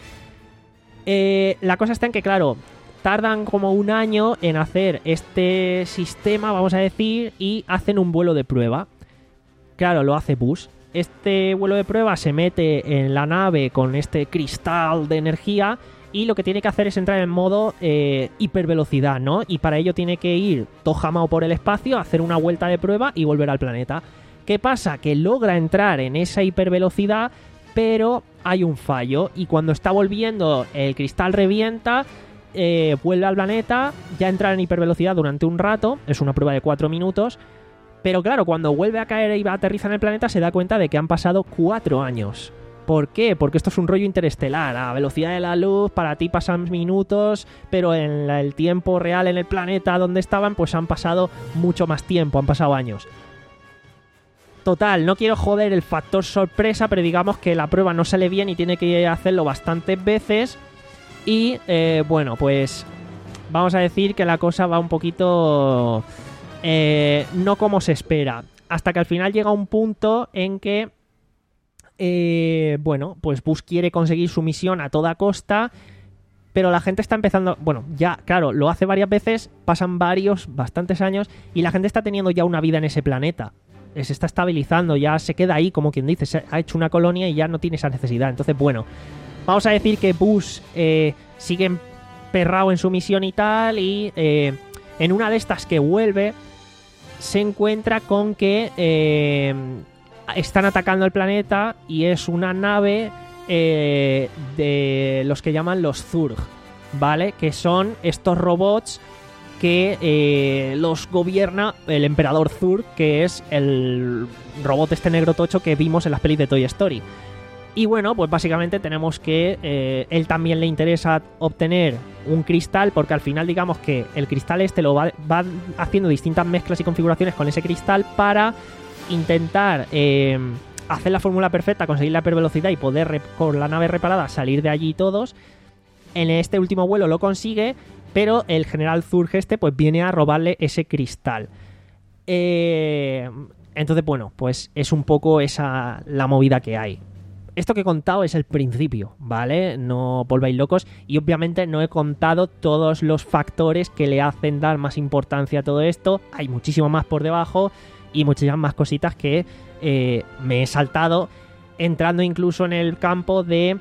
Eh, la cosa está en que, claro, tardan como un año en hacer este sistema, vamos a decir, y hacen un vuelo de prueba. Claro, lo hace Buzz. Este vuelo de prueba se mete en la nave con este cristal de energía y lo que tiene que hacer es entrar en modo eh, hipervelocidad, ¿no? Y para ello tiene que ir tojamao por el espacio, hacer una vuelta de prueba y volver al planeta. ¿Qué pasa? Que logra entrar en esa hipervelocidad, pero hay un fallo. Y cuando está volviendo, el cristal revienta, eh, vuelve al planeta, ya entra en hipervelocidad durante un rato, es una prueba de cuatro minutos. Pero claro, cuando vuelve a caer y aterriza en el planeta, se da cuenta de que han pasado cuatro años. ¿Por qué? Porque esto es un rollo interestelar. A velocidad de la luz, para ti pasan minutos, pero en el tiempo real en el planeta donde estaban, pues han pasado mucho más tiempo, han pasado años. Total, no quiero joder el factor sorpresa, pero digamos que la prueba no sale bien y tiene que hacerlo bastantes veces. Y, eh, bueno, pues vamos a decir que la cosa va un poquito... Eh, no como se espera. Hasta que al final llega un punto en que... Eh, bueno, pues Buzz quiere conseguir su misión a toda costa, pero la gente está empezando, bueno, ya, claro, lo hace varias veces, pasan varios, bastantes años, y la gente está teniendo ya una vida en ese planeta, se está estabilizando, ya se queda ahí, como quien dice, se ha hecho una colonia y ya no tiene esa necesidad. Entonces, bueno, vamos a decir que Buzz eh, sigue emperrado en su misión y tal, y eh, en una de estas que vuelve, se encuentra con que... Eh, están atacando el planeta y es una nave eh, de los que llaman los Zurg, ¿vale? Que son estos robots que eh, los gobierna el emperador Zurg, que es el robot este negro tocho que vimos en las pelis de Toy Story. Y bueno, pues básicamente tenemos que eh, él también le interesa obtener un cristal, porque al final digamos que el cristal este lo va, va haciendo distintas mezclas y configuraciones con ese cristal para intentar eh, hacer la fórmula perfecta, conseguir la hipervelocidad y poder, rep- con la nave reparada, salir de allí todos. En este último vuelo lo consigue, pero el general Zurg este pues viene a robarle ese cristal. Eh, entonces, bueno, pues es un poco esa la movida que hay. esto que he contado es el principio, ¿vale? No volváis locos. Y obviamente no he contado todos los factores que le hacen dar más importancia a todo esto. Hay muchísimo más por debajo y muchísimas más cositas que eh, me he saltado, entrando incluso en el campo de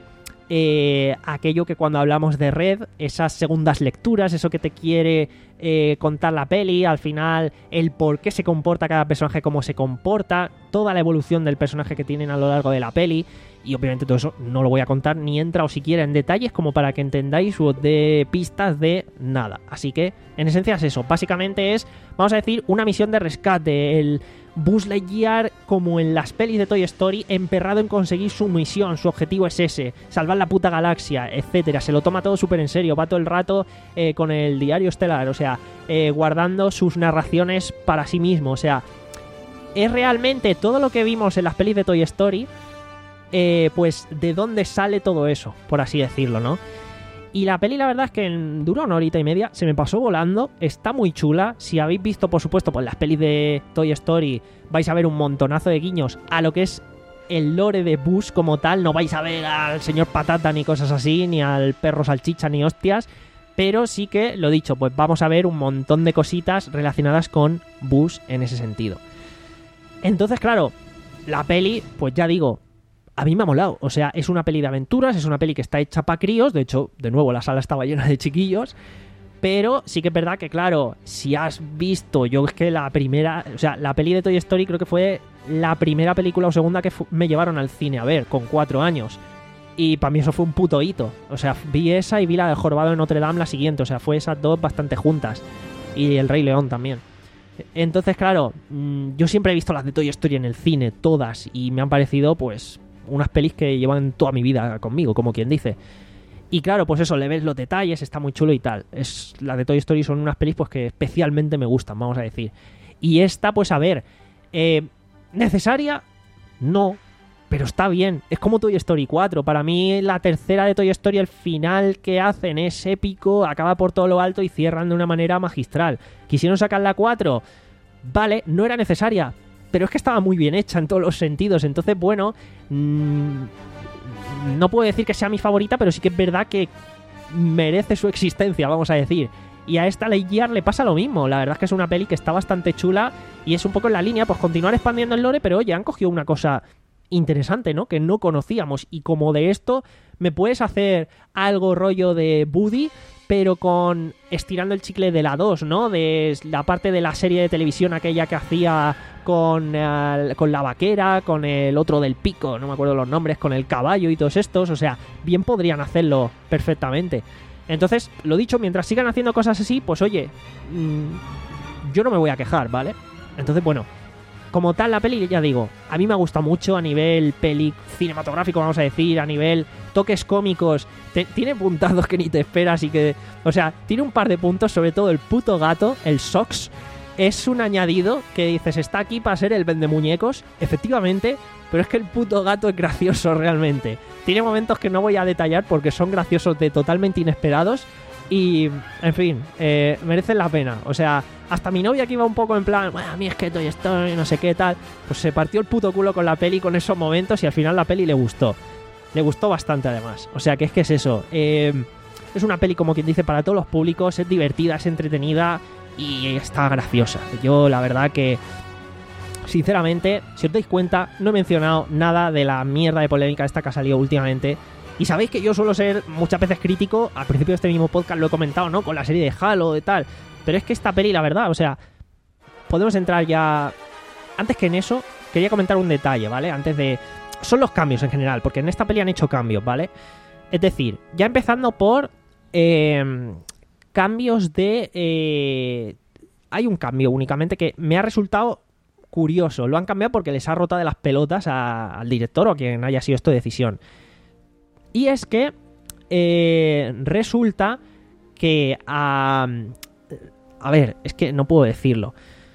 eh, aquello que cuando hablamos de Red, esas segundas lecturas, eso que te quiere eh, contar la peli, al final el por qué se comporta cada personaje, cómo se comporta, toda la evolución del personaje que tienen a lo largo de la peli. Y obviamente todo eso no lo voy a contar ni entra o siquiera en detalles como para que entendáis o de pistas de nada. Así que en esencia es eso, básicamente es, vamos a decir, una misión de rescate. El Buzz Lightyear, como en las pelis de Toy Story, emperrado en conseguir su misión, su objetivo es ese, salvar la puta galaxia, etcétera. Se lo toma todo súper en serio, va todo el rato eh, con el diario estelar, o sea, eh, guardando sus narraciones para sí mismo, o sea, es realmente todo lo que vimos en las pelis de Toy Story, eh, pues de dónde sale todo eso, por así decirlo, ¿no? Y la peli, la verdad es que dura una horita y media, se me pasó volando, está muy chula. Si habéis visto, por supuesto, pues las pelis de Toy Story, vais a ver un montonazo de guiños a lo que es el lore de Buzz como tal. No vais a ver al señor Patata ni cosas así, ni al perro salchicha ni hostias, pero sí que, lo dicho, pues vamos a ver un montón de cositas relacionadas con Buzz en ese sentido. Entonces, claro, la peli, pues ya digo, a mí me ha molado, o sea, es una peli de aventuras, es una peli que está hecha para críos, de hecho, de nuevo, la sala estaba llena de chiquillos, pero sí que es verdad que, claro, si has visto, yo es que la primera, o sea, la peli de Toy Story creo que fue la primera película o segunda que fu- me llevaron al cine a ver, con cuatro años, y para mí eso fue un puto hito, o sea, vi esa y vi la del Jorobado de Notre Dame la siguiente, o sea, fue esas dos bastante juntas, y El Rey León también. Entonces, claro, yo siempre he visto las de Toy Story en el cine, todas, y me han parecido, pues, unas pelis que llevan toda mi vida conmigo, como quien dice. Y claro, pues eso, le ves los detalles, está muy chulo y tal. Es, las de Toy Story son unas pelis pues que especialmente me gustan, vamos a decir. Y esta, pues a ver, eh, ¿necesaria? No, pero está bien. Es como Toy Story cuatro. Para mí la tercera de Toy Story, el final que hacen es épico, acaba por todo lo alto y cierran de una manera magistral. ¿Quisieron sacar la cuatro? Vale, no era necesaria, pero es que estaba muy bien hecha en todos los sentidos. Entonces, bueno, mmm, no puedo decir que sea mi favorita, pero sí que es verdad que merece su existencia, vamos a decir. Y a esta Lightyear le pasa lo mismo. La verdad es que es una peli que está bastante chula y es un poco en la línea, pues continuar expandiendo el lore, pero oye, han cogido una cosa interesante, ¿no? Que no conocíamos. Y como de esto me puedes hacer algo rollo de Woody, pero con estirando el chicle de la dos, ¿no? De la parte de la serie de televisión aquella que hacía con, eh, con la vaquera, con el otro del pico, no me acuerdo los nombres, con el caballo y todos estos, o sea, bien podrían hacerlo perfectamente. Entonces, lo dicho, mientras sigan haciendo cosas así, pues oye, mmm, yo no me voy a quejar, ¿vale? Entonces, bueno, como tal la peli, ya digo, a mí me ha gustado mucho a nivel peli cinematográfico, vamos a decir, a nivel toques cómicos, te, tiene puntazos que ni te esperas y que, o sea, tiene un par de puntos, sobre todo el puto gato, el Sox, es un añadido que dices, está aquí para ser el vendemuñecos, efectivamente, pero es que el puto gato es gracioso realmente. Tiene momentos que no voy a detallar porque son graciosos de totalmente inesperados y, en fin, eh, merecen la pena. O sea, hasta mi novia que iba un poco en plan, bueno, a mí es que Toy Story, no sé qué tal, pues se partió el puto culo con la peli con esos momentos y al final la peli le gustó. Le gustó bastante además. O sea, que es que es eso. Eh, es una peli, como quien dice, para todos los públicos, es divertida, es entretenida y está graciosa. Yo, la verdad que, sinceramente, si os dais cuenta, no he mencionado nada de la mierda de polémica esta que ha salido últimamente. Y sabéis que yo suelo ser muchas veces crítico, al principio de este mismo podcast lo he comentado, ¿no? Con la serie de Halo de tal. Pero es que esta peli, la verdad, o sea, podemos entrar ya... Antes que en eso, quería comentar un detalle, ¿vale? Antes de... Son los cambios en general, porque en esta peli han hecho cambios, ¿vale? Es decir, ya empezando por... Eh, cambios de... Eh, hay un cambio únicamente que me ha resultado curioso. Lo han cambiado porque les ha rotado de las pelotas a, al director o a quien haya sido esto de decisión. Y es que eh, resulta que a... A ver, es que no puedo decirlo.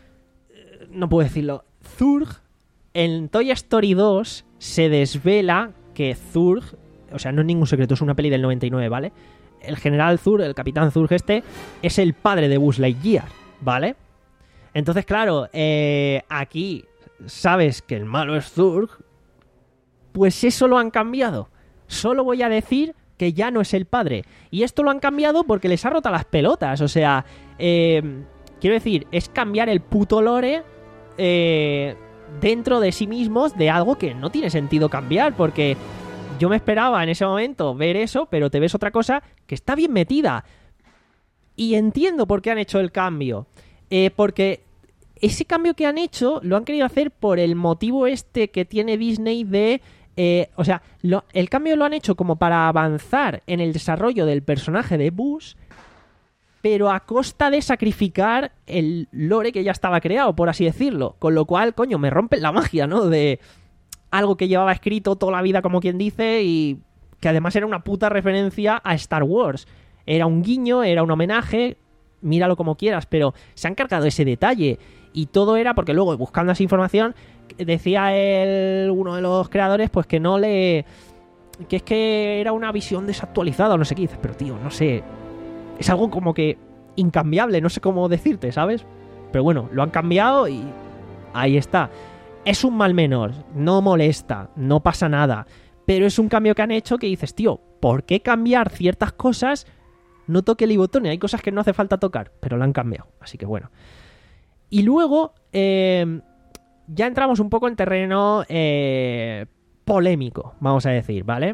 No puedo decirlo. Zurg, en Toy Story dos, se desvela que Zurg... O sea, no es ningún secreto, es una peli del noventa y nueve, ¿vale? El general Zurg, el capitán Zurg este, es el padre de Buzz Lightyear, ¿vale? Entonces, claro, eh, aquí sabes que el malo es Zurg, Pues eso lo han cambiado. Solo voy a decir que ya no es el padre. Y esto lo han cambiado porque les ha roto las pelotas. O sea, eh, quiero decir, es cambiar el puto lore eh, dentro de sí mismos de algo que no tiene sentido cambiar. Porque yo me esperaba en ese momento ver eso, pero te ves otra cosa que está bien metida. Y entiendo por qué han hecho el cambio. Eh, porque ese cambio que han hecho lo han querido hacer por el motivo este que tiene Disney de... Eh, o sea, lo, el cambio lo han hecho como para avanzar en el desarrollo del personaje de Buzz, pero a costa de sacrificar el lore que ya estaba creado, por así decirlo. Con lo cual, coño, me rompen la magia, ¿no? De algo que llevaba escrito toda la vida, como quien dice, y que además era una puta referencia a Star Wars. Era un guiño, era un homenaje, míralo como quieras, pero se han cargado ese detalle. Y todo era porque luego, buscando esa información, decía el, uno de los creadores, pues que no le... que es que era una visión desactualizada o no sé qué. Dices, pero tío, no sé... es algo como que incambiable, no sé cómo decirte, ¿sabes? Pero bueno, lo han cambiado y ahí está. Es un mal menor, no molesta, no pasa nada. Pero es un cambio que han hecho que dices, tío, ¿por qué cambiar ciertas cosas? No toque el botón, hay cosas que no hace falta tocar, pero lo han cambiado. Así que bueno. Y luego... Eh, ya entramos un poco en terreno eh, polémico, vamos a decir, ¿vale?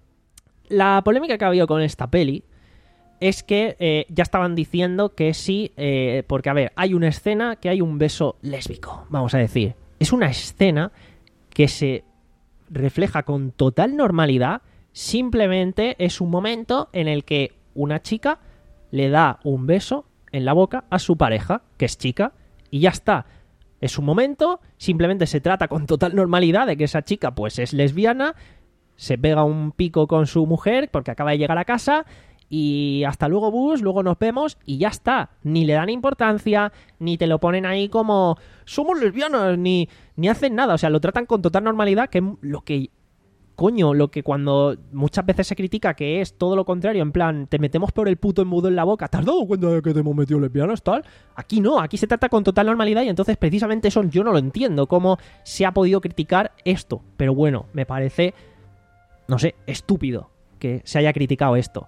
La polémica que ha habido con esta peli es que eh, ya estaban diciendo que sí, eh, porque a ver, hay una escena que hay un beso lésbico, vamos a decir. Es una escena que se refleja con total normalidad, simplemente es un momento en el que una chica le da un beso en la boca a su pareja, que es chica, y ya está. Es un momento, simplemente se trata con total normalidad de que esa chica pues es lesbiana, se pega un pico con su mujer porque acaba de llegar a casa y hasta luego Buzz, luego nos vemos y ya está. Ni le dan importancia, ni te lo ponen ahí como somos lesbianas, ni, ni hacen nada. O sea, lo tratan con total normalidad, que es lo que... Coño, lo que cuando muchas veces se critica que es todo lo contrario, en plan, te metemos por el puto embudo en la boca, ¿te has dado cuenta de que te hemos metido lesbianas, tal? Aquí no, aquí se trata con total normalidad y entonces precisamente eso yo no lo entiendo, cómo se ha podido criticar esto. Pero bueno, me parece, no sé, estúpido que se haya criticado esto.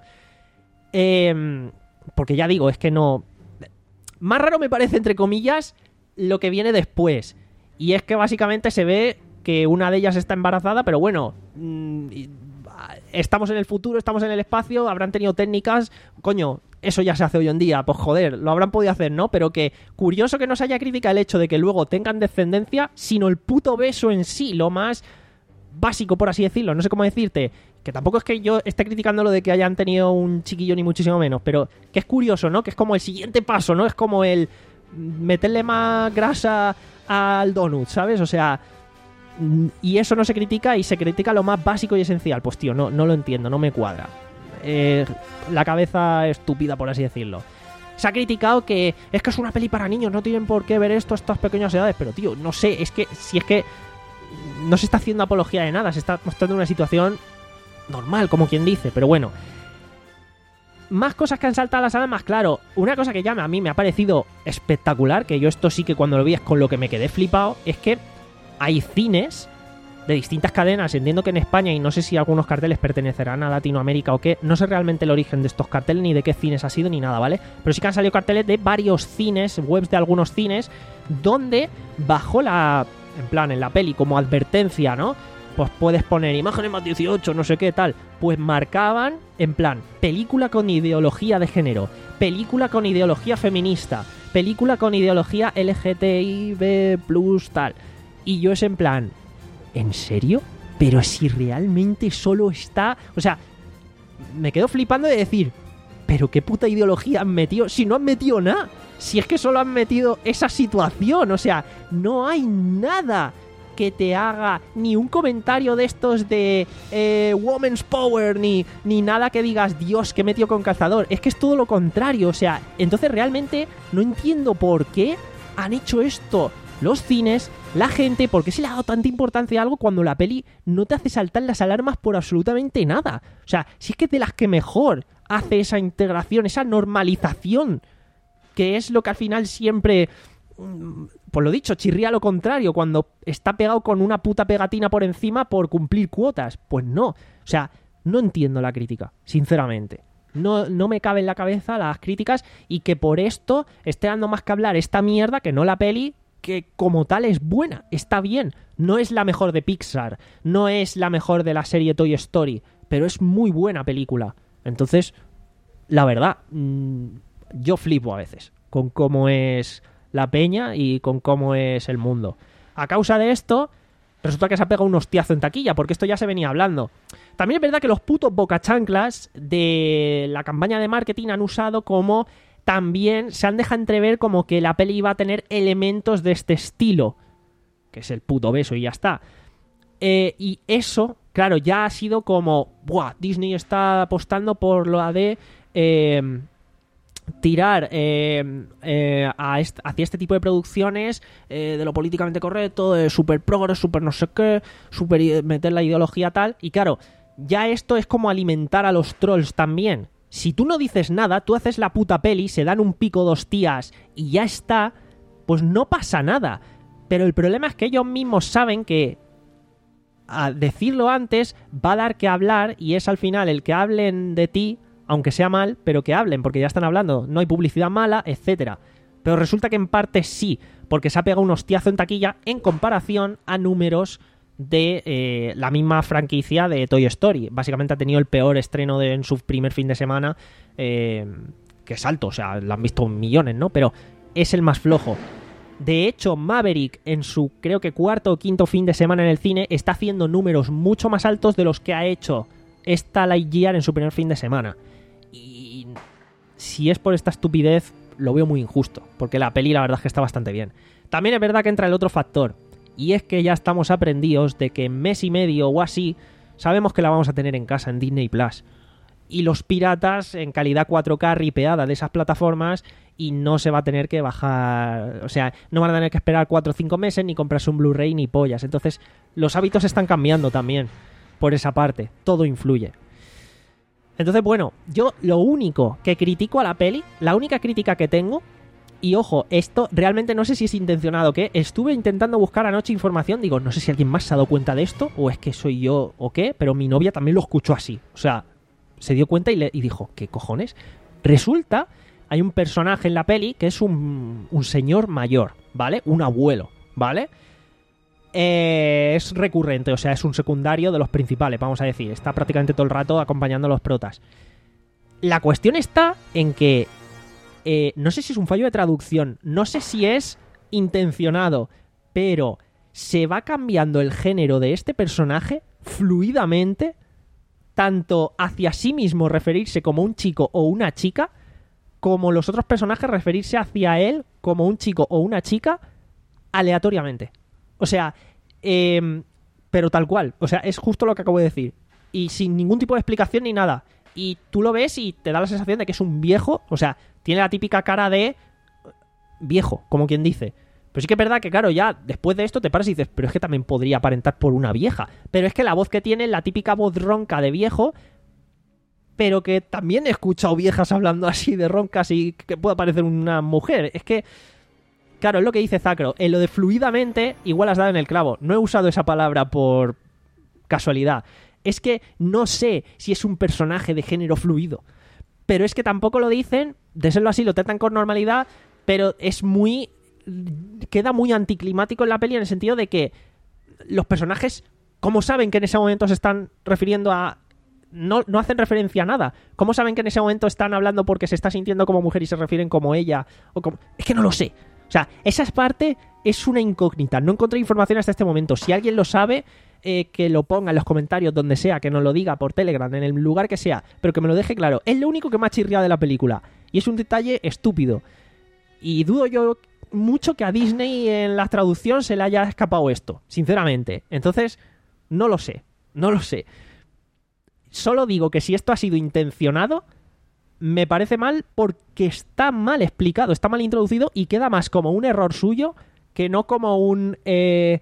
Eh, porque ya digo, es que no... Más raro me parece, entre comillas, lo que viene después. Y es que básicamente se ve... que una de ellas está embarazada, pero bueno, mmm, estamos en el futuro, estamos en el espacio, habrán tenido técnicas, coño, eso ya se hace hoy en día, pues joder, lo habrán podido hacer, ¿no? Pero que curioso que no se haya criticado el hecho de que luego tengan descendencia, sino el puto beso en sí, lo más básico, por así decirlo, no sé cómo decirte, que tampoco es que yo esté criticando lo de que hayan tenido un chiquillo ni muchísimo menos, pero que es curioso, ¿no? Que es como el siguiente paso, ¿no? Es como el meterle más grasa al donut, ¿sabes? O sea... y eso no se critica y se critica lo más básico y esencial. Pues tío, no, no lo entiendo, no me cuadra. Eh, la cabeza estúpida, por así decirlo. Se ha criticado que es que es una peli para niños, no tienen por qué ver esto a estas pequeñas edades. Pero tío, no sé, es que si es que no se está haciendo apología de nada, se está mostrando una situación normal, como quien dice. Pero bueno, más cosas que han saltado a la sala, más claro. Una cosa que ya a mí me ha parecido espectacular, que yo esto sí que cuando lo vi es con lo que me quedé flipado, es que hay cines de distintas cadenas, entiendo que en España, y no sé si algunos carteles pertenecerán a Latinoamérica o qué, no sé realmente el origen de estos carteles, ni de qué cines ha sido, ni nada, ¿vale? Pero sí que han salido carteles de varios cines, webs de algunos cines, donde bajo la... en plan, en la peli, como advertencia, ¿no? Pues puedes poner imágenes más dieciocho, no sé qué, tal. Pues marcaban, en plan, película con ideología de género, película con ideología feminista, película con ideología L G T I B plus, tal... Y yo es en plan, ¿en serio? Pero si realmente solo está... O sea, me quedo flipando de decir, ¿pero qué puta ideología han metido? Si no han metido nada. Si es que solo han metido esa situación. O sea, no hay nada que te haga ni un comentario de estos de eh, Women's Power, ni, ni nada que digas, Dios, que he metido con calzador. Es que es todo lo contrario. O sea, entonces realmente no entiendo por qué han hecho esto los cines, la gente, ¿por qué se le ha dado tanta importancia a algo cuando la peli no te hace saltar las alarmas por absolutamente nada? O sea, si es que es de las que mejor hace esa integración, esa normalización, que es lo que al final siempre pues lo dicho, chirría lo contrario cuando está pegado con una puta pegatina por encima por cumplir cuotas. Pues no. O sea, no entiendo la crítica, sinceramente. No, no me cabe en la cabeza las críticas y que por esto esté dando más que hablar esta mierda que no la peli, que como tal es buena, está bien. No es la mejor de Pixar, no es la mejor de la serie Toy Story, pero es muy buena película. Entonces, la verdad, mmm, yo flipo a veces con cómo es la peña y con cómo es el mundo. A causa de esto, resulta que se ha pegado un hostiazo en taquilla, porque esto ya se venía hablando. También es verdad que los putos bocachanclas de la campaña de marketing han usado como... También se han dejado entrever como que la peli iba a tener elementos de este estilo, que es el puto beso y ya está. Eh, y eso, claro, ya ha sido como... Buah, Disney está apostando por lo de... Eh, tirar eh, eh, a est- hacia este tipo de producciones eh, de lo políticamente correcto, de super progres, super no sé qué, super i- meter la ideología tal, y claro, ya esto es como alimentar a los trolls también. Si tú no dices nada, tú haces la puta peli, se dan un pico dos tías y ya está, pues no pasa nada. Pero el problema es que ellos mismos saben que a decirlo antes va a dar que hablar, y es al final el que hablen de ti, aunque sea mal, pero que hablen, porque ya están hablando, no hay publicidad mala, etcétera. Pero resulta que en parte sí, porque se ha pegado un hostiazo en taquilla en comparación a números de eh, la misma franquicia de Toy Story. Básicamente ha tenido el peor estreno de, en su primer fin de semana, eh, que es alto, o sea, lo han visto millones, ¿no? Pero es el más flojo. De hecho, Maverick, en su creo que cuarto o quinto fin de semana en el cine, está haciendo números mucho más altos de los que ha hecho esta Lightyear en su primer fin de semana. Y si es por esta estupidez, lo veo muy injusto, porque la peli la verdad es que está bastante bien. También es verdad que entra el otro factor, y es que ya estamos aprendidos de que en mes y medio o así sabemos que la vamos a tener en casa en Disney Plus. Y los piratas en calidad cuatro K ripeada de esas plataformas, y no se va a tener que bajar, o sea, no van a tener que esperar cuatro o cinco meses ni comprarse un Blu-ray ni pollas. Entonces los hábitos están cambiando también por esa parte, todo influye. Entonces, bueno, yo lo único que critico a la peli, la única crítica que tengo, y ojo, esto realmente no sé si es intencionado, que estuve intentando buscar anoche información, digo, no sé si alguien más se ha dado cuenta de esto, o es que soy yo o qué, pero mi novia también lo escuchó así, o sea, se dio cuenta y, le, y dijo, ¿qué cojones? Resulta, hay un personaje en la peli que es un, un señor mayor, ¿vale? Un abuelo, ¿vale? Eh, es recurrente, o sea, es un secundario de los principales, vamos a decir. Está prácticamente todo el rato acompañando a los protas. La cuestión está en que eh, no sé si es un fallo de traducción, no sé si es intencionado, pero se va cambiando el género de este personaje fluidamente, tanto hacia sí mismo referirse como un chico o una chica, como los otros personajes referirse hacia él como un chico o una chica aleatoriamente. O sea, eh, pero tal cual. O sea, es justo lo que acabo de decir. Y sin ningún tipo de explicación ni nada. Y tú lo ves y te da la sensación de que es un viejo. O sea, tiene la típica cara de viejo, como quien dice. Pero sí que es verdad que, claro, ya después de esto te paras y dices, pero es que también podría aparentar por una vieja. Pero es que la voz que tiene es la típica voz ronca de viejo, pero que también he escuchado viejas hablando así de roncas y que puede parecer una mujer. Es que... Claro, es lo que dice Zacro. En lo de fluidamente, igual has dado en el clavo. No he usado esa palabra por casualidad. Es que no sé si es un personaje de género fluido. Pero es que tampoco lo dicen, de serlo así, lo tratan con normalidad, pero es muy... queda muy anticlimático en la peli en el sentido de que los personajes, ¿cómo saben que en ese momento se están refiriendo a... No, no hacen referencia a nada. ¿Cómo saben que en ese momento están hablando porque se está sintiendo como mujer y se refieren como ella? O como... Es que no lo sé. O sea, esa parte es una incógnita. No encontré información hasta este momento. Si alguien lo sabe, eh, que lo ponga en los comentarios donde sea, que nos lo diga por Telegram, en el lugar que sea, pero que me lo deje claro. Es lo único que me ha chirriado de la película. Y es un detalle estúpido. Y dudo yo mucho que a Disney en la traducción se le haya escapado esto, sinceramente. Entonces, no lo sé. No lo sé. Solo digo que si esto ha sido intencionado... me parece mal porque está mal explicado, está mal introducido y queda más como un error suyo que no como un eh,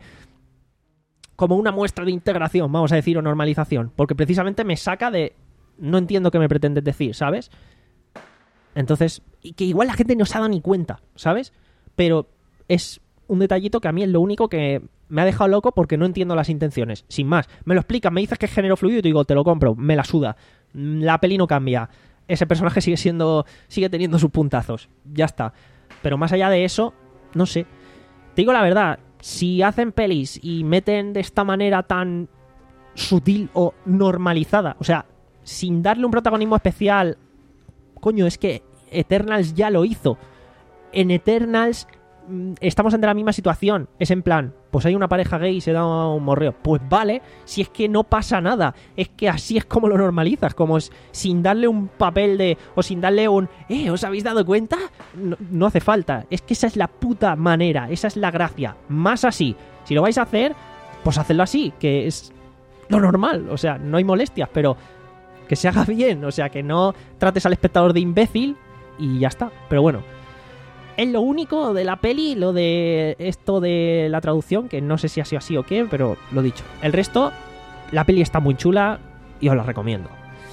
como una muestra de integración, vamos a decir, o normalización, porque precisamente me saca de... no entiendo qué me pretendes decir, ¿sabes? Entonces, y que igual la gente no se ha dado ni cuenta, ¿sabes? Pero es un detallito que a mí es lo único que me ha dejado loco porque no entiendo las intenciones. Sin más, me lo explicas, me dices que es género fluido y te digo, te lo compro, me la suda. La peli no cambia. Ese personaje sigue siendo, sigue teniendo sus puntazos. Ya está. Pero más allá de eso, no sé. Te digo la verdad, si hacen pelis y meten de esta manera tan sutil o normalizada, o sea, sin darle un protagonismo especial, coño, es que Eternals ya lo hizo. En Eternals mmm, estamos ante la misma situación. Es en plan, pues hay una pareja gay y se da un morreo. Pues vale, si es que no pasa nada. Es que así es como lo normalizas, como es, sin darle un papel de... o sin darle un... ¿Eh? ¿Os habéis dado cuenta? No, no hace falta. Es que esa es la puta manera, esa es la gracia. Más así. Si lo vais a hacer, pues hacedlo así, que es lo normal. O sea, no hay molestias, pero que se haga bien. O sea, que no trates al espectador de imbécil y ya está. Pero bueno, es lo único de la peli, lo de esto de la traducción, que no sé si ha sido así o qué, pero lo dicho. El resto, la peli está muy chula y os la recomiendo.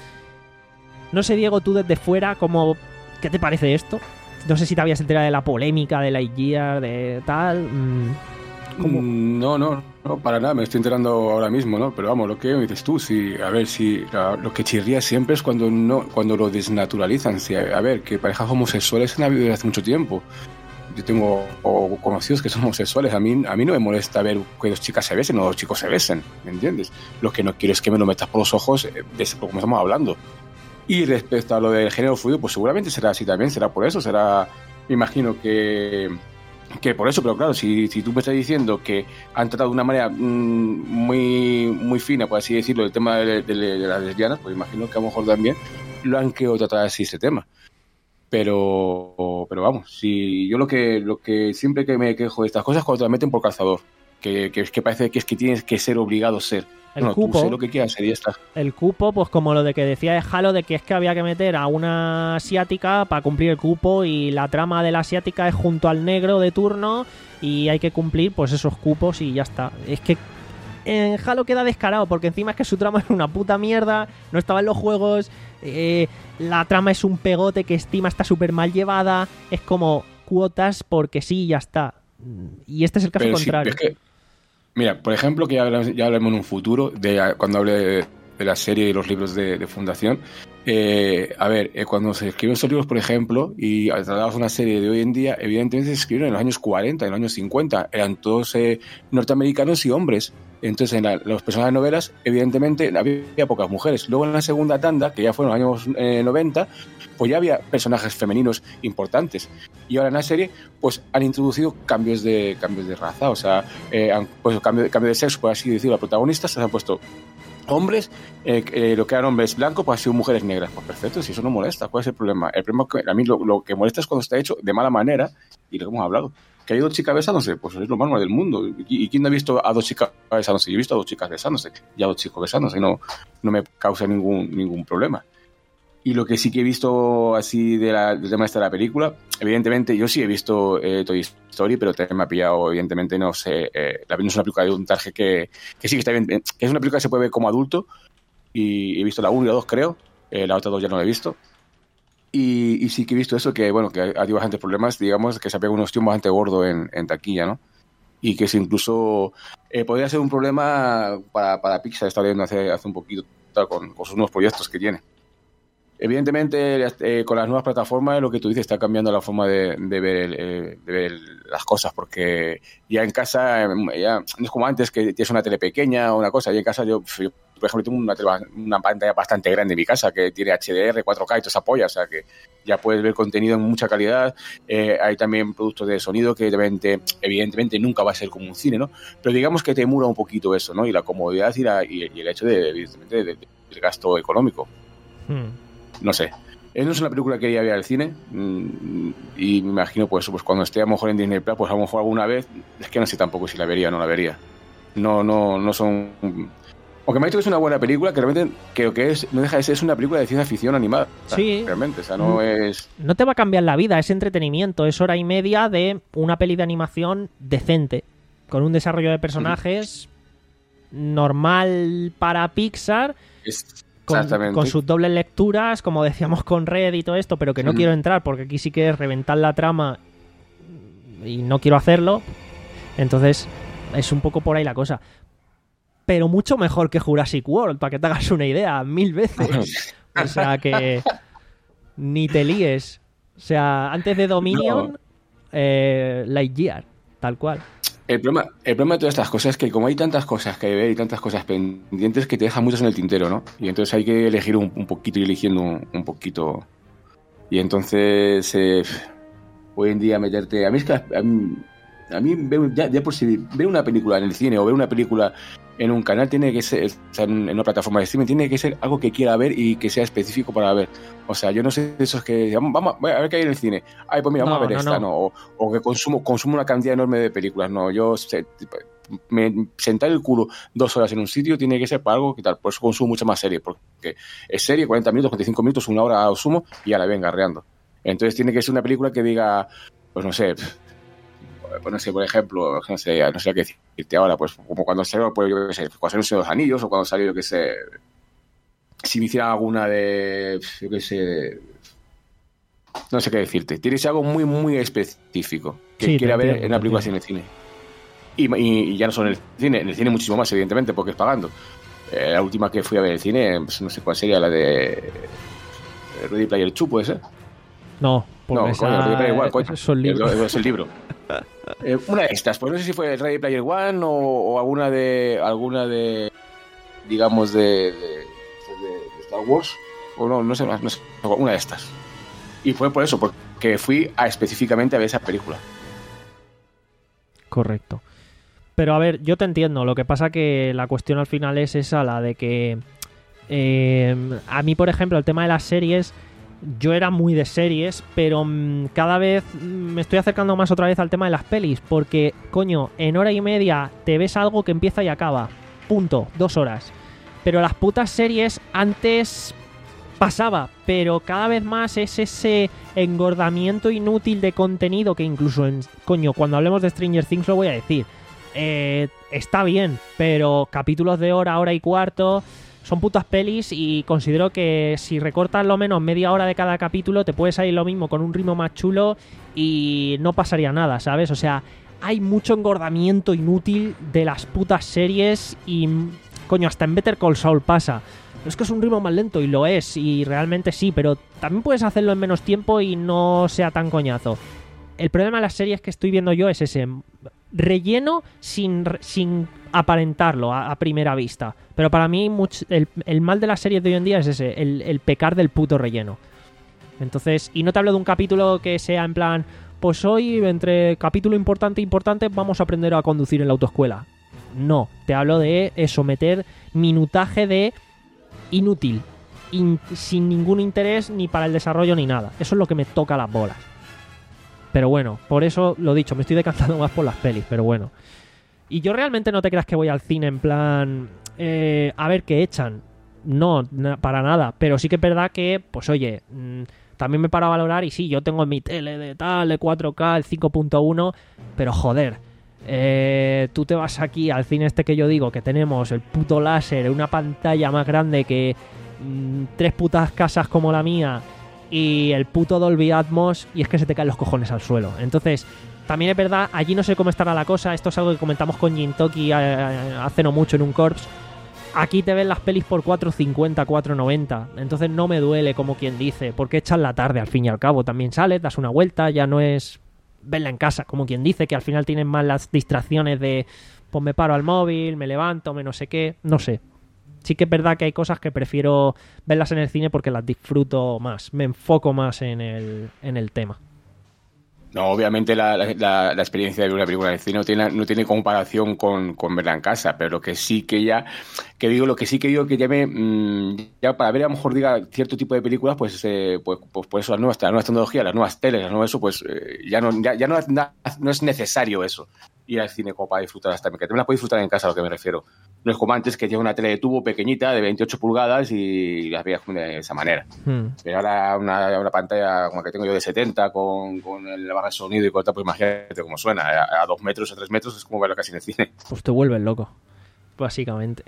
No sé, Diego, tú desde fuera, ¿cómo, ¿qué te parece esto? No sé si te habías enterado de la polémica de Lightyear, de tal... ¿Cómo? No, no, no, para nada, me estoy enterando ahora mismo, ¿no? Pero vamos, lo que dices tú, si, a ver, si la, lo que chirría siempre es cuando no, cuando lo desnaturalizan. Si, a, a ver, que parejas homosexuales han habido desde hace mucho tiempo. Yo tengo o, conocidos que son homosexuales, a mí, a mí no me molesta ver que dos chicas se besen o dos chicos se besen, ¿me entiendes? Lo que no quiero es que me lo metas por los ojos de como estamos hablando. Y respecto a lo del género fluido, pues seguramente será así también, será por eso, será, me imagino que... que por eso, pero claro, si, si tú me estás diciendo que han tratado de una manera mmm, muy muy fina, por así decirlo, el tema de, de, de las lesbianas, pues imagino que a lo mejor también lo han querido tratar así este tema. Pero pero vamos, si yo lo que lo que siempre que me quejo de estas cosas es cuando te la meten por calzador, que, que, que parece que es que tienes que ser obligado a ser. El no, cupo, tú sé lo que quieras ser y ya está. El cupo, pues como lo de que decía de Halo, de que es que había que meter a una asiática para cumplir el cupo y la trama de la asiática es junto al negro de turno y hay que cumplir pues esos cupos y ya está. Es que en Halo queda descarado porque encima es que su trama es una puta mierda, no estaba en los juegos, eh, la trama es un pegote que encima está súper mal llevada, es como cuotas porque sí, ya está. Y este es el caso Pero contrario. Sí, es que... Mira, por ejemplo, que ya hablamos, ya hablamos en un futuro, de cuando hable de, de la serie y los libros de, de Fundación. Eh, a ver, eh, cuando se escriben esos libros, por ejemplo, y tratamos una serie de hoy en día, evidentemente se escribieron en los años cuarenta, en los años cincuenta. Eran todos eh, norteamericanos y hombres. Entonces, en la, los personajes de novelas, evidentemente, había pocas mujeres. Luego, en la segunda tanda, que ya fueron en los años eh, noventa, pues ya había personajes femeninos importantes. Y ahora en la serie, pues han introducido cambios de cambios de raza, o sea, eh, han puesto cambio de, cambio de sexo, por así decirlo, a protagonistas, se han puesto hombres, eh, eh, lo que eran hombres blancos, pues han sido mujeres negras. Pues perfecto, si eso no molesta, ¿cuál es el problema? El problema es que a mí lo, lo que molesta es cuando está hecho de mala manera, y lo que hemos hablado. ¿Que hay dos chicas besándose? Pues es lo más normal del mundo. ¿Y, y quién no ha visto a dos chicas besándose? Yo he visto a dos chicas besándose y a dos chicos besándose, y no, no me causa ningún, ningún problema. Y lo que sí que he visto así de la, del tema este de la película, evidentemente yo sí he visto eh, Toy Story, pero te me ha pillado, evidentemente, no sé, eh, la no es una película de un traje que, que sí que está bien, que es una película que se puede ver como adulto, y he visto la uno y la dos, creo, eh, la otra dos ya no la he visto. Y, y sí que he visto eso, que bueno, que ha habido bastantes problemas, digamos, que se ha pegado un ostión bastante gordo en, en taquilla, ¿no? Y que eso incluso eh, podría ser un problema para, para Pixar, está viendo hace, hace un poquito tal, con, con sus nuevos proyectos que tiene. Evidentemente, eh, con las nuevas plataformas, lo que tú dices, está cambiando la forma de, de, ver, eh, de ver las cosas, porque ya en casa, ya no es como antes que tienes una tele pequeña o una cosa, y en casa yo, yo por ejemplo, tengo una, tele, una pantalla bastante grande en mi casa que tiene H D R, cuatro K y toda esa polla, o sea que ya puedes ver contenido en mucha calidad. Eh, hay también productos de sonido que evidentemente, evidentemente nunca va a ser como un cine, ¿no? Pero digamos que te emula un poquito eso, ¿no? Y la comodidad y, la, y, y el hecho de, evidentemente, de, de, del gasto económico. Hmm. No sé. No es una película que iría a ver al cine, y me imagino pues, pues cuando esté a lo mejor en Disney Plus, pues a lo mejor alguna vez, es que no sé tampoco si la vería o no la vería. No, no, no son... Aunque me ha dicho que es una buena película, que realmente creo que es, no deja de ser, es una película de ciencia ficción animada. Sí. Realmente, o sea, no es... No te va a cambiar la vida, es entretenimiento, es hora y media de una peli de animación decente, con un desarrollo de personajes mm. normal para Pixar... Es... Con, con sus dobles lecturas, como decíamos con Red y todo esto, pero que no mm. quiero entrar porque aquí sí que es reventar la trama y no quiero hacerlo. Entonces, es un poco por ahí la cosa. Pero mucho mejor que Jurassic World, para que te hagas una idea, mil veces. O sea que ni te líes. O sea, antes de Dominion, no. eh, Lightyear, tal cual. El problema, el problema de todas estas cosas es que como hay tantas cosas que ver y tantas cosas pendientes que te dejan muchas en el tintero, ¿no? Y entonces hay que elegir un, un poquito y eligiendo un, un poquito. Y entonces, eh, hoy en día meterte... A mí es que... A mí, a mí ver, ya, ya por si ver una película en el cine o ver una película en un canal tiene que ser, o sea, en una plataforma de streaming, tiene que ser algo que quiera ver y que sea específico para ver. O sea, yo no sé de esos que vamos a ver qué hay en el cine. Ay, pues mira, vamos no, a ver no, esta, no. ¿no? O, o que consumo, consumo una cantidad enorme de películas. No, yo se, me, sentar el culo dos horas en un sitio tiene que ser para algo que tal. Por eso consumo mucha más serie, porque es serie, cuarenta minutos, cuarenta y cinco minutos, una hora o sumo y ya la ven garreando. Entonces tiene que ser una película que diga, pues no sé... Pues no sé, por ejemplo, no sé, no sé qué decirte ahora, pues como cuando salió, pues yo qué sé, cuando salió Los Anillos o cuando salió, yo qué sé, si me hicieran alguna de, yo qué sé, no sé qué decirte, tienes algo muy, muy específico que sí, quiera ver en la película en el cine. Y, y, y ya no solo en el cine, en el cine muchísimo más, evidentemente, porque es pagando. Eh, la última que fui a ver en el cine, pues no sé cuál sería, la de Ready Player dos, ¿puede ser? No, porque no, esa... coño, Ready Player One, coño, es el libro. Es el libro. Eh, una de estas, pues no sé si fue el Ready Player One o, o alguna de alguna de digamos de, de, de Star Wars o no, no sé más, no sé, una de estas. Y fue por eso, porque fui a específicamente a ver esa película. Correcto. Pero a ver, yo te entiendo, lo que pasa que la cuestión al final es esa, la de que eh, a mí, por ejemplo, el tema de las series... Yo era muy de series, pero mmm, cada vez me estoy acercando más otra vez al tema de las pelis, porque, coño, en hora y media te ves algo que empieza y acaba. Punto. Dos horas. Pero las putas series antes pasaba, pero cada vez más es ese engordamiento inútil de contenido que incluso, en, coño, cuando hablemos de Stranger Things lo voy a decir. Eh, está bien, pero capítulos de hora, hora y cuarto... Son putas pelis y considero que si recortas lo menos media hora de cada capítulo te puede salir lo mismo con un ritmo más chulo y no pasaría nada, ¿sabes? O sea, hay mucho engordamiento inútil de las putas series y, coño, hasta en Better Call Saul pasa. Es que es un ritmo más lento y lo es, y realmente sí, pero también puedes hacerlo en menos tiempo y no sea tan coñazo. El problema de las series que estoy viendo yo es ese relleno sin, sin aparentarlo a, a primera vista. Pero para mí much, el, el mal de las series de hoy en día es ese, el, el pecar del puto relleno. Entonces, y no te hablo de un capítulo que sea en plan, pues hoy entre capítulo importante e importante vamos a aprender a conducir en la autoescuela. No, te hablo de eso, meter minutaje de inútil, in, sin ningún interés ni para el desarrollo ni nada. Eso es lo que me toca las bolas. Pero bueno, por eso lo dicho, me estoy decantando más por las pelis, pero bueno. Y yo realmente no te creas que voy al cine en plan... Eh, a ver qué echan. No, na, para nada. Pero sí que es verdad que, pues oye, mmm, también me paro a valorar y sí, yo tengo mi tele de tal, de cuatro K, el cinco punto uno, pero joder, eh, tú te vas aquí al cine este que yo digo, que tenemos el puto láser, una pantalla más grande que mmm, tres putas casas como la mía y el puto Dolby Atmos, y es que se te caen los cojones al suelo. Entonces... También es verdad, allí no sé cómo estará la cosa. Esto es algo que comentamos con Jintoki hace no mucho en un Corps. Aquí te ven las pelis por cuatro cincuenta, cuatro noventa. Entonces no me duele, como quien dice, porque echas la tarde al fin y al cabo. También sales, das una vuelta, ya no es verla en casa, como quien dice, que al final tienen más las distracciones de pues me paro al móvil, me levanto, me no sé qué, no sé. Sí que es verdad que hay cosas que prefiero verlas en el cine porque las disfruto más, me enfoco más en el, en el tema. No, obviamente la, la, la experiencia de ver una película en el cine no tiene, no tiene comparación con, con verla en casa, pero lo que sí que ya, que digo, lo que sí que digo que ya me, mmm, ya para ver a lo mejor diga cierto tipo de películas, pues, eh, pues, pues por eso las nuevas, las nuevas tecnologías, las nuevas teles, las nuevas eso, pues eh, ya no, ya, ya no, no es necesario eso, ir al cine como para disfrutar hasta, que también las puedes disfrutar en casa, a lo que me refiero. No es como antes que lleva una tele de tubo pequeñita de veintiocho pulgadas y las veías de esa manera. Hmm. Pero ahora una, una pantalla como la que tengo yo de setenta con, con el barra de sonido y con tal, pues imagínate cómo suena. A, a dos metros o tres metros es como verlo casi en el cine. Pues te vuelves loco, básicamente.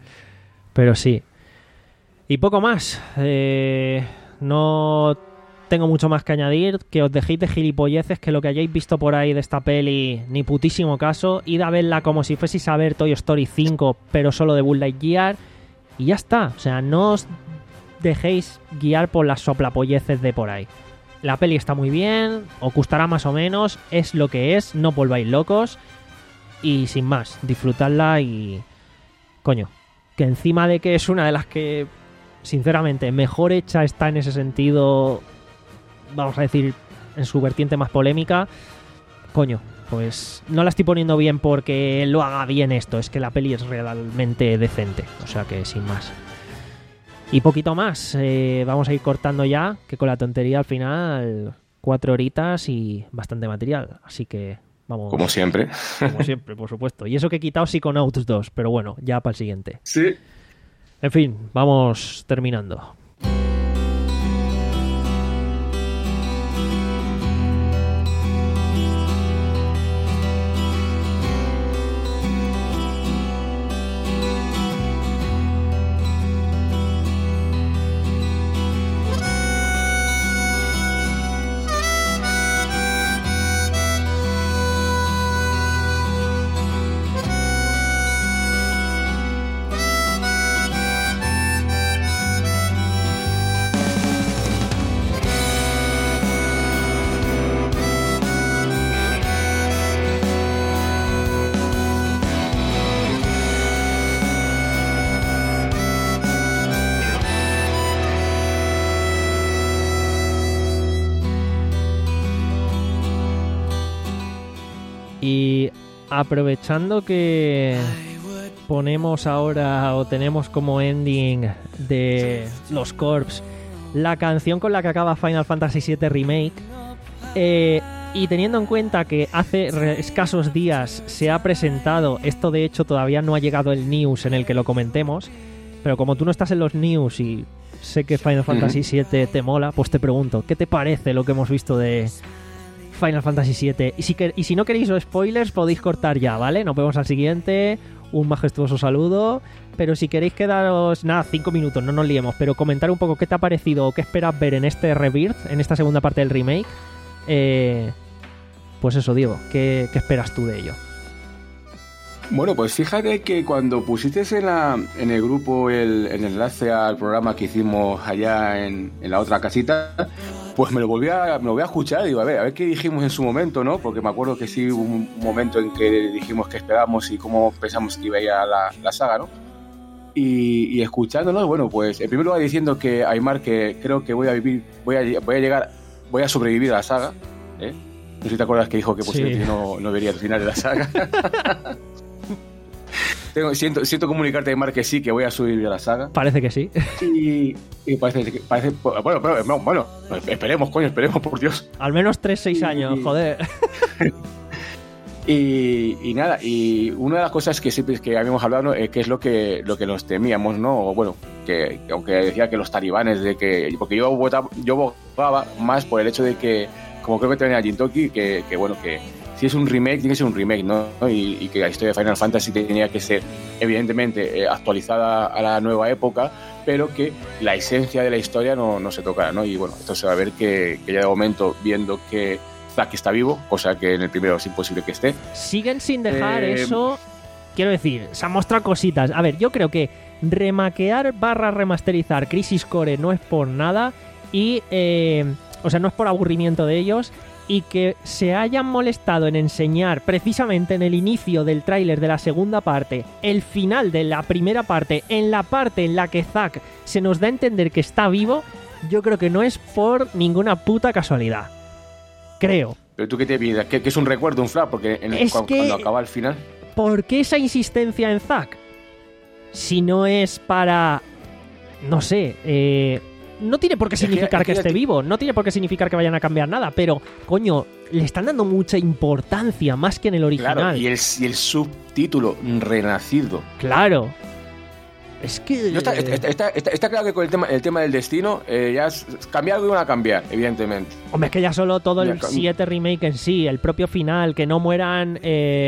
Pero sí. Y poco más. Eh, no tengo mucho más que añadir, que os dejéis de gilipolleces, que lo que hayáis visto por ahí de esta peli, ni putísimo caso, id a verla como si fueseis a ver Toy Story cinco, pero solo de Buzz Lightyear, y ya está. O sea, no os dejéis guiar por las soplapolleces de por ahí. La peli está muy bien, os gustará más o menos, es lo que es, no volváis locos, y sin más, disfrutadla y... coño, que encima de que es una de las que, sinceramente, mejor hecha está en ese sentido, vamos a decir, en su vertiente más polémica, coño, pues no la estoy poniendo bien porque lo haga bien esto, es que la peli es realmente decente, o sea que sin más. Y poquito más, eh, vamos a ir cortando ya, que con la tontería al final, cuatro horitas y bastante material, así que vamos. Como siempre. Como siempre, por supuesto. Y eso que he quitado Psychonauts dos, pero bueno, ya para el siguiente. Sí. En fin, vamos terminando. Y aprovechando que ponemos ahora o tenemos como ending de los Corps la canción con la que acaba Final Fantasy siete Remake, eh, y teniendo en cuenta que hace escasos días se ha presentado, esto de hecho todavía no ha llegado el news en el que lo comentemos, pero como tú no estás en los news y sé que Final Fantasy siete te mola, pues te pregunto, ¿qué te parece lo que hemos visto de Final Fantasy siete? Y si, que, y si no queréis spoilers, podéis cortar ya, ¿vale? Nos vemos al siguiente. Un majestuoso saludo. Pero si queréis quedaros, nada, cinco minutos, no nos liemos, pero comentar un poco qué te ha parecido o qué esperas ver en este Rebirth, en esta segunda parte del remake. Eh, pues eso, Diego, ¿qué, qué esperas tú de ello? Bueno, pues fíjate que cuando pusiste en, la, en el grupo el, el enlace al programa que hicimos allá en, en la otra casita, pues me lo volví a, me lo voy a escuchar y digo, a ver, a ver qué dijimos en su momento, ¿no? Porque me acuerdo que sí hubo un momento en que dijimos que esperábamos y cómo pensamos que iba a ir a la, la saga, ¿no? Y, y escuchándonos, bueno, pues en primer lugar diciendo que Aymar, que creo que voy a vivir, voy a, voy a llegar, voy a sobrevivir a la saga, ¿eh? No sé si te acuerdas que dijo que posiblemente sí. no, no vería el final de la saga. Tengo, siento, siento comunicarte, Aymar, que sí, que voy a subir a la saga. Parece que sí. Y, y parece que... Parece, bueno, pero, no, bueno, esperemos, coño, esperemos, por Dios. Al menos tres seis años, y, joder. Y, y nada, y una de las cosas que siempre que habíamos hablado, ¿no? eh, que es lo que, lo que nos temíamos, ¿no? O bueno, que, que aunque decía que los talibanes, de que porque yo votaba, yo votaba más por el hecho de que, como creo que tenía Jintoki, que, que bueno, que si es un remake, tiene que ser un remake, ¿no? Y, y que la historia de Final Fantasy tenía que ser, evidentemente, eh, actualizada a la nueva época, pero que la esencia de la historia no, no se tocara, ¿no? Y bueno, esto se va a ver que, que ya de momento, viendo que Zack está vivo, cosa que en el primero es imposible que esté. Siguen sin dejar eh... eso. Quiero decir, se han mostrado cositas. A ver, yo creo que remaquear barra remasterizar Crisis Core no es por nada. Y, eh, o sea, no es por aburrimiento de ellos. Y que se hayan molestado en enseñar precisamente en el inicio del tráiler de la segunda parte, el final de la primera parte, en la parte en la que Zack se nos da a entender que está vivo, yo creo que no es por ninguna puta casualidad. Creo. ¿Pero tú qué te piensas? ¿Que, que es un recuerdo, un flap? Porque en el, es cuando, que, cuando acaba el final... ¿Por qué esa insistencia en Zack? Si no es para... No sé... Eh, no tiene por qué significar es que, es que, que esté vivo. No tiene por qué significar que vayan a cambiar nada. Pero, coño, le están dando mucha importancia, más que en el original. Claro, y el, y el subtítulo, Renacido. Claro. Es que... No está, está, está, está, está claro que con el tema, el tema del destino, eh, ya es, cambiar algo iban a cambiar, evidentemente. Hombre, es que ya solo todo el siete remake en sí, el propio final, que no mueran eh,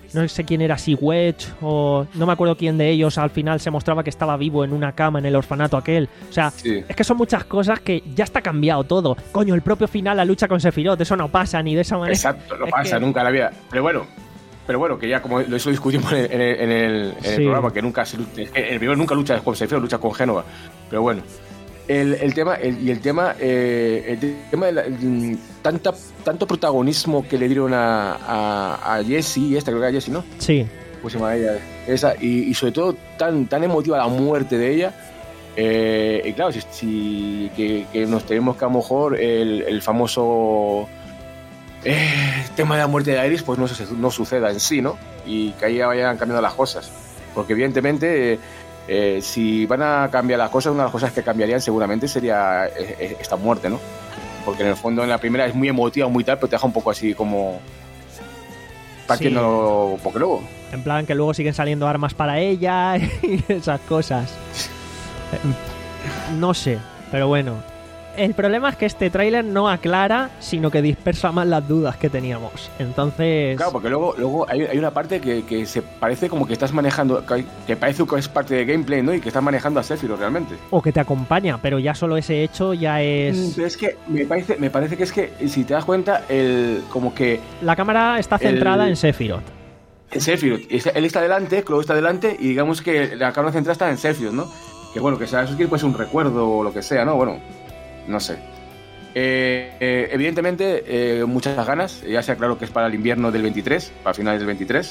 no sé quién era, si Wedge o no me acuerdo quién de ellos al final se mostraba que estaba vivo en una cama en el orfanato aquel. O sea, sí. Es que son muchas cosas que ya está cambiado todo. Coño, el propio final, la lucha con Sephiroth, eso no pasa ni de esa manera. Exacto, no es pasa que... nunca en la vida. Pero bueno, pero bueno, que ya como eso discutimos en el, en el, en el, en el sí. programa, que nunca se lucha, es que el primero nunca lucha con Sephiroth, lucha con Génova. Pero bueno. El, el tema el, y el tema eh, el tema de la, el, tanta, tanto protagonismo que le dieron a, a, a Jessie, esta creo que era Jessie, ¿no? Sí. Pues se llama ella, esa, y, y sobre todo tan, tan emotiva la muerte de ella. Eh, y claro, si, si que, que nos tenemos que a lo mejor el, el famoso eh, tema de la muerte de Iris, pues no, no suceda en sí, ¿no? Y que ahí vayan cambiando las cosas. Porque evidentemente... Eh, Eh, si van a cambiar las cosas, una de las cosas que cambiarían seguramente sería eh, esta muerte, ¿no? Porque en el fondo en la primera es muy emotiva, muy tal, pero te deja un poco así como... partiendo sí. Porque luego... En plan que luego siguen saliendo armas para ella y esas cosas. No sé, pero bueno. El problema es que este tráiler no aclara, sino que dispersa más las dudas que teníamos. Entonces... Claro, porque luego, luego hay, hay una parte que, que se parece como que estás manejando, que parece que es parte de gameplay, ¿no? Y que estás manejando a Sephiroth realmente. O que te acompaña, pero ya solo ese hecho ya es... Pero es que me parece, me parece que es que, si te das cuenta, el como que... La cámara está centrada el, en Sephiroth. En Sephiroth. Él está delante, Cloud está delante, y digamos que la cámara centrada está en Sephiroth, ¿no? Que bueno, que sea eso que puede ser un recuerdo o lo que sea, ¿no? Bueno... No sé. Eh, eh, evidentemente, eh, muchas ganas. Ya sea claro que es para el invierno del veintitrés, para finales del veintitrés.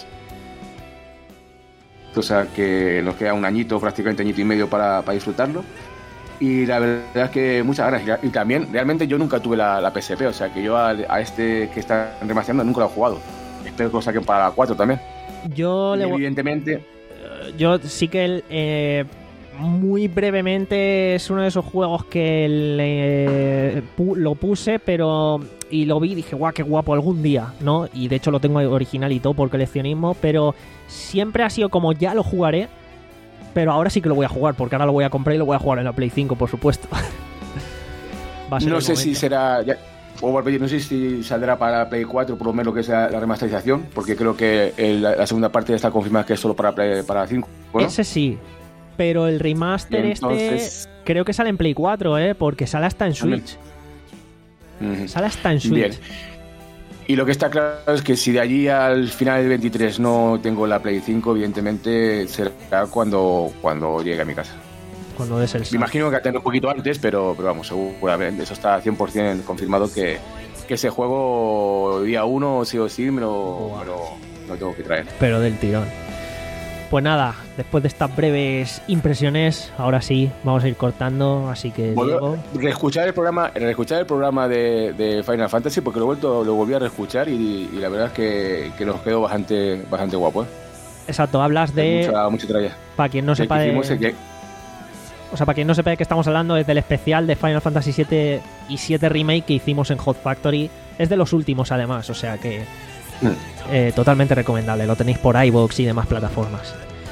O sea que nos queda un añito, prácticamente añito y medio para, para disfrutarlo. Y la verdad es que muchas ganas. Y también, realmente yo nunca tuve la, la P S P. O sea que yo a, a este que está remasterizando nunca lo he jugado. Espero que lo saquen para la cuatro también. Yo y le evidentemente. Yo sí que el. Eh... Muy brevemente es uno de esos juegos que le, pu, lo puse, pero y lo vi y dije, guau, qué guapo algún día, ¿no? Y de hecho lo tengo original y todo por coleccionismo, pero siempre ha sido como ya lo jugaré, pero ahora sí que lo voy a jugar, porque ahora lo voy a comprar y lo voy a jugar en la Play cinco, por supuesto. Va a ser no sé momento. Si será... Ya... O no sé si saldrá para Play cuatro, por lo menos lo que es la, la remasterización, porque creo que el, la segunda parte está confirmada que es solo para Play, para cinco, ¿no? Ese sí. Pero el remaster entonces... este creo que sale en Play cuatro, ¿eh? Porque sale hasta en Switch. Uh-huh. Sale hasta en Switch. Bien. Y lo que está claro es que si de allí al final del veintitrés no tengo la Play cinco, evidentemente será cuando, cuando llegue a mi casa. Cuando des el salto. Me imagino que tendré un poquito antes, pero, pero vamos, seguramente eso está cien por ciento confirmado que, que ese juego día uno sí o sí me lo, wow. me lo, me lo tengo que traer. Pero del tirón. Pues nada, después de estas breves impresiones, ahora sí, vamos a ir cortando, así que... Bueno, reescuchar el programa, reescuchar el programa de, de Final Fantasy, porque lo he vuelto, lo volví a reescuchar y, y la verdad es que, que nos quedó bastante, bastante guapo, ¿eh? Exacto, hablas de... Mucha, mucha tralla. Para quien no de sepa de... Que... O sea, para quien no sepa de qué estamos hablando, es del especial de Final Fantasy siete y siete Remake que hicimos en Hot Factory. Es de los últimos, además, o sea que... Eh, totalmente recomendable, lo tenéis por iVoox y demás plataformas.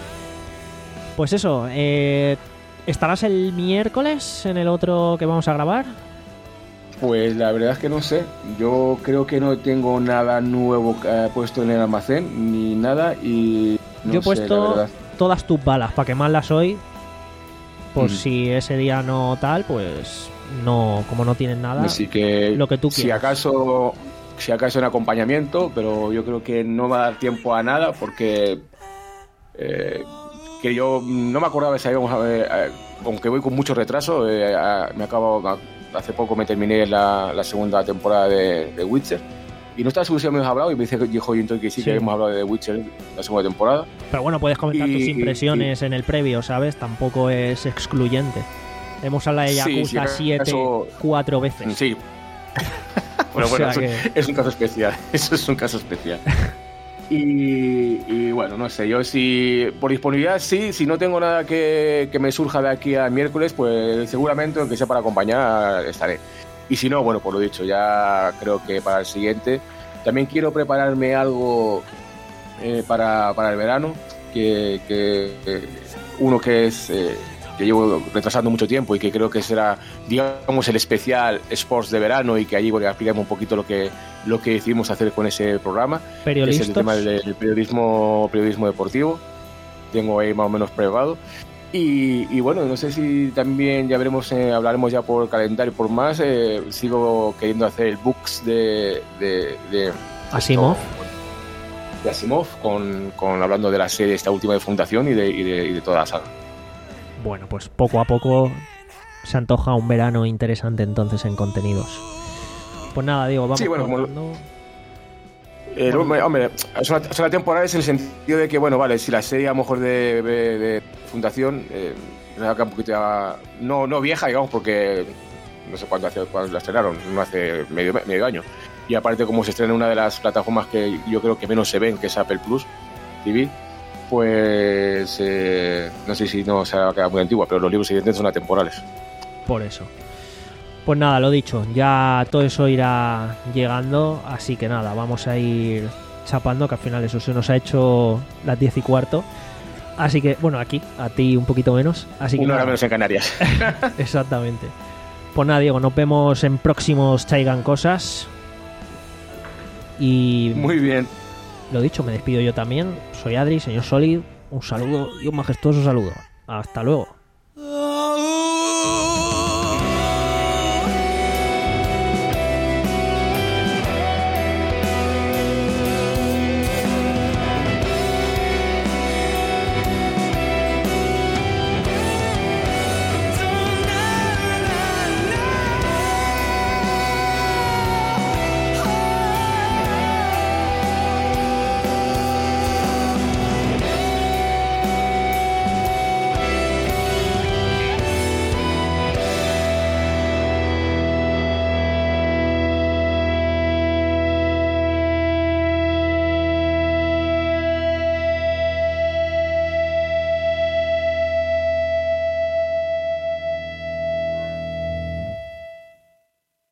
Pues eso, eh, ¿estarás el miércoles en el otro que vamos a grabar? Pues la verdad es que no sé. Yo creo que no tengo nada nuevo eh, puesto en el almacén, ni nada, y no yo he puesto sé, todas tus balas para quemarlas hoy. Por mm. si ese día no tal, pues no, como no tienen nada, así que lo que tú quieras. Si acaso... Si acaso en acompañamiento, pero yo creo que no va a dar tiempo a nada porque eh, que yo no me acordaba si íbamos a ver, eh, aunque voy con mucho retraso, eh, a, me acabo hace poco me terminé la, la segunda temporada de, de Witcher y no estaba seguro si habíamos hablado y me dice, dijo Jinto que sí, sí que habíamos hablado de The Witcher la segunda temporada. Pero bueno, puedes comentar y, tus impresiones y, y, en el previo, ¿sabes? Tampoco es excluyente. Hemos hablado de Yakuza sí, siete eso, cuatro veces. Sí. Bueno, bueno, es, que... es un caso especial. Eso es un caso especial. Y, y bueno, no sé, yo si por disponibilidad sí, si no tengo nada que, que me surja de aquí al miércoles, pues seguramente, aunque sea para acompañar, estaré. Y si no, bueno, por lo dicho, ya creo que para el siguiente. También quiero prepararme algo eh, para, para el verano, que, que, que uno que es... Eh, que llevo retrasando mucho tiempo y que creo que será, digamos, el especial Sports de verano, y que allí bueno, explicamos un poquito lo que lo que decidimos hacer con ese programa, que es el tema del, del periodismo periodismo deportivo. Tengo ahí más o menos preparado. Y, y bueno, no sé si también ya veremos, eh, hablaremos ya por calendario por más. Eh, sigo queriendo hacer el books de, de, de Asimov. Esto, de Asimov, con, con hablando de la serie esta última de Fundación y de, y de, y de toda la saga. Bueno, pues poco a poco se antoja un verano interesante entonces en contenidos. Pues nada, digo, vamos. Sí, bueno, como... Eh, hombre, son, son temporales en el sentido de que, bueno, vale, si la serie a lo mejor de, de, de Fundación eh, un poquito ya, no, no vieja, digamos, porque no sé cuándo, hace, cuándo la estrenaron, no hace medio, medio año. Y aparte, como se estrena en una de las plataformas que yo creo que menos se ven, que es Apple Plus T V, pues eh, no sé si no se ha quedado muy antigua, pero los libros siguientes son atemporales. Por eso. Pues nada, lo dicho, ya todo eso irá llegando, así que nada, vamos a ir chapando, que al final eso se nos ha hecho las diez y cuarto. Así que, bueno, aquí, a ti un poquito menos. Así que una hora menos en Canarias. Exactamente. Pues nada, Diego, nos vemos en próximos Chaigan Cosas. Y... muy bien. Lo dicho, me despido yo también. Soy Adri, señor Solid. Un saludo y un majestuoso saludo. Hasta luego.